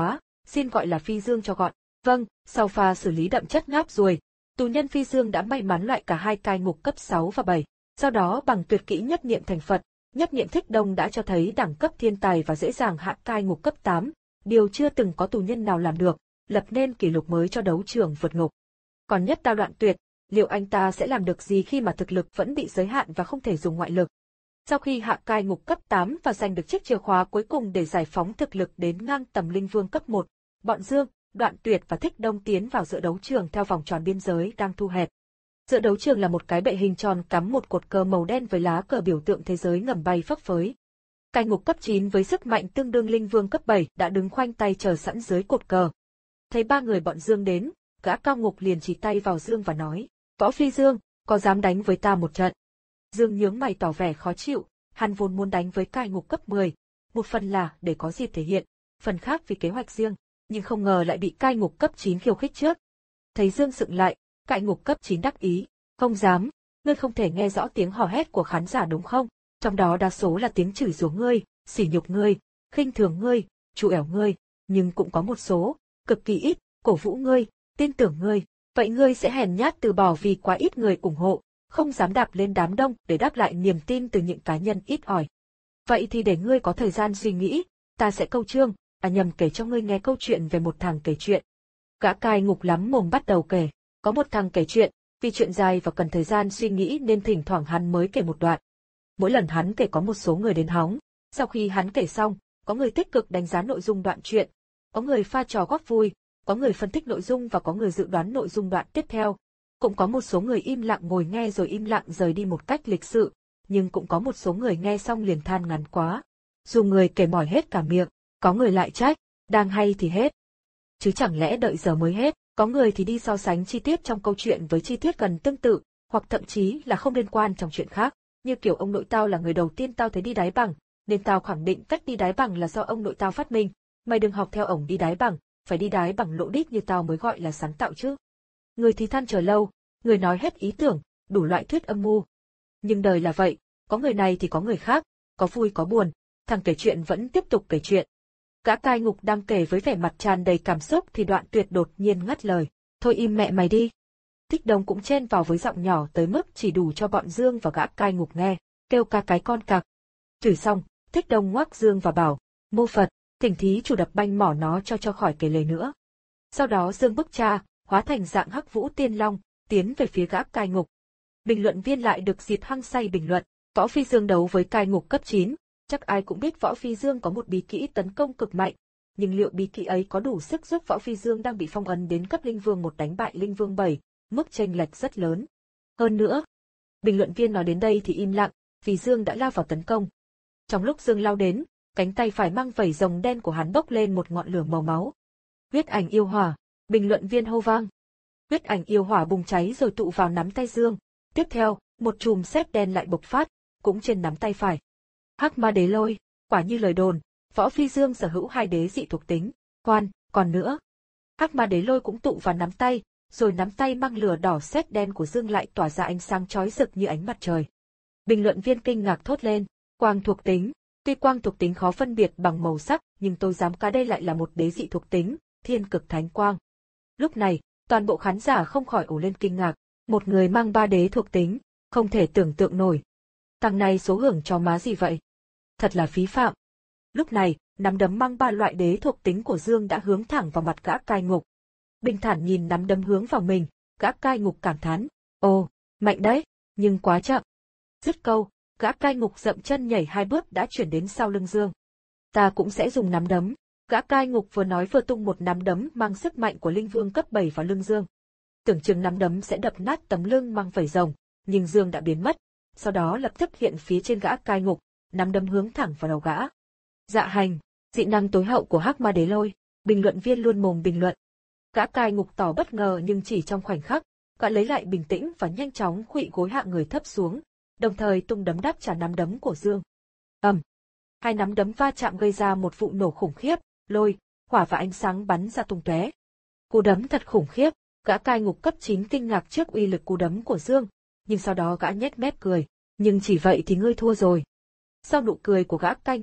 xin gọi là phi dương cho gọn. Vâng, sau pha xử lý đậm chất ngáp ruồi, tù nhân phi dương đã may mắn loại cả hai cai ngục cấp sáu và bảy. Sau đó bằng tuyệt kỹ nhất niệm thành Phật, nhất niệm thích đông đã cho thấy đẳng cấp thiên tài và dễ dàng hạ cai ngục cấp tám, điều chưa từng có tù nhân nào làm được, lập nên kỷ lục mới cho đấu trường vượt ngục. Còn nhất đao Đoạn Tuyệt, liệu anh ta sẽ làm được gì khi mà thực lực vẫn bị giới hạn và không thể dùng ngoại lực? Sau khi hạ cai ngục cấp tám và giành được chiếc chìa khóa cuối cùng để giải phóng thực lực đến ngang tầm linh vương cấp một, bọn Dương, Đoạn Tuyệt và Thích Đông tiến vào giữa đấu trường theo vòng tròn biên giới đang thu hẹp. Giữa đấu trường là một cái bệ hình tròn cắm một cột cờ màu đen với lá cờ biểu tượng thế giới ngầm bay phấp phới. Cai ngục cấp chín với sức mạnh tương đương linh vương cấp bảy đã đứng khoanh tay chờ sẵn dưới cột cờ. Thấy ba người bọn Dương đến, gã cao ngục liền chỉ tay vào Dương và nói, Võ Phi Dương, có dám đánh với ta một trận? Dương nhướng mày tỏ vẻ khó chịu, hắn vốn muốn đánh với cai ngục cấp mười, một phần là để có dịp thể hiện, phần khác vì kế hoạch riêng, nhưng không ngờ lại bị cai ngục cấp chín khiêu khích trước. Thấy Dương sững lại, cai ngục cấp chín đắc ý, không dám, ngươi không thể nghe rõ tiếng hò hét của khán giả đúng không? Trong đó đa số là tiếng chửi rủa ngươi, sỉ nhục ngươi, khinh thường ngươi, trụ ẻo ngươi, nhưng cũng có một số, cực kỳ ít, cổ vũ ngươi, tin tưởng ngươi. Vậy ngươi sẽ hèn nhát từ bỏ vì quá ít người ủng hộ, không dám đạp lên đám đông để đáp lại niềm tin từ những cá nhân ít ỏi. Vậy thì để ngươi có thời gian suy nghĩ, ta sẽ câu chương, à nhầm kể cho ngươi nghe câu chuyện về một thằng kể chuyện. Gã cai ngục lắm mồm bắt đầu kể, có một thằng kể chuyện, vì chuyện dài và cần thời gian suy nghĩ nên thỉnh thoảng hắn mới kể một đoạn. Mỗi lần hắn kể có một số người đến hóng, sau khi hắn kể xong, có người tích cực đánh giá nội dung đoạn chuyện, có người pha trò góp vui, có người phân tích nội dung và có người dự đoán nội dung đoạn tiếp theo. Cũng có một số người im lặng ngồi nghe rồi im lặng rời đi một cách lịch sự, nhưng cũng có một số người nghe xong liền than ngắn quá. Dù người kể mỏi hết cả miệng, có người lại trách, đang hay thì hết. Chứ chẳng lẽ đợi giờ mới hết, có người thì đi so sánh chi tiết trong câu chuyện với chi tiết gần tương tự, hoặc thậm chí là không liên quan trong chuyện khác, như kiểu ông nội tao là người đầu tiên tao thấy đi đáy bằng, nên tao khẳng định cách đi đáy bằng là do ông nội tao phát minh, mày đừng học theo ổng đi đáy bằng, phải đi đáy bằng lỗ đít như tao mới gọi là sáng tạo chứ. Người thì than chờ lâu, người nói hết ý tưởng, đủ loại thuyết âm mưu. Nhưng đời là vậy, có người này thì có người khác, có vui có buồn, thằng kể chuyện vẫn tiếp tục kể chuyện. Gã cai ngục đang kể với vẻ mặt tràn đầy cảm xúc thì Đoạn Tuyệt đột nhiên ngắt lời, thôi im mẹ mày đi. Thích Đông cũng chen vào với giọng nhỏ tới mức chỉ đủ cho bọn Dương và gã cai ngục nghe, kêu ca cái con cặc. Chửi xong, Thích Đông ngoác Dương và bảo, mô Phật, thỉnh thí chủ đập banh mỏ nó cho cho khỏi kể lời nữa. Sau đó Dương bức cha, hóa thành dạng Hắc Vũ Tiên Long, tiến về phía gã cai ngục. Bình luận viên lại được dịp hăng say bình luận, Võ Phi Dương đấu với cai ngục cấp chín, chắc ai cũng biết Võ Phi Dương có một bí kỹ tấn công cực mạnh, nhưng liệu bí kỹ ấy có đủ sức giúp Võ Phi Dương đang bị phong ấn đến cấp linh vương một đánh bại linh vương bảy, mức chênh lệch rất lớn. Hơn nữa, bình luận viên nói đến đây thì im lặng, vì Dương đã lao vào tấn công. Trong lúc Dương lao đến, cánh tay phải mang vảy rồng đen của hắn bốc lên một ngọn lửa màu máu. Huyết ảnh yêu hỏa, bình luận viên hô vang. Huyết ảnh yêu hỏa bùng cháy rồi tụ vào nắm tay Dương. Tiếp theo, một chùm sét đen lại bộc phát, cũng trên nắm tay phải. Hắc Ma Đế Lôi, quả như lời đồn, Võ Phi Dương sở hữu hai đế dị thuộc tính. Khoan, còn nữa. Hắc Ma Đế Lôi cũng tụ vào nắm tay, rồi nắm tay mang lửa đỏ sét đen của Dương lại tỏa ra ánh sáng chói rực như ánh mặt trời. Bình luận viên kinh ngạc thốt lên, quang thuộc tính. Tuy quang thuộc tính khó phân biệt bằng màu sắc, nhưng tôi dám cá đây lại là một đế dị thuộc tính, thiên cực thánh quang. Lúc này, toàn bộ khán giả không khỏi ồ lên kinh ngạc, một người mang ba đế thuộc tính, không thể tưởng tượng nổi. Thằng này số hưởng cho má gì vậy? Thật là phí phạm. Lúc này, nắm đấm mang ba loại đế thuộc tính của Dương đã hướng thẳng vào mặt gã cai ngục. Bình thản nhìn nắm đấm hướng vào mình, gã cai ngục cảm thán, ồ, mạnh đấy, nhưng quá chậm. Dứt câu, gã cai ngục dậm chân nhảy hai bước đã chuyển đến sau lưng Dương. Ta cũng sẽ dùng nắm đấm. Gã cai ngục vừa nói vừa tung một nắm đấm mang sức mạnh của linh vương cấp bảy vào lưng Dương. Tưởng chừng nắm đấm sẽ đập nát tấm lưng mang vảy rồng, nhưng Dương đã biến mất, sau đó lập tức hiện phía trên gã cai ngục, nắm đấm hướng thẳng vào đầu gã. Dạ hành, dị năng tối hậu của Hắc Ma Đế Lôi, bình luận viên luôn mồm bình luận. Gã cai ngục tỏ bất ngờ nhưng chỉ trong khoảnh khắc, gã lấy lại bình tĩnh và nhanh chóng khuỵu gối hạ người thấp xuống, đồng thời tung đấm đáp trả nắm đấm của Dương. Ầm, hai nắm đấm va chạm gây ra một vụ nổ khủng khiếp, lôi, hỏa và ánh sáng bắn ra tung tóe. Cú đấm thật khủng khiếp, gã cai ngục cấp chín kinh ngạc trước uy lực cú đấm của Dương, nhưng sau đó gã nhếch mép cười, nhưng chỉ vậy thì ngươi thua rồi. Sau nụ cười của gã cai ngục,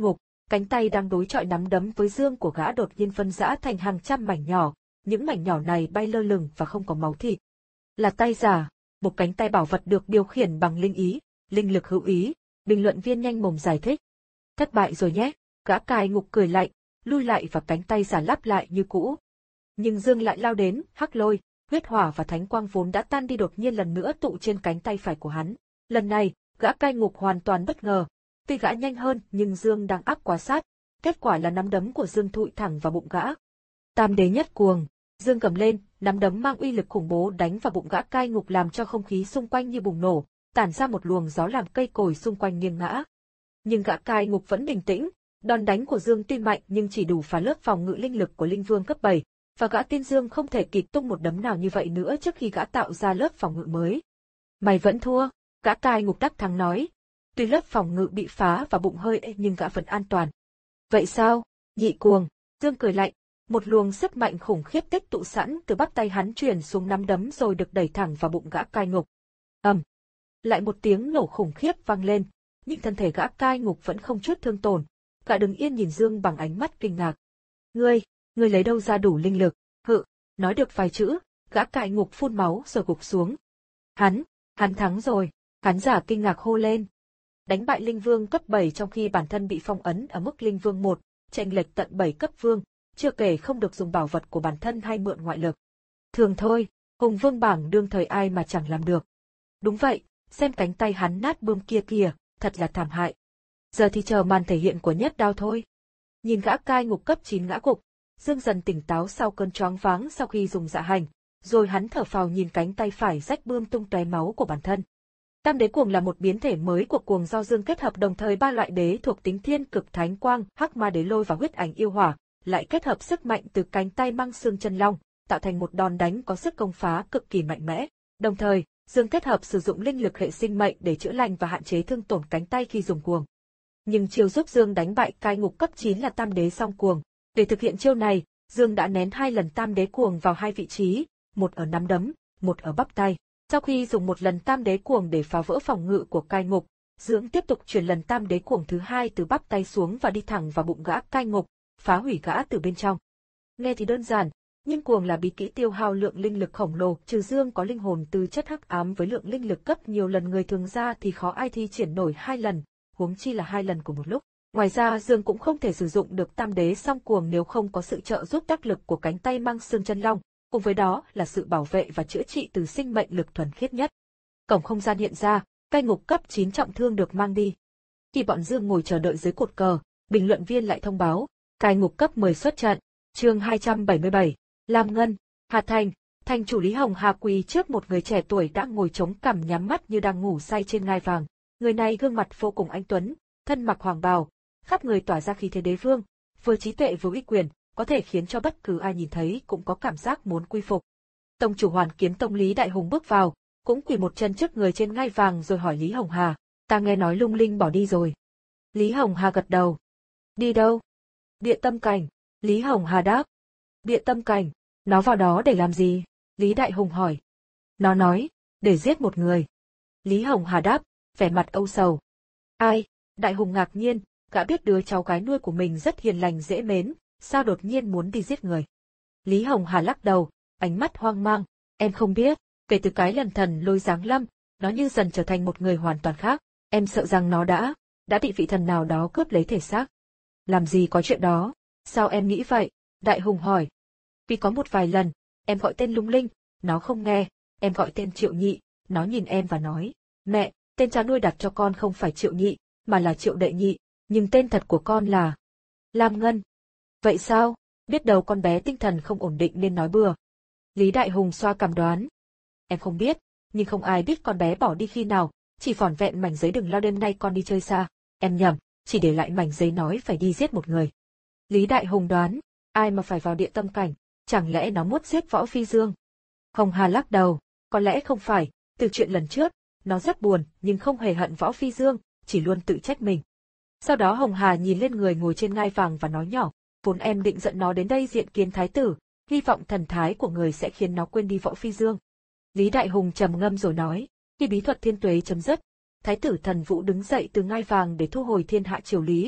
cánh tay đang đối chọi nắm đấm với dương của gã đột nhiên phân rã thành hàng trăm mảnh nhỏ, những mảnh nhỏ này bay lơ lửng và không có máu thịt. Là tay giả, một cánh tay bảo vật được điều khiển bằng linh ý, linh lực hữu ý, bình luận viên nhanh mồm giải thích. Thất bại rồi nhé, gã cai ngục cười lạnh, lui lại và cánh tay giả lắp lại như cũ. Nhưng dương lại lao đến, hắc lôi, huyết hỏa và thánh quang vốn đã tan đi đột nhiên lần nữa tụ trên cánh tay phải của hắn. Lần này, gã cai ngục hoàn toàn bất ngờ. Tuy gã nhanh hơn nhưng dương đang áp quá sát, kết quả là nắm đấm của dương thụi thẳng vào bụng gã. Tam đế nhất cuồng, dương cầm lên, nắm đấm mang uy lực khủng bố đánh vào bụng gã cai ngục làm cho không khí xung quanh như bùng nổ, tản ra một luồng gió làm cây cối xung quanh nghiêng ngã. Nhưng gã cai ngục vẫn bình tĩnh, đòn đánh của dương tuy mạnh nhưng chỉ đủ phá lớp phòng ngự linh lực của linh vương cấp bảy, và gã tin dương không thể kịp tung một đấm nào như vậy nữa trước khi gã tạo ra lớp phòng ngự mới. Mày vẫn thua, gã cai ngục đắc thắng nói. Tuy lớp phòng ngự bị phá và bụng hơi ê nhưng gã vẫn an toàn. Vậy sao, nhị cuồng, dương cười lạnh, một luồng sức mạnh khủng khiếp tích tụ sẵn từ bắp tay hắn truyền xuống nắm đấm rồi được đẩy thẳng vào bụng gã cai ngục. Ầm, lại một tiếng nổ khủng khiếp vang lên, nhưng thân thể gã cai ngục vẫn không chút thương tổn. Gã đứng yên nhìn dương bằng ánh mắt kinh ngạc. Ngươi, ngươi lấy đâu ra đủ linh lực? Hự, nói được vài chữ, gã cai ngục phun máu rồi gục xuống. Hắn, hắn thắng rồi, khán giả kinh ngạc hô lên. Đánh bại linh vương cấp bảy trong khi bản thân bị phong ấn ở mức linh vương một, chênh lệch tận bảy cấp vương, chưa kể không được dùng bảo vật của bản thân hay mượn ngoại lực. Thường thôi, hùng vương bảng đương thời ai mà chẳng làm được. Đúng vậy, xem cánh tay hắn nát bươm kia kìa, thật là thảm hại. Giờ thì chờ màn thể hiện của nhất đao thôi. Nhìn gã cai ngục cấp chín ngã gục, dương dần tỉnh táo sau cơn choáng váng sau khi dùng dạ hành, rồi hắn thở phào nhìn cánh tay phải rách bươm tung tóe máu của bản thân. Tam đế cuồng là một biến thể mới của cuồng do dương kết hợp đồng thời ba loại đế thuộc tính thiên cực thánh quang, hắc ma đế lôi và huyết ảnh yêu hỏa, lại kết hợp sức mạnh từ cánh tay mang xương chân long, tạo thành một đòn đánh có sức công phá cực kỳ mạnh mẽ. Đồng thời, dương kết hợp sử dụng linh lực hệ sinh mệnh để chữa lành và hạn chế thương tổn cánh tay khi dùng cuồng. Nhưng chiêu giúp dương đánh bại cai ngục cấp chín là tam đế song cuồng. Để thực hiện chiêu này, dương đã nén hai lần tam đế cuồng vào hai vị trí, một ở nắm đấm, một ở bắp tay. Sau khi dùng một lần tam đế cuồng để phá vỡ phòng ngự của cai ngục, dương tiếp tục chuyển lần tam đế cuồng thứ hai từ bắp tay xuống và đi thẳng vào bụng gã cai ngục, phá hủy gã từ bên trong. Nghe thì đơn giản, nhưng cuồng là bí kỹ tiêu hao lượng linh lực khổng lồ, trừ dương có linh hồn tư chất hắc ám với lượng linh lực cấp nhiều lần người thường ra thì khó ai thi triển nổi hai lần, huống chi là hai lần của một lúc. Ngoài ra dương cũng không thể sử dụng được tam đế song cuồng nếu không có sự trợ giúp đắc lực của cánh tay mang xương chân long, cùng với đó là sự bảo vệ và chữa trị từ sinh mệnh lực thuần khiết nhất. Cổng không gian hiện ra, cai ngục cấp chín trọng thương được mang đi. Khi bọn dương ngồi chờ đợi dưới cột cờ, bình luận viên lại thông báo, cai ngục cấp mười xuất trận. Chương hai trăm bảy mươi bảy, Lam Ngân, Hà Thành, thành chủ Lý Hồng Hà quỳ trước một người trẻ tuổi đã ngồi chống cằm nhắm mắt như đang ngủ say trên ngai vàng. Người này gương mặt vô cùng anh tuấn, thân mặc hoàng bào, khắp người tỏa ra khí thế đế vương, vừa trí tuệ vừa uy quyền, có thể khiến cho bất cứ ai nhìn thấy cũng có cảm giác muốn quy phục. Tông chủ Hoàn Kiếm Tông Lý Đại Hùng bước vào, cũng quỳ một chân trước người trên ngai vàng rồi hỏi Lý Hồng Hà, ta nghe nói Lung Linh bỏ đi rồi. Lý Hồng Hà gật đầu. Đi đâu? Địa Tâm Cảnh. Lý Hồng Hà đáp. Địa Tâm Cảnh, nó vào đó để làm gì? Lý Đại Hùng hỏi. Nó nói, để giết một người. Lý Hồng Hà đáp, vẻ mặt âu sầu. Ai? Đại Hùng ngạc nhiên, gã biết đứa cháu gái nuôi của mình rất hiền lành dễ mến, sao đột nhiên muốn đi giết người. Lý Hồng Hà lắc đầu, ánh mắt hoang mang, em không biết, kể từ cái lần thần lôi giáng lâm, nó như dần trở thành một người hoàn toàn khác, em sợ rằng nó đã, đã bị vị thần nào đó cướp lấy thể xác. Làm gì có chuyện đó, sao em nghĩ vậy? Đại Hùng hỏi. Vì có một vài lần, em gọi tên Lung Linh, nó không nghe, em gọi tên Triệu Nhị, nó nhìn em và nói, mẹ, tên cha nuôi đặt cho con không phải Triệu Nhị, mà là Triệu Đệ Nhị, nhưng tên thật của con là Lam Ngân. Vậy sao? Biết đâu con bé tinh thần không ổn định nên nói bừa. Lý Đại Hùng xoa cằm đoán. Em không biết, nhưng không ai biết con bé bỏ đi khi nào, chỉ vỏn vẹn mảnh giấy đừng lo đêm nay con đi chơi xa. Em nhầm, chỉ để lại mảnh giấy nói phải đi giết một người. Lý Đại Hùng đoán, ai mà phải vào địa tâm cảnh, chẳng lẽ nó muốn giết Võ Phi Dương? Hồng Hà lắc đầu, có lẽ không phải, từ chuyện lần trước, nó rất buồn nhưng không hề hận Võ Phi Dương, chỉ luôn tự trách mình. Sau đó Hồng Hà nhìn lên người ngồi trên ngai vàng và nói nhỏ, vốn em định dẫn nó đến đây diện kiến thái tử, hy vọng thần thái của người sẽ khiến nó quên đi Võ Phi Dương. Lý Đại Hùng trầm ngâm rồi nói, khi bí thuật thiên tuế chấm dứt, thái tử Thần Vũ đứng dậy từ ngai vàng để thu hồi thiên hạ triều lý,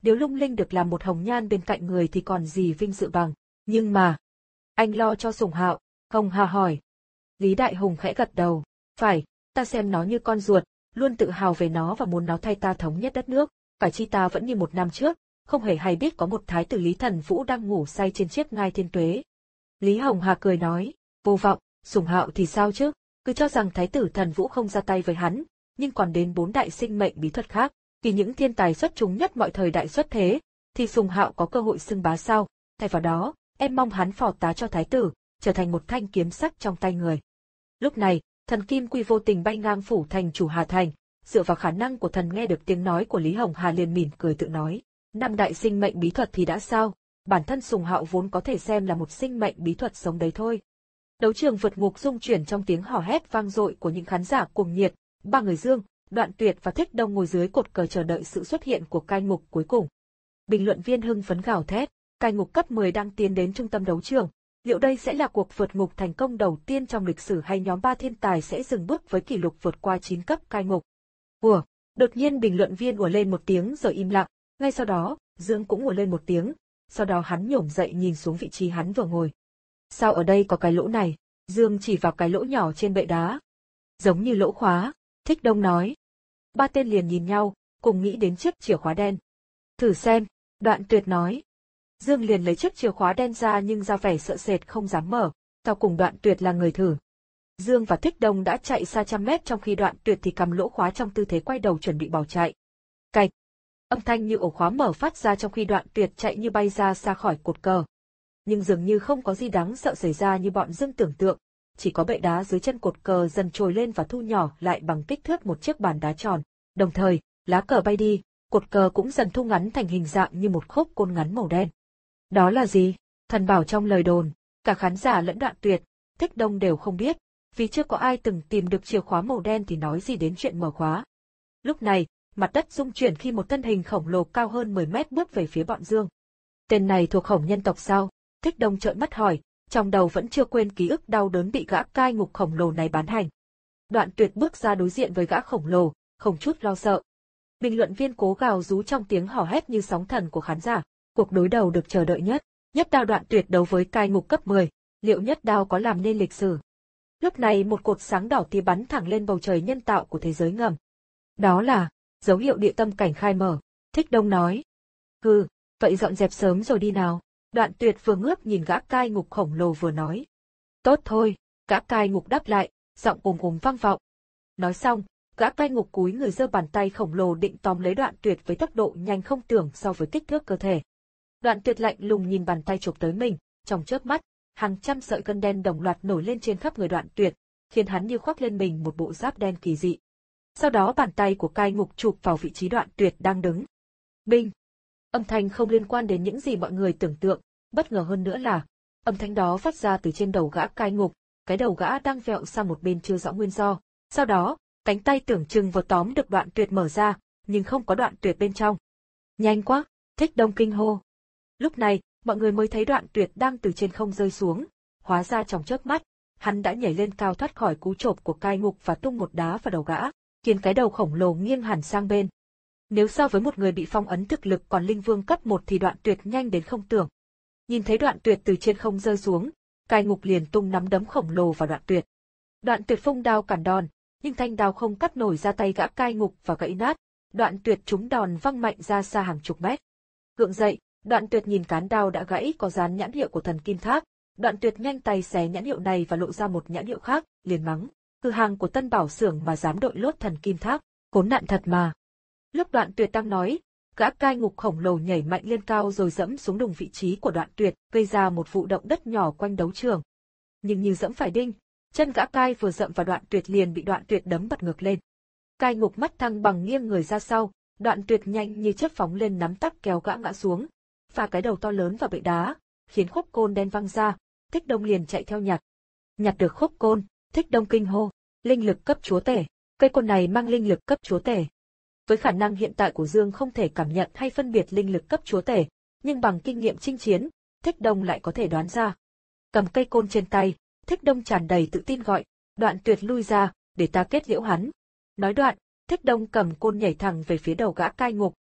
Nếu Lung Linh được làm một hồng nhan bên cạnh người thì còn gì vinh dự bằng. Nhưng mà, anh lo cho Sùng Hạo, Hồng Hà hỏi. Lý Đại Hùng khẽ gật đầu, phải, ta xem nó như con ruột, luôn tự hào về nó và muốn nó thay ta thống nhất đất nước, phải chi ta vẫn như một năm trước, không hề hay biết có một thái tử Lý Thần Vũ đang ngủ say trên chiếc ngai thiên tuế. Lý Hồng Hà cười nói, vô vọng, Sùng Hạo thì sao chứ, cứ cho rằng thái tử Thần Vũ không ra tay với hắn, nhưng còn đến bốn đại sinh mệnh bí thuật khác, vì những thiên tài xuất chúng nhất mọi thời đại xuất thế, thì Sùng Hạo có cơ hội xưng bá sao, thay vào đó, em mong hắn phò tá cho thái tử, trở thành một thanh kiếm sắc trong tay người. Lúc này, thần Kim Quy vô tình bay ngang phủ thành chủ Hà Thành, dựa vào khả năng của thần nghe được tiếng nói của Lý Hồng Hà liền mỉm cười tự nói, năm đại sinh mệnh bí thuật thì đã sao, bản thân Sùng Hạo vốn có thể xem là một sinh mệnh bí thuật sống đấy thôi. Đấu trường vượt ngục rung chuyển trong tiếng hò hét vang dội của những khán giả cuồng nhiệt, ba người Dương, Đoạn Tuyệt và Thích Đông ngồi dưới cột cờ chờ đợi sự xuất hiện của cai ngục cuối cùng. Bình luận viên hưng phấn gào thét, cai ngục cấp mười đang tiến đến trung tâm đấu trường. Liệu đây sẽ là cuộc vượt ngục thành công đầu tiên trong lịch sử hay nhóm ba thiên tài sẽ dừng bước với kỷ lục vượt qua chín cấp cai ngục? Ủa, đột nhiên bình luận viên ủa lên một tiếng rồi im lặng, ngay sau đó, Dương cũng ủa lên một tiếng, sau đó hắn nhổm dậy nhìn xuống vị trí hắn vừa ngồi. Sao ở đây có cái lỗ này? Dương chỉ vào cái lỗ nhỏ trên bệ đá. Giống như lỗ khóa, Thích Đông nói. Ba tên liền nhìn nhau, cùng nghĩ đến chiếc chìa khóa đen. Thử xem, Đoạn Tuyệt nói. Dương liền lấy chiếc chìa khóa đen ra nhưng ra vẻ sợ sệt không dám mở, sau cùng Đoạn Tuyệt là người thử. Dương và Thích Đông đã chạy xa trăm mét trong khi Đoạn Tuyệt thì cầm lỗ khóa trong tư thế quay đầu chuẩn bị bỏ chạy. Cạch! Âm thanh như ổ khóa mở phát ra trong khi Đoạn Tuyệt chạy như bay ra xa khỏi cột cờ. Nhưng dường như không có gì đáng sợ xảy ra như bọn Dương tưởng tượng, chỉ có bệ đá dưới chân cột cờ dần trồi lên và thu nhỏ lại bằng kích thước một chiếc bàn đá tròn. Đồng thời, lá cờ bay đi, cột cờ cũng dần thu ngắn thành hình dạng như một khúc côn ngắn màu đen. Đó là gì? Thần bảo trong lời đồn, cả khán giả lẫn Đoạn Tuyệt, Thích Đông đều không biết, vì chưa có ai từng tìm được chìa khóa màu đen thì nói gì đến chuyện mở khóa. Lúc này, mặt đất rung chuyển khi một thân hình khổng lồ cao hơn mười mét bước về phía bọn Dương. Tên này thuộc Hồng nhân tộc sao? Thích Đông trợn mắt hỏi, trong đầu vẫn chưa quên ký ức đau đớn bị gã cai ngục khổng lồ này bán hành. Đoạn Tuyệt bước ra đối diện với gã khổng lồ, không chút lo sợ. Bình luận viên cố gào rú trong tiếng hò hét như sóng thần của khán giả. Cuộc đối đầu được chờ đợi nhất, Nhất Đao Đoạn Tuyệt đấu với cai ngục cấp mười, liệu Nhất Đao có làm nên lịch sử? Lúc này một cột sáng đỏ tia bắn thẳng lên bầu trời nhân tạo của thế giới ngầm. Đó là dấu hiệu địa tâm cảnh khai mở, Thích Đông nói. Hừ, vậy dọn dẹp sớm rồi đi nào. Đoạn Tuyệt vừa ngước nhìn gã cai ngục khổng lồ vừa nói. Tốt thôi, gã cai ngục đáp lại, giọng ồm ồm vang vọng. Nói xong, gã cai ngục cúi người giơ bàn tay khổng lồ định tóm lấy Đoạn Tuyệt với tốc độ nhanh không tưởng so với kích thước cơ thể. Đoạn Tuyệt lạnh lùng nhìn bàn tay chụp tới mình, trong chớp mắt, hàng trăm sợi gân đen đồng loạt nổi lên trên khắp người Đoạn Tuyệt, khiến hắn như khoác lên mình một bộ giáp đen kỳ dị. Sau đó bàn tay của cai ngục chụp vào vị trí Đoạn Tuyệt đang đứng. Binh! Âm thanh không liên quan đến những gì mọi người tưởng tượng, bất ngờ hơn nữa là, âm thanh đó phát ra từ trên đầu gã cai ngục, cái đầu gã đang vẹo sang một bên chưa rõ nguyên do. Sau đó, cánh tay tưởng chừng vừa tóm được Đoạn Tuyệt mở ra, nhưng không có Đoạn Tuyệt bên trong. Nhanh quá! Thích Đông kinh hô. Lúc này, mọi người mới thấy Đoạn Tuyệt đang từ trên không rơi xuống, hóa ra trong chớp mắt, hắn đã nhảy lên cao thoát khỏi cú chộp của cai ngục và tung một đá vào đầu gã, khiến cái đầu khổng lồ nghiêng hẳn sang bên. Nếu so với một người bị phong ấn thực lực còn linh vương cấp một thì Đoạn Tuyệt nhanh đến không tưởng. Nhìn thấy Đoạn Tuyệt từ trên không rơi xuống, cai ngục liền tung nắm đấm khổng lồ vào Đoạn Tuyệt. Đoạn Tuyệt phung đao cản đòn, nhưng thanh đao không cắt nổi ra tay gã cai ngục và gãy nát. Đoạn Tuyệt trúng đòn văng mạnh ra xa hàng chục mét. Gượng dậy, Đoạn Tuyệt nhìn cán đao đã gãy có dán nhãn hiệu của thần Kim Thác. Đoạn Tuyệt nhanh tay xé nhãn hiệu này và lộ ra một nhãn hiệu khác, liền mắng: "Cửa hàng của Tân Bảo xưởng mà dám đội lốt thần Kim Thác, khốn nạn thật mà." Lúc Đoạn Tuyệt đang nói, gã cai ngục khổng lồ nhảy mạnh lên cao rồi dẫm xuống đùng vị trí của Đoạn Tuyệt, gây ra một vụ động đất nhỏ quanh đấu trường. Nhưng như dẫm phải đinh, chân gã cai vừa dậm vào Đoạn Tuyệt liền bị Đoạn Tuyệt đấm bật ngược lên. Cai ngục mắt thăng bằng nghiêng người ra sau, Đoạn Tuyệt nhanh như chớp phóng lên nắm tắc kéo gã ngã xuống, phá cái đầu to lớn vào bệ đá, khiến khúc côn đen văng ra. Thích Đông liền chạy theo nhặt. Nhặt được khúc côn, Thích Đông kinh hô: "Linh lực cấp chúa tể, cây côn này mang linh lực cấp chúa tể." Với khả năng hiện tại của Dương không thể cảm nhận hay phân biệt linh lực cấp chúa tể, nhưng bằng kinh nghiệm chinh chiến, Thích Đông lại có thể đoán ra. Cầm cây côn trên tay, Thích Đông tràn đầy tự tin gọi: "Đoạn Tuyệt lui ra, để ta kết liễu hắn." Nói đoạn, Thích Đông cầm côn nhảy thẳng về phía đầu gã cai ngục,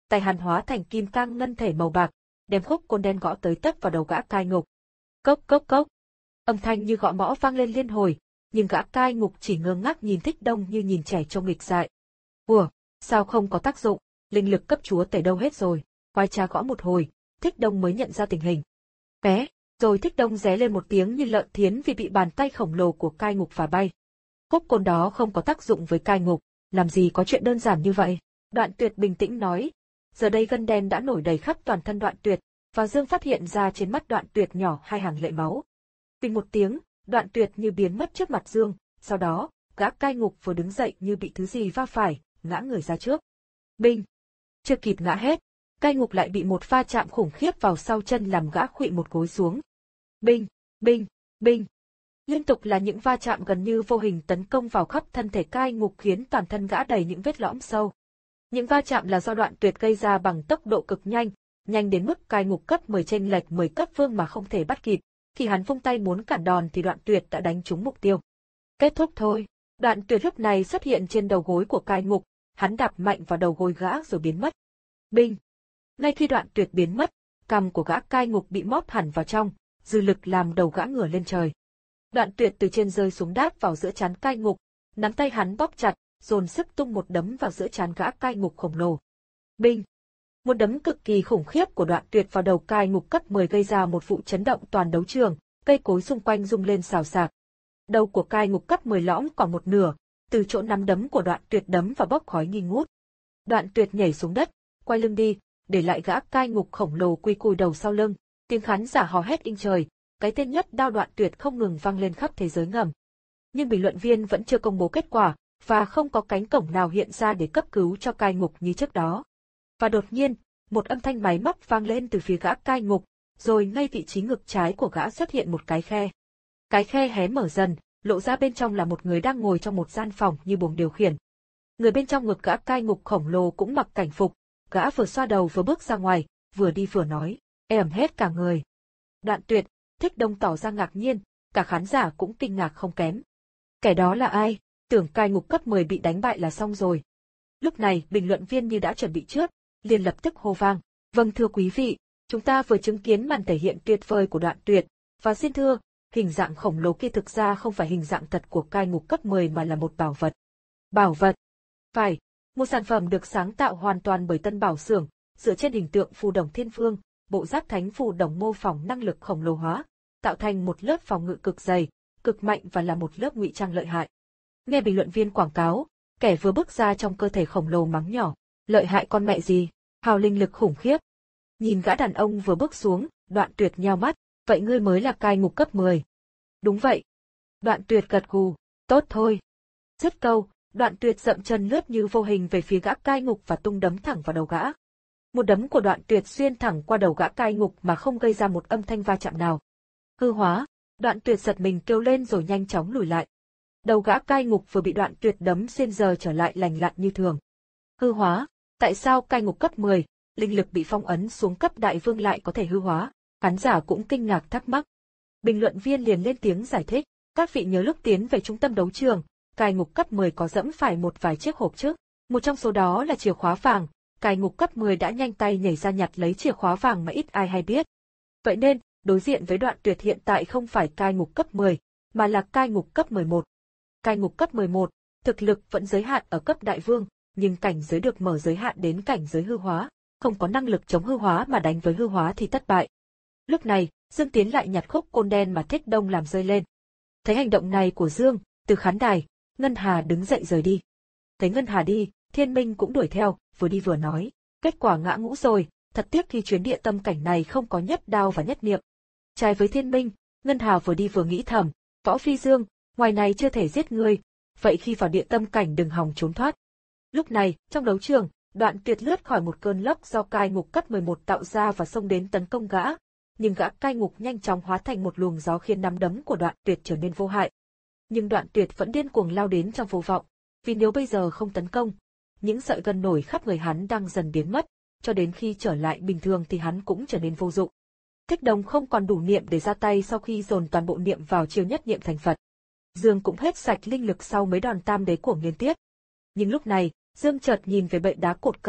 tay hắn hóa thành kim cang ngân thể màu bạc, đem khúc côn đen gõ tới tấp vào đầu gã cai ngục. Cốc cốc cốc. Âm thanh như gõ mõ vang lên liên hồi, nhưng gã cai ngục chỉ ngơ ngác nhìn Thích Đông như nhìn trẻ trông nghịch dại. Ủa, sao không có tác dụng, linh lực cấp chúa tể đâu hết rồi? Quái cha gõ một hồi, Thích Đông mới nhận ra tình hình. Bé, rồi Thích Đông ré lên một tiếng như lợn thiến vì bị bàn tay khổng lồ của cai ngục phá bay. Khúc côn đó không có tác dụng với cai ngục, làm gì có chuyện đơn giản như vậy? Đoạn Tuyệt bình tĩnh nói. Giờ đây gân đen đã nổi đầy khắp toàn thân Đoạn Tuyệt, và Dương phát hiện ra trên mắt Đoạn Tuyệt nhỏ hai hàng lệ máu. Vì một tiếng, Đoạn Tuyệt như biến mất trước mặt Dương, sau đó, gã cai ngục vừa đứng dậy như bị thứ gì va phải, ngã người ra trước. Binh! Chưa kịp ngã hết, cai ngục lại bị một va chạm khủng khiếp vào sau chân làm gã khuỵu một gối xuống. Binh! Binh! Binh! Liên tục là những va chạm gần như vô hình tấn công vào khắp thân thể cai ngục khiến toàn thân gã đầy những vết lõm sâu. Những va chạm là do Đoạn Tuyệt gây ra bằng tốc độ cực nhanh, nhanh đến mức cai ngục cấp mười chênh lệch mười cấp vương mà không thể bắt kịp. Khi hắn vung tay muốn cản đòn thì Đoạn Tuyệt đã đánh trúng mục tiêu. Kết thúc thôi. Đoạn Tuyệt lúc này xuất hiện trên đầu gối của cai ngục, hắn đạp mạnh vào đầu gối gã rồi biến mất. Binh! Ngay khi Đoạn Tuyệt biến mất, cằm của gã cai ngục bị móp hẳn vào trong, dư lực làm đầu gã ngửa lên trời. Đoạn Tuyệt từ trên rơi xuống đáp vào giữa trán cai ngục, nắm tay hắn bóp chặt, dồn sức tung một đấm vào giữa trán gã cai ngục khổng lồ. Binh! Một đấm cực kỳ khủng khiếp của Đoạn Tuyệt vào đầu cai ngục cấp mười gây ra một vụ chấn động toàn đấu trường, cây cối xung quanh rung lên xào xạc. Đầu của cai ngục cấp mười lõm còn một nửa, từ chỗ nắm đấm của Đoạn Tuyệt đấm và bốc khói nghi ngút. Đoạn Tuyệt nhảy xuống đất, quay lưng đi, để lại gã cai ngục khổng lồ quy cùi đầu sau lưng, tiếng khán giả hò hét inh trời, cái tên nhất đao Đoạn Tuyệt không ngừng vang lên khắp thế giới ngầm. Nhưng bình luận viên vẫn chưa công bố kết quả, và không có cánh cổng nào hiện ra để cấp cứu cho cai ngục như trước đó. Và đột nhiên, một âm thanh máy móc vang lên từ phía gã cai ngục, rồi ngay vị trí ngực trái của gã xuất hiện một cái khe. Cái khe hé mở dần, lộ ra bên trong là một người đang ngồi trong một gian phòng như buồng điều khiển. Người bên trong ngực gã cai ngục khổng lồ cũng mặc cảnh phục, gã vừa xoa đầu vừa bước ra ngoài, vừa đi vừa nói, ê ẩm hết cả người. Đoạn Tuyệt, Thích Đông tỏ ra ngạc nhiên, cả khán giả cũng kinh ngạc không kém. Kẻ đó là ai? Tưởng cai ngục cấp mười bị đánh bại là xong rồi. Lúc này bình luận viên như đã chuẩn bị trước, liền lập tức hô vang. Vâng thưa quý vị, chúng ta vừa chứng kiến màn thể hiện tuyệt vời của Đoạn Tuyệt, và xin thưa, hình dạng khổng lồ kia thực ra không phải hình dạng thật của cai ngục cấp mười mà là một bảo vật. Bảo vật? Phải, một sản phẩm được sáng tạo hoàn toàn bởi Tân Bảo Xưởng, dựa trên hình tượng phù đồng thiên phương, bộ giáp thánh phù đồng mô phỏng năng lực khổng lồ hóa, tạo thành một lớp phòng ngự cực dày, cực mạnh và là một lớp ngụy trang lợi hại. Nghe bình luận viên quảng cáo, kẻ vừa bước ra trong cơ thể khổng lồ mắng nhỏ, lợi hại con mẹ gì, hào linh lực khủng khiếp. Nhìn gã đàn ông vừa bước xuống, Đoạn Tuyệt nheo mắt, vậy ngươi mới là cai ngục cấp mười. Đúng vậy. Đoạn Tuyệt gật gù, tốt thôi. Dứt câu, Đoạn Tuyệt dậm chân lướt như vô hình về phía gã cai ngục và tung đấm thẳng vào đầu gã. Một đấm của Đoạn Tuyệt xuyên thẳng qua đầu gã cai ngục mà không gây ra một âm thanh va chạm nào. Hư hóa, Đoạn Tuyệt giật mình kêu lên rồi nhanh chóng lùi lại. Đầu gã cai ngục vừa bị Đoạn Tuyệt đấm xuyên giờ trở lại lành lặn như thường. Hư hóa, tại sao cai ngục cấp mười, linh lực bị phong ấn xuống cấp đại vương lại có thể hư hóa? Khán giả cũng kinh ngạc thắc mắc. Bình luận viên liền lên tiếng giải thích, các vị nhớ lúc tiến về trung tâm đấu trường, cai ngục cấp mười có dẫm phải một vài chiếc hộp trước, một trong số đó là chìa khóa vàng, cai ngục cấp mười đã nhanh tay nhảy ra nhặt lấy chìa khóa vàng mà ít ai hay biết. Vậy nên, đối diện với Đoạn Tuyệt hiện tại không phải cai ngục cấp mười, mà là cai ngục cấp mười một. Cai ngục cấp mười một, thực lực vẫn giới hạn ở cấp đại vương, nhưng cảnh giới được mở giới hạn đến cảnh giới hư hóa, không có năng lực chống hư hóa mà đánh với hư hóa thì thất bại. Lúc này, Dương tiến lại nhặt khúc côn đen mà Thích Đông làm rơi lên. Thấy hành động này của Dương, từ khán đài, Ngân Hà đứng dậy rời đi. Thấy Ngân Hà đi, Thiên Minh cũng đuổi theo, vừa đi vừa nói, kết quả ngã ngũ rồi, thật tiếc khi chuyến địa tâm cảnh này không có nhất đao và nhất niệm. Trái với Thiên Minh, Ngân Hà vừa đi vừa nghĩ thầm, Võ Phi Dương, ngoài này chưa thể giết ngươi, vậy khi vào địa tâm cảnh đừng hòng trốn thoát. Lúc này, trong đấu trường, Đoạn Tuyệt lướt khỏi một cơn lốc do cai ngục cấp mười một tạo ra và xông đến tấn công gã, nhưng gã cai ngục nhanh chóng hóa thành một luồng gió khiến nắm đấm của Đoạn Tuyệt trở nên vô hại. Nhưng Đoạn Tuyệt vẫn điên cuồng lao đến trong vô vọng, vì nếu bây giờ không tấn công, những sợi gân nổi khắp người hắn đang dần biến mất, cho đến khi trở lại bình thường thì hắn cũng trở nên vô dụng. Thích Đông không còn đủ niệm để ra tay sau khi dồn toàn bộ niệm vào chiêu nhất niệm thành Phật. Dương cũng hết sạch linh lực sau mấy đòn tam đế của liên tiếp. Nhưng lúc này, Dương chợt nhìn về bệ đá cột cờ,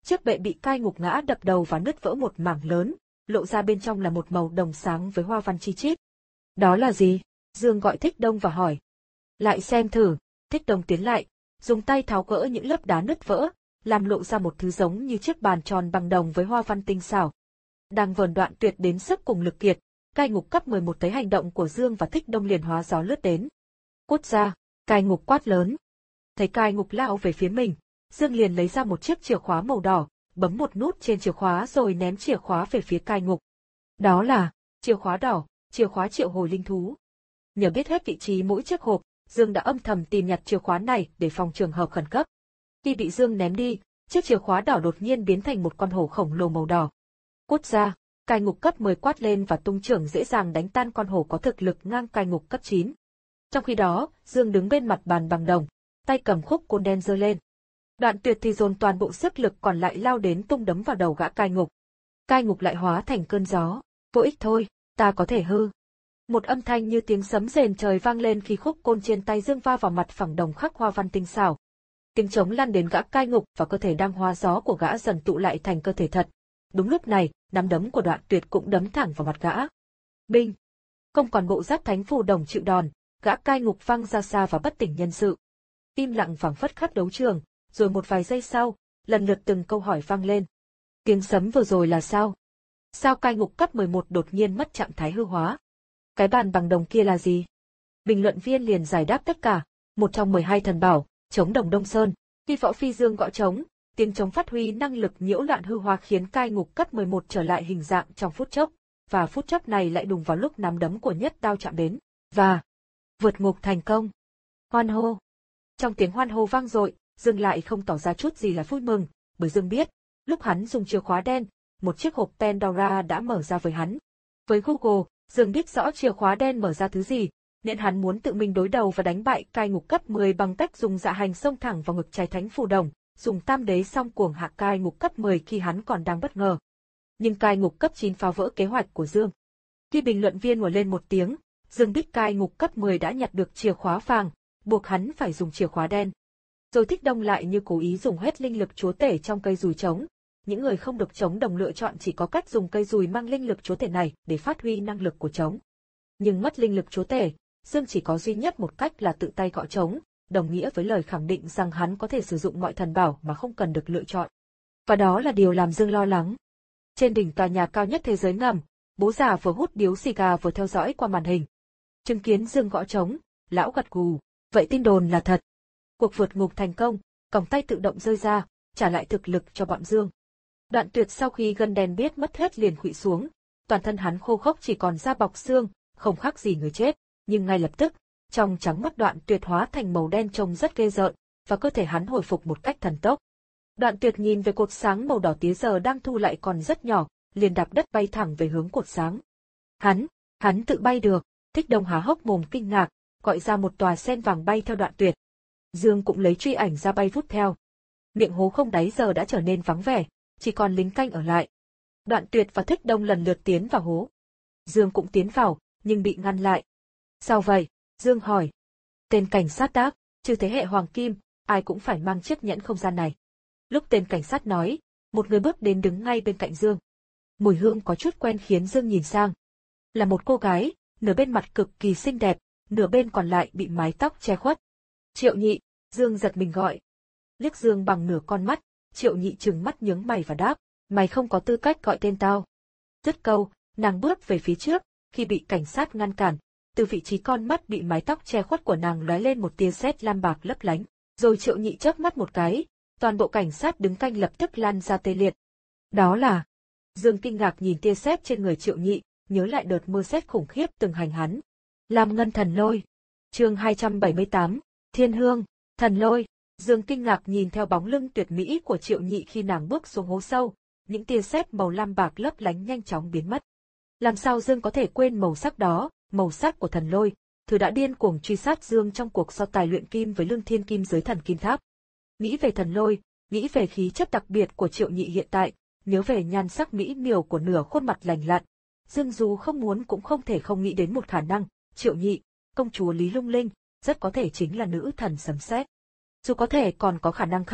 chiếc bệ bị cai ngục ngã đập đầu và nứt vỡ một mảng lớn, lộ ra bên trong là một màu đồng sáng với hoa văn chi chít. Đó là gì? Dương gọi Thích Đông và hỏi. Lại xem thử. Thích Đông tiến lại, dùng tay tháo gỡ những lớp đá nứt vỡ, làm lộ ra một thứ giống như chiếc bàn tròn bằng đồng với hoa văn tinh xảo. Đang vờn Đoạn Tuyệt đến sức cùng lực kiệt, cai ngục cấp mười một thấy hành động của Dương và Thích Đông liền hóa gió lướt đến. Cút ra, cai ngục quát lớn. Thấy cai ngục lao về phía mình, Dương liền lấy ra một chiếc chìa khóa màu đỏ, bấm một nút trên chìa khóa rồi ném chìa khóa về phía cai ngục. Đó là chìa khóa đỏ, chìa khóa triệu hồi linh thú. Nhờ biết hết vị trí mỗi chiếc hộp, Dương đã âm thầm tìm nhặt chìa khóa này để phòng trường hợp khẩn cấp. Khi bị Dương ném đi, chiếc chìa khóa đỏ đột nhiên biến thành một con hổ khổng lồ màu đỏ. Cút ra, cai ngục cấp mười quát lên và tung chưởng dễ dàng đánh tan con hổ có thực lực ngang cai ngục cấp chín. Trong khi đó, Dương đứng bên mặt bàn bằng đồng, tay cầm khúc côn đen giơ lên. Đoạn Tuyệt thì dồn toàn bộ sức lực còn lại lao đến tung đấm vào đầu gã cai ngục. Cai ngục lại hóa thành cơn gió. Vô ích thôi, ta có thể hư. Một âm thanh như tiếng sấm rền trời vang lên khi khúc côn trên tay Dương va vào mặt phẳng đồng khắc hoa văn tinh xảo. Tiếng trống lăn đến gã cai ngục và cơ thể đang hóa gió của gã dần tụ lại thành cơ thể thật. Đúng lúc này, nắm đấm của Đoạn Tuyệt cũng đấm thẳng vào mặt gã. Binh! Không còn bộ giáp thánh phù đồng chịu đòn, gã cai ngục văng ra xa và bất tỉnh nhân sự. Im lặng phảng phất khắp đấu trường, rồi một vài giây sau, lần lượt từng câu hỏi vang lên. Tiếng sấm vừa rồi là sao? Sao cai ngục cấp mười một đột nhiên mất trạng thái hư hóa? Cái bàn bằng đồng kia là gì? Bình luận viên liền giải đáp tất cả, một trong mười hai thần bảo, trống đồng Đông Sơn. Khi Võ Phi Dương gõ trống, tiếng trống phát huy năng lực nhiễu loạn hư hóa khiến cai ngục cấp mười một trở lại hình dạng trong phút chốc, và phút chốc này lại đùng vào lúc nắm đấm của Nhất Đao chạm đến, và vượt ngục thành công. Hoan hô. Trong tiếng hoan hô vang dội, Dương lại không tỏ ra chút gì là vui mừng, bởi Dương biết, lúc hắn dùng chìa khóa đen, một chiếc hộp Pandora đã mở ra với hắn. Với Google, Dương biết rõ chìa khóa đen mở ra thứ gì, nên hắn muốn tự mình đối đầu và đánh bại cai ngục cấp mười bằng cách dùng dạ hành xông thẳng vào ngực trái thánh phù đồng, dùng tam đế song cuồng hạ cai ngục cấp mười khi hắn còn đang bất ngờ. Nhưng cai ngục cấp chín phá vỡ kế hoạch của Dương. Khi bình luận viên ùa lên một tiếng, Dương biết cai ngục cấp mười đã nhặt được chìa khóa vàng, buộc hắn phải dùng chìa khóa đen. Rồi Thích Đông lại như cố ý dùng hết linh lực chúa tể trong cây dùi trống. Những người không được trống đồng lựa chọn chỉ có cách dùng cây dùi mang linh lực chúa tể này để phát huy năng lực của trống. Nhưng mất linh lực chúa tể, Dương chỉ có duy nhất một cách là tự tay gõ trống, đồng nghĩa với lời khẳng định rằng hắn có thể sử dụng mọi thần bảo mà không cần được lựa chọn. Và đó là điều làm Dương lo lắng. Trên đỉnh tòa nhà cao nhất thế giới ngầm, bố già vừa hút điếu xì gà vừa theo dõi qua màn hình. Chứng kiến Dương gõ trống, lão gật gù, vậy tin đồn là thật. Cuộc vượt ngục thành công, còng tay tự động rơi ra, trả lại thực lực cho bọn Dương. Đoạn Tuyệt sau khi gân đen biết mất hết liền khuỵu xuống, toàn thân hắn khô khốc chỉ còn da bọc xương, không khác gì người chết, nhưng ngay lập tức, trong trắng mắt Đoạn Tuyệt hóa thành màu đen trông rất ghê rợn, và cơ thể hắn hồi phục một cách thần tốc. Đoạn Tuyệt nhìn về cột sáng màu đỏ tía giờ đang thu lại còn rất nhỏ, liền đạp đất bay thẳng về hướng cột sáng. Hắn, hắn tự bay được, Thích Đông há hốc mồm kinh ngạc, gọi ra một tòa sen vàng bay theo Đoạn Tuyệt. Dương cũng lấy truy ảnh ra bay vút theo. Miệng hố không đáy giờ đã trở nên vắng vẻ, chỉ còn lính canh ở lại. Đoạn Tuyệt và Thích Đông lần lượt tiến vào hố. Dương cũng tiến vào, nhưng bị ngăn lại. Sao vậy? Dương hỏi. Tên cảnh sát đáp, trừ thế hệ Hoàng Kim, ai cũng phải mang chiếc nhẫn không gian này. Lúc tên cảnh sát nói, một người bước đến đứng ngay bên cạnh Dương. Mùi hương có chút quen khiến Dương nhìn sang. Là một cô gái, nửa bên mặt cực kỳ xinh đẹp, nửa bên còn lại bị mái tóc che khuất. Triệu Nhị, Dương giật mình gọi. Liếc Dương bằng nửa con mắt, Triệu Nhị trừng mắt nhướng mày và đáp, mày không có tư cách gọi tên tao. Dứt câu, nàng bước về phía trước, khi bị cảnh sát ngăn cản, từ vị trí con mắt bị mái tóc che khuất của nàng lóe lên một tia sét lam bạc lấp lánh, rồi Triệu Nhị chớp mắt một cái, toàn bộ cảnh sát đứng canh lập tức lan ra tê liệt. Đó là... Dương kinh ngạc nhìn tia sét trên người Triệu Nhị, nhớ lại đợt mưa sét khủng khiếp từng hành hắn. Lam Ngân Thần Lôi. Chương hai trăm bảy mươi tám, Thiên Hương, Thần Lôi. Dương kinh ngạc nhìn theo bóng lưng tuyệt mỹ của Triệu Nhị khi nàng bước xuống hố sâu, những tia sét màu lam bạc lấp lánh nhanh chóng biến mất. Làm sao Dương có thể quên màu sắc đó, màu sắc của thần lôi, thứ đã điên cuồng truy sát Dương trong cuộc so tài luyện kim với Lương Thiên Kim giới thần kim tháp. Nghĩ về thần lôi, nghĩ về khí chất đặc biệt của Triệu Nhị hiện tại, nhớ về nhan sắc mỹ miều của nửa khuôn mặt lành lặn, Dương dù không muốn cũng không thể không nghĩ đến một khả năng, Triệu Nhị, công chúa Lý Lung Linh, rất có thể chính là nữ thần sấm sét. Dù có thể còn có khả năng khác,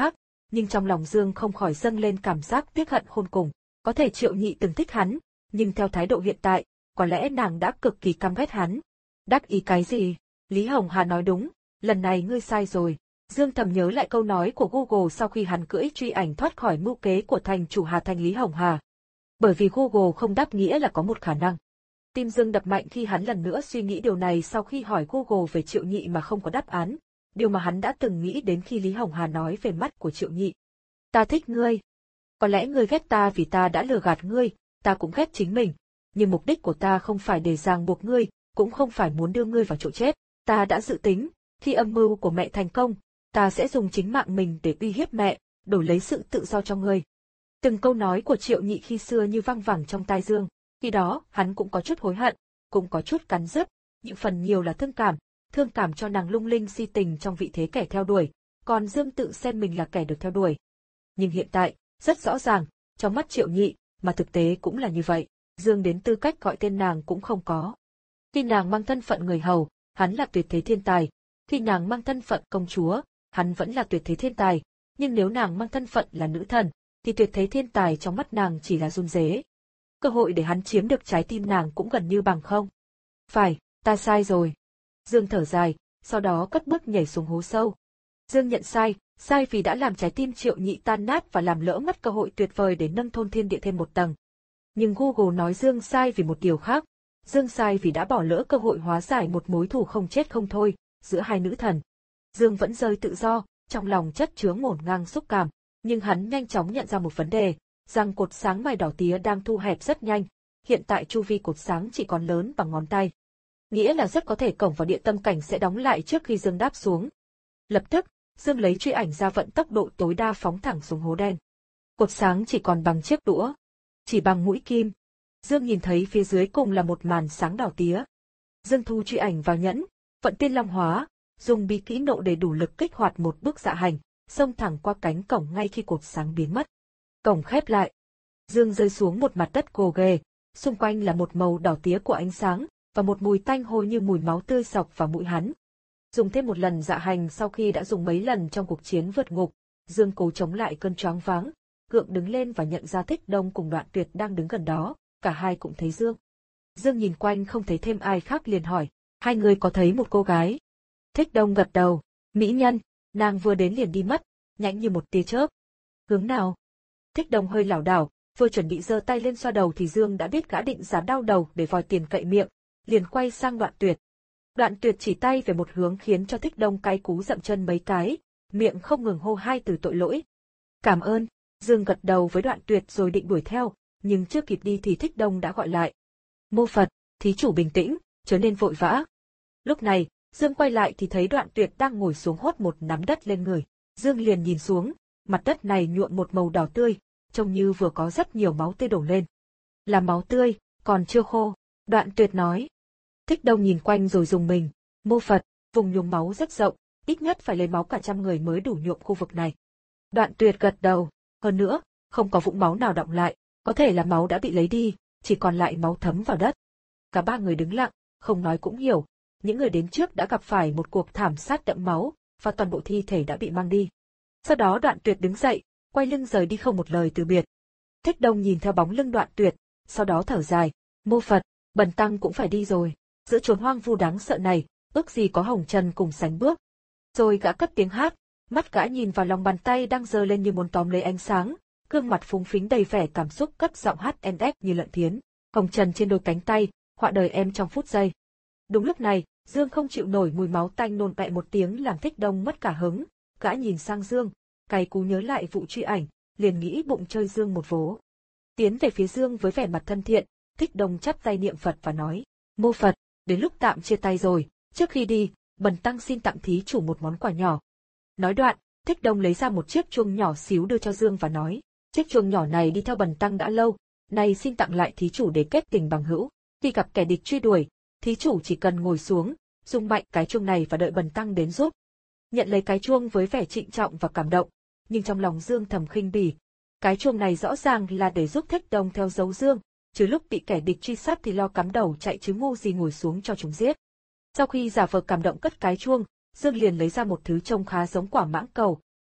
nhưng trong lòng Dương không khỏi dâng lên cảm giác tiếc hận khôn cùng. Có thể Triệu Nhị từng thích hắn, nhưng theo thái độ hiện tại, có lẽ nàng đã cực kỳ căm ghét hắn. Đắc ý cái gì? Lý Hồng Hà nói đúng, lần này ngươi sai rồi. Dương thầm nhớ lại câu nói của Google sau khi hắn cưỡi truy ảnh thoát khỏi mưu kế của thành chủ Hà Thành Lý Hồng Hà. Bởi vì Google không đáp nghĩa là có một khả năng. Tim Dương đập mạnh khi hắn lần nữa suy nghĩ điều này sau khi hỏi Google về Triệu Nhị mà không có đáp án, điều mà hắn đã từng nghĩ đến khi Lý Hồng Hà nói về mắt của Triệu Nhị. Ta thích ngươi. Có lẽ ngươi ghét ta vì ta đã lừa gạt ngươi, ta cũng ghét chính mình. Nhưng mục đích của ta không phải để ràng buộc ngươi, cũng không phải muốn đưa ngươi vào chỗ chết. Ta đã dự tính, khi âm mưu của mẹ thành công, ta sẽ dùng chính mạng mình để uy hiếp mẹ, đổi lấy sự tự do cho ngươi. Từng câu nói của Triệu Nhị khi xưa như văng vẳng trong tai Dương. Khi đó, hắn cũng có chút hối hận, cũng có chút cắn rứt, những phần nhiều là thương cảm, thương cảm cho nàng lung linh si tình trong vị thế kẻ theo đuổi, còn Dương tự xem mình là kẻ được theo đuổi. Nhưng hiện tại, rất rõ ràng, trong mắt Triệu Nhị, mà thực tế cũng là như vậy, Dương đến tư cách gọi tên nàng cũng không có. Khi nàng mang thân phận người hầu, hắn là tuyệt thế thiên tài, khi nàng mang thân phận công chúa, hắn vẫn là tuyệt thế thiên tài, nhưng nếu nàng mang thân phận là nữ thần, thì tuyệt thế thiên tài trong mắt nàng chỉ là run rế. Cơ hội để hắn chiếm được trái tim nàng cũng gần như bằng không. Phải, ta sai rồi. Dương thở dài, sau đó cất bước nhảy xuống hố sâu. Dương nhận sai, sai vì đã làm trái tim Triệu Nhị tan nát và làm lỡ mất cơ hội tuyệt vời để nâng thôn thiên địa thêm một tầng. Nhưng Google nói Dương sai vì một điều khác. Dương sai vì đã bỏ lỡ cơ hội hóa giải một mối thù không chết không thôi, giữa hai nữ thần. Dương vẫn rơi tự do, trong lòng chất chứa ngổn ngang xúc cảm, nhưng hắn nhanh chóng nhận ra một vấn đề, rằng cột sáng mài đỏ tía đang thu hẹp rất nhanh, hiện tại chu vi cột sáng chỉ còn lớn bằng ngón tay. Nghĩa là rất có thể cổng vào địa tâm cảnh sẽ đóng lại trước khi Dương đáp xuống. Lập tức, Dương lấy truy ảnh ra vận tốc độ tối đa phóng thẳng xuống hố đen. Cột sáng chỉ còn bằng chiếc đũa, chỉ bằng mũi kim. Dương nhìn thấy phía dưới cùng là một màn sáng đỏ tía. Dương thu truy ảnh vào nhẫn, vận tiên long hóa, dùng bí kỹ nộ để đủ lực kích hoạt một bước dạ hành, xông thẳng qua cánh cổng ngay khi cột sáng biến mất. Cổng khép lại. Dương rơi xuống một mặt đất gồ ghề, xung quanh là một màu đỏ tía của ánh sáng, và một mùi tanh hôi như mùi máu tươi sộc vào mũi hắn. Dùng thêm một lần dạ hành sau khi đã dùng mấy lần trong cuộc chiến vượt ngục, Dương cố chống lại cơn choáng váng, gượng đứng lên và nhận ra Thích Đông cùng Đoạn Tuyệt đang đứng gần đó, cả hai cũng thấy Dương. Dương nhìn quanh không thấy thêm ai khác liền hỏi, hai người có thấy một cô gái? Thích Đông gật đầu, mỹ nhân, nàng vừa đến liền đi mất, nhanh như một tia chớp. Hướng nào? Thích Đông hơi lảo đảo, vừa chuẩn bị giơ tay lên xoa đầu thì Dương đã biết gã định giả đau đầu để vòi tiền cậy miệng, liền quay sang Đoạn Tuyệt. Đoạn Tuyệt chỉ tay về một hướng khiến cho Thích Đông cay cú dậm chân mấy cái, miệng không ngừng hô hai từ tội lỗi. Cảm ơn, Dương gật đầu với Đoạn Tuyệt rồi định đuổi theo, nhưng chưa kịp đi thì Thích Đông đã gọi lại. Mô Phật, thí chủ bình tĩnh, chớ nên vội vã. Lúc này, Dương quay lại thì thấy Đoạn Tuyệt đang ngồi xuống hốt một nắm đất lên người. Dương liền nhìn xuống, mặt đất này nhuộm một màu đỏ tươi, trông như vừa có rất nhiều máu tươi đổ lên. Là máu tươi, còn chưa khô, Đoạn Tuyệt nói. Thích Đông nhìn quanh rồi dùng mình, mô Phật, vùng nhuốm máu rất rộng, ít nhất phải lấy máu cả trăm người mới đủ nhuộm khu vực này. Đoạn Tuyệt gật đầu, hơn nữa, không có vũng máu nào đọng lại, có thể là máu đã bị lấy đi, chỉ còn lại máu thấm vào đất. Cả ba người đứng lặng, không nói cũng hiểu, những người đến trước đã gặp phải một cuộc thảm sát đẫm máu, và toàn bộ thi thể đã bị mang đi. Sau đó Đoạn Tuyệt đứng dậy, quay lưng rời đi không một lời từ biệt. Thích Đông nhìn theo bóng lưng Đoạn Tuyệt, sau đó thở dài, mô Phật, bần tăng cũng phải đi rồi, giữa chốn hoang vu đáng sợ này, ước gì có hồng trần cùng sánh bước. Rồi gã cất tiếng hát, mắt gã nhìn vào lòng bàn tay đang giơ lên như muốn tóm lấy ánh sáng, gương mặt phúng phính đầy vẻ cảm xúc cất giọng hát en ép như lợn thiến, hồng trần trên đôi cánh tay, họa đời em trong phút giây. Đúng lúc này, Dương không chịu nổi mùi máu tanh nôn bẹ một tiếng làm Thích Đông mất cả hứng, gã nhìn sang Dương, cay cú nhớ lại vụ truy ảnh, liền nghĩ bụng chơi Dương một vố. Tiến về phía Dương với vẻ mặt thân thiện, Thích Đông chắp tay niệm Phật và nói, mô Phật, đến lúc tạm chia tay rồi, trước khi đi, bần tăng xin tặng thí chủ một món quà nhỏ. Nói đoạn, Thích Đông lấy ra một chiếc chuông nhỏ xíu đưa cho Dương và nói, chiếc chuông nhỏ này đi theo bần tăng đã lâu, nay xin tặng lại thí chủ để kết tình bằng hữu. Khi gặp kẻ địch truy đuổi, thí chủ chỉ cần ngồi xuống, rung mạnh cái chuông này và đợi bần tăng đến giúp. Nhận lấy cái chuông với vẻ trịnh trọng và cảm động, nhưng trong lòng Dương thầm khinh bỉ. Cái chuông này rõ ràng là để giúp Thích Đông theo dấu Dương, chứ lúc bị kẻ địch truy sát thì lo cắm đầu chạy chứ ngu gì ngồi xuống cho chúng giết. Sau khi giả vờ cảm động cất cái chuông, Dương liền lấy ra một thứ trông khá giống quả mãng cầu,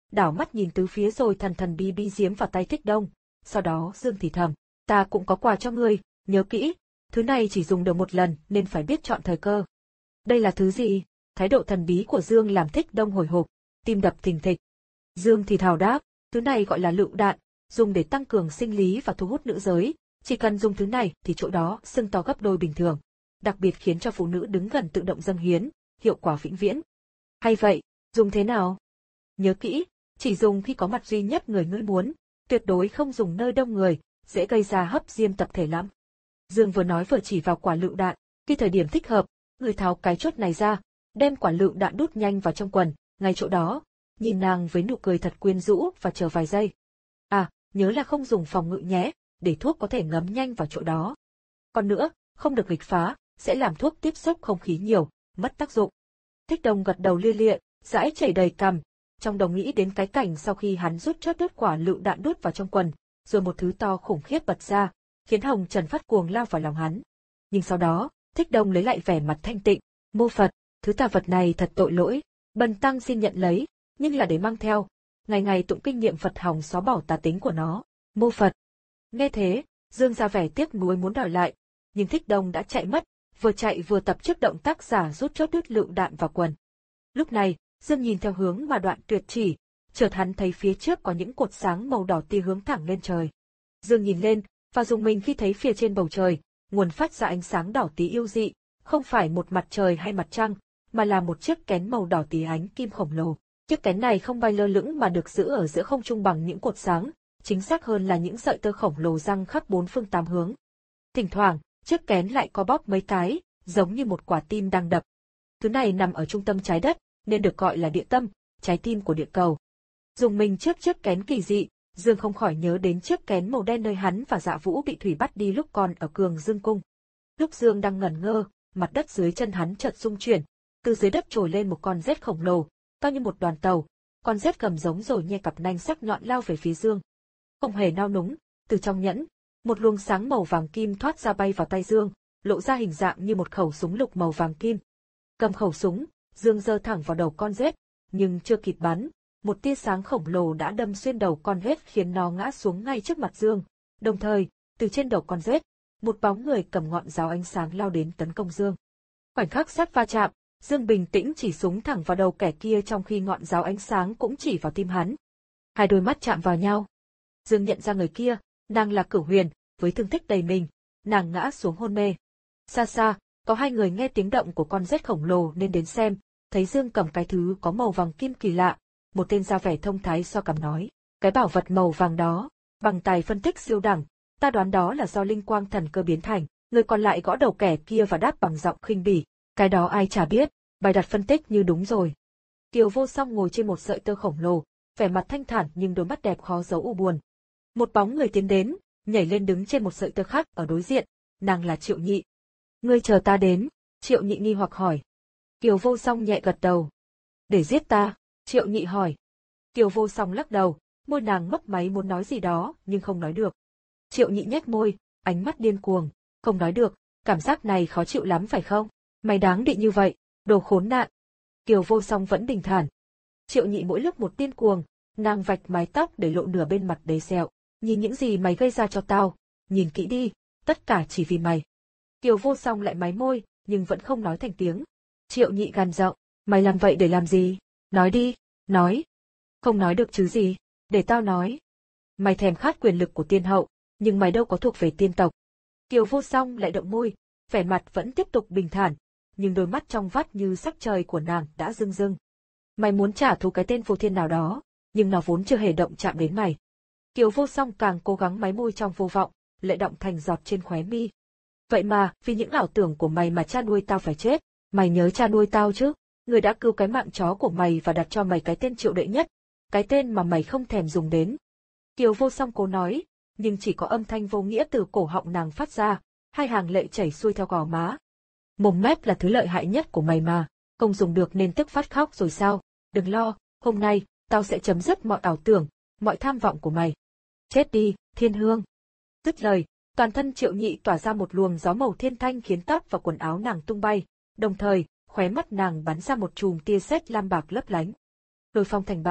đảo mắt nhìn tứ phía rồi thần thần bí bí giếm vào tay Thích Đông. Sau đó Dương thì thầm, ta cũng có quà cho ngươi, nhớ kỹ, thứ này chỉ dùng được một lần nên phải biết chọn thời cơ. Đây là thứ gì? Thái độ thần bí của Dương làm Thích Đông hồi hộp, tim đập thình thịch. Dương thì thào đáp, thứ này gọi là lựu đạn, dùng để tăng cường sinh lý và thu hút nữ giới, chỉ cần dùng thứ này thì chỗ đó sưng to gấp đôi bình thường, đặc biệt khiến cho phụ nữ đứng gần tự động dâng hiến, hiệu quả vĩnh viễn. Hay vậy, dùng thế nào? Nhớ kỹ, chỉ dùng khi có mặt duy nhất người ngươi muốn, tuyệt đối không dùng nơi đông người, dễ gây ra hấp diêm tập thể lắm. Dương vừa nói vừa chỉ vào quả lựu đạn, khi thời điểm thích hợp, người tháo cái chốt này ra, đem quả lựu đạn đút nhanh vào trong quần, ngay chỗ đó, nhìn nàng với nụ cười thật quyến rũ và chờ vài giây. À, nhớ là không dùng phòng ngự nhé, để thuốc có thể ngấm nhanh vào chỗ đó. Còn nữa, không được nghịch phá, sẽ làm thuốc tiếp xúc không khí nhiều, mất tác dụng. Thích Đông gật đầu lia lịa, dãi chảy đầy cằm, trong đầu nghĩ đến cái cảnh sau khi hắn rút chốt đứt quả lựu đạn đút vào trong quần, rồi một thứ to khủng khiếp bật ra, khiến Hồng Trần phát cuồng lao vào lòng hắn. Nhưng sau đó, Thích Đông lấy lại vẻ mặt thanh tịnh, mô Phật, thứ tà vật này thật tội lỗi, bần tăng xin nhận lấy, nhưng là để mang theo, ngày ngày tụng kinh niệm Phật hòng xóa bỏ tà tính của nó, mô Phật. Nghe thế, Dương ra vẻ tiếc nuối muốn đòi lại, nhưng Thích Đông đã chạy mất, vừa chạy vừa tập trước động tác giả rút chốt đứt lựu đạn vào quần. Lúc này, Dương nhìn theo hướng mà Đoạn Tuyệt chỉ, chợt hắn thấy phía trước có những cột sáng màu đỏ tia hướng thẳng lên trời. Dương nhìn lên, và rùng mình khi thấy phía trên bầu trời, nguồn phát ra ánh sáng đỏ tí yêu dị, không phải một mặt trời hay mặt trăng, mà là một chiếc kén màu đỏ tí ánh kim khổng lồ. Chiếc kén này không bay lơ lửng mà được giữ ở giữa không trung bằng những cột sáng, chính xác hơn là những sợi tơ khổng lồ răng khắp bốn phương tám hướng. Thỉnh thoảng, chiếc kén lại có bóp mấy cái, giống như một quả tim đang đập. Thứ này nằm ở trung tâm trái đất, nên được gọi là địa tâm, trái tim của địa cầu. Dùng mình trước chiếc kén kỳ dị, Dương không khỏi nhớ đến chiếc kén màu đen nơi hắn và Dạ Vũ bị Thủy bắt đi lúc còn ở Cường Dương Cung. Lúc Dương đang ngẩn ngơ, mặt đất dưới chân hắn chợt rung chuyển, từ dưới đất trồi lên một con rết khổng lồ, cao như một đoàn tàu, con rết gầm giống rồi nhe cặp nanh sắc nhọn lao về phía Dương. Không hề nao núng, từ trong nhẫn, một luồng sáng màu vàng kim thoát ra bay vào tay Dương, lộ ra hình dạng như một khẩu súng lục màu vàng kim. Cầm khẩu súng, Dương giơ thẳng vào đầu con rết, nhưng chưa kịp bắn, một tia sáng khổng lồ đã đâm xuyên đầu con rết khiến nó ngã xuống ngay trước mặt Dương. Đồng thời, từ trên đầu con rết, một bóng người cầm ngọn giáo ánh sáng lao đến tấn công Dương. Khoảnh khắc sắt va chạm, Dương bình tĩnh chỉ súng thẳng vào đầu kẻ kia trong khi ngọn giáo ánh sáng cũng chỉ vào tim hắn. Hai đôi mắt chạm vào nhau. Dương nhận ra người kia, nàng là Cửu Huyền, với thương tích đầy mình, nàng ngã xuống hôn mê. Xa xa, có hai người nghe tiếng động của con rết khổng lồ nên đến xem, thấy Dương cầm cái thứ có màu vàng kim kỳ lạ, một tên ra vẻ thông thái so cằm nói, cái bảo vật màu vàng đó, bằng tài phân tích siêu đẳng, ta đoán đó là do linh quang thần cơ biến thành. Người còn lại gõ đầu kẻ kia và đáp bằng giọng khinh bỉ, cái đó ai chả biết, bài đặt phân tích như đúng rồi. Kiều Vô Song ngồi trên một sợi tơ khổng lồ, vẻ mặt thanh thản nhưng đôi mắt đẹp khó giấu u buồn. Một bóng người tiến đến, nhảy lên đứng trên một sợi tơ khác ở đối diện, nàng là Triệu Nhị. Ngươi chờ ta đến, Triệu Nhị nghi hoặc hỏi. Kiều Vô Song nhẹ gật đầu. Để giết ta, Triệu Nhị hỏi. Kiều Vô Song lắc đầu, môi nàng mấp máy muốn nói gì đó nhưng không nói được. Triệu Nhị nhếch môi, ánh mắt điên cuồng, không nói được, cảm giác này khó chịu lắm phải không? Mày đáng định như vậy, đồ khốn nạn. Kiều Vô Song vẫn bình thản. Triệu Nhị mỗi lúc một điên cuồng, nàng vạch mái tóc để lộ nửa bên mặt đầy sẹo. Nhìn những gì mày gây ra cho tao, nhìn kỹ đi, tất cả chỉ vì mày. Kiều Vô Song lại mái môi, nhưng vẫn không nói thành tiếng. Triệu Nhị gằn giọng, mày làm vậy để làm gì? Nói đi, nói. Không nói được chứ gì, để tao nói. Mày thèm khát quyền lực của tiên hậu, nhưng mày đâu có thuộc về tiên tộc. Kiều Vô Song lại động môi, vẻ mặt vẫn tiếp tục bình thản, nhưng đôi mắt trong vắt như sắc trời của nàng đã rưng rưng. Mày muốn trả thù cái tên phù thiên nào đó, nhưng nó vốn chưa hề động chạm đến mày. Kiều Vô Song càng cố gắng mái môi trong vô vọng, lệ động thành giọt trên khóe mi. Vậy mà, vì những ảo tưởng của mày mà cha nuôi tao phải chết, mày nhớ cha nuôi tao chứ? Người đã cứu cái mạng chó của mày và đặt cho mày cái tên Triệu Đệ Nhất, cái tên mà mày không thèm dùng đến. Kiều Vô Song cố nói, nhưng chỉ có âm thanh vô nghĩa từ cổ họng nàng phát ra, hai hàng lệ chảy xuôi theo gò má. Mồm mép là thứ lợi hại nhất của mày mà, không dùng được nên tức phát khóc rồi sao? Đừng lo, hôm nay, tao sẽ chấm dứt mọi ảo tưởng, mọi tham vọng của mày. Chết đi, Thiên Hương. Dứt lời, toàn thân Triệu Nhị tỏa ra một luồng gió màu thiên thanh khiến tóc và quần áo nàng tung bay, đồng thời, khóe mắt nàng bắn ra một chùm tia sét lam bạc lấp lánh. Lôi phong thành bão,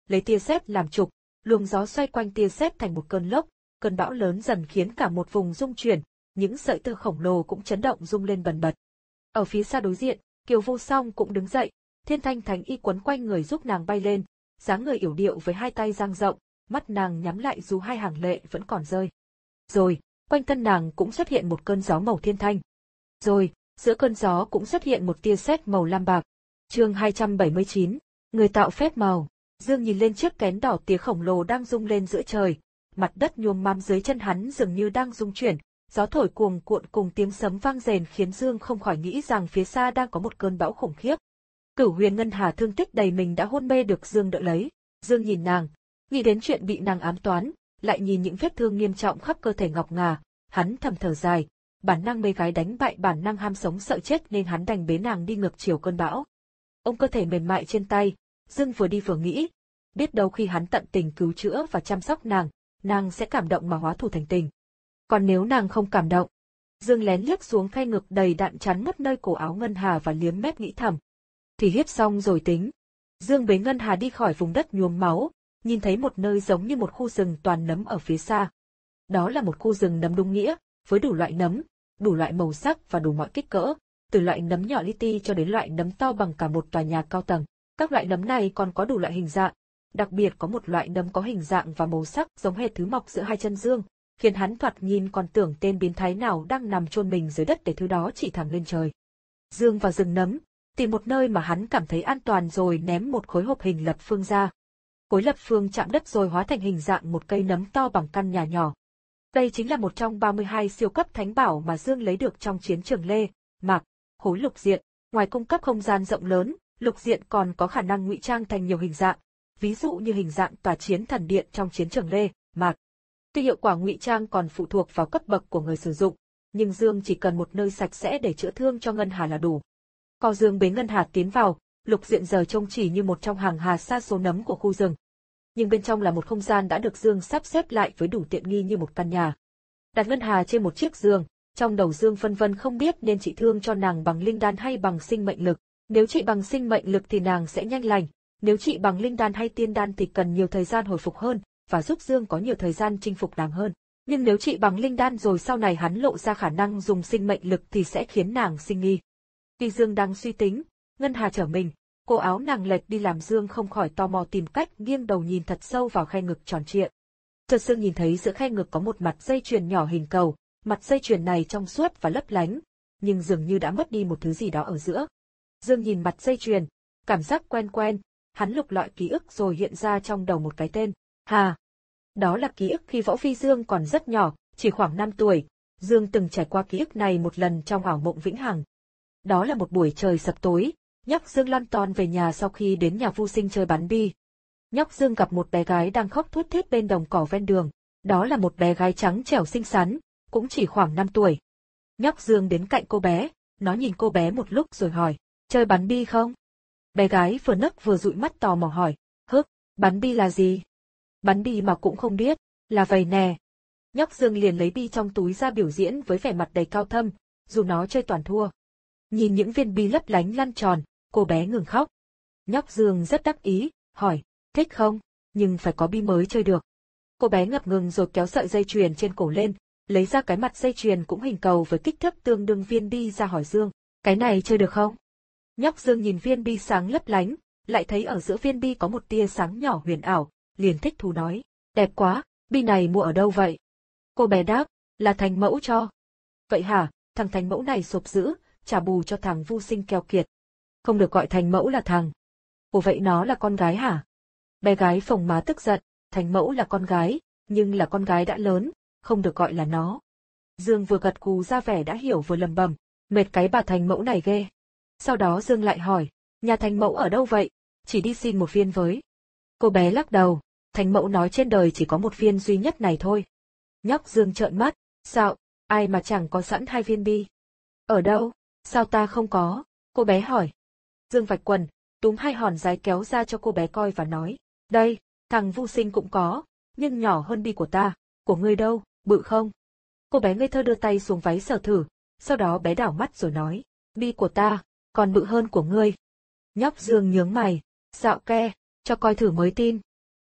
lấy tia sét làm trục, luồng gió xoay quanh tia sét thành một cơn lốc, cơn bão lớn dần khiến cả một vùng rung chuyển, những sợi tơ khổng lồ cũng chấn động rung lên bần bật. Ở phía xa đối diện, Kiều Vô Song cũng đứng dậy, Thiên Thanh Thánh Y quấn quanh người giúp nàng bay lên, dáng người yểu điệu với hai tay dang rộng, mắt nàng nhắm lại dù hai hàng lệ vẫn còn rơi. Rồi, quanh thân nàng cũng xuất hiện một cơn gió màu thiên thanh. Rồi, giữa cơn gió cũng xuất hiện một tia sét màu lam bạc. Chương hai trăm bảy mươi chín, người tạo phép màu. Dương nhìn lên chiếc kén đỏ tía khổng lồ đang rung lên giữa trời, mặt đất nhuốm mắm dưới chân hắn dường như đang rung chuyển, gió thổi cuồng cuộn cùng tiếng sấm vang rền khiến Dương không khỏi nghĩ rằng phía xa đang có một cơn bão khủng khiếp. Cửu Huyền Ngân Hà thương tích đầy mình đã hôn mê được Dương đỡ lấy. Dương nhìn nàng, nghĩ đến chuyện bị nàng ám toán, lại nhìn những vết thương nghiêm trọng khắp cơ thể ngọc ngà, hắn thầm thở dài, bản năng mê gái đánh bại bản năng ham sống sợ chết nên hắn đành bế nàng đi ngược chiều cơn bão. Ôm cơ thể mềm mại trên tay, Dương vừa đi vừa nghĩ, biết đâu khi hắn tận tình cứu chữa và chăm sóc nàng, nàng sẽ cảm động mà hóa thù thành tình. Còn nếu nàng không cảm động, Dương lén liếc xuống khe ngực đầy đạn chắn mất nơi cổ áo Ngân Hà và liếm mép nghĩ thầm. Thì hiếp xong rồi tính. Dương bế Ngân Hà đi khỏi vùng đất nhuốm máu, nhìn thấy một nơi giống như một khu rừng toàn nấm ở phía xa. Đó là một khu rừng nấm đúng nghĩa, với đủ loại nấm, đủ loại màu sắc và đủ mọi kích cỡ, từ loại nấm nhỏ li ti cho đến loại nấm to bằng cả một tòa nhà cao tầng. Các loại nấm này còn có đủ loại hình dạng, đặc biệt có một loại nấm có hình dạng và màu sắc giống hệt thứ mọc giữa hai chân Dương, khiến hắn thoạt nhìn còn tưởng tên biến thái nào đang nằm chôn mình dưới đất để thứ đó chỉ thẳng lên trời. Dương vào rừng nấm, tìm một nơi mà hắn cảm thấy an toàn rồi ném một khối hộp hình lập phương ra. Khối lập phương chạm đất rồi hóa thành hình dạng một cây nấm to bằng căn nhà nhỏ. Đây chính là một trong ba mươi hai siêu cấp thánh bảo mà Dương lấy được trong chiến trường Lê, Mạc, khối lục diện. Ngoài cung cấp không gian rộng lớn, lục diện còn có khả năng ngụy trang thành nhiều hình dạng, ví dụ như hình dạng tòa chiến thần điện trong chiến trường Lê, Mạc. Tuy hiệu quả ngụy trang còn phụ thuộc vào cấp bậc của người sử dụng, nhưng Dương chỉ cần một nơi sạch sẽ để chữa thương cho Ngân Hà là đủ. Có Dương bế Ngân Hà tiến vào, lục diện giờ trông chỉ như một trong hàng hà sa số nấm của khu rừng. Nhưng bên trong là một không gian đã được Dương sắp xếp lại với đủ tiện nghi như một căn nhà. Đặt Ngân Hà trên một chiếc giường, trong đầu Dương phân vân không biết nên trị thương cho nàng bằng linh đan hay bằng sinh mệnh lực. Nếu trị bằng sinh mệnh lực thì nàng sẽ nhanh lành, nếu trị bằng linh đan hay tiên đan thì cần nhiều thời gian hồi phục hơn, và giúp Dương có nhiều thời gian chinh phục nàng hơn. Nhưng nếu trị bằng linh đan rồi sau này hắn lộ ra khả năng dùng sinh mệnh lực thì sẽ khiến nàng sinh nghi. Khi Dương đang suy tính, Ngân Hà trở mình, cổ áo nàng lệch đi làm Dương không khỏi tò mò tìm cách nghiêng đầu nhìn thật sâu vào khe ngực tròn trịa. Chợt Dương nhìn thấy giữa khe ngực có một mặt dây chuyền nhỏ hình cầu, mặt dây chuyền này trong suốt và lấp lánh, nhưng dường như đã mất đi một thứ gì đó ở giữa. Dương nhìn mặt dây chuyền, cảm giác quen quen, hắn lục lọi ký ức rồi hiện ra trong đầu một cái tên, Hà. Đó là ký ức khi Võ Phi Dương còn rất nhỏ, chỉ khoảng năm tuổi, Dương từng trải qua ký ức này một lần trong ảo mộng vĩnh hằng. Đó là một buổi trời sập tối, nhóc Dương lon ton về nhà sau khi đến nhà Vu Sinh chơi bắn bi. Nhóc Dương gặp một bé gái đang khóc thút thít bên đồng cỏ ven đường, đó là một bé gái trắng trẻo xinh xắn, cũng chỉ khoảng năm tuổi. Nhóc Dương đến cạnh cô bé, nó nhìn cô bé một lúc rồi hỏi, chơi bắn bi không? Bé gái vừa nấc vừa dụi mắt tò mò hỏi, hức, bắn bi là gì? Bắn bi mà cũng không biết, là vầy nè. Nhóc Dương liền lấy bi trong túi ra biểu diễn với vẻ mặt đầy cao thâm, dù nó chơi toàn thua. Nhìn những viên bi lấp lánh lăn tròn, cô bé ngừng khóc. Nhóc Dương rất đắc ý, hỏi, thích không? Nhưng phải có bi mới chơi được. Cô bé ngập ngừng rồi kéo sợi dây chuyền trên cổ lên, lấy ra cái mặt dây chuyền cũng hình cầu với kích thước tương đương viên bi ra hỏi Dương, cái này chơi được không? Nhóc Dương nhìn viên bi sáng lấp lánh, lại thấy ở giữa viên bi có một tia sáng nhỏ huyền ảo, liền thích thú nói, đẹp quá, bi này mua ở đâu vậy? Cô bé đáp, là Thành Mẫu cho. Vậy hả, thằng Thành Mẫu này sộp dữ, trả bù cho thằng Vu Sinh keo kiệt. Không được gọi Thành Mẫu là thằng. Ủa vậy nó là con gái hả? Bé gái phồng má tức giận, Thành Mẫu là con gái, nhưng là con gái đã lớn, không được gọi là nó. Dương vừa gật gù ra vẻ đã hiểu vừa lầm bầm, mệt cái bà Thành Mẫu này ghê. Sau đó Dương lại hỏi, nhà Thành Mẫu ở đâu vậy? Chỉ đi xin một viên với. Cô bé lắc đầu, Thành Mẫu nói trên đời chỉ có một viên duy nhất này thôi. Nhóc Dương trợn mắt, sao, ai mà chẳng có sẵn hai viên bi? Ở đâu? Sao ta không có? Cô bé hỏi. Dương vạch quần, túm hai hòn giấy kéo ra cho cô bé coi và nói, đây, thằng Vu Sinh cũng có, nhưng nhỏ hơn bi của ta, của ngươi đâu, bự không? Cô bé ngây thơ đưa tay xuống váy sờ thử, sau đó bé đảo mắt rồi nói, bi của ta, còn bự hơn của ngươi. Nhóc Dương nhướng mày, dạo ke, cho coi thử mới tin.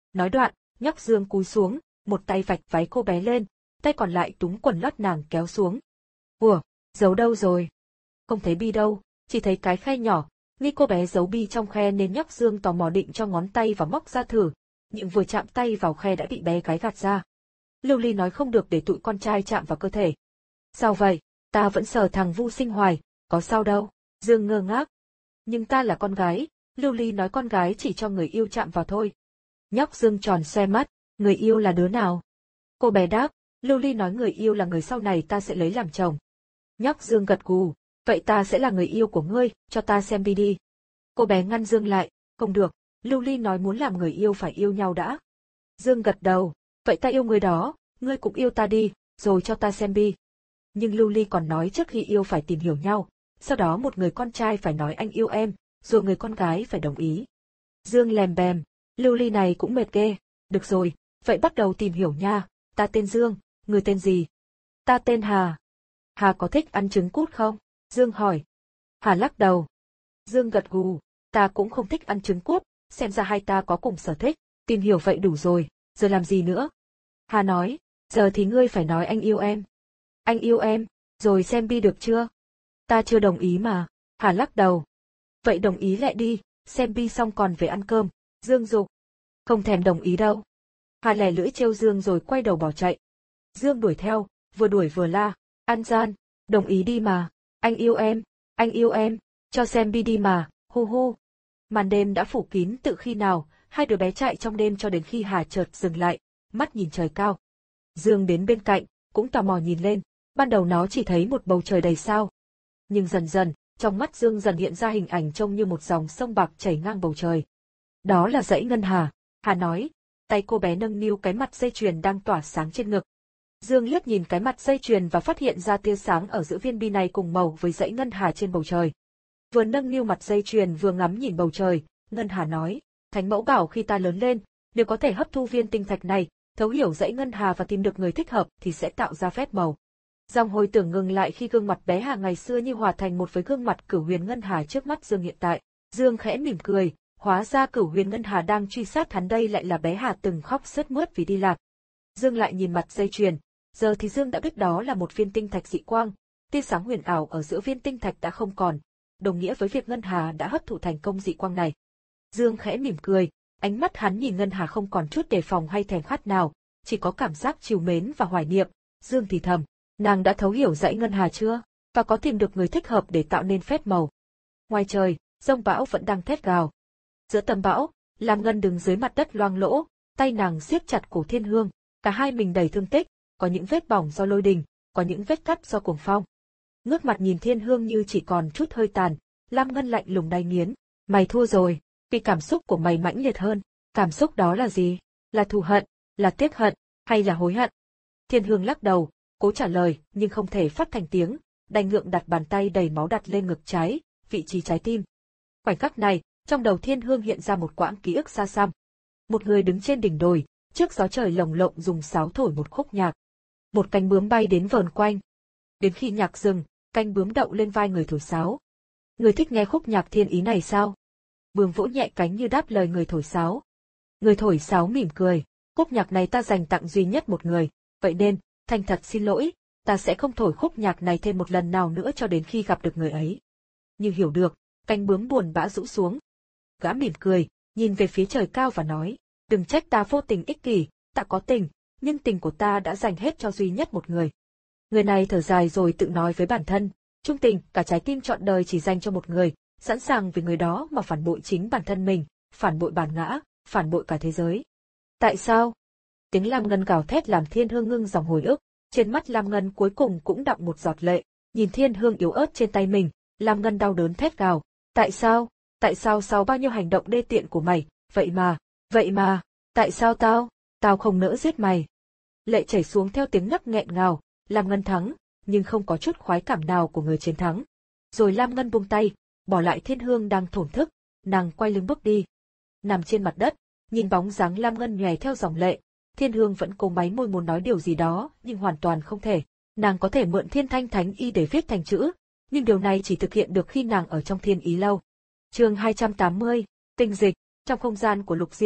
Nói đoạn, nhóc Dương cúi xuống, một tay vạch váy cô bé lên, tay còn lại túm quần lót nàng kéo xuống. Ủa, giấu đâu rồi? Không thấy bi đâu, chỉ thấy cái khe nhỏ, nghi cô bé giấu bi trong khe nên nhóc Dương tò mò định cho ngón tay vào móc ra thử, nhưng vừa chạm tay vào khe đã bị bé gái gạt ra. Lưu Ly nói không được để tụi con trai chạm vào cơ thể. Sao vậy? Ta vẫn sờ thằng Vu Sinh hoài, có sao đâu? Dương ngơ ngác. Nhưng ta là con gái, Lưu Ly nói con gái chỉ cho người yêu chạm vào thôi. Nhóc Dương tròn xoe mắt, người yêu là đứa nào? Cô bé đáp, Lưu Ly nói người yêu là người sau này ta sẽ lấy làm chồng. Nhóc Dương gật gù, vậy ta sẽ là người yêu của ngươi, cho ta xem bi đi. Cô bé ngăn Dương lại, không được, Lưu Ly nói muốn làm người yêu phải yêu nhau đã. Dương gật đầu, vậy ta yêu người đó, ngươi cũng yêu ta đi, rồi cho ta xem bi. Nhưng Lưu Ly còn nói trước khi yêu phải tìm hiểu nhau, sau đó một người con trai phải nói anh yêu em, rồi người con gái phải đồng ý. Dương lèm bèm, Lưu Ly này cũng mệt ghê, được rồi, vậy bắt đầu tìm hiểu nha, ta tên Dương, người tên gì? Ta tên Hà. Hà có thích ăn trứng cút không? Dương hỏi. Hà lắc đầu. Dương gật gù, ta cũng không thích ăn trứng cút, xem ra hai ta có cùng sở thích, tìm hiểu vậy đủ rồi, giờ làm gì nữa? Hà nói, giờ thì ngươi phải nói anh yêu em. Anh yêu em, rồi xem bi được chưa? Ta chưa đồng ý mà, Hà lắc đầu. Vậy đồng ý lại đi, xem bi xong còn về ăn cơm, Dương dục. Không thèm đồng ý đâu. Hà lè lưỡi trêu Dương rồi quay đầu bỏ chạy. Dương đuổi theo, vừa đuổi vừa la, An Gian, đồng ý đi mà, anh yêu em, anh yêu em, cho xem bi đi mà, hu hu. Màn đêm đã phủ kín từ khi nào, hai đứa bé chạy trong đêm cho đến khi Hà chợt dừng lại, mắt nhìn trời cao. Dương đến bên cạnh, cũng tò mò nhìn lên, ban đầu nó chỉ thấy một bầu trời đầy sao. Nhưng dần dần, trong mắt Dương dần hiện ra hình ảnh trông như một dòng sông bạc chảy ngang bầu trời. Đó là dãy ngân hà, Hà nói, tay cô bé nâng niu cái mặt dây chuyền đang tỏa sáng trên ngực. Dương liếc nhìn cái mặt dây chuyền và phát hiện ra tia sáng ở giữa viên bi này cùng màu với dãy ngân hà trên bầu trời. Vừa nâng niu mặt dây chuyền vừa ngắm nhìn bầu trời, Ngân Hà nói, Thánh Mẫu bảo khi ta lớn lên, nếu có thể hấp thu viên tinh thạch này, thấu hiểu dãy ngân hà và tìm được người thích hợp thì sẽ tạo ra phép màu. Dòng hồi tưởng ngừng lại khi gương mặt bé Hà ngày xưa như hòa thành một với gương mặt Cửu Huyền Ngân Hà trước mắt Dương hiện tại. Dương khẽ mỉm cười, hóa ra Cửu Huyền Ngân Hà đang truy sát hắn đây lại là bé Hà từng khóc sướt mướt vì đi lạc. Dương lại nhìn mặt dây chuyền, giờ thì Dương đã biết đó là một viên tinh thạch dị quang, tia sáng huyền ảo ở giữa viên tinh thạch đã không còn, đồng nghĩa với việc Ngân Hà đã hấp thụ thành công dị quang này. Dương khẽ mỉm cười, ánh mắt hắn nhìn Ngân Hà không còn chút đề phòng hay thèm khát nào, chỉ có cảm giác trìu mến và hoài niệm. Dương thì thầm, nàng đã thấu hiểu dãy Ngân Hà chưa, và có tìm được người thích hợp để tạo nên phép màu. Ngoài trời, giông bão vẫn đang thét gào. Giữa tầm bão, Lam Ngân đứng dưới mặt đất loang lỗ, tay nàng siết chặt cổ Thiên Hương, cả hai mình đầy thương tích, có những vết bỏng do lôi đình, có những vết cắt do cuồng phong. Ngước mặt nhìn Thiên Hương như chỉ còn chút hơi tàn, Lam Ngân lạnh lùng đay nghiến, mày thua rồi, vì cảm xúc của mày mãnh liệt hơn, cảm xúc đó là gì? Là thù hận, là tiếc hận, hay là hối hận? Thiên Hương lắc đầu, cố trả lời nhưng không thể phát thành tiếng, đành ngượng đặt bàn tay đầy máu đặt lên ngực trái, vị trí trái tim. Khoảnh khắc này, trong đầu Thiên Hương hiện ra một quãng ký ức xa xăm. Một người đứng trên đỉnh đồi, trước gió trời lồng lộng dùng sáo thổi một khúc nhạc. Một cánh bướm bay đến vờn quanh. Đến khi nhạc dừng, cánh bướm đậu lên vai người thổi sáo. Người thích nghe khúc nhạc thiên ý này sao? Bướm vỗ nhẹ cánh như đáp lời người thổi sáo. Người thổi sáo mỉm cười, khúc nhạc này ta dành tặng duy nhất một người, vậy nên, thành thật xin lỗi, ta sẽ không thổi khúc nhạc này thêm một lần nào nữa cho đến khi gặp được người ấy. Như hiểu được, cánh bướm buồn bã rũ xuống. Gã mỉm cười, nhìn về phía trời cao và nói, đừng trách ta vô tình ích kỷ, ta có tình, nhưng tình của ta đã dành hết cho duy nhất một người. Người này thở dài rồi tự nói với bản thân, trung tình, cả trái tim trọn đời chỉ dành cho một người, sẵn sàng vì người đó mà phản bội chính bản thân mình, phản bội bản ngã, phản bội cả thế giới. Tại sao? Tiếng Lam Ngân gào thét làm Thiên Hương ngưng dòng hồi ức, trên mắt Lam Ngân cuối cùng cũng đọng một giọt lệ, nhìn Thiên Hương yếu ớt trên tay mình, Lam Ngân đau đớn thét gào, tại sao? Tại sao sau bao nhiêu hành động đê tiện của mày, vậy mà, vậy mà, tại sao tao, tao không nỡ giết mày? Lệ chảy xuống theo tiếng nấc nghẹn ngào, Lam Ngân thắng, nhưng không có chút khoái cảm nào của người chiến thắng. Rồi Lam Ngân buông tay, bỏ lại Thiên Hương đang thổn thức, nàng quay lưng bước đi. Nằm trên mặt đất, nhìn bóng dáng Lam Ngân nhòe theo dòng lệ, Thiên Hương vẫn cố máy môi muốn nói điều gì đó, nhưng hoàn toàn không thể. Nàng có thể mượn Thiên Thanh Thánh Y để viết thành chữ, nhưng điều này chỉ thực hiện được khi nàng ở trong Thiên Ý Lâu. Chương hai trăm tám mươi, Tinh Dịch. Trong không gian của Lục Diện,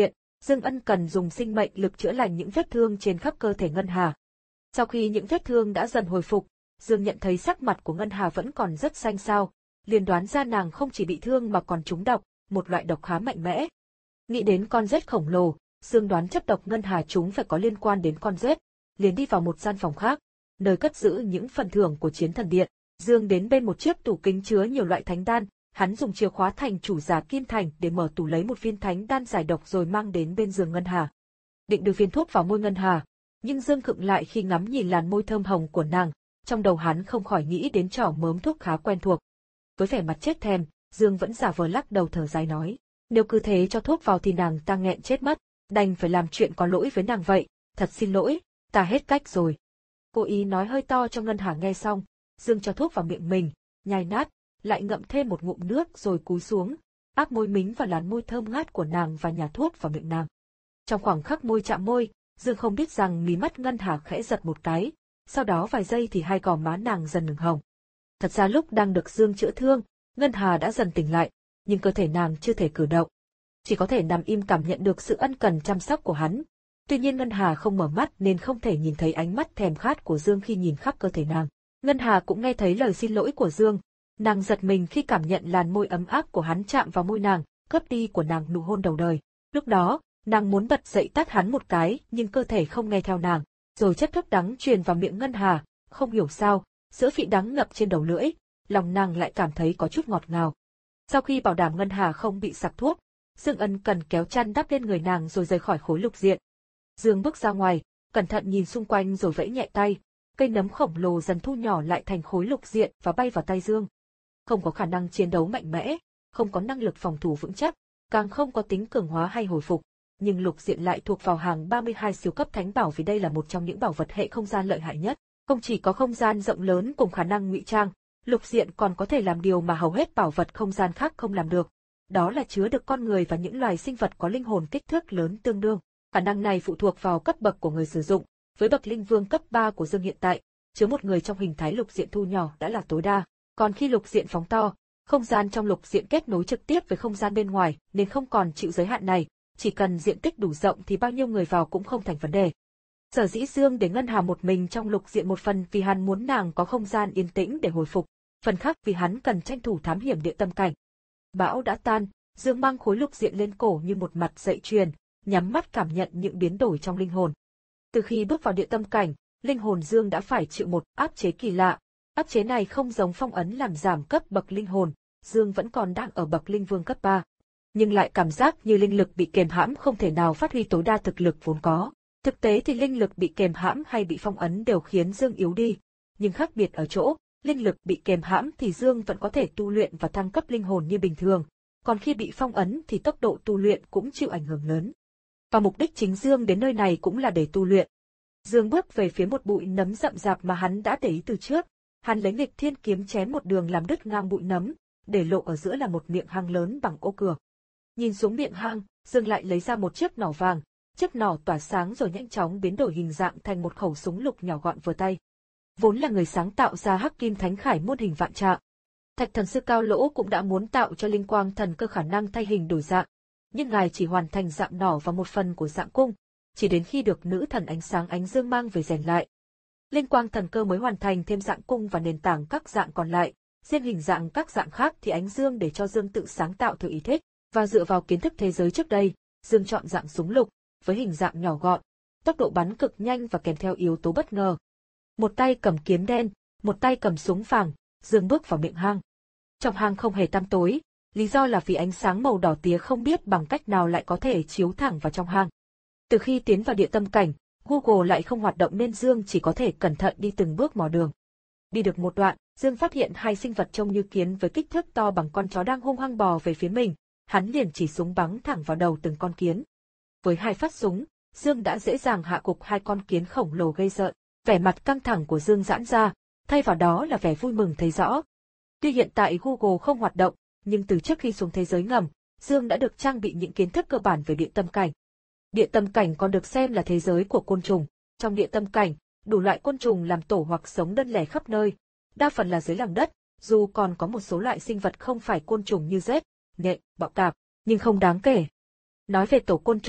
Dương ân cần dùng sinh mệnh lực chữa lành những vết thương trên khắp cơ thể Ngân Hà. Sau khi những vết thương đã dần hồi phục, Dương nhận thấy sắc mặt của Ngân Hà vẫn còn rất xanh xao, liền đoán ra nàng không chỉ bị thương mà còn trúng độc, một loại độc khá mạnh mẽ. Nghĩ đến con rết khổng lồ, Dương đoán chất độc Ngân Hà chúng phải có liên quan đến con rết, liền đi vào một gian phòng khác, nơi cất giữ những phần thưởng của Chiến Thần Điện. Dương đến bên một chiếc tủ kính chứa nhiều loại thánh đan, hắn dùng chìa khóa thành chủ giả kim thành để mở tủ lấy một viên thánh đan giải độc rồi mang đến bên giường Ngân Hà. Định đưa viên thuốc vào môi Ngân Hà, nhưng Dương khựng lại khi ngắm nhìn làn môi thơm hồng của nàng, trong đầu hắn không khỏi nghĩ đến trò mớm thuốc khá quen thuộc. Với vẻ mặt chết thèm, Dương vẫn giả vờ lắc đầu thở dài nói, nếu cứ thế cho thuốc vào thì nàng ta nghẹn chết mất, đành phải làm chuyện có lỗi với nàng vậy, thật xin lỗi, ta hết cách rồi. Cố ý nói hơi to cho Ngân Hà nghe xong, Dương cho thuốc vào miệng mình, nhai nát, lại ngậm thêm một ngụm nước rồi cúi xuống, áp môi mính vào làn môi thơm ngát của nàng và nhả thuốc vào miệng nàng. Trong khoảng khắc môi chạm môi, Dương không biết rằng mí mắt Ngân Hà khẽ giật một cái, sau đó vài giây thì hai gò má nàng dần ửng hồng. Thật ra lúc đang được Dương chữa thương, Ngân Hà đã dần tỉnh lại, nhưng cơ thể nàng chưa thể cử động, chỉ có thể nằm im cảm nhận được sự ân cần chăm sóc của hắn. Tuy nhiên Ngân Hà không mở mắt nên không thể nhìn thấy ánh mắt thèm khát của Dương khi nhìn khắp cơ thể nàng. Ngân Hà cũng nghe thấy lời xin lỗi của Dương, nàng giật mình khi cảm nhận làn môi ấm áp của hắn chạm vào môi nàng, cướp đi của nàng nụ hôn đầu đời. Lúc đó, nàng muốn bật dậy tát hắn một cái nhưng cơ thể không nghe theo nàng, rồi chất thuốc đắng truyền vào miệng Ngân Hà, không hiểu sao, sữa vị đắng ngập trên đầu lưỡi, lòng nàng lại cảm thấy có chút ngọt ngào. Sau khi bảo đảm Ngân Hà không bị sặc thuốc, Dương ân cần kéo chăn đắp lên người nàng rồi rời khỏi khối lục diện. Dương bước ra ngoài, cẩn thận nhìn xung quanh rồi vẫy nhẹ tay, cây nấm khổng lồ dần thu nhỏ lại thành khối lục diện và bay vào tay Dương. Không có khả năng chiến đấu mạnh mẽ, không có năng lực phòng thủ vững chắc, càng không có tính cường hóa hay hồi phục, nhưng lục diện lại thuộc vào hàng ba mươi hai siêu cấp thánh bảo vì đây là một trong những bảo vật hệ không gian lợi hại nhất. Không chỉ có không gian rộng lớn cùng khả năng ngụy trang, lục diện còn có thể làm điều mà hầu hết bảo vật không gian khác không làm được. Đó là chứa được con người và những loài sinh vật có linh hồn kích thước lớn tương đương. Khả năng này phụ thuộc vào cấp bậc của người sử dụng. Với bậc linh vương cấp ba của Dương hiện tại, chứa một người trong hình thái lục diện thu nhỏ đã là tối đa. Còn khi lục diện phóng to, không gian trong lục diện kết nối trực tiếp với không gian bên ngoài nên không còn chịu giới hạn này, chỉ cần diện tích đủ rộng thì bao nhiêu người vào cũng không thành vấn đề. Sở dĩ Dương để Ngân Hà một mình trong lục diện một phần vì hắn muốn nàng có không gian yên tĩnh để hồi phục, phần khác vì hắn cần tranh thủ thám hiểm địa tâm cảnh. Bão đã tan, Dương mang khối lục diện lên cổ như một mặt dây chuyền, nhắm mắt cảm nhận những biến đổi trong linh hồn. Từ khi bước vào địa tâm cảnh, linh hồn Dương đã phải chịu một áp chế kỳ lạ. Áp chế này không giống phong ấn làm giảm cấp bậc linh hồn, Dương vẫn còn đang ở bậc linh vương cấp ba. Nhưng lại cảm giác như linh lực bị kềm hãm không thể nào phát huy tối đa thực lực vốn có. Thực tế thì linh lực bị kềm hãm hay bị phong ấn đều khiến Dương yếu đi. Nhưng khác biệt ở chỗ, linh lực bị kềm hãm thì Dương vẫn có thể tu luyện và thăng cấp linh hồn như bình thường, còn khi bị phong ấn thì tốc độ tu luyện cũng chịu ảnh hưởng lớn. Và mục đích chính Dương đến nơi này cũng là để tu luyện. Dương bước về phía một bụi nấm rậm rạp mà hắn đã để ý từ trước. Hắn lấy nghịch thiên kiếm chém một đường làm đứt ngang bụi nấm, để lộ ở giữa là một miệng hang lớn bằng ô cửa. Nhìn xuống miệng hang, Dương lại lấy ra một chiếc nỏ vàng, chiếc nỏ tỏa sáng rồi nhanh chóng biến đổi hình dạng thành một khẩu súng lục nhỏ gọn vừa tay. Vốn là người sáng tạo ra Hắc Kim Thánh Khải muôn hình vạn trạng, Thạch Thần Sư Cao Lỗ cũng đã muốn tạo cho Linh Quang Thần Cơ khả năng thay hình đổi dạng, nhưng ngài chỉ hoàn thành dạng nỏ và một phần của dạng cung, chỉ đến khi được nữ thần ánh sáng Ánh Dương mang về rèn lại. Linh Quang Thần Cơ mới hoàn thành thêm dạng cung và nền tảng các dạng còn lại, riêng hình dạng các dạng khác thì Ánh Dương để cho Dương tự sáng tạo theo ý thích, và dựa vào kiến thức thế giới trước đây, Dương chọn dạng súng lục, với hình dạng nhỏ gọn, tốc độ bắn cực nhanh và kèm theo yếu tố bất ngờ. Một tay cầm kiếm đen, một tay cầm súng vàng, Dương bước vào miệng hang. Trong hang không hề tăm tối, lý do là vì ánh sáng màu đỏ tía không biết bằng cách nào lại có thể chiếu thẳng vào trong hang. Từ khi tiến vào địa tâm cảnh, Google lại không hoạt động nên Dương chỉ có thể cẩn thận đi từng bước mò đường. Đi được một đoạn, Dương phát hiện hai sinh vật trông như kiến với kích thước to bằng con chó đang hung hăng bò về phía mình, hắn liền chỉ súng bắn thẳng vào đầu từng con kiến. Với hai phát súng, Dương đã dễ dàng hạ gục hai con kiến khổng lồ gây rợn. Vẻ mặt căng thẳng của Dương giãn ra, thay vào đó là vẻ vui mừng thấy rõ. Tuy hiện tại Google không hoạt động, nhưng từ trước khi xuống thế giới ngầm, Dương đã được trang bị những kiến thức cơ bản về địa tâm cảnh. Địa tâm cảnh còn được xem là thế giới của côn trùng. Trong địa tâm cảnh, đủ loại côn trùng làm tổ hoặc sống đơn lẻ khắp nơi, đa phần là dưới lòng đất, dù còn có một số loại sinh vật không phải côn trùng như rết, nhện, bọ cạp, nhưng không đáng kể. Nói về tổ côn trùng,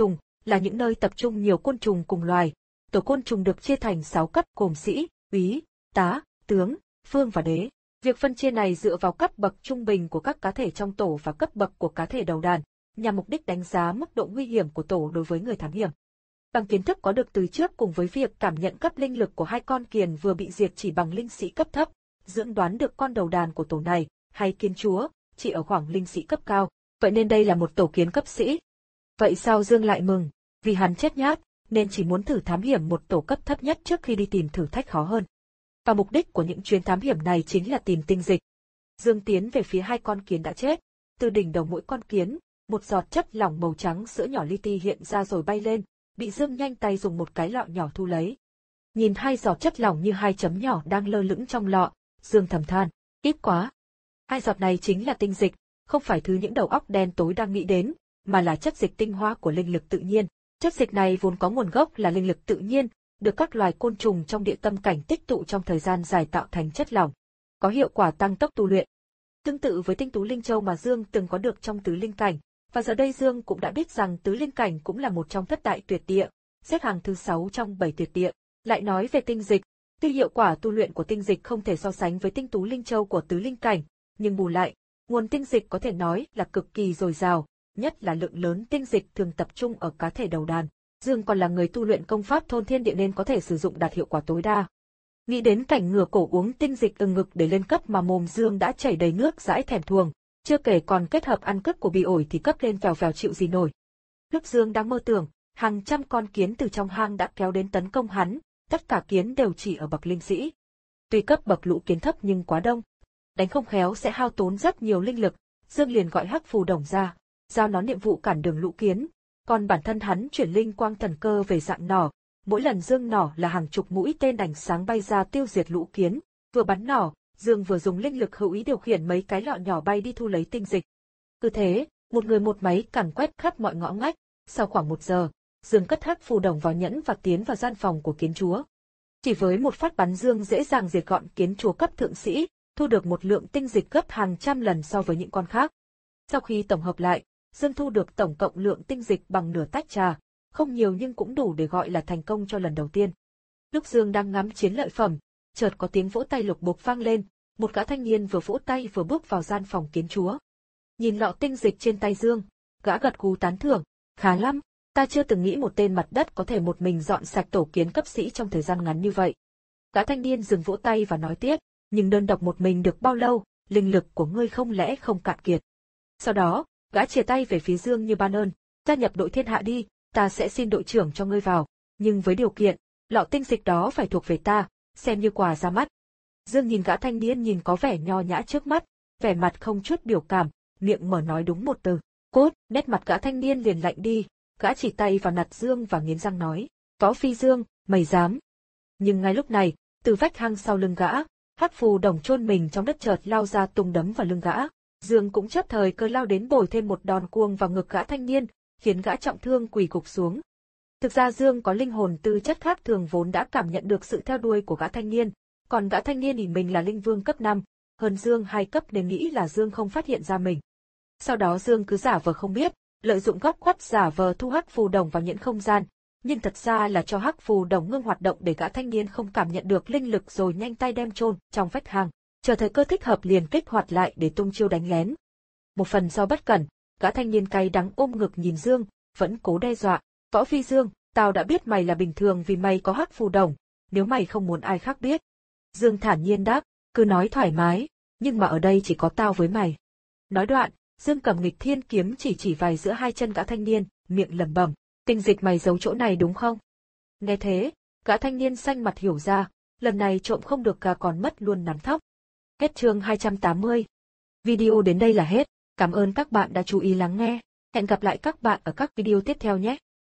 là những nơi tập trung nhiều côn trùng cùng loài. Tổ côn trùng được chia thành sáu cấp gồm sĩ, úy, tá, tướng, phương và đế. Việc phân chia này dựa vào cấp bậc trung bình của các cá thể trong tổ và cấp bậc của cá thể đầu đàn, nhằm mục đích đánh giá mức độ nguy hiểm của tổ đối với người thám hiểm. Bằng kiến thức có được từ trước cùng với việc cảm nhận cấp linh lực của hai con kiền vừa bị diệt chỉ bằng linh sĩ cấp thấp, Dương đoán được con đầu đàn của tổ này, hay kiến chúa, chỉ ở khoảng linh sĩ cấp cao, vậy nên đây là một tổ kiến cấp sĩ. Vậy sao Dương lại mừng? Vì hắn chết nhát, nên chỉ muốn thử thám hiểm một tổ cấp thấp nhất trước khi đi tìm thử thách khó hơn. Và mục đích của những chuyến thám hiểm này chính là tìm tinh dịch. Dương tiến về phía hai con kiến đã chết. Từ đỉnh đầu mỗi con kiến, một giọt chất lỏng màu trắng sữa nhỏ li ti hiện ra rồi bay lên, bị Dương nhanh tay dùng một cái lọ nhỏ thu lấy. Nhìn hai giọt chất lỏng như hai chấm nhỏ đang lơ lửng trong lọ, Dương thầm than, ít quá. Hai giọt này chính là tinh dịch, không phải thứ những đầu óc đen tối đang nghĩ đến, mà là chất dịch tinh hoa của linh lực tự nhiên. Chất dịch này vốn có nguồn gốc là linh lực tự nhiên, được các loài côn trùng trong địa tâm cảnh tích tụ trong thời gian dài tạo thành chất lỏng, có hiệu quả tăng tốc tu luyện. Tương tự với tinh tú linh châu mà Dương từng có được trong tứ linh cảnh, và giờ đây Dương cũng đã biết rằng tứ linh cảnh cũng là một trong thất đại tuyệt địa, xếp hàng thứ sáu trong bảy tuyệt địa. Lại nói về tinh dịch, tuy hiệu quả tu luyện của tinh dịch không thể so sánh với tinh tú linh châu của tứ linh cảnh, nhưng bù lại, nguồn tinh dịch có thể nói là cực kỳ dồi dào, nhất là lượng lớn tinh dịch thường tập trung ở cá thể đầu đàn. Dương còn là người tu luyện công pháp thôn thiên địa nên có thể sử dụng đạt hiệu quả tối đa. Nghĩ đến cảnh ngửa cổ uống tinh dịch ừng ngực để lên cấp mà mồm Dương đã chảy đầy nước dãi thèm thuồng, chưa kể còn kết hợp ăn cướp của bì ổi thì cấp lên vèo vèo chịu gì nổi. Lúc Dương đang mơ tưởng, hàng trăm con kiến từ trong hang đã kéo đến tấn công hắn, tất cả kiến đều chỉ ở bậc linh sĩ. Tuy cấp bậc lũ kiến thấp nhưng quá đông, đánh không khéo sẽ hao tốn rất nhiều linh lực. Dương liền gọi Hắc Phù Đồng ra, giao nó nhiệm vụ cản đường lũ kiến, còn bản thân hắn chuyển linh quang thần cơ về dạng nỏ. Mỗi lần Dương nỏ là hàng chục mũi tên ánh sáng bay ra tiêu diệt lũ kiến, vừa bắn nỏ, Dương vừa dùng linh lực hữu ý điều khiển mấy cái lọ nhỏ bay đi thu lấy tinh dịch. Cứ thế, một người một máy càn quét khắp mọi ngõ ngách. Sau khoảng một giờ, Dương cất Hắc Phù Đồng vào nhẫn và tiến vào gian phòng của kiến chúa. Chỉ với một phát bắn Dương dễ dàng diệt gọn kiến chúa cấp thượng sĩ, thu được một lượng tinh dịch gấp hàng trăm lần so với những con khác. Sau khi tổng hợp lại, Dương thu được tổng cộng lượng tinh dịch bằng nửa tách trà, không nhiều nhưng cũng đủ để gọi là thành công cho lần đầu tiên. Lúc Dương đang ngắm chiến lợi phẩm, chợt có tiếng vỗ tay lục bục vang lên, một gã thanh niên vừa vỗ tay vừa bước vào gian phòng kiến chúa. Nhìn lọ tinh dịch trên tay Dương, gã gật gù tán thưởng, khá lắm, ta chưa từng nghĩ một tên mặt đất có thể một mình dọn sạch tổ kiến cấp sĩ trong thời gian ngắn như vậy. Gã thanh niên dừng vỗ tay và nói tiếp, nhưng đơn độc một mình được bao lâu, linh lực của ngươi không lẽ không cạn kiệt. Sau đó, gã chìa tay về phía Dương như ban ơn, gia nhập đội thiên hạ đi, ta sẽ xin đội trưởng cho ngươi vào, nhưng với điều kiện, lọ tinh dịch đó phải thuộc về ta, xem như quà ra mắt. Dương nhìn gã thanh niên nhìn có vẻ nho nhã trước mắt, vẻ mặt không chút biểu cảm, miệng mở nói đúng một từ, cốt, nét mặt gã thanh niên liền lạnh đi, gã chỉ tay vào nặt Dương và nghiến răng nói, Võ Phi Dương, mày dám. Nhưng ngay lúc này, từ vách hang sau lưng gã, Hắc Phù Đồng chôn mình trong đất chợt lao ra tung đấm vào lưng gã. Dương cũng chấp thời cơ lao đến bồi thêm một đòn cuồng vào ngực gã thanh niên, khiến gã trọng thương quỳ gục xuống. Thực ra Dương có linh hồn tư chất khác thường vốn đã cảm nhận được sự theo đuôi của gã thanh niên, còn gã thanh niên nhìn mình là linh vương cấp năm, hơn Dương hai cấp nên nghĩ là Dương không phát hiện ra mình. Sau đó Dương cứ giả vờ không biết, lợi dụng góc khuất giả vờ thu Hắc Phù Đồng vào nhẫn không gian, nhưng thật ra là cho Hắc Phù Đồng ngưng hoạt động để gã thanh niên không cảm nhận được linh lực rồi nhanh tay đem chôn trong vách hang, chờ thời cơ thích hợp liền kích hoạt lại để tung chiêu đánh lén. Một phần do bất cẩn, gã thanh niên cay đắng ôm ngực nhìn Dương, vẫn cố đe dọa, Võ Phi Dương, tao đã biết mày là bình thường vì mày có Hắc Phù Đồng, nếu mày không muốn ai khác biết. Dương thản nhiên đáp, cứ nói thoải mái, nhưng mà ở đây chỉ có tao với mày. Nói đoạn, Dương cầm nghịch thiên kiếm chỉ chỉ vài giữa hai chân gã thanh niên, miệng lẩm bẩm, tinh dịch mày giấu chỗ này đúng không? Nghe thế, gã thanh niên xanh mặt hiểu ra, lần này trộm không được gà còn mất luôn nắm thóc. Hết chương hai trăm tám mươi. Video đến đây là hết, cảm ơn các bạn đã chú ý lắng nghe, hẹn gặp lại các bạn ở các video tiếp theo nhé.